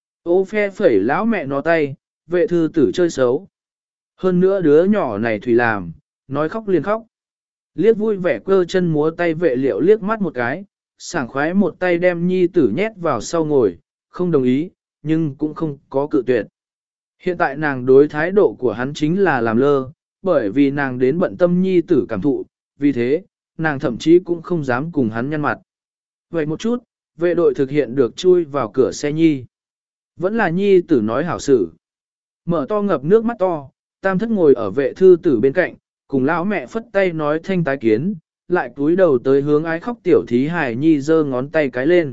Ô phe phẩy lão mẹ nó tay, vệ thư tử chơi xấu. Hơn nữa đứa nhỏ này thủy làm, nói khóc liền khóc. Liếc vui vẻ cơ chân múa tay vệ liệu liếc mắt một cái, sảng khoái một tay đem nhi tử nhét vào sau ngồi, không đồng ý, nhưng cũng không có cự tuyệt. Hiện tại nàng đối thái độ của hắn chính là làm lơ, bởi vì nàng đến bận tâm nhi tử cảm thụ, vì thế, nàng thậm chí cũng không dám cùng hắn nhăn mặt. Vậy một chút, vệ đội thực hiện được chui vào cửa xe nhi. Vẫn là nhi tử nói hảo xử. Mở to ngập nước mắt to, tam thất ngồi ở vệ thư tử bên cạnh, cùng lão mẹ phất tay nói thanh tái kiến, lại cúi đầu tới hướng ái khóc tiểu thí hài nhi giơ ngón tay cái lên.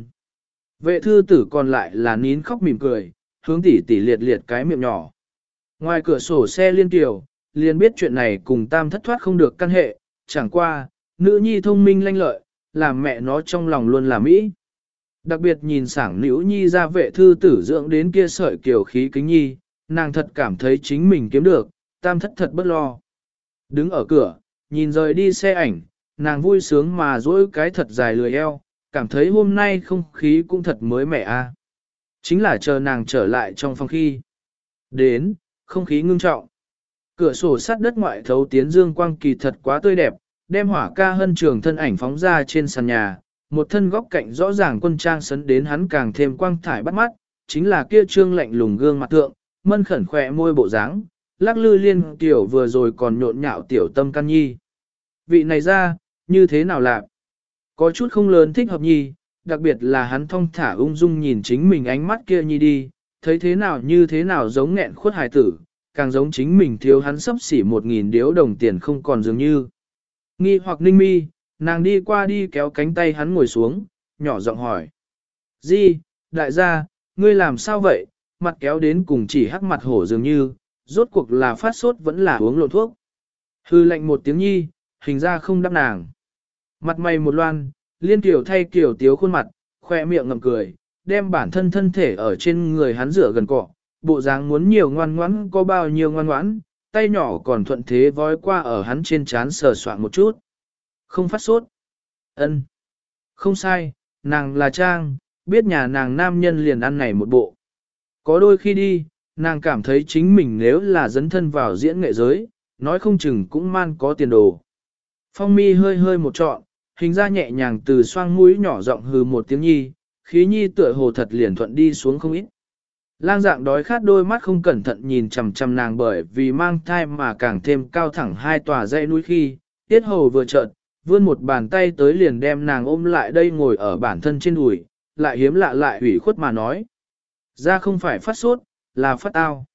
Vệ thư tử còn lại là nín khóc mỉm cười, hướng tỉ tỉ liệt liệt cái miệng nhỏ. Ngoài cửa sổ xe liên tiểu, liền biết chuyện này cùng tam thất thoát không được căn hệ, chẳng qua, nữ nhi thông minh lanh lợi, làm mẹ nó trong lòng luôn là mỹ. Đặc biệt nhìn sảng nữ nhi ra vệ thư tử dưỡng đến kia sợi kiểu khí kính nhi, nàng thật cảm thấy chính mình kiếm được, tam thất thật bất lo. Đứng ở cửa, nhìn rời đi xe ảnh, nàng vui sướng mà dỗi cái thật dài lười eo, cảm thấy hôm nay không khí cũng thật mới mẻ a. Chính là chờ nàng trở lại trong phòng khi. Đến, không khí ngưng trọng. Cửa sổ sắt đất ngoại thấu tiến dương quang kỳ thật quá tươi đẹp, đem hỏa ca hân trường thân ảnh phóng ra trên sàn nhà, một thân góc cạnh rõ ràng quân trang sấn đến hắn càng thêm quang thải bắt mắt, chính là kia trương lạnh lùng gương mặt thượng, mân khẩn khỏe môi bộ dáng, lắc lư liên tiểu vừa rồi còn nhộn nhạo tiểu tâm can nhi. Vị này ra, như thế nào lạc? Có chút không lớn thích hợp nhi, đặc biệt là hắn thong thả ung dung nhìn chính mình ánh mắt kia nhi đi, thấy thế nào như thế nào giống nghẹn khuất hài tử, càng giống chính mình thiếu hắn sắp xỉ một nghìn điếu đồng tiền không còn dường như. Nghi hoặc ninh mi, nàng đi qua đi kéo cánh tay hắn ngồi xuống, nhỏ giọng hỏi. Di, đại gia, ngươi làm sao vậy, mặt kéo đến cùng chỉ hắc mặt hổ dường như, rốt cuộc là phát sốt vẫn là uống lộn thuốc. Hư lệnh một tiếng nhi, hình ra không đáp nàng. Mặt mày một loan, liên tiểu thay kiểu tiếu khuôn mặt, khoe miệng ngậm cười, đem bản thân thân thể ở trên người hắn rửa gần cọ, bộ dáng muốn nhiều ngoan ngoãn có bao nhiêu ngoan ngoãn, tay nhỏ còn thuận thế vói qua ở hắn trên trán sờ soạn một chút. Không phát sốt. Ân. Không sai, nàng là Trang, biết nhà nàng nam nhân liền ăn này một bộ. Có đôi khi đi, nàng cảm thấy chính mình nếu là dấn thân vào diễn nghệ giới, nói không chừng cũng man có tiền đồ. Phong mi hơi hơi một trọn, hình ra nhẹ nhàng từ xoang mũi nhỏ giọng hừ một tiếng nhi, khí nhi tựa hồ thật liền thuận đi xuống không ít. Lang dạng đói khát đôi mắt không cẩn thận nhìn chằm chằm nàng bởi vì mang thai mà càng thêm cao thẳng hai tòa dãy núi khi, tiết hầu vừa chợt vươn một bàn tay tới liền đem nàng ôm lại đây ngồi ở bản thân trên đùi, lại hiếm lạ lại ủy khuất mà nói. Ra không phải phát sốt, là phát tao.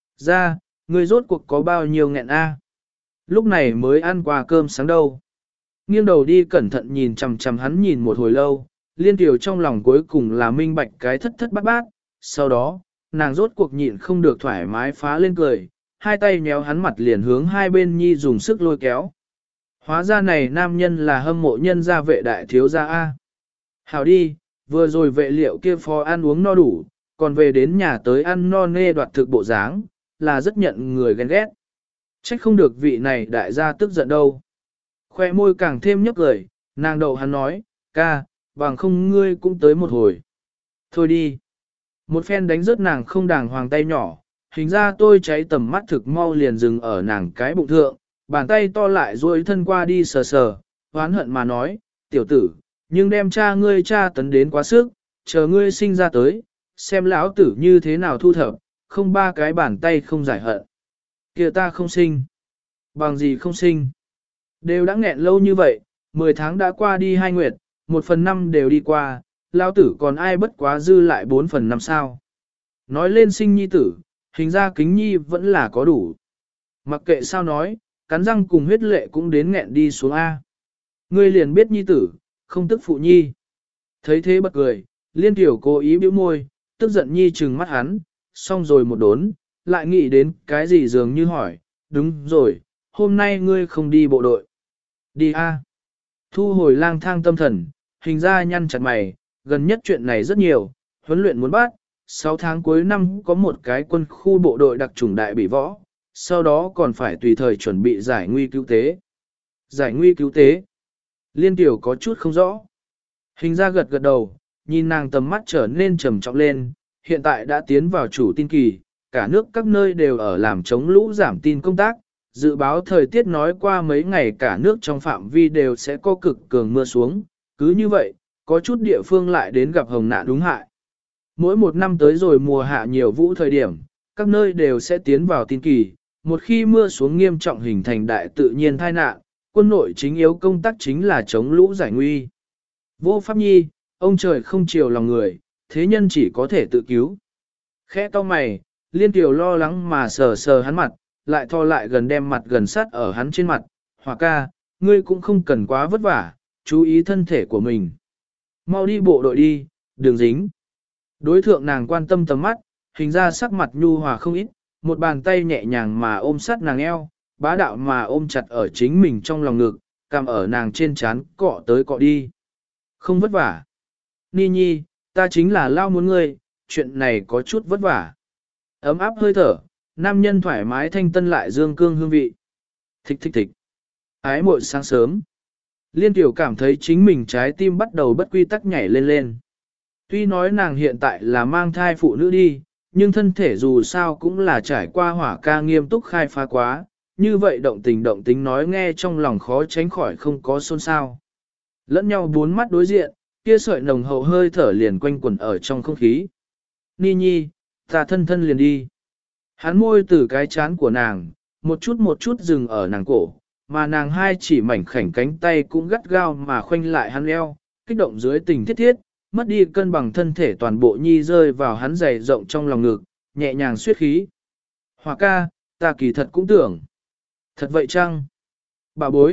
Ra, người rốt cuộc có bao nhiêu nghẹn a? Lúc này mới ăn qua cơm sáng đâu. Nghiêng đầu đi cẩn thận nhìn chằm chằm hắn nhìn một hồi lâu, liên tiểu trong lòng cuối cùng là minh bạch cái thất thất bát bát, sau đó, nàng rốt cuộc nhịn không được thoải mái phá lên cười, hai tay nhéo hắn mặt liền hướng hai bên nhi dùng sức lôi kéo. Hóa ra này nam nhân là hâm mộ nhân gia vệ đại thiếu gia A. Hảo đi, vừa rồi vệ liệu kia phó ăn uống no đủ, còn về đến nhà tới ăn no nê đoạt thực bộ dáng, là rất nhận người ghen ghét. Trách không được vị này đại gia tức giận đâu. Khoe môi càng thêm nhấp lời, nàng đầu hắn nói, ca, bằng không ngươi cũng tới một hồi. Thôi đi. Một phen đánh rớt nàng không đàng hoàng tay nhỏ, hình ra tôi cháy tầm mắt thực mau liền dừng ở nàng cái bụng thượng, bàn tay to lại duỗi thân qua đi sờ sờ, hoán hận mà nói, tiểu tử, nhưng đem cha ngươi cha tấn đến quá sức, chờ ngươi sinh ra tới, xem lão tử như thế nào thu thập, không ba cái bàn tay không giải hận. Kìa ta không sinh. Bằng gì không sinh. Đều đã nghẹn lâu như vậy, mười tháng đã qua đi hai nguyệt, một phần năm đều đi qua, lão tử còn ai bất quá dư lại bốn phần năm sao. Nói lên sinh nhi tử, hình ra kính nhi vẫn là có đủ. Mặc kệ sao nói, cắn răng cùng huyết lệ cũng đến nghẹn đi xuống A. Ngươi liền biết nhi tử, không tức phụ nhi. Thấy thế bật cười, liên tiểu cố ý bĩu môi, tức giận nhi trừng mắt hắn, xong rồi một đốn, lại nghĩ đến cái gì dường như hỏi, đúng rồi, hôm nay ngươi không đi bộ đội. Đi A. Thu hồi lang thang tâm thần, hình ra nhăn chặt mày, gần nhất chuyện này rất nhiều, huấn luyện muốn bắt, sáu tháng cuối năm có một cái quân khu bộ đội đặc chủng đại bị võ, sau đó còn phải tùy thời chuẩn bị giải nguy cứu tế. Giải nguy cứu tế. Liên tiểu có chút không rõ. Hình ra gật gật đầu, nhìn nàng tầm mắt trở nên trầm trọng lên, hiện tại đã tiến vào chủ tin kỳ, cả nước các nơi đều ở làm chống lũ giảm tin công tác, dự báo thời tiết nói qua mấy ngày cả nước trong phạm vi đều sẽ có cực cường mưa xuống, cứ như vậy, có chút địa phương lại đến gặp hồng nạn đúng hại. Mỗi một năm tới rồi mùa hạ nhiều vũ thời điểm, các nơi đều sẽ tiến vào tin kỳ, một khi mưa xuống nghiêm trọng hình thành đại tự nhiên tai nạn, quân nội chính yếu công tác chính là chống lũ giải nguy. Vô pháp nhi, ông trời không chiều lòng người, thế nhân chỉ có thể tự cứu. Khẽ cau mày, liên tiểu lo lắng mà sờ sờ hắn mặt, lại thò lại gần đem mặt gần sát ở hắn trên mặt, Hòa ca, ngươi cũng không cần quá vất vả, chú ý thân thể của mình. Mau đi bộ đội đi, đừng dính. Đối thượng nàng quan tâm tầm mắt, hình ra sắc mặt nhu hòa không ít, một bàn tay nhẹ nhàng mà ôm sát nàng eo, bá đạo mà ôm chặt ở chính mình trong lòng ngực, cầm ở nàng trên trán cọ tới cọ đi. Không vất vả. Ni nhi, ta chính là lao muốn ngươi, chuyện này có chút vất vả. Ấm áp hơi thở, nam nhân thoải mái thanh tân lại dương cương hương vị. Thích thích thích. Ái muội sáng sớm. Liên tiểu cảm thấy chính mình trái tim bắt đầu bất quy tắc nhảy lên lên. Tuy nói nàng hiện tại là mang thai phụ nữ đi, nhưng thân thể dù sao cũng là trải qua hỏa ca nghiêm túc khai phá quá, như vậy động tình động tính nói nghe trong lòng khó tránh khỏi không có xôn xao. Lẫn nhau bốn mắt đối diện, kia sợi nồng hậu hơi thở liền quanh quẩn ở trong không khí. Ni nhi, ta thân thân liền đi. Hắn môi từ cái chán của nàng, một chút một chút dừng ở nàng cổ, mà nàng hai chỉ mảnh khảnh cánh tay cũng gắt gao mà khoanh lại hắn eo, kích động dưới tình thiết thiết, mất đi cân bằng thân thể toàn bộ nhi rơi vào hắn dày rộng trong lòng ngực, nhẹ nhàng suyết khí. Hòa ca, ta kỳ thật cũng tưởng. Thật vậy chăng? Bà bối,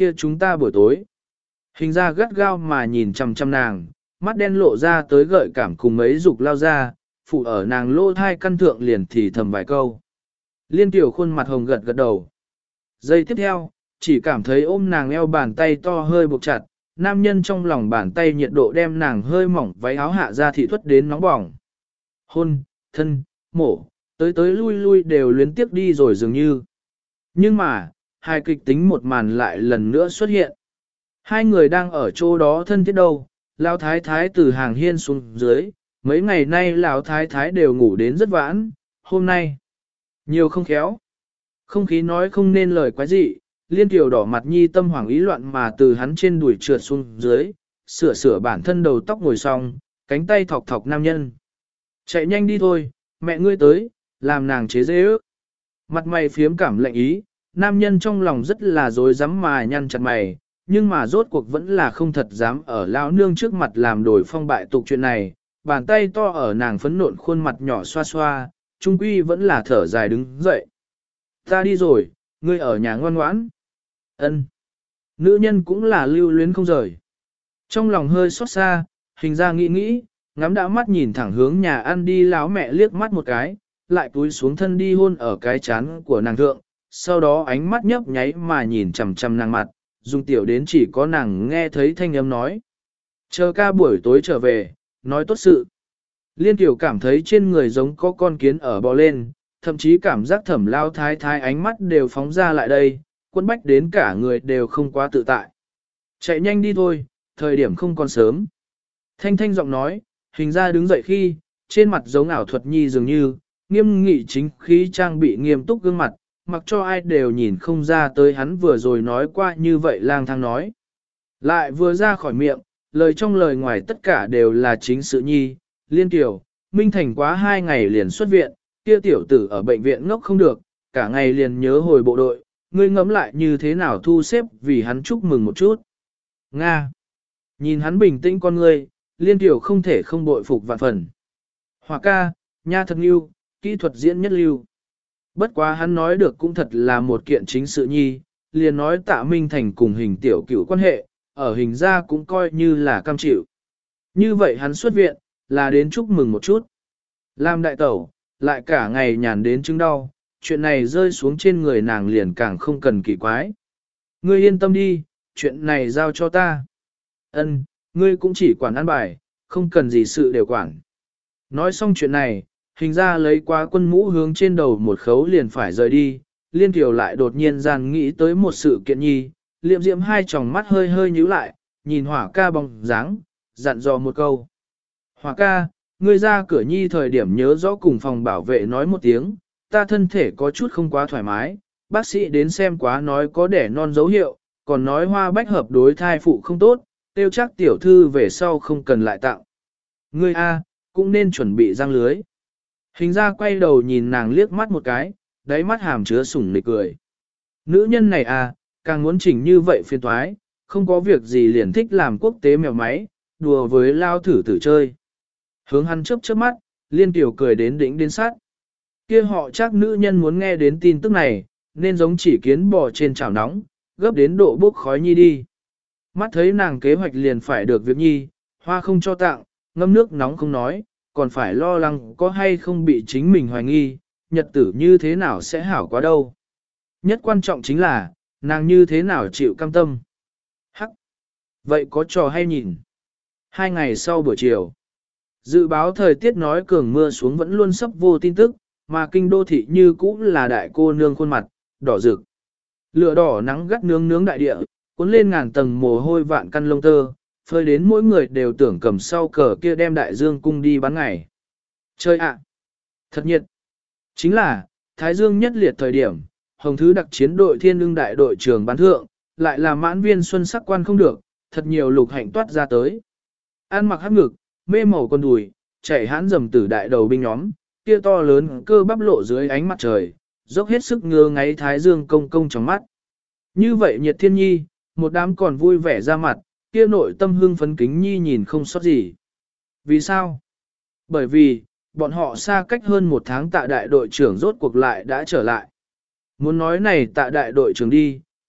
kia chúng ta buổi tối. Hình ra gắt gao mà nhìn chằm chằm nàng, mắt đen lộ ra tới gợi cảm cùng mấy dục lao ra, phụ ở nàng lô thai căn thượng liền thì thầm vài câu. Liên tiểu khuôn mặt hồng gật gật đầu. Giây tiếp theo, chỉ cảm thấy ôm nàng eo bàn tay to hơi buộc chặt, nam nhân trong lòng bàn tay nhiệt độ đem nàng hơi mỏng váy áo hạ ra thị thuất đến nóng bỏng. Hôn, thân, mổ, tới tới lui lui đều luyến tiếc đi rồi dường như. Nhưng mà, hai kịch tính một màn lại lần nữa xuất hiện. Hai người đang ở chỗ đó thân thiết đâu, Lão thái thái từ hàng hiên xuống dưới, mấy ngày nay Lão thái thái đều ngủ đến rất vãn, hôm nay, nhiều không khéo. Không khí nói không nên lời quái dị, Liên Tiểu đỏ mặt nhi tâm hoảng ý loạn mà từ hắn trên đùi trượt xuống dưới, sửa sửa bản thân đầu tóc ngồi xong, cánh tay thọc thọc nam nhân. Chạy nhanh đi thôi, mẹ ngươi tới, làm nàng chế dễ ước. Mặt mày phiếm cảm lạnh ý, nam nhân trong lòng rất là dối rắm mà nhăn chặt mày, nhưng mà rốt cuộc vẫn là không thật dám ở lão nương trước mặt làm đổi phong bại tục chuyện này, bàn tay to ở nàng phấn nộn khuôn mặt nhỏ xoa xoa, trung quy vẫn là thở dài đứng dậy. Ta đi rồi, ngươi ở nhà ngoan ngoãn. Ân. Nữ nhân cũng là lưu luyến không rời. Trong lòng hơi xót xa, hình ra nghĩ nghĩ, ngắm đã mắt nhìn thẳng hướng nhà ăn đi lão mẹ liếc mắt một cái, lại cúi xuống thân đi hôn ở cái chán của nàng thượng, sau đó ánh mắt nhấp nháy mà nhìn chằm chằm nàng mặt, dùng tiểu đến chỉ có nàng nghe thấy thanh âm nói. Chờ ca buổi tối trở về, nói tốt sự. Liên tiểu cảm thấy trên người giống có con kiến ở bò lên, thậm chí cảm giác thẩm lao thái thái ánh mắt đều phóng ra lại đây, quân bách đến cả người đều không quá tự tại. Chạy nhanh đi thôi, thời điểm không còn sớm. Thanh thanh giọng nói, hình ra đứng dậy khi, trên mặt giống ảo thuật nhi dường như, nghiêm nghị chính khí trang bị nghiêm túc gương mặt, mặc cho ai đều nhìn không ra tới hắn vừa rồi nói qua như vậy lang thang nói. Lại vừa ra khỏi miệng, lời trong lời ngoài tất cả đều là chính sự nhi, Liên Tiểu, Minh Thành quá hai ngày liền xuất viện, kia tiểu tử ở bệnh viện ngốc không được, cả ngày liền nhớ hồi bộ đội, ngươi ngẫm lại như thế nào thu xếp vì hắn chúc mừng một chút. Nga. Nhìn hắn bình tĩnh con ngươi, Liên Tiểu không thể không bội phục vạn phần. Hòa ca, nha thật yêu, kỹ thuật diễn nhất lưu. Bất quá hắn nói được cũng thật là một kiện chính sự nhi, liền nói Tạ Minh Thành cùng hình tiểu cửu quan hệ, ở hình ra cũng coi như là cam chịu. Như vậy hắn xuất viện, là đến chúc mừng một chút. Làm đại tẩu, lại cả ngày nhàn đến chứng đau, chuyện này rơi xuống trên người nàng liền càng không cần kỳ quái. Ngươi yên tâm đi, chuyện này giao cho ta. Ân, ngươi cũng chỉ quản ăn bài, không cần gì sự đều quản. Nói xong chuyện này, hình ra lấy quá quân mũ hướng trên đầu một khấu liền phải rời đi, Liên Kiều lại đột nhiên gian nghĩ tới một sự kiện nhi, liệm diệm hai tròng mắt hơi hơi nhíu lại, nhìn hỏa ca bóng dáng, dặn dò một câu. Hỏa ca, ngươi ra cửa nhi thời điểm nhớ rõ cùng phòng bảo vệ nói một tiếng, ta thân thể có chút không quá thoải mái, bác sĩ đến xem quá nói có đẻ non dấu hiệu, còn nói hoa bách hợp đối thai phụ không tốt, tiêu chắc tiểu thư về sau không cần lại tặng. Ngươi A, cũng nên chuẩn bị răng lưới. Hình ra quay đầu nhìn nàng liếc mắt một cái, đáy mắt hàm chứa sủng nịch cười. Nữ nhân này à, càng muốn chỉnh như vậy phiền toái, không có việc gì liền thích làm quốc tế mèo máy, đùa với lao thử tử chơi. Hướng hắn chớp chớp mắt, Liên Tiểu cười đến đỉnh đến sát. Kia họ chắc nữ nhân muốn nghe đến tin tức này, nên giống chỉ kiến bò trên chảo nóng, gấp đến độ bốc khói nhi đi. Mắt thấy nàng kế hoạch liền phải được việc nhi, hoa không cho tặng, ngâm nước nóng không nói, còn phải lo lắng có hay không bị chính mình hoài nghi, nhật tử như thế nào sẽ hảo quá đâu. Nhất quan trọng chính là, nàng như thế nào chịu cam tâm. Hắc! Vậy có trò hay nhìn. Hai ngày sau buổi chiều, dự báo thời tiết nói cường mưa xuống vẫn luôn sắp vô tin tức, mà kinh đô thị như cũ là đại cô nương khuôn mặt, đỏ rực. Lửa đỏ nắng gắt nướng nướng đại địa, cuốn lên ngàn tầng mồ hôi vạn căn lông tơ, phơi đến mỗi người đều tưởng cầm sau cờ kia đem đại dương cung đi bán ngày. Chơi ạ! Thật nhiệt! Chính là, Thái Dương nhất liệt thời điểm, Hồng Thứ đặc chiến đội thiên lương đại đội trưởng bán thượng, lại là mãn viên xuân sắc quan không được, thật nhiều lục hạnh toát ra tới. Ăn mặc hắc ngực, mê màu con đùi, chảy hãn dầm tử đại đầu binh nhóm, kia to lớn cơ bắp lộ dưới ánh mặt trời, dốc hết sức ngơ ngáy Thái Dương công công trong mắt. Như vậy nhiệt thiên nhi, một đám còn vui vẻ ra mặt, kia nội tâm hương phấn kính nhi nhìn không sót gì. Vì sao? Bởi vì, bọn họ xa cách hơn một tháng tạ đại đội trưởng rốt cuộc lại đã trở lại. Muốn nói này tạ đại đội trưởng đi,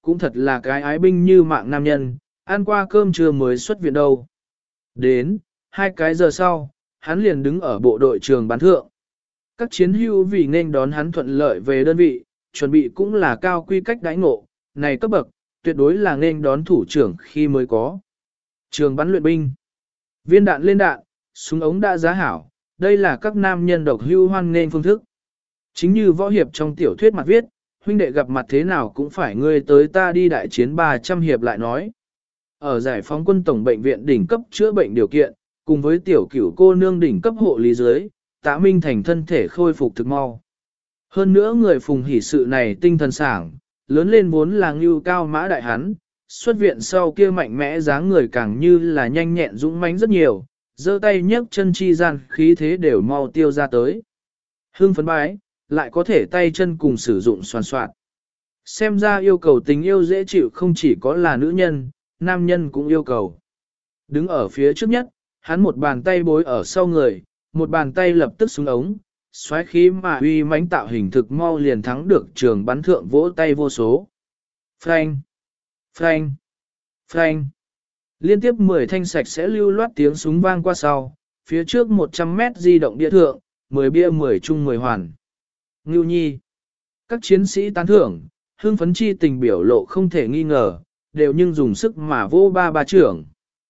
cũng thật là cái ái binh như mạng nam nhân, ăn qua cơm trưa mới xuất viện đâu. Đến, hai cái giờ sau, hắn liền đứng ở bộ đội trường bán thượng. Các chiến hữu vì nên đón hắn thuận lợi về đơn vị, chuẩn bị cũng là cao quy cách đãi ngộ, này cấp bậc, tuyệt đối là nên đón thủ trưởng khi mới có. Trường bắn luyện binh, viên đạn lên đạn, súng ống đã giá hảo, đây là các nam nhân độc hưu hoan nên phương thức. Chính như võ hiệp trong tiểu thuyết mặt viết, huynh đệ gặp mặt thế nào cũng phải ngươi tới ta đi đại chiến ba trăm hiệp lại nói. Ở giải phóng quân tổng bệnh viện đỉnh cấp chữa bệnh điều kiện, cùng với tiểu cửu cô nương đỉnh cấp hộ lý dưới, Tạ Minh Thành thân thể khôi phục thực mau. Hơn nữa người phùng hỷ sự này tinh thần sảng, lớn lên vốn là ngưu cao mã đại hắn, xuất viện sau kia mạnh mẽ dáng người càng như là nhanh nhẹn dũng mãnh rất nhiều, giơ tay nhấc chân chi gian khí thế đều mau tiêu ra tới. Hương phấn bái, lại có thể tay chân cùng sử dụng soàn soạn. Xem ra yêu cầu tình yêu dễ chịu không chỉ có là nữ nhân, nam nhân cũng yêu cầu. Đứng ở phía trước nhất, hắn một bàn tay bối ở sau người, một bàn tay lập tức xuống ống, xoáy khí mà uy mãnh tạo hình thực mau liền thắng được trường bắn thượng vỗ tay vô số. Phanh, phanh, phanh. Liên tiếp mười thanh sạch sẽ lưu loát tiếng súng vang qua sau, phía trước một trăm mét di động địa thượng, mười bia mười chung mười hoàn. Ngưu nhi. Các chiến sĩ tán thưởng, hương phấn chi tình biểu lộ không thể nghi ngờ, đều nhưng dùng sức mà vô ba ba trưởng.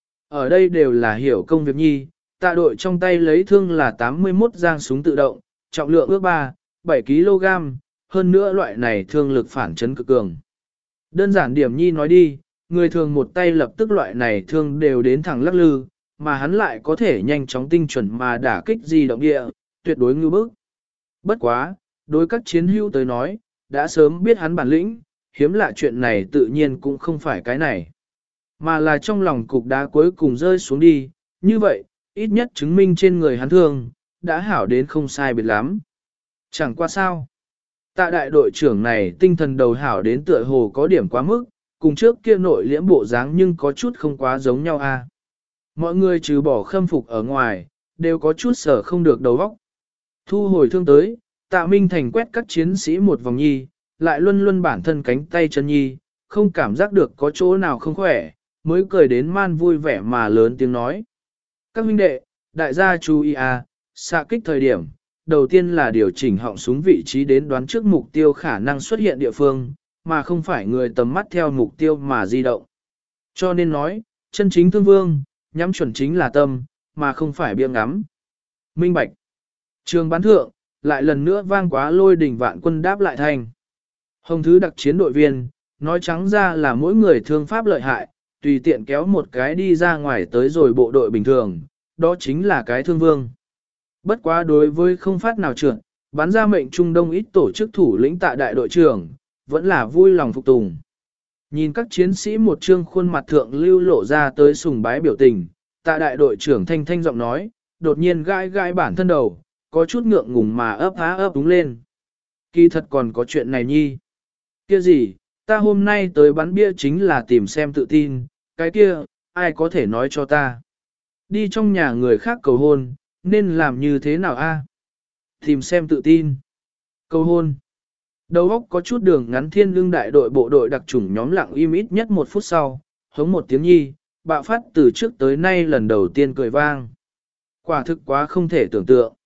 Ở đây đều là hiểu công việc nhi, tạ đội trong tay lấy thương là tám mươi mốt giang súng tự động, trọng lượng ước ba, bảy ki lô gam, hơn nữa loại này thương lực phản chấn cực cường. Đơn giản điểm nhi nói đi, người thường một tay lập tức loại này thương đều đến thẳng lắc lư, mà hắn lại có thể nhanh chóng tinh chuẩn mà đả kích di động địa, tuyệt đối ngư bức. Bất quá, đối các chiến hữu tới nói, đã sớm biết hắn bản lĩnh, hiếm lạ chuyện này tự nhiên cũng không phải cái này. Mà là trong lòng cục đá cuối cùng rơi xuống đi, như vậy, ít nhất chứng minh trên người hắn thương, đã hảo đến không sai biệt lắm. Chẳng qua sao. Tạ đại đội trưởng này tinh thần đầu hảo đến tựa hồ có điểm quá mức, cùng trước kia nội liễm bộ dáng nhưng có chút không quá giống nhau a. Mọi người trừ bỏ khâm phục ở ngoài, đều có chút sở không được đầu óc. Thu hồi thương tới, Tạ Minh Thành quét các chiến sĩ một vòng nhi, lại luân luân bản thân cánh tay chân nhi, không cảm giác được có chỗ nào không khỏe, mới cười đến man vui vẻ mà lớn tiếng nói. Các huynh đệ, đại gia chú ý à, xạ kích thời điểm, đầu tiên là điều chỉnh họng súng vị trí đến đoán trước mục tiêu khả năng xuất hiện địa phương, mà không phải người tầm mắt theo mục tiêu mà di động. Cho nên nói, chân chính thương vương, nhắm chuẩn chính là tâm, mà không phải biếng ngắm. Minh bạch. Trường bán thượng, lại lần nữa vang quá lôi đỉnh vạn quân đáp lại thành. Hồng thứ đặc chiến đội viên, nói trắng ra là mỗi người thương pháp lợi hại, tùy tiện kéo một cái đi ra ngoài tới rồi bộ đội bình thường, đó chính là cái thương vương. Bất quá đối với không phát nào trượt, bắn ra mệnh trung đông ít tổ chức thủ lĩnh tạ đại đội trưởng, vẫn là vui lòng phục tùng. Nhìn các chiến sĩ một trương khuôn mặt thượng lưu lộ ra tới sùng bái biểu tình, tạ đại đội trưởng thanh thanh giọng nói, đột nhiên gai gai bản thân đầu, có chút ngượng ngùng mà ấp há ấp đúng lên. Kỳ thật còn có chuyện này nhi. Kia gì, ta hôm nay tới bắn bia chính là tìm xem tự tin, cái kia, ai có thể nói cho ta. Đi trong nhà người khác cầu hôn, nên làm như thế nào a? Tìm xem tự tin. Cầu hôn. Đầu óc có chút đường ngắn thiên lương đại đội bộ đội đặc chủng nhóm lặng im ít nhất một phút sau, hống một tiếng nhi, bạo phát từ trước tới nay lần đầu tiên cười vang. Quả thực quá không thể tưởng tượng.